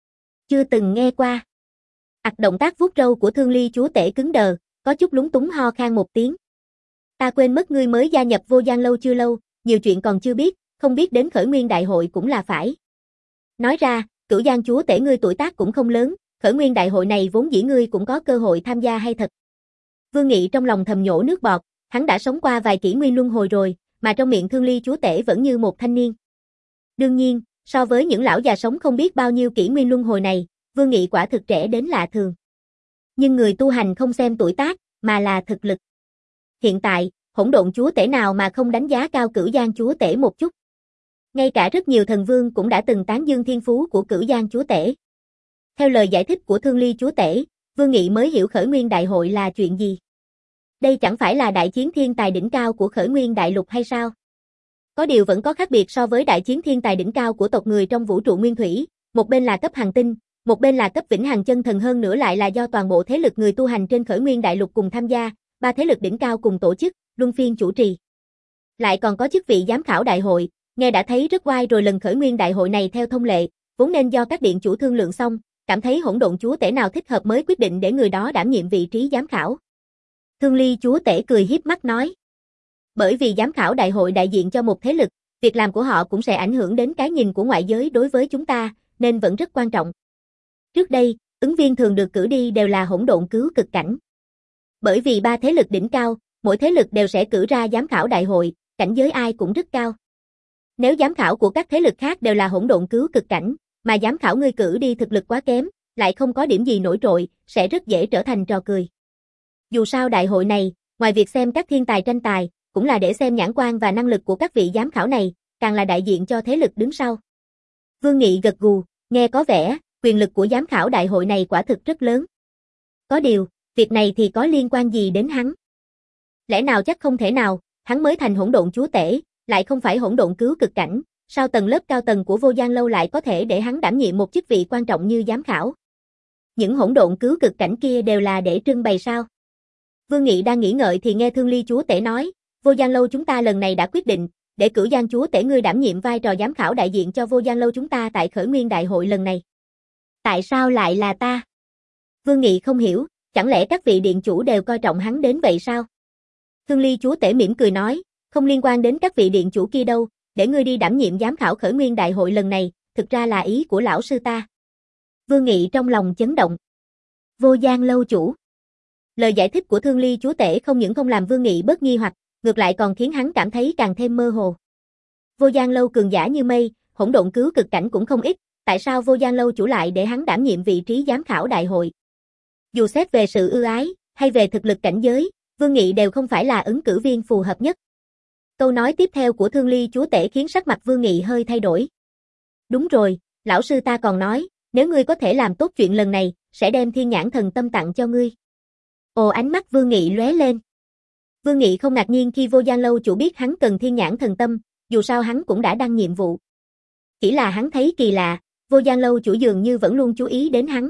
Chưa từng nghe qua. Ặc động tác vuốt râu của Thương Ly chúa tể cứng đờ, có chút lúng túng ho khan một tiếng. Ta quên mất ngươi mới gia nhập Vô Gian lâu chưa lâu, nhiều chuyện còn chưa biết, không biết đến khởi nguyên đại hội cũng là phải. Nói ra, Cửu Giang chúa tể ngươi tuổi tác cũng không lớn, khởi nguyên đại hội này vốn dĩ ngươi cũng có cơ hội tham gia hay thật. Vương Nghị trong lòng thầm nhổ nước bọt, hắn đã sống qua vài kỷ nguyên luân hồi rồi, mà trong miệng Thương Ly chúa tể vẫn như một thanh niên. Đương nhiên, so với những lão già sống không biết bao nhiêu kỷ nguyên luân hồi này, Vương Nghị quả thực trẻ đến lạ thường. Nhưng người tu hành không xem tuổi tác, mà là thực lực. Hiện tại, hỗn độn chúa tể nào mà không đánh giá cao Cửu Giang chúa tể một chút. Ngay cả rất nhiều thần vương cũng đã từng tán dương thiên phú của Cửu Giang chúa tể. Theo lời giải thích của Thương Ly chúa tể, Vương Nghị mới hiểu khởi nguyên đại hội là chuyện gì. Đây chẳng phải là đại chiến thiên tài đỉnh cao của khởi nguyên đại lục hay sao? Có điều vẫn có khác biệt so với đại chiến thiên tài đỉnh cao của tộc người trong vũ trụ nguyên thủy, một bên là cấp hành tinh, một bên là cấp vĩnh hằng chân thần, hơn nữa lại là do toàn bộ thế lực người tu hành trên khởi nguyên đại lục cùng tham gia, ba thế lực đỉnh cao cùng tổ chức, luân phiên chủ trì. Lại còn có chức vị giám khảo đại hội, nghe đã thấy rất oai rồi. Lần khởi nguyên đại hội này theo thông lệ, vốn nên do các điện chủ thương lượng xong, cảm thấy hỗn độn chúa tể nào thích hợp mới quyết định để người đó đảm nhiệm vị trí giám khảo. Thương Ly chúa tể cười hiếp mắt nói. Bởi vì giám khảo đại hội đại diện cho một thế lực, việc làm của họ cũng sẽ ảnh hưởng đến cái nhìn của ngoại giới đối với chúng ta, nên vẫn rất quan trọng. Trước đây, ứng viên thường được cử đi đều là hỗn độn cứu cực cảnh. Bởi vì ba thế lực đỉnh cao, mỗi thế lực đều sẽ cử ra giám khảo đại hội, cảnh giới ai cũng rất cao. Nếu giám khảo của các thế lực khác đều là hỗn độn cứu cực cảnh, mà giám khảo ngươi cử đi thực lực quá kém, lại không có điểm gì nổi trội, sẽ rất dễ trở thành trò cười. Dù sao đại hội này, ngoài việc xem các thiên tài tranh tài, cũng là để xem nhãn quan và năng lực của các vị giám khảo này, càng là đại diện cho thế lực đứng sau. Vương Nghị gật gù, nghe có vẻ, quyền lực của giám khảo đại hội này quả thực rất lớn. Có điều, việc này thì có liên quan gì đến hắn? Lẽ nào chắc không thể nào, hắn mới thành hỗn độn chúa tể, lại không phải hỗn độn cứu cực cảnh, sao tầng lớp cao tầng của Vô Gian lâu lại có thể để hắn đảm nhiệm một chức vị quan trọng như giám khảo? Những hỗn độn cứu cực cảnh kia đều là để trưng bày sao? Vương Nghị đang nghĩ ngợi thì nghe Thương Ly chúa tể nói, Vô Gian lâu chúng ta lần này đã quyết định, để Cửu Giang chúa tể ngươi đảm nhiệm vai trò giám khảo đại diện cho Vô Gian lâu chúng ta tại khởi nguyên đại hội lần này. Tại sao lại là ta? Vương Nghị không hiểu, chẳng lẽ các vị điện chủ đều coi trọng hắn đến vậy sao? Thương Ly chúa tể mỉm cười nói, không liên quan đến các vị điện chủ kia đâu, để ngươi đi đảm nhiệm giám khảo khởi nguyên đại hội lần này, thực ra là ý của lão sư ta. Vương Nghị trong lòng chấn động. Vô Gian lâu chủ. Lời giải thích của Thương Ly chúa tể không những không làm Vương Nghị bớt nghi hoặc, ngược lại còn khiến hắn cảm thấy càng thêm mơ hồ. Vô Gian lâu cường giả như mây, hỗn độn cứu cực cảnh cũng không ít, tại sao Vô Gian lâu chủ lại để hắn đảm nhiệm vị trí giám khảo đại hội? Dù xét về sự ưu ái, hay về thực lực cảnh giới, Vương Nghị đều không phải là ứng cử viên phù hợp nhất. Câu nói tiếp theo của Thương Ly chúa tể khiến sắc mặt Vương Nghị hơi thay đổi. Đúng rồi, lão sư ta còn nói, nếu ngươi có thể làm tốt chuyện lần này, sẽ đem thiên nhãn thần tâm tặng cho ngươi. Ồ, ánh mắt Vương Nghị lóe lên. Vương Nghị không ngạc nhiên khi Vô Gian lâu chủ biết hắn cần thiên nhãn thần tâm, dù sao hắn cũng đã đăng nhiệm vụ. Chỉ là hắn thấy kỳ lạ, Vô Gian lâu chủ dường như vẫn luôn chú ý đến hắn.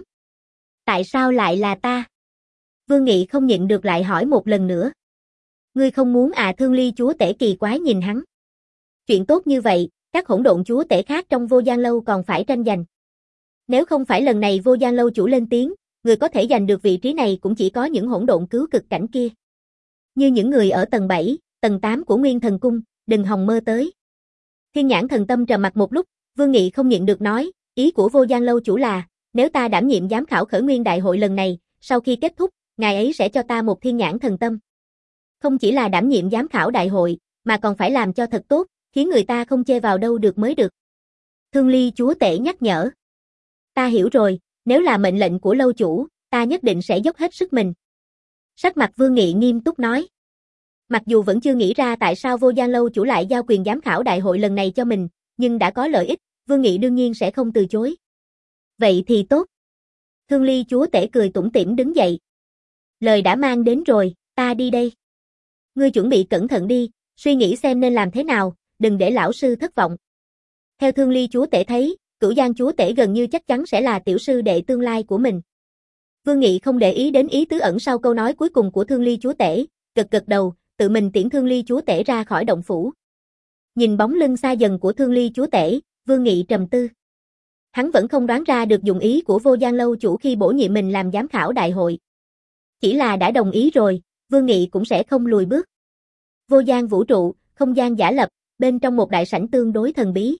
Tại sao lại là ta? Vương Nghị không nhịn được lại hỏi một lần nữa. Ngươi không muốn à? Thương Ly chúa tể kỳ quái nhìn hắn. Chuyện tốt như vậy, các hỗn độn chúa tể khác trong Vô Gian lâu còn phải tranh giành. Nếu không phải lần này Vô Gian lâu chủ lên tiếng, người có thể giành được vị trí này cũng chỉ có những hỗn độn cứu cực cảnh kia. Như những người ở tầng bảy, tầng tám của Nguyên Thần Cung, đừng hòng mơ tới. Thiên nhãn thần tâm trầm mặt một lúc, Vương Nghị không nhịn được nói, ý của Vô Gian lâu chủ là, nếu ta đảm nhiệm giám khảo khởi nguyên đại hội lần này, sau khi kết thúc, ngài ấy sẽ cho ta một thiên nhãn thần tâm. Không chỉ là đảm nhiệm giám khảo đại hội, mà còn phải làm cho thật tốt, khiến người ta không chê vào đâu được mới được. Thương Ly chúa tể nhắc nhở. Ta hiểu rồi, nếu là mệnh lệnh của lâu chủ, ta nhất định sẽ dốc hết sức mình. Sắc mặt Vương Nghị nghiêm túc nói. Mặc dù vẫn chưa nghĩ ra tại sao Vô Gian lâu chủ lại giao quyền giám khảo đại hội lần này cho mình, nhưng đã có lợi ích, Vương Nghị đương nhiên sẽ không từ chối. Vậy thì tốt. Thương Ly chúa tể cười tủm tỉm đứng dậy. Lời đã mang đến rồi, ta đi đây. Ngươi chuẩn bị cẩn thận đi, suy nghĩ xem nên làm thế nào, đừng để lão sư thất vọng. Theo Thương Ly chúa tể thấy, Cửu Giang chúa tể gần như chắc chắn sẽ là tiểu sư đệ tương lai của mình. Vương Nghị không để ý đến ý tứ ẩn sau câu nói cuối cùng của Thương Ly chúa tể, gật gật đầu, tự mình tiễn Thương Ly chúa tể ra khỏi động phủ. Nhìn bóng lưng xa dần của Thương Ly chúa tể, Vương Nghị trầm tư. Hắn vẫn không đoán ra được dụng ý của Vô Gian lâu chủ khi bổ nhiệm mình làm giám khảo đại hội. Chỉ là đã đồng ý rồi, Vương Nghị cũng sẽ không lùi bước. Vô gian vũ trụ, không gian giả lập, bên trong một đại sảnh tương đối thần bí.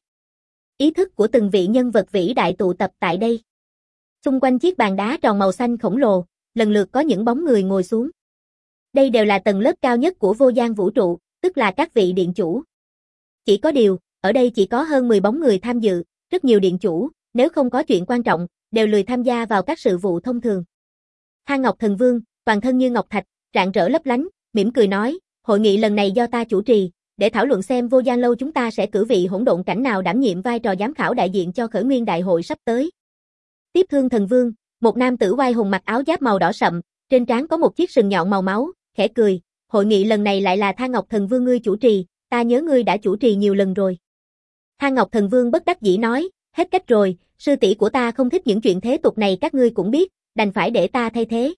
Ý thức của từng vị nhân vật vĩ đại tụ tập tại đây. Xung quanh chiếc bàn đá tròn màu xanh khổng lồ, lần lượt có những bóng người ngồi xuống. Đây đều là tầng lớp cao nhất của vô gian vũ trụ, tức là các vị điện chủ. Chỉ có điều, ở đây chỉ có hơn mười bóng người tham dự, rất nhiều điện chủ, nếu không có chuyện quan trọng, đều lười tham gia vào các sự vụ thông thường. Thang Ngọc Thần Vương, toàn thân như ngọc thạch, rạng rỡ lấp lánh, mỉm cười nói, hội nghị lần này do ta chủ trì, để thảo luận xem vô gian lâu chúng ta sẽ cử vị hỗn độn cảnh nào đảm nhiệm vai trò giám khảo đại diện cho khởi nguyên đại hội sắp tới. Tiếp Thương Thần Vương, một nam tử oai hùng mặc áo giáp màu đỏ sậm, trên trán có một chiếc sừng nhọn màu máu, khẽ cười, hội nghị lần này lại là Thang Ngọc Thần Vương ngươi chủ trì, ta nhớ ngươi đã chủ trì nhiều lần rồi. Thang Ngọc Thần Vương bất đắc dĩ nói, hết cách rồi, sư tỷ của ta không thích những chuyện thế tục này các ngươi cũng biết, đành phải để ta thay thế.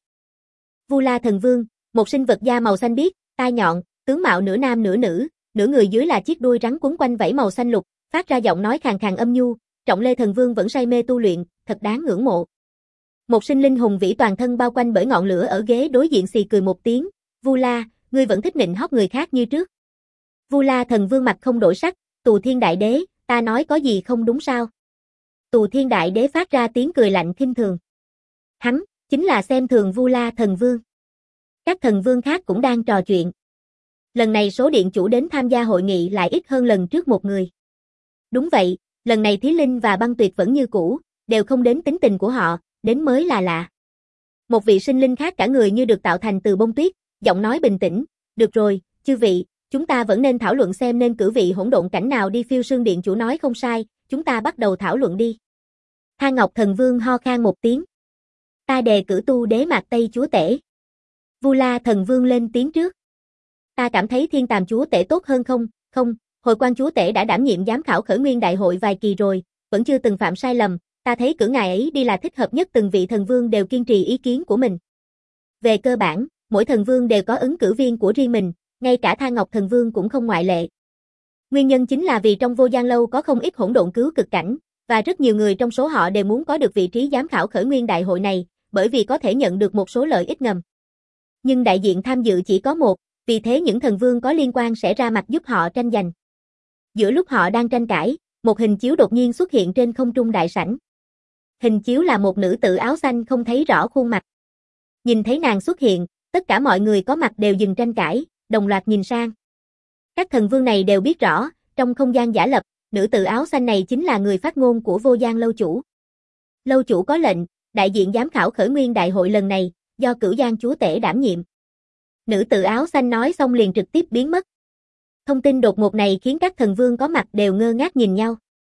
Vu La Thần Vương, một sinh vật da màu xanh biếc, tai nhọn, tướng mạo nửa nam nửa nữ, nửa người dưới là chiếc đuôi rắn quấn quanh vảy màu xanh lục, phát ra giọng nói khàn khàn âm nhu, Trọng Lê Thần Vương vẫn say mê tu luyện, thật đáng ngưỡng mộ. Một sinh linh hùng vĩ toàn thân bao quanh bởi ngọn lửa ở ghế đối diện xì cười một tiếng, Vu La, ngươi vẫn thích nịnh hót người khác như trước. Vu La Thần Vương mặt không đổi sắc, Tù Thiên Đại Đế, ta nói có gì không đúng sao? Tù Thiên Đại Đế phát ra tiếng cười lạnh khinh thường. Hắn, chính là xem thường Vu La Thần Vương. Các thần vương khác cũng đang trò chuyện. Lần này số điện chủ đến tham gia hội nghị lại ít hơn lần trước một người. Đúng vậy, lần này Thí Linh và Băng Tuyệt vẫn như cũ, đều không đến tính tình của họ, đến mới là lạ. Một vị sinh linh khác cả người như được tạo thành từ bông tuyết, giọng nói bình tĩnh, được rồi, chư vị, chúng ta vẫn nên thảo luận xem nên cử vị hỗn độn cảnh nào đi. Phiêu Sương Điện chủ nói không sai, chúng ta bắt đầu thảo luận đi. Thang Ngọc Thần Vương ho khan một tiếng. Ta đề cử Tu Đế Mạc Tây chúa tể. Vu La Thần Vương lên tiếng trước. Ta cảm thấy Thiên Tàm chúa tể tốt hơn không, không, Hồi Quan chúa tể đã đảm nhiệm giám khảo khởi nguyên đại hội vài kỳ rồi, vẫn chưa từng phạm sai lầm, ta thấy cử ngài ấy đi là thích hợp nhất. Từng vị thần vương đều kiên trì ý kiến của mình. Về cơ bản, mỗi thần vương đều có ứng cử viên của riêng mình, ngay cả Thang Ngọc Thần Vương cũng không ngoại lệ. Nguyên nhân chính là vì trong vô gian lâu có không ít hỗn độn cứu cực cảnh, và rất nhiều người trong số họ đều muốn có được vị trí giám khảo khởi nguyên đại hội này, bởi vì có thể nhận được một số lợi ích ngầm. Nhưng đại diện tham dự chỉ có một, vì thế những thần vương có liên quan sẽ ra mặt giúp họ tranh giành. Giữa lúc họ đang tranh cãi, một hình chiếu đột nhiên xuất hiện trên không trung đại sảnh. Hình chiếu là một nữ tử áo xanh không thấy rõ khuôn mặt. Nhìn thấy nàng xuất hiện, tất cả mọi người có mặt đều dừng tranh cãi, đồng loạt nhìn sang. Các thần vương này đều biết rõ, trong không gian giả lập, nữ tử áo xanh này chính là người phát ngôn của vô gian lâu chủ. Lâu chủ có lệnh, đại diện giám khảo khởi nguyên đại hội lần này, do Cửu Giang chúa tể đảm nhiệm. Nữ tử áo xanh nói xong liền trực tiếp biến mất. Thông tin đột ngột này khiến các thần vương có mặt đều ngơ ngác nhìn nhau.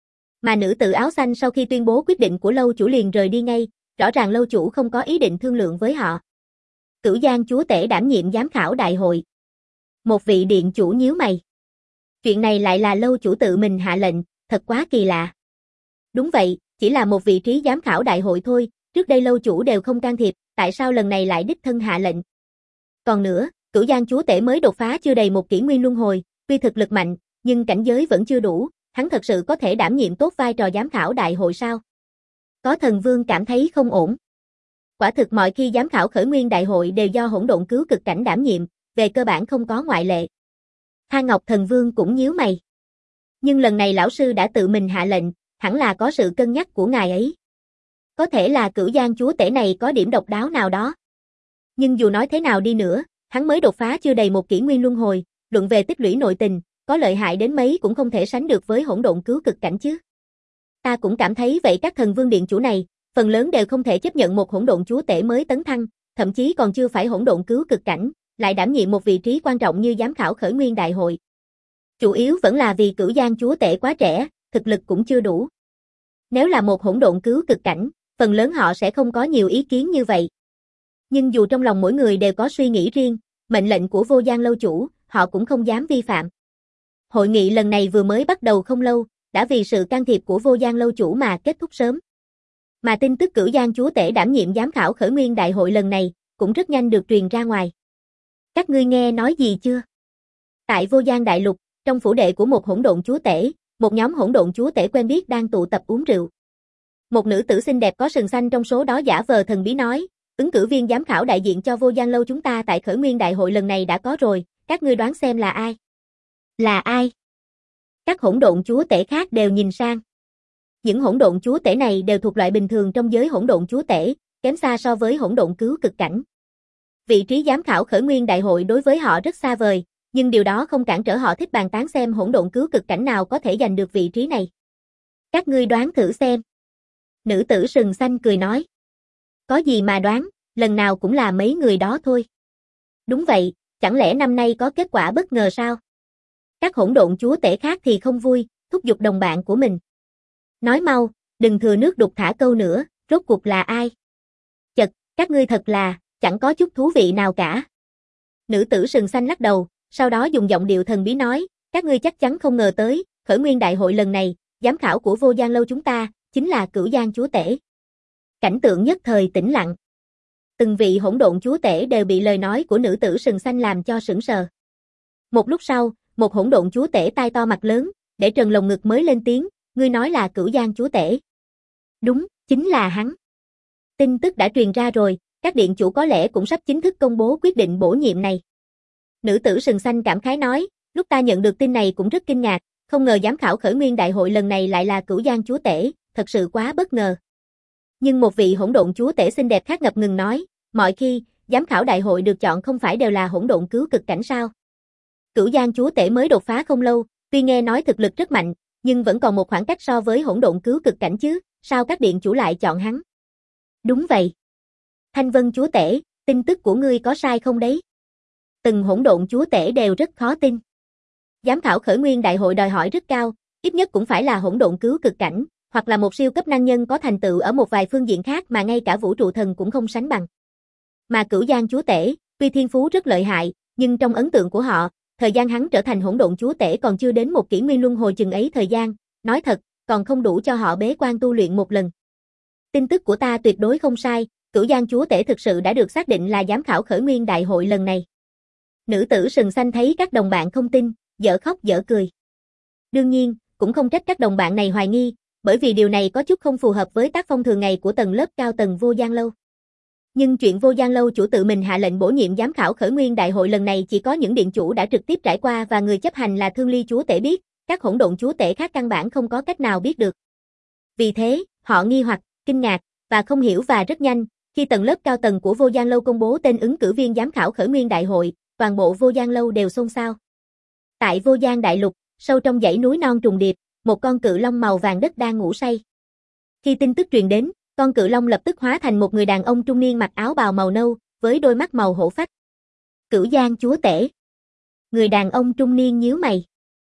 Mà nữ tử áo xanh sau khi tuyên bố quyết định của lâu chủ liền rời đi ngay, rõ ràng lâu chủ không có ý định thương lượng với họ. Cửu Giang chúa tể đảm nhiệm giám khảo đại hội. Một vị điện chủ nhíu mày. Chuyện này lại là lâu chủ tự mình hạ lệnh, thật quá kỳ lạ. Đúng vậy, chỉ là một vị trí giám khảo đại hội thôi, trước đây lâu chủ đều không can thiệp, tại sao lần này lại đích thân hạ lệnh? Còn nữa, Cửu Giang chúa tể mới đột phá chưa đầy một kỷ nguyên luân hồi, tuy thực lực mạnh, nhưng cảnh giới vẫn chưa đủ, hắn thật sự có thể đảm nhiệm tốt vai trò giám khảo đại hội sao? Có thần vương cảm thấy không ổn. Quả thực mọi khi giám khảo khởi nguyên đại hội đều do hỗn độn cứu cực cảnh đảm nhiệm, về cơ bản không có ngoại lệ. Thang Ngọc Thần Vương cũng nhíu mày. Nhưng lần này lão sư đã tự mình hạ lệnh, hẳn là có sự cân nhắc của ngài ấy. Có thể là Cửu Giang chúa tể này có điểm độc đáo nào đó. Nhưng dù nói thế nào đi nữa, hắn mới đột phá chưa đầy một kỷ nguyên luân hồi, luận về tích lũy nội tình, có lợi hại đến mấy cũng không thể sánh được với hỗn độn cứu cực cảnh chứ. Ta cũng cảm thấy vậy. Các thần vương điện chủ này, phần lớn đều không thể chấp nhận một hỗn độn chúa tể mới tấn thăng, thậm chí còn chưa phải hỗn độn cứu cực cảnh, lại đảm nhiệm một vị trí quan trọng như giám khảo khởi nguyên đại hội. Chủ yếu vẫn là vì Cửu Giang chúa tể quá trẻ, thực lực cũng chưa đủ. Nếu là một hỗn độn cứu cực cảnh, phần lớn họ sẽ không có nhiều ý kiến như vậy. Nhưng dù trong lòng mỗi người đều có suy nghĩ riêng, mệnh lệnh của vô gian lâu chủ, họ cũng không dám vi phạm. Hội nghị lần này vừa mới bắt đầu không lâu, đã vì sự can thiệp của vô gian lâu chủ mà kết thúc sớm. Mà tin tức Cửu Giang chúa tể đảm nhiệm giám khảo khởi nguyên đại hội lần này, cũng rất nhanh được truyền ra ngoài. Các ngươi nghe nói gì chưa? Tại vô gian đại lục, trong phủ đệ của một hỗn độn chúa tể, một nhóm hỗn độn chúa tể quen biết đang tụ tập uống rượu. Một nữ tử xinh đẹp có sừng xanh trong số đó giả vờ thần bí nói, ứng cử viên giám khảo đại diện cho Vô Gian Lâu chúng ta tại khởi nguyên đại hội lần này đã có rồi, các ngươi đoán xem là ai? Là ai? Các hỗn độn chúa tể khác đều nhìn sang. Những hỗn độn chúa tể này đều thuộc loại bình thường trong giới hỗn độn chúa tể, kém xa so với hỗn độn cứu cực cảnh. Vị trí giám khảo khởi nguyên đại hội đối với họ rất xa vời, nhưng điều đó không cản trở họ thích bàn tán xem hỗn độn cứu cực cảnh nào có thể giành được vị trí này. Các ngươi đoán thử xem. Nữ tử sừng xanh cười nói. Có gì mà đoán, lần nào cũng là mấy người đó thôi. Đúng vậy, chẳng lẽ năm nay có kết quả bất ngờ sao? Các hỗn độn chúa tể khác thì không vui, thúc giục đồng bạn của mình. Nói mau, đừng thừa nước đục thả câu nữa, rốt cuộc là ai? Chật, các ngươi thật là, chẳng có chút thú vị nào cả. Nữ tử sừng xanh lắc đầu, sau đó dùng giọng điệu thần bí nói, các ngươi chắc chắn không ngờ tới, khởi nguyên đại hội lần này, giám khảo của Vô Gian Lâu chúng ta, chính là Cửu Giang chúa tể. Cảnh tượng nhất thời tĩnh lặng. Từng vị hỗn độn chúa tể đều bị lời nói của nữ tử sừng xanh làm cho sững sờ. Một lúc sau, một hỗn độn chúa tể tai to mặt lớn, để trần lồng ngực mới lên tiếng, ngươi nói là Cửu Giang chúa tể. Đúng, chính là hắn. Tin tức đã truyền ra rồi, các điện chủ có lẽ cũng sắp chính thức công bố quyết định bổ nhiệm này. Nữ tử sừng xanh cảm khái nói, lúc ta nhận được tin này cũng rất kinh ngạc, không ngờ giám khảo khởi nguyên đại hội lần này lại là Cửu Giang chúa tể, thật sự quá bất ngờ. Nhưng một vị hỗn độn chúa tể xinh đẹp khác ngập ngừng nói, mọi khi, giám khảo đại hội được chọn không phải đều là hỗn độn cứu cực cảnh sao? Cửu Giang chúa tể mới đột phá không lâu, tuy nghe nói thực lực rất mạnh, nhưng vẫn còn một khoảng cách so với hỗn độn cứu cực cảnh chứ, sao các điện chủ lại chọn hắn? Đúng vậy. Thanh Vân chúa tể, tin tức của ngươi có sai không đấy? Từng hỗn độn chúa tể đều rất khó tin. Giám khảo khởi nguyên đại hội đòi hỏi rất cao, ít nhất cũng phải là hỗn độn cứu cực cảnh, hoặc là một siêu cấp năng nhân có thành tựu ở một vài phương diện khác mà ngay cả vũ trụ thần cũng không sánh bằng. Mà Cửu Giang chúa tể, tuy thiên phú rất lợi hại, nhưng trong ấn tượng của họ, thời gian hắn trở thành hỗn độn chúa tể còn chưa đến một kỷ nguyên luân hồi chừng ấy thời gian, nói thật, còn không đủ cho họ bế quan tu luyện một lần. Tin tức của ta tuyệt đối không sai, Cửu Giang chúa tể thực sự đã được xác định là giám khảo khởi nguyên đại hội lần này. Nữ tử sừng xanh thấy các đồng bạn không tin, dở khóc dở cười. Đương nhiên, cũng không trách các đồng bạn này hoài nghi, bởi vì điều này có chút không phù hợp với tác phong thường ngày của tầng lớp cao tầng Vô Gian Lâu. Nhưng chuyện Vô Gian Lâu chủ tự mình hạ lệnh bổ nhiệm giám khảo khởi nguyên đại hội lần này chỉ có những điện chủ đã trực tiếp trải qua và người chấp hành là Thương Ly chúa tể biết, các hỗn độn chúa tể khác căn bản không có cách nào biết được. Vì thế, họ nghi hoặc, kinh ngạc, và không hiểu và rất nhanh, khi tầng lớp cao tầng của Vô Gian Lâu công bố tên ứng cử viên giám khảo khởi nguyên đại hội, toàn bộ Vô Gian Lâu đều xôn xao. Tại Vô Gian Đại Lục, sâu trong dãy núi non trùng điệp, một con cự long màu vàng đất đang ngủ say. Khi tin tức truyền đến, con cự long lập tức hóa thành một người đàn ông trung niên mặc áo bào màu nâu, với đôi mắt màu hổ phách. Cửu Giang chúa tể. Người đàn ông trung niên nhíu mày.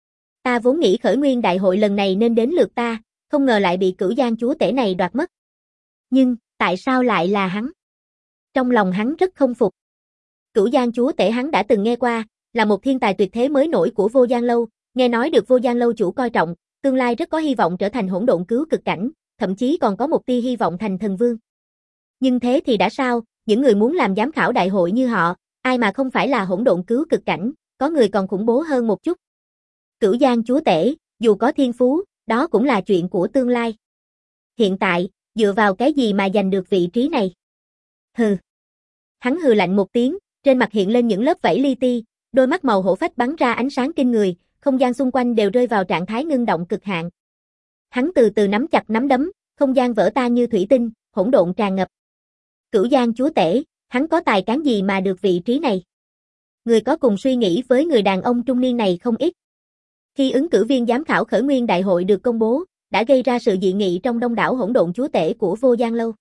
Ta vốn nghĩ khởi nguyên đại hội lần này nên đến lượt ta, không ngờ lại bị Cửu Giang chúa tể này đoạt mất. Nhưng, tại sao lại là hắn? Trong lòng hắn rất không phục. Cửu Giang chúa tể hắn đã từng nghe qua, là một thiên tài tuyệt thế mới nổi của Vô Gian Lâu, nghe nói được Vô Gian Lâu chủ coi trọng, tương lai rất có hy vọng trở thành hỗn độn cứu cực cảnh, thậm chí còn có một tia hy vọng thành thần vương. Nhưng thế thì đã sao, những người muốn làm giám khảo đại hội như họ, ai mà không phải là hỗn độn cứu cực cảnh, có người còn khủng bố hơn một chút. Cửu Giang chúa tể, dù có thiên phú, đó cũng là chuyện của tương lai. Hiện tại, dựa vào cái gì mà giành được vị trí này? Hừ. Hắn hừ lạnh một tiếng, trên mặt hiện lên những lớp vảy li ti, đôi mắt màu hổ phách bắn ra ánh sáng kinh người, không gian xung quanh đều rơi vào trạng thái ngưng động cực hạn. Hắn từ từ nắm chặt nắm đấm, không gian vỡ tan như thủy tinh, hỗn độn tràn ngập. Cửu Giang chúa tể, hắn có tài cán gì mà được vị trí này? Người có cùng suy nghĩ với người đàn ông trung niên này không ít. Khi ứng cử viên giám khảo khởi nguyên đại hội được công bố, đã gây ra sự dị nghị trong đông đảo hỗn độn chúa tể của Vô Gian Lâu.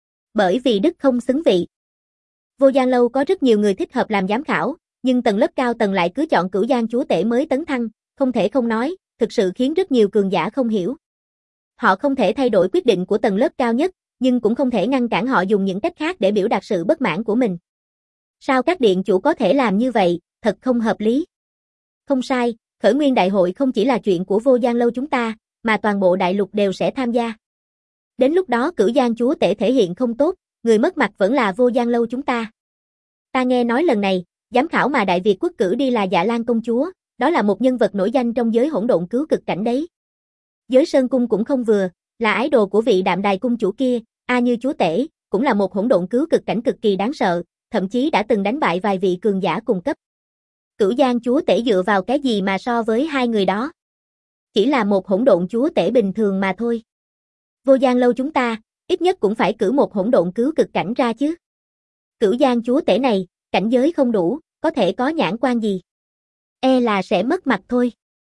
Bởi vì đức không xứng vị. Vô Gian Lâu có rất nhiều người thích hợp làm giám khảo, nhưng tầng lớp cao tầng lại cứ chọn Cửu Giang chúa tể mới tấn thăng, không thể không nói, thực sự khiến rất nhiều cường giả không hiểu. Họ không thể thay đổi quyết định của tầng lớp cao nhất, nhưng cũng không thể ngăn cản họ dùng những cách khác để biểu đạt sự bất mãn của mình. Sao các điện chủ có thể làm như vậy, thật không hợp lý. Không sai, khởi nguyên đại hội không chỉ là chuyện của Vô Gian Lâu chúng ta, mà toàn bộ đại lục đều sẽ tham gia. Đến lúc đó Cửu Giang chúa tể thể hiện không tốt, người mất mặt vẫn là Vô Gian Lâu chúng ta. Ta nghe nói lần này, giám khảo mà Đại Việt quốc cử đi là Dạ Lan công chúa, đó là một nhân vật nổi danh trong giới hỗn độn cứu cực cảnh đấy. Giới Sơn Cung cũng không vừa, Là ái đồ của vị Đạm Đài cung chủ kia, A Như chúa tể, cũng là một hỗn độn cứu cực cảnh cực kỳ đáng sợ, thậm chí đã từng đánh bại vài vị cường giả cùng cấp. Cửu Giang chúa tể dựa vào cái gì mà so với hai người đó? Chỉ là một hỗn độn chúa tể bình thường mà thôi. Vô Giang lâu chúng ta, ít nhất cũng phải cử một hỗn độn cứu cực cảnh ra chứ. Cửu Giang chúa tể này, cảnh giới không đủ, có thể có nhãn quan gì? E là sẽ mất mặt thôi.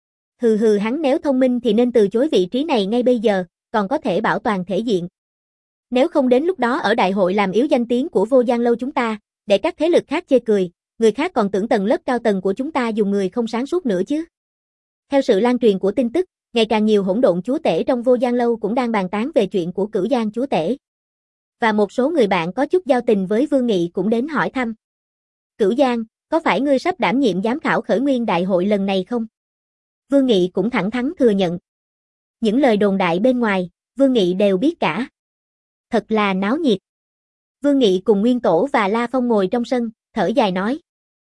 Hừ hừ, hắn nếu thông minh thì nên từ chối vị trí này ngay bây giờ, còn có thể bảo toàn thể diện. Nếu không đến lúc đó ở đại hội làm yếu danh tiếng của Vô Giang lâu chúng ta, để các thế lực khác chê cười, người khác còn tưởng tầng lớp cao tầng của chúng ta dùng người không sáng suốt nữa chứ. Theo sự lan truyền của tin tức, ngày càng nhiều hỗn độn chúa tể trong Vô Giang lâu cũng đang bàn tán về chuyện của Cửu Giang chúa tể. Và một số người bạn có chút giao tình với Vương Nghị cũng đến hỏi thăm. Cửu Giang, có phải ngươi sắp đảm nhiệm giám khảo khởi nguyên đại hội lần này không? Vương Nghị cũng thẳng thắn thừa nhận. Những lời đồn đại bên ngoài, Vương Nghị đều biết cả. Thật là náo nhiệt. Vương Nghị cùng Nguyên Tổ và La Phong ngồi trong sân, thở dài nói.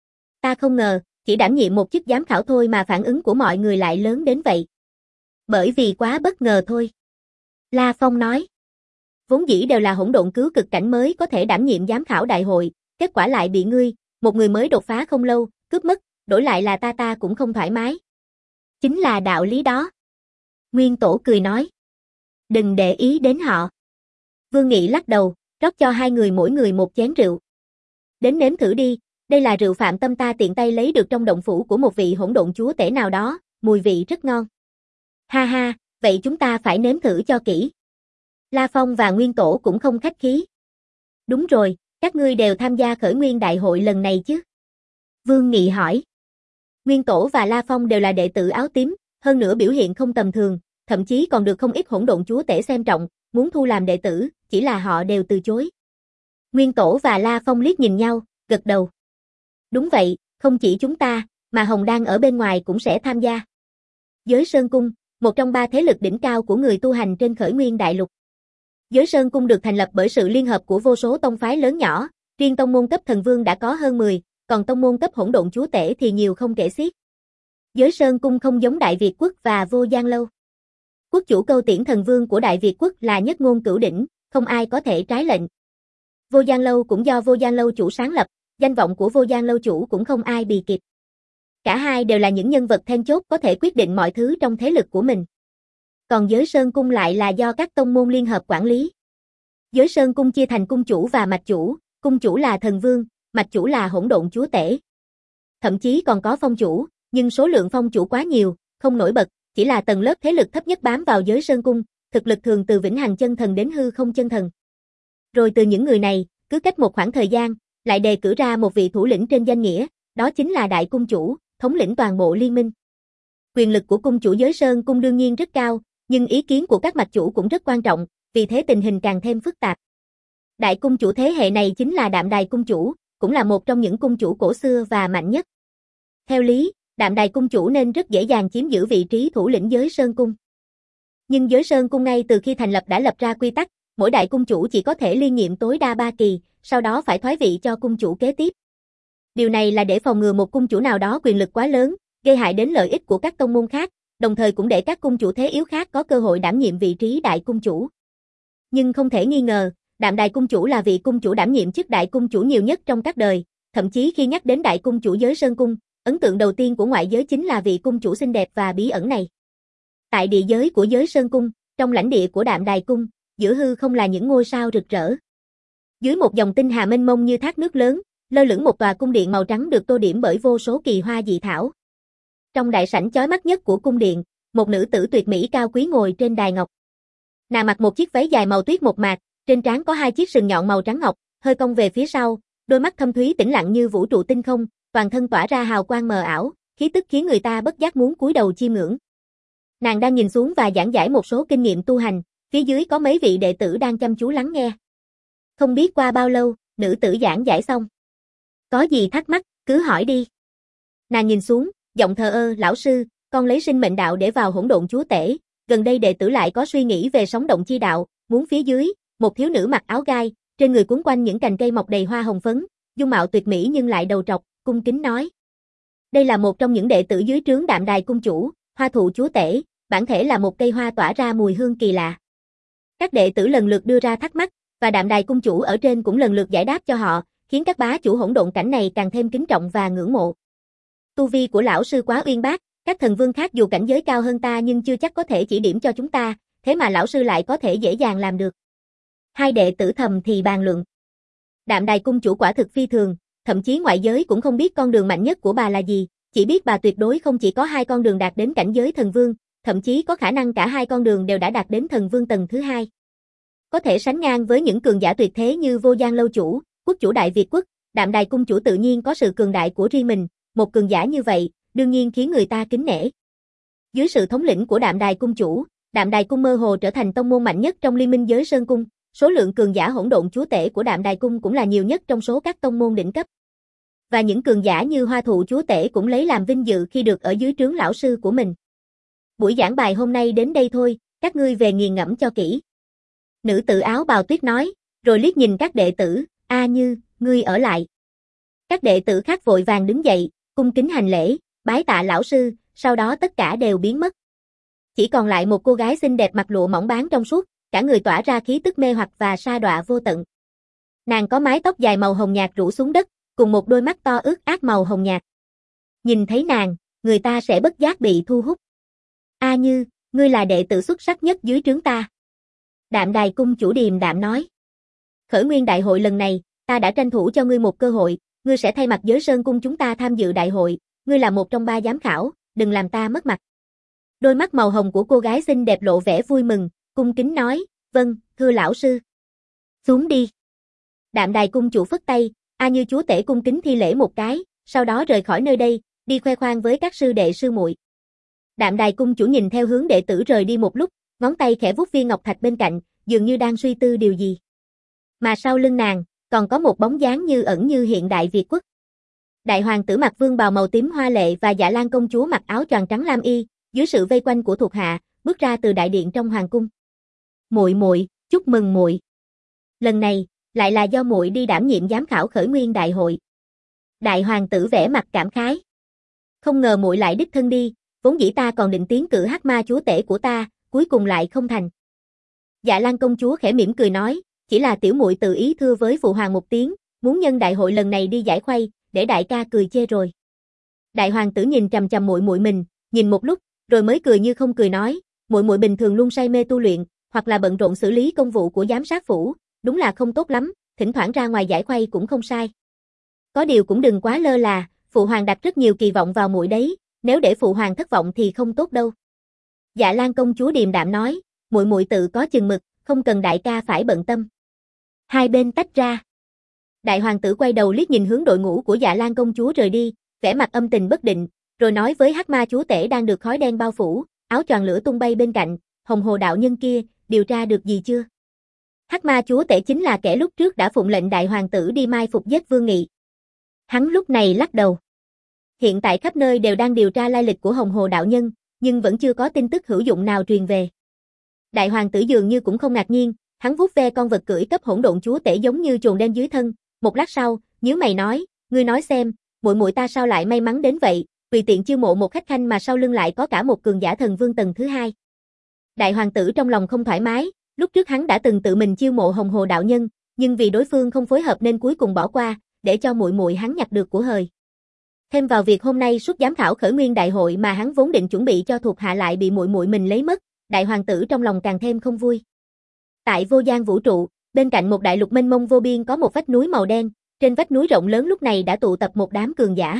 Ta không ngờ, chỉ đảm nhiệm một chức giám khảo thôi mà phản ứng của mọi người lại lớn đến vậy. Bởi vì quá bất ngờ thôi. La Phong nói. Vốn dĩ đều là hỗn độn cứu cực cảnh mới có thể đảm nhiệm giám khảo đại hội, kết quả lại bị ngươi, một người mới đột phá không lâu, cướp mất, đổi lại là ta ta cũng không thoải mái. Chính là đạo lý đó. Nguyên Tổ cười nói. Đừng để ý đến họ. Vương Nghị lắc đầu, rót cho hai người mỗi người một chén rượu. Đến nếm thử đi, đây là rượu Phạm Tâm ta tiện tay lấy được trong động phủ của một vị hỗn độn chúa tể nào đó, mùi vị rất ngon. Ha ha, vậy chúng ta phải nếm thử cho kỹ. La Phong và Nguyên Tổ cũng không khách khí. Đúng rồi, các ngươi đều tham gia khởi nguyên đại hội lần này chứ? Vương Nghị hỏi. Nguyên Tổ và La Phong đều là đệ tử áo tím, hơn nữa biểu hiện không tầm thường, thậm chí còn được không ít hỗn độn chúa tể xem trọng, muốn thu làm đệ tử, chỉ là họ đều từ chối. Nguyên Tổ và La Phong liếc nhìn nhau, gật đầu. Đúng vậy, không chỉ chúng ta, mà Hồng Đan ở bên ngoài cũng sẽ tham gia. Giới Sơn Cung, một trong ba thế lực đỉnh cao của người tu hành trên khởi nguyên đại lục. Giới Sơn Cung được thành lập bởi sự liên hợp của vô số tông phái lớn nhỏ, riêng tông môn cấp thần vương đã có hơn mười, còn tông môn cấp hỗn độn chúa tể thì nhiều không kể xiết. Giới Sơn Cung không giống Đại Việt Quốc và Vô Giang lâu. Quốc chủ Câu Tiễn thần vương của Đại Việt Quốc là nhất ngôn cửu đỉnh, không ai có thể trái lệnh. Vô Giang lâu cũng do Vô Giang lâu chủ sáng lập, danh vọng của Vô Giang lâu chủ cũng không ai bì kịp. Cả hai đều là những nhân vật then chốt có thể quyết định mọi thứ trong thế lực của mình. Còn Giới Sơn Cung lại là do các tông môn liên hợp quản lý. Giới Sơn Cung chia thành cung chủ và mạch chủ, cung chủ là thần vương, mạch chủ là hỗn độn chúa tể. Thậm chí còn có phong chủ, nhưng số lượng phong chủ quá nhiều, không nổi bật, chỉ là tầng lớp thế lực thấp nhất bám vào Giới Sơn Cung, thực lực thường từ vĩnh hằng chân thần đến hư không chân thần. Rồi từ những người này, cứ cách một khoảng thời gian, lại đề cử ra một vị thủ lĩnh trên danh nghĩa, đó chính là đại cung chủ, thống lĩnh toàn bộ liên minh. Quyền lực của cung chủ Giới Sơn Cung đương nhiên rất cao, nhưng ý kiến của các mạch chủ cũng rất quan trọng, vì thế tình hình càng thêm phức tạp. Đại cung chủ thế hệ này chính là Đạm Đài cung chủ, cũng là một trong những cung chủ cổ xưa và mạnh nhất. Theo lý, Đạm Đài cung chủ nên rất dễ dàng chiếm giữ vị trí thủ lĩnh Giới Sơn Cung. Nhưng Giới Sơn Cung ngay từ khi thành lập đã lập ra quy tắc, mỗi đại cung chủ chỉ có thể liên nhiệm tối đa ba kỳ, sau đó phải thoái vị cho cung chủ kế tiếp. Điều này là để phòng ngừa một cung chủ nào đó quyền lực quá lớn, gây hại đến lợi ích của các tông môn khác, đồng thời cũng để các cung chủ thế yếu khác có cơ hội đảm nhiệm vị trí đại cung chủ. Nhưng không thể nghi ngờ, Đạm Đài cung chủ là vị cung chủ đảm nhiệm chức đại cung chủ nhiều nhất trong các đời, thậm chí khi nhắc đến đại cung chủ Giới Sơn Cung, ấn tượng đầu tiên của ngoại giới chính là vị cung chủ xinh đẹp và bí ẩn này. Tại địa giới của Giới Sơn Cung, trong lãnh địa của Đạm Đài cung, giữa hư không là những ngôi sao rực rỡ. Dưới một dòng tinh hà mênh mông như thác nước lớn, lơ lửng một tòa cung điện màu trắng được tô điểm bởi vô số kỳ hoa dị thảo. Trong đại sảnh chói mắt nhất của cung điện, một nữ tử tuyệt mỹ cao quý ngồi trên đài ngọc. Nàng mặc một chiếc váy dài màu tuyết mộc mạc, trên trán có hai chiếc sừng nhọn màu trắng ngọc, hơi cong về phía sau, đôi mắt thâm thúy tĩnh lặng như vũ trụ tinh không, toàn thân tỏa ra hào quang mờ ảo, khí tức khiến người ta bất giác muốn cúi đầu chiêm ngưỡng. Nàng đang nhìn xuống và giảng giải một số kinh nghiệm tu hành, phía dưới có mấy vị đệ tử đang chăm chú lắng nghe. Không biết qua bao lâu, nữ tử giảng giải xong. Có gì thắc mắc, cứ hỏi đi. Nàng nhìn xuống, giọng thờ ơ, lão sư, con lấy sinh mệnh đạo để vào hỗn độn chúa tể, gần đây đệ tử lại có suy nghĩ về sóng động chi đạo, muốn phía dưới, một thiếu nữ mặc áo gai, trên người quấn quanh những cành cây mọc đầy hoa hồng phấn, dung mạo tuyệt mỹ nhưng lại đầu trọc, cung kính nói. Đây là một trong những đệ tử dưới trướng Đạm Đài cung chủ, hoa thụ chúa tể, bản thể là một cây hoa tỏa ra mùi hương kỳ lạ. Các đệ tử lần lượt đưa ra thắc mắc, và Đạm Đài cung chủ ở trên cũng lần lượt giải đáp cho họ, khiến các bá chủ hỗn độn cảnh này càng thêm kính trọng và ngưỡng mộ. Tu vi của lão sư quá uyên bác, các thần vương khác dù cảnh giới cao hơn ta nhưng chưa chắc có thể chỉ điểm cho chúng ta, thế mà lão sư lại có thể dễ dàng làm được. Hai đệ tử thầm thì bàn luận. Đạm Đài cung chủ quả thực phi thường, thậm chí ngoại giới cũng không biết con đường mạnh nhất của bà là gì, chỉ biết bà tuyệt đối không chỉ có hai con đường đạt đến cảnh giới thần vương, thậm chí có khả năng cả hai con đường đều đã đạt đến thần vương tầng thứ hai. Có thể sánh ngang với những cường giả tuyệt thế như Vô Gian lâu chủ, quốc chủ Đại Việt quốc, Đạm Đài cung chủ tự nhiên có sự cường đại của riêng mình, một cường giả như vậy, đương nhiên khiến người ta kính nể. Dưới sự thống lĩnh của Đạm Đài cung chủ, Đạm Đài cung mơ hồ trở thành tông môn mạnh nhất trong liên minh giới Sơn cung, số lượng cường giả hỗn độn chúa tể của Đạm Đài cung cũng là nhiều nhất trong số các tông môn đỉnh cấp. Và những cường giả như Hoa Thụ chúa tể cũng lấy làm vinh dự khi được ở dưới trướng lão sư của mình. Buổi giảng bài hôm nay đến đây thôi, các ngươi về nghiền ngẫm cho kỹ. Nữ tử áo bào tuyết nói, rồi liếc nhìn các đệ tử, A Như, ngươi ở lại. Các đệ tử khác vội vàng đứng dậy, cung kính hành lễ, bái tạ lão sư, sau đó tất cả đều biến mất. Chỉ còn lại một cô gái xinh đẹp mặc lụa mỏng báng trong suốt, cả người tỏa ra khí tức mê hoặc và sa đọa vô tận. Nàng có mái tóc dài màu hồng nhạt rủ xuống đất, cùng một đôi mắt to ướt át màu hồng nhạt. Nhìn thấy nàng, người ta sẽ bất giác bị thu hút. A Như, ngươi là đệ tử xuất sắc nhất dưới trướng ta. Đạm Đài cung chủ điềm đạm nói. Khởi nguyên đại hội lần này, ta đã tranh thủ cho ngươi một cơ hội, ngươi sẽ thay mặt giới Sơn cung chúng ta tham dự đại hội, ngươi là một trong ba giám khảo, đừng làm ta mất mặt. Đôi mắt màu hồng của cô gái xinh đẹp lộ vẻ vui mừng, cung kính nói, vâng, thưa lão sư. Xuống đi. Đạm Đài cung chủ phất tay, A Như chúa tể cung kính thi lễ một cái, sau đó rời khỏi nơi đây, đi khoe khoang với các sư đệ sư muội. Đạm Đài cung chủ nhìn theo hướng đệ tử rời đi một lúc, ngón tay khẽ vuốt viên ngọc thạch bên cạnh, dường như đang suy tư điều gì. Mà sau lưng nàng, còn có một bóng dáng như ẩn như hiện Đại Việt quốc. Đại hoàng tử mặc vương bào màu tím hoa lệ và Dạ Lan công chúa mặc áo choàng trắng lam y, dưới sự vây quanh của thuộc hạ, bước ra từ đại điện trong hoàng cung. Muội muội, chúc mừng muội. Lần này, lại là do muội đi đảm nhiệm giám khảo khởi nguyên đại hội. Đại hoàng tử vẻ mặt cảm khái. Không ngờ muội lại đích thân đi, vốn dĩ ta còn định tiến cử Hắc Ma chúa tể của ta, cuối cùng lại không thành. Dạ Lan công chúa khẽ mỉm cười nói, chỉ là tiểu muội tự ý thưa với phụ hoàng một tiếng, muốn nhân đại hội lần này đi giải khuây, để đại ca cười chê rồi. Đại hoàng tử nhìn trầm trầm muội muội mình, nhìn một lúc, rồi mới cười như không cười nói, muội muội bình thường luôn say mê tu luyện, hoặc là bận rộn xử lý công vụ của giám sát phủ, đúng là không tốt lắm, thỉnh thoảng ra ngoài giải khuây cũng không sai. Có điều cũng đừng quá lơ là, phụ hoàng đặt rất nhiều kỳ vọng vào muội đấy, nếu để phụ hoàng thất vọng thì không tốt đâu. Dạ Lan công chúa điềm đạm nói, muội muội tự có chừng mực, không cần đại ca phải bận tâm. Hai bên tách ra. Đại hoàng tử quay đầu liếc nhìn hướng đội ngũ của Dạ Lan công chúa rời đi, vẻ mặt âm tình bất định, rồi nói với Hắc Ma chúa tể đang được khói đen bao phủ, áo choàng lửa tung bay bên cạnh, Hồng Hồ đạo nhân kia, điều tra được gì chưa? Hắc Ma chúa tể chính là kẻ lúc trước đã phụng lệnh đại hoàng tử đi mai phục giết Vương Nghị. Hắn lúc này lắc đầu. Hiện tại khắp nơi đều đang điều tra lai lịch của Hồng Hồ đạo nhân, nhưng vẫn chưa có tin tức hữu dụng nào truyền về. Đại hoàng tử dường như cũng không ngạc nhiên, hắn vuốt ve con vật cưỡi cấp hỗn độn chúa tể giống như trồn đen dưới thân, một lát sau, nhíu mày nói, ngươi nói xem, muội muội ta sao lại may mắn đến vậy, tùy tiện chiêu mộ một khách khanh mà sau lưng lại có cả một cường giả thần vương tầng thứ hai. Đại hoàng tử trong lòng không thoải mái, lúc trước hắn đã từng tự mình chiêu mộ Hồng Hồ đạo nhân, nhưng vì đối phương không phối hợp nên cuối cùng bỏ qua, để cho muội muội hắn nhặt được của hời. Thêm vào việc hôm nay suốt giám khảo khởi nguyên đại hội mà hắn vốn định chuẩn bị cho thuộc hạ lại bị muội muội mình lấy mất, đại hoàng tử trong lòng càng thêm không vui. Tại vô gian vũ trụ, bên cạnh một đại lục mênh mông vô biên có một vách núi màu đen, trên vách núi rộng lớn lúc này đã tụ tập một đám cường giả.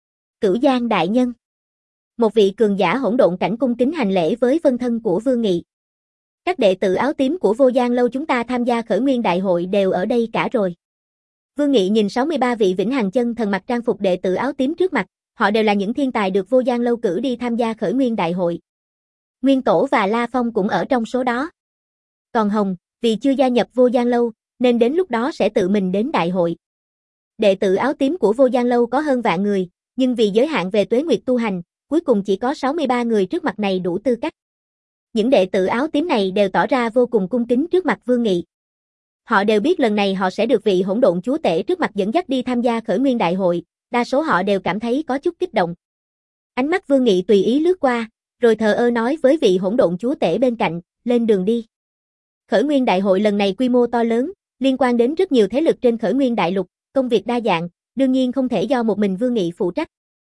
Cửu Giang đại nhân. Một vị cường giả hỗn độn cảnh cung kính hành lễ với vân thân của Vương Nghị. Các đệ tử áo tím của Vô Gian lâu chúng ta tham gia khởi nguyên đại hội đều ở đây cả rồi. Vương Nghị nhìn sáu mươi ba vị vĩnh hằng chân thần mặc trang phục đệ tử áo tím trước mặt, họ đều là những thiên tài được Vô Gian lâu cử đi tham gia khởi nguyên đại hội. Nguyên Tổ và La Phong cũng ở trong số đó. Còn Hồng, vì chưa gia nhập Vô Gian lâu, nên đến lúc đó sẽ tự mình đến đại hội. Đệ tử áo tím của Vô Gian lâu có hơn vạn người, nhưng vì giới hạn về tuế nguyệt tu hành, cuối cùng chỉ có sáu mươi ba người trước mặt này đủ tư cách. Những đệ tử áo tím này đều tỏ ra vô cùng cung kính trước mặt Vương Nghị. Họ đều biết lần này họ sẽ được vị hỗn độn chúa tể trước mặt dẫn dắt đi tham gia khởi nguyên đại hội, đa số họ đều cảm thấy có chút kích động. Ánh mắt Vương Nghị tùy ý lướt qua, rồi thờ ơ nói với vị hỗn độn chúa tể bên cạnh, lên đường đi. Khởi Nguyên Đại hội lần này quy mô to lớn, liên quan đến rất nhiều thế lực trên Khởi Nguyên Đại lục, công việc đa dạng, đương nhiên không thể do một mình Vương Nghị phụ trách.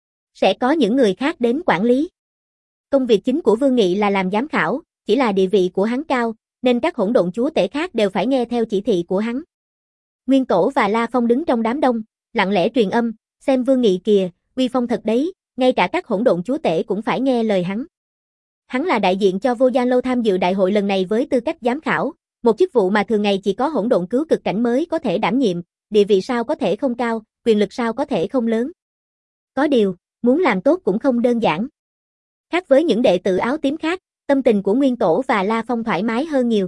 Sẽ có những người khác đến quản lý. Công việc chính của Vương Nghị là làm giám khảo, chỉ là địa vị của hắn cao, nên các hỗn độn chúa tể khác đều phải nghe theo chỉ thị của hắn. Nguyên Tổ và La Phong đứng trong đám đông, lặng lẽ truyền âm, xem Vương Nghị kìa, uy phong thật đấy, ngay cả các hỗn độn chúa tể cũng phải nghe lời hắn. Hắn là đại diện cho Vô Gian Lâu tham dự đại hội lần này với tư cách giám khảo, một chức vụ mà thường ngày chỉ có hỗn độn cứu cực cảnh mới có thể đảm nhiệm, địa vị sao có thể không cao, quyền lực sao có thể không lớn. Có điều, muốn làm tốt cũng không đơn giản. Khác với những đệ tử áo tím khác, tâm tình của Nguyên Tổ và La Phong thoải mái hơn nhiều.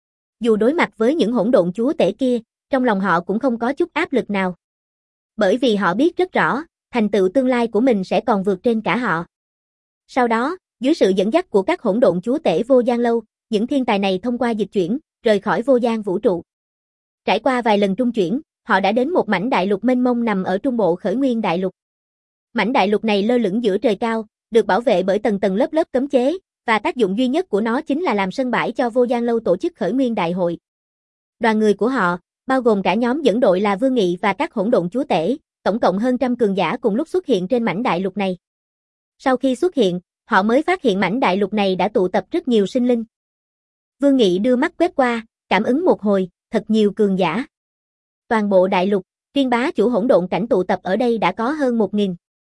Dù đối mặt với những hỗn độn chúa tể kia, trong lòng họ cũng không có chút áp lực nào. Bởi vì họ biết rất rõ, thành tựu tương lai của mình sẽ còn vượt trên cả họ. Sau đó, dưới sự dẫn dắt của các hỗn độn chúa tể Vô Gian Lâu, những thiên tài này thông qua dịch chuyển, rời khỏi vô gian vũ trụ. Trải qua vài lần trung chuyển, họ đã đến một mảnh đại lục mênh mông nằm ở trung bộ Khởi Nguyên Đại lục. Mảnh đại lục này lơ lửng giữa trời cao, được bảo vệ bởi tầng tầng lớp lớp cấm chế, và tác dụng duy nhất của nó chính là làm sân bãi cho Vô Gian Lâu tổ chức Khởi Nguyên Đại hội. Đoàn người của họ, bao gồm cả nhóm dẫn đội là Vương Nghị và các hỗn độn chúa tể, tổng cộng hơn trăm cường giả cùng lúc xuất hiện trên mảnh đại lục này. Sau khi xuất hiện, họ mới phát hiện mảnh đại lục này đã tụ tập rất nhiều sinh linh. Vương Nghị đưa mắt quét qua, cảm ứng một hồi, thật nhiều cường giả. Toàn bộ đại lục, riêng bá chủ hỗn độn cảnh tụ tập ở đây đã có hơn một nghìn.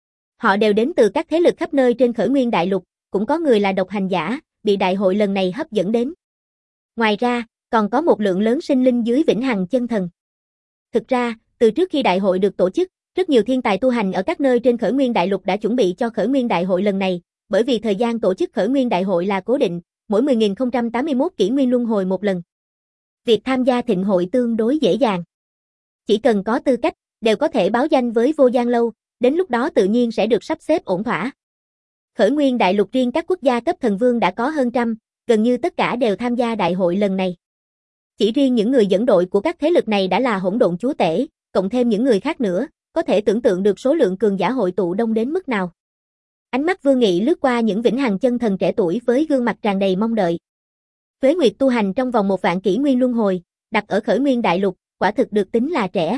Họ đều đến từ các thế lực khắp nơi trên Khởi Nguyên Đại lục, cũng có người là độc hành giả, bị đại hội lần này hấp dẫn đến. Ngoài ra, còn có một lượng lớn sinh linh dưới Vĩnh Hằng Chân Thần. Thực ra, từ trước khi đại hội được tổ chức, rất nhiều thiên tài tu hành ở các nơi trên Khởi Nguyên Đại lục đã chuẩn bị cho Khởi Nguyên Đại hội lần này, bởi vì thời gian tổ chức Khởi Nguyên Đại hội là cố định, mỗi mười nghìn không trăm tám mươi mốt kỷ nguyên luân hồi một lần. Việc tham gia thịnh hội tương đối dễ dàng. Chỉ cần có tư cách, đều có thể báo danh với Vô Gian Lâu, đến lúc đó tự nhiên sẽ được sắp xếp ổn thỏa. Khởi Nguyên Đại lục riêng các quốc gia cấp thần vương đã có hơn trăm, gần như tất cả đều tham gia đại hội lần này. Chỉ riêng những người dẫn đội của các thế lực này đã là hỗn độn chúa tể, cộng thêm những người khác nữa, có thể tưởng tượng được số lượng cường giả hội tụ đông đến mức nào. Ánh mắt Vương Nghị lướt qua những Vĩnh Hằng chân thần trẻ tuổi với gương mặt tràn đầy mong đợi. Tuế nguyệt tu hành trong vòng một vạn kỷ nguyên luân hồi, đặt ở Khởi Nguyên Đại lục, quả thực được tính là trẻ.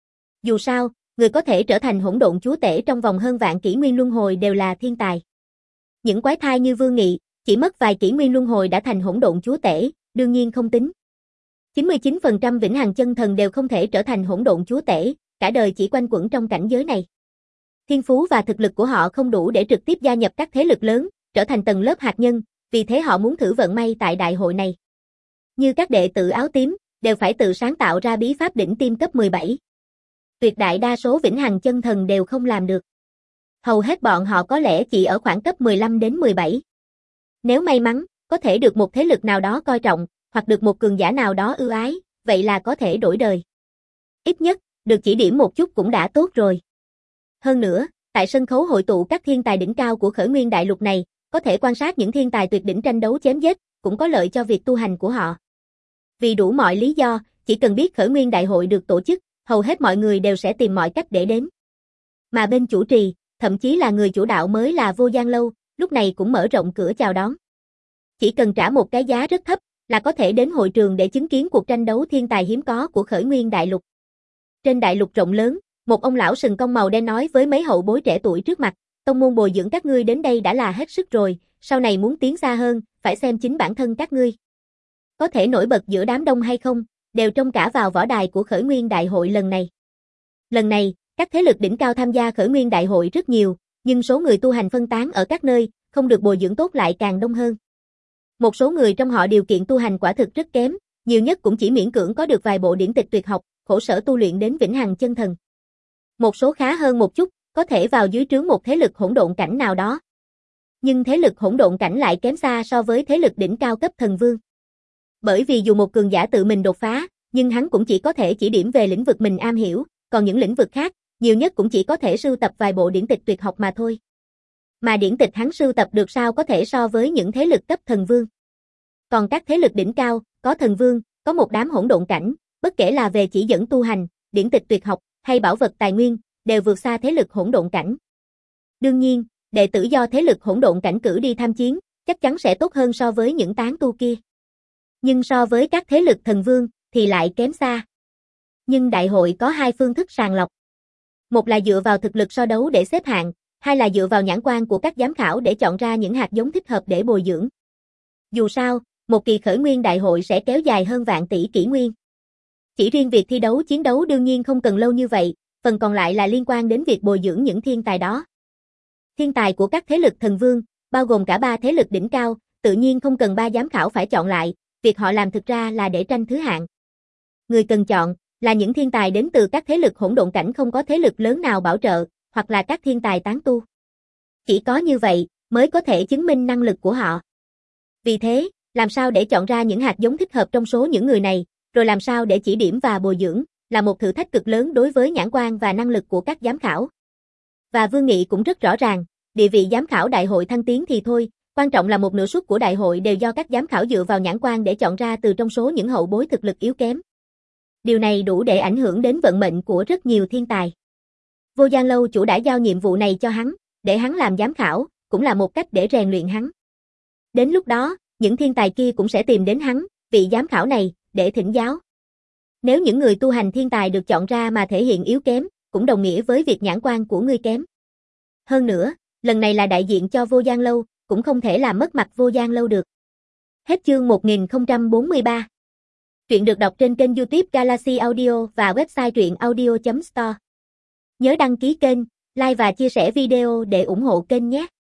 Dù sao, người có thể trở thành hỗn độn chúa tể trong vòng hơn vạn kỷ nguyên luân hồi đều là thiên tài. Những quái thai như Vương Nghị, chỉ mất vài kỷ nguyên luân hồi đã thành hỗn độn chúa tể, đương nhiên không tính. chín mươi chín phần trăm Vĩnh Hằng chân thần đều không thể trở thành hỗn độn chúa tể, cả đời chỉ quanh quẩn trong cảnh giới này. Thiên phú và thực lực của họ không đủ để trực tiếp gia nhập các thế lực lớn, trở thành tầng lớp hạt nhân, vì thế họ muốn thử vận may tại đại hội này. Như các đệ tử áo tím, đều phải tự sáng tạo ra bí pháp đỉnh tiêm cấp mười bảy. Tuyệt đại đa số Vĩnh Hằng chân thần đều không làm được. Hầu hết bọn họ có lẽ chỉ ở khoảng cấp mười lăm đến mười bảy. Nếu may mắn, có thể được một thế lực nào đó coi trọng, hoặc được một cường giả nào đó ưu ái, vậy là có thể đổi đời. Ít nhất, được chỉ điểm một chút cũng đã tốt rồi. Hơn nữa, tại sân khấu hội tụ các thiên tài đỉnh cao của Khởi Nguyên Đại lục này, có thể quan sát những thiên tài tuyệt đỉnh tranh đấu chém giết, cũng có lợi cho việc tu hành của họ. Vì đủ mọi lý do, chỉ cần biết Khởi Nguyên Đại hội được tổ chức, hầu hết mọi người đều sẽ tìm mọi cách để đến. Mà bên chủ trì, thậm chí là người chủ đạo mới là Vô Gian Lâu, lúc này cũng mở rộng cửa chào đón. Chỉ cần trả một cái giá rất thấp, là có thể đến hội trường để chứng kiến cuộc tranh đấu thiên tài hiếm có của Khởi Nguyên Đại lục. Trên đại lục rộng lớn, một ông lão sừng cong màu đen nói với mấy hậu bối trẻ tuổi trước mặt, tông môn bồi dưỡng các ngươi đến đây đã là hết sức rồi, sau này muốn tiến xa hơn, phải xem chính bản thân các ngươi. Có thể nổi bật giữa đám đông hay không, đều trông cả vào võ đài của Khởi Nguyên Đại hội lần này. Lần này, các thế lực đỉnh cao tham gia Khởi Nguyên Đại hội rất nhiều, nhưng số người tu hành phân tán ở các nơi, không được bồi dưỡng tốt lại càng đông hơn. Một số người trong họ điều kiện tu hành quả thực rất kém, nhiều nhất cũng chỉ miễn cưỡng có được vài bộ điển tịch tuyệt học, khổ sở tu luyện đến Vĩnh Hằng chân thần. Một số khá hơn một chút, có thể vào dưới trướng một thế lực hỗn độn cảnh nào đó. Nhưng thế lực hỗn độn cảnh lại kém xa so với thế lực đỉnh cao cấp thần vương. Bởi vì dù một cường giả tự mình đột phá, nhưng hắn cũng chỉ có thể chỉ điểm về lĩnh vực mình am hiểu, còn những lĩnh vực khác, nhiều nhất cũng chỉ có thể sưu tập vài bộ điển tịch tuyệt học mà thôi. Mà điển tịch hắn sưu tập được sao có thể so với những thế lực cấp thần vương. Còn các thế lực đỉnh cao, có thần vương, có một đám hỗn độn cảnh, bất kể là về chỉ dẫn tu hành, điển tịch tuyệt học, hay bảo vật tài nguyên, đều vượt xa thế lực hỗn độn cảnh. Đương nhiên, đệ tử do thế lực hỗn độn cảnh cử đi tham chiến, chắc chắn sẽ tốt hơn so với những tán tu kia. Nhưng so với các thế lực thần vương, thì lại kém xa. Nhưng đại hội có hai phương thức sàng lọc. Một là dựa vào thực lực so đấu để xếp hạng, hai là dựa vào nhãn quan của các giám khảo để chọn ra những hạt giống thích hợp để bồi dưỡng. Dù sao, một kỳ khởi nguyên đại hội sẽ kéo dài hơn vạn tỷ kỷ nguyên. Chỉ riêng việc thi đấu chiến đấu đương nhiên không cần lâu như vậy, phần còn lại là liên quan đến việc bồi dưỡng những thiên tài đó. Thiên tài của các thế lực thần vương, bao gồm cả ba thế lực đỉnh cao, tự nhiên không cần ba giám khảo phải chọn lại, việc họ làm thực ra là để tranh thứ hạng. Người cần chọn là những thiên tài đến từ các thế lực hỗn độn cảnh không có thế lực lớn nào bảo trợ, hoặc là các thiên tài tán tu. Chỉ có như vậy mới có thể chứng minh năng lực của họ. Vì thế, làm sao để chọn ra những hạt giống thích hợp trong số những người này, rồi làm sao để chỉ điểm và bồi dưỡng, là một thử thách cực lớn đối với nhãn quan và năng lực của các giám khảo. Và Vương Nghị cũng rất rõ ràng, địa vị giám khảo đại hội thăng tiến thì thôi, quan trọng là một nửa suất của đại hội đều do các giám khảo dựa vào nhãn quan để chọn ra từ trong số những hậu bối thực lực yếu kém. Điều này đủ để ảnh hưởng đến vận mệnh của rất nhiều thiên tài. Vô Gian Lâu chủ đã giao nhiệm vụ này cho hắn, để hắn làm giám khảo, cũng là một cách để rèn luyện hắn. Đến lúc đó, những thiên tài kia cũng sẽ tìm đến hắn, vị giám khảo này, để thỉnh giáo. Nếu những người tu hành thiên tài được chọn ra mà thể hiện yếu kém, cũng đồng nghĩa với việc nhãn quan của ngươi kém. Hơn nữa, lần này là đại diện cho Vô Gian Lâu, cũng không thể làm mất mặt Vô Gian Lâu được. Hết chương một nghìn không trăm bốn mươi ba. Truyện được đọc trên kênh YouTube Galaxy Audio và website truyện audio chấm store. Nhớ đăng ký kênh, like và chia sẻ video để ủng hộ kênh nhé.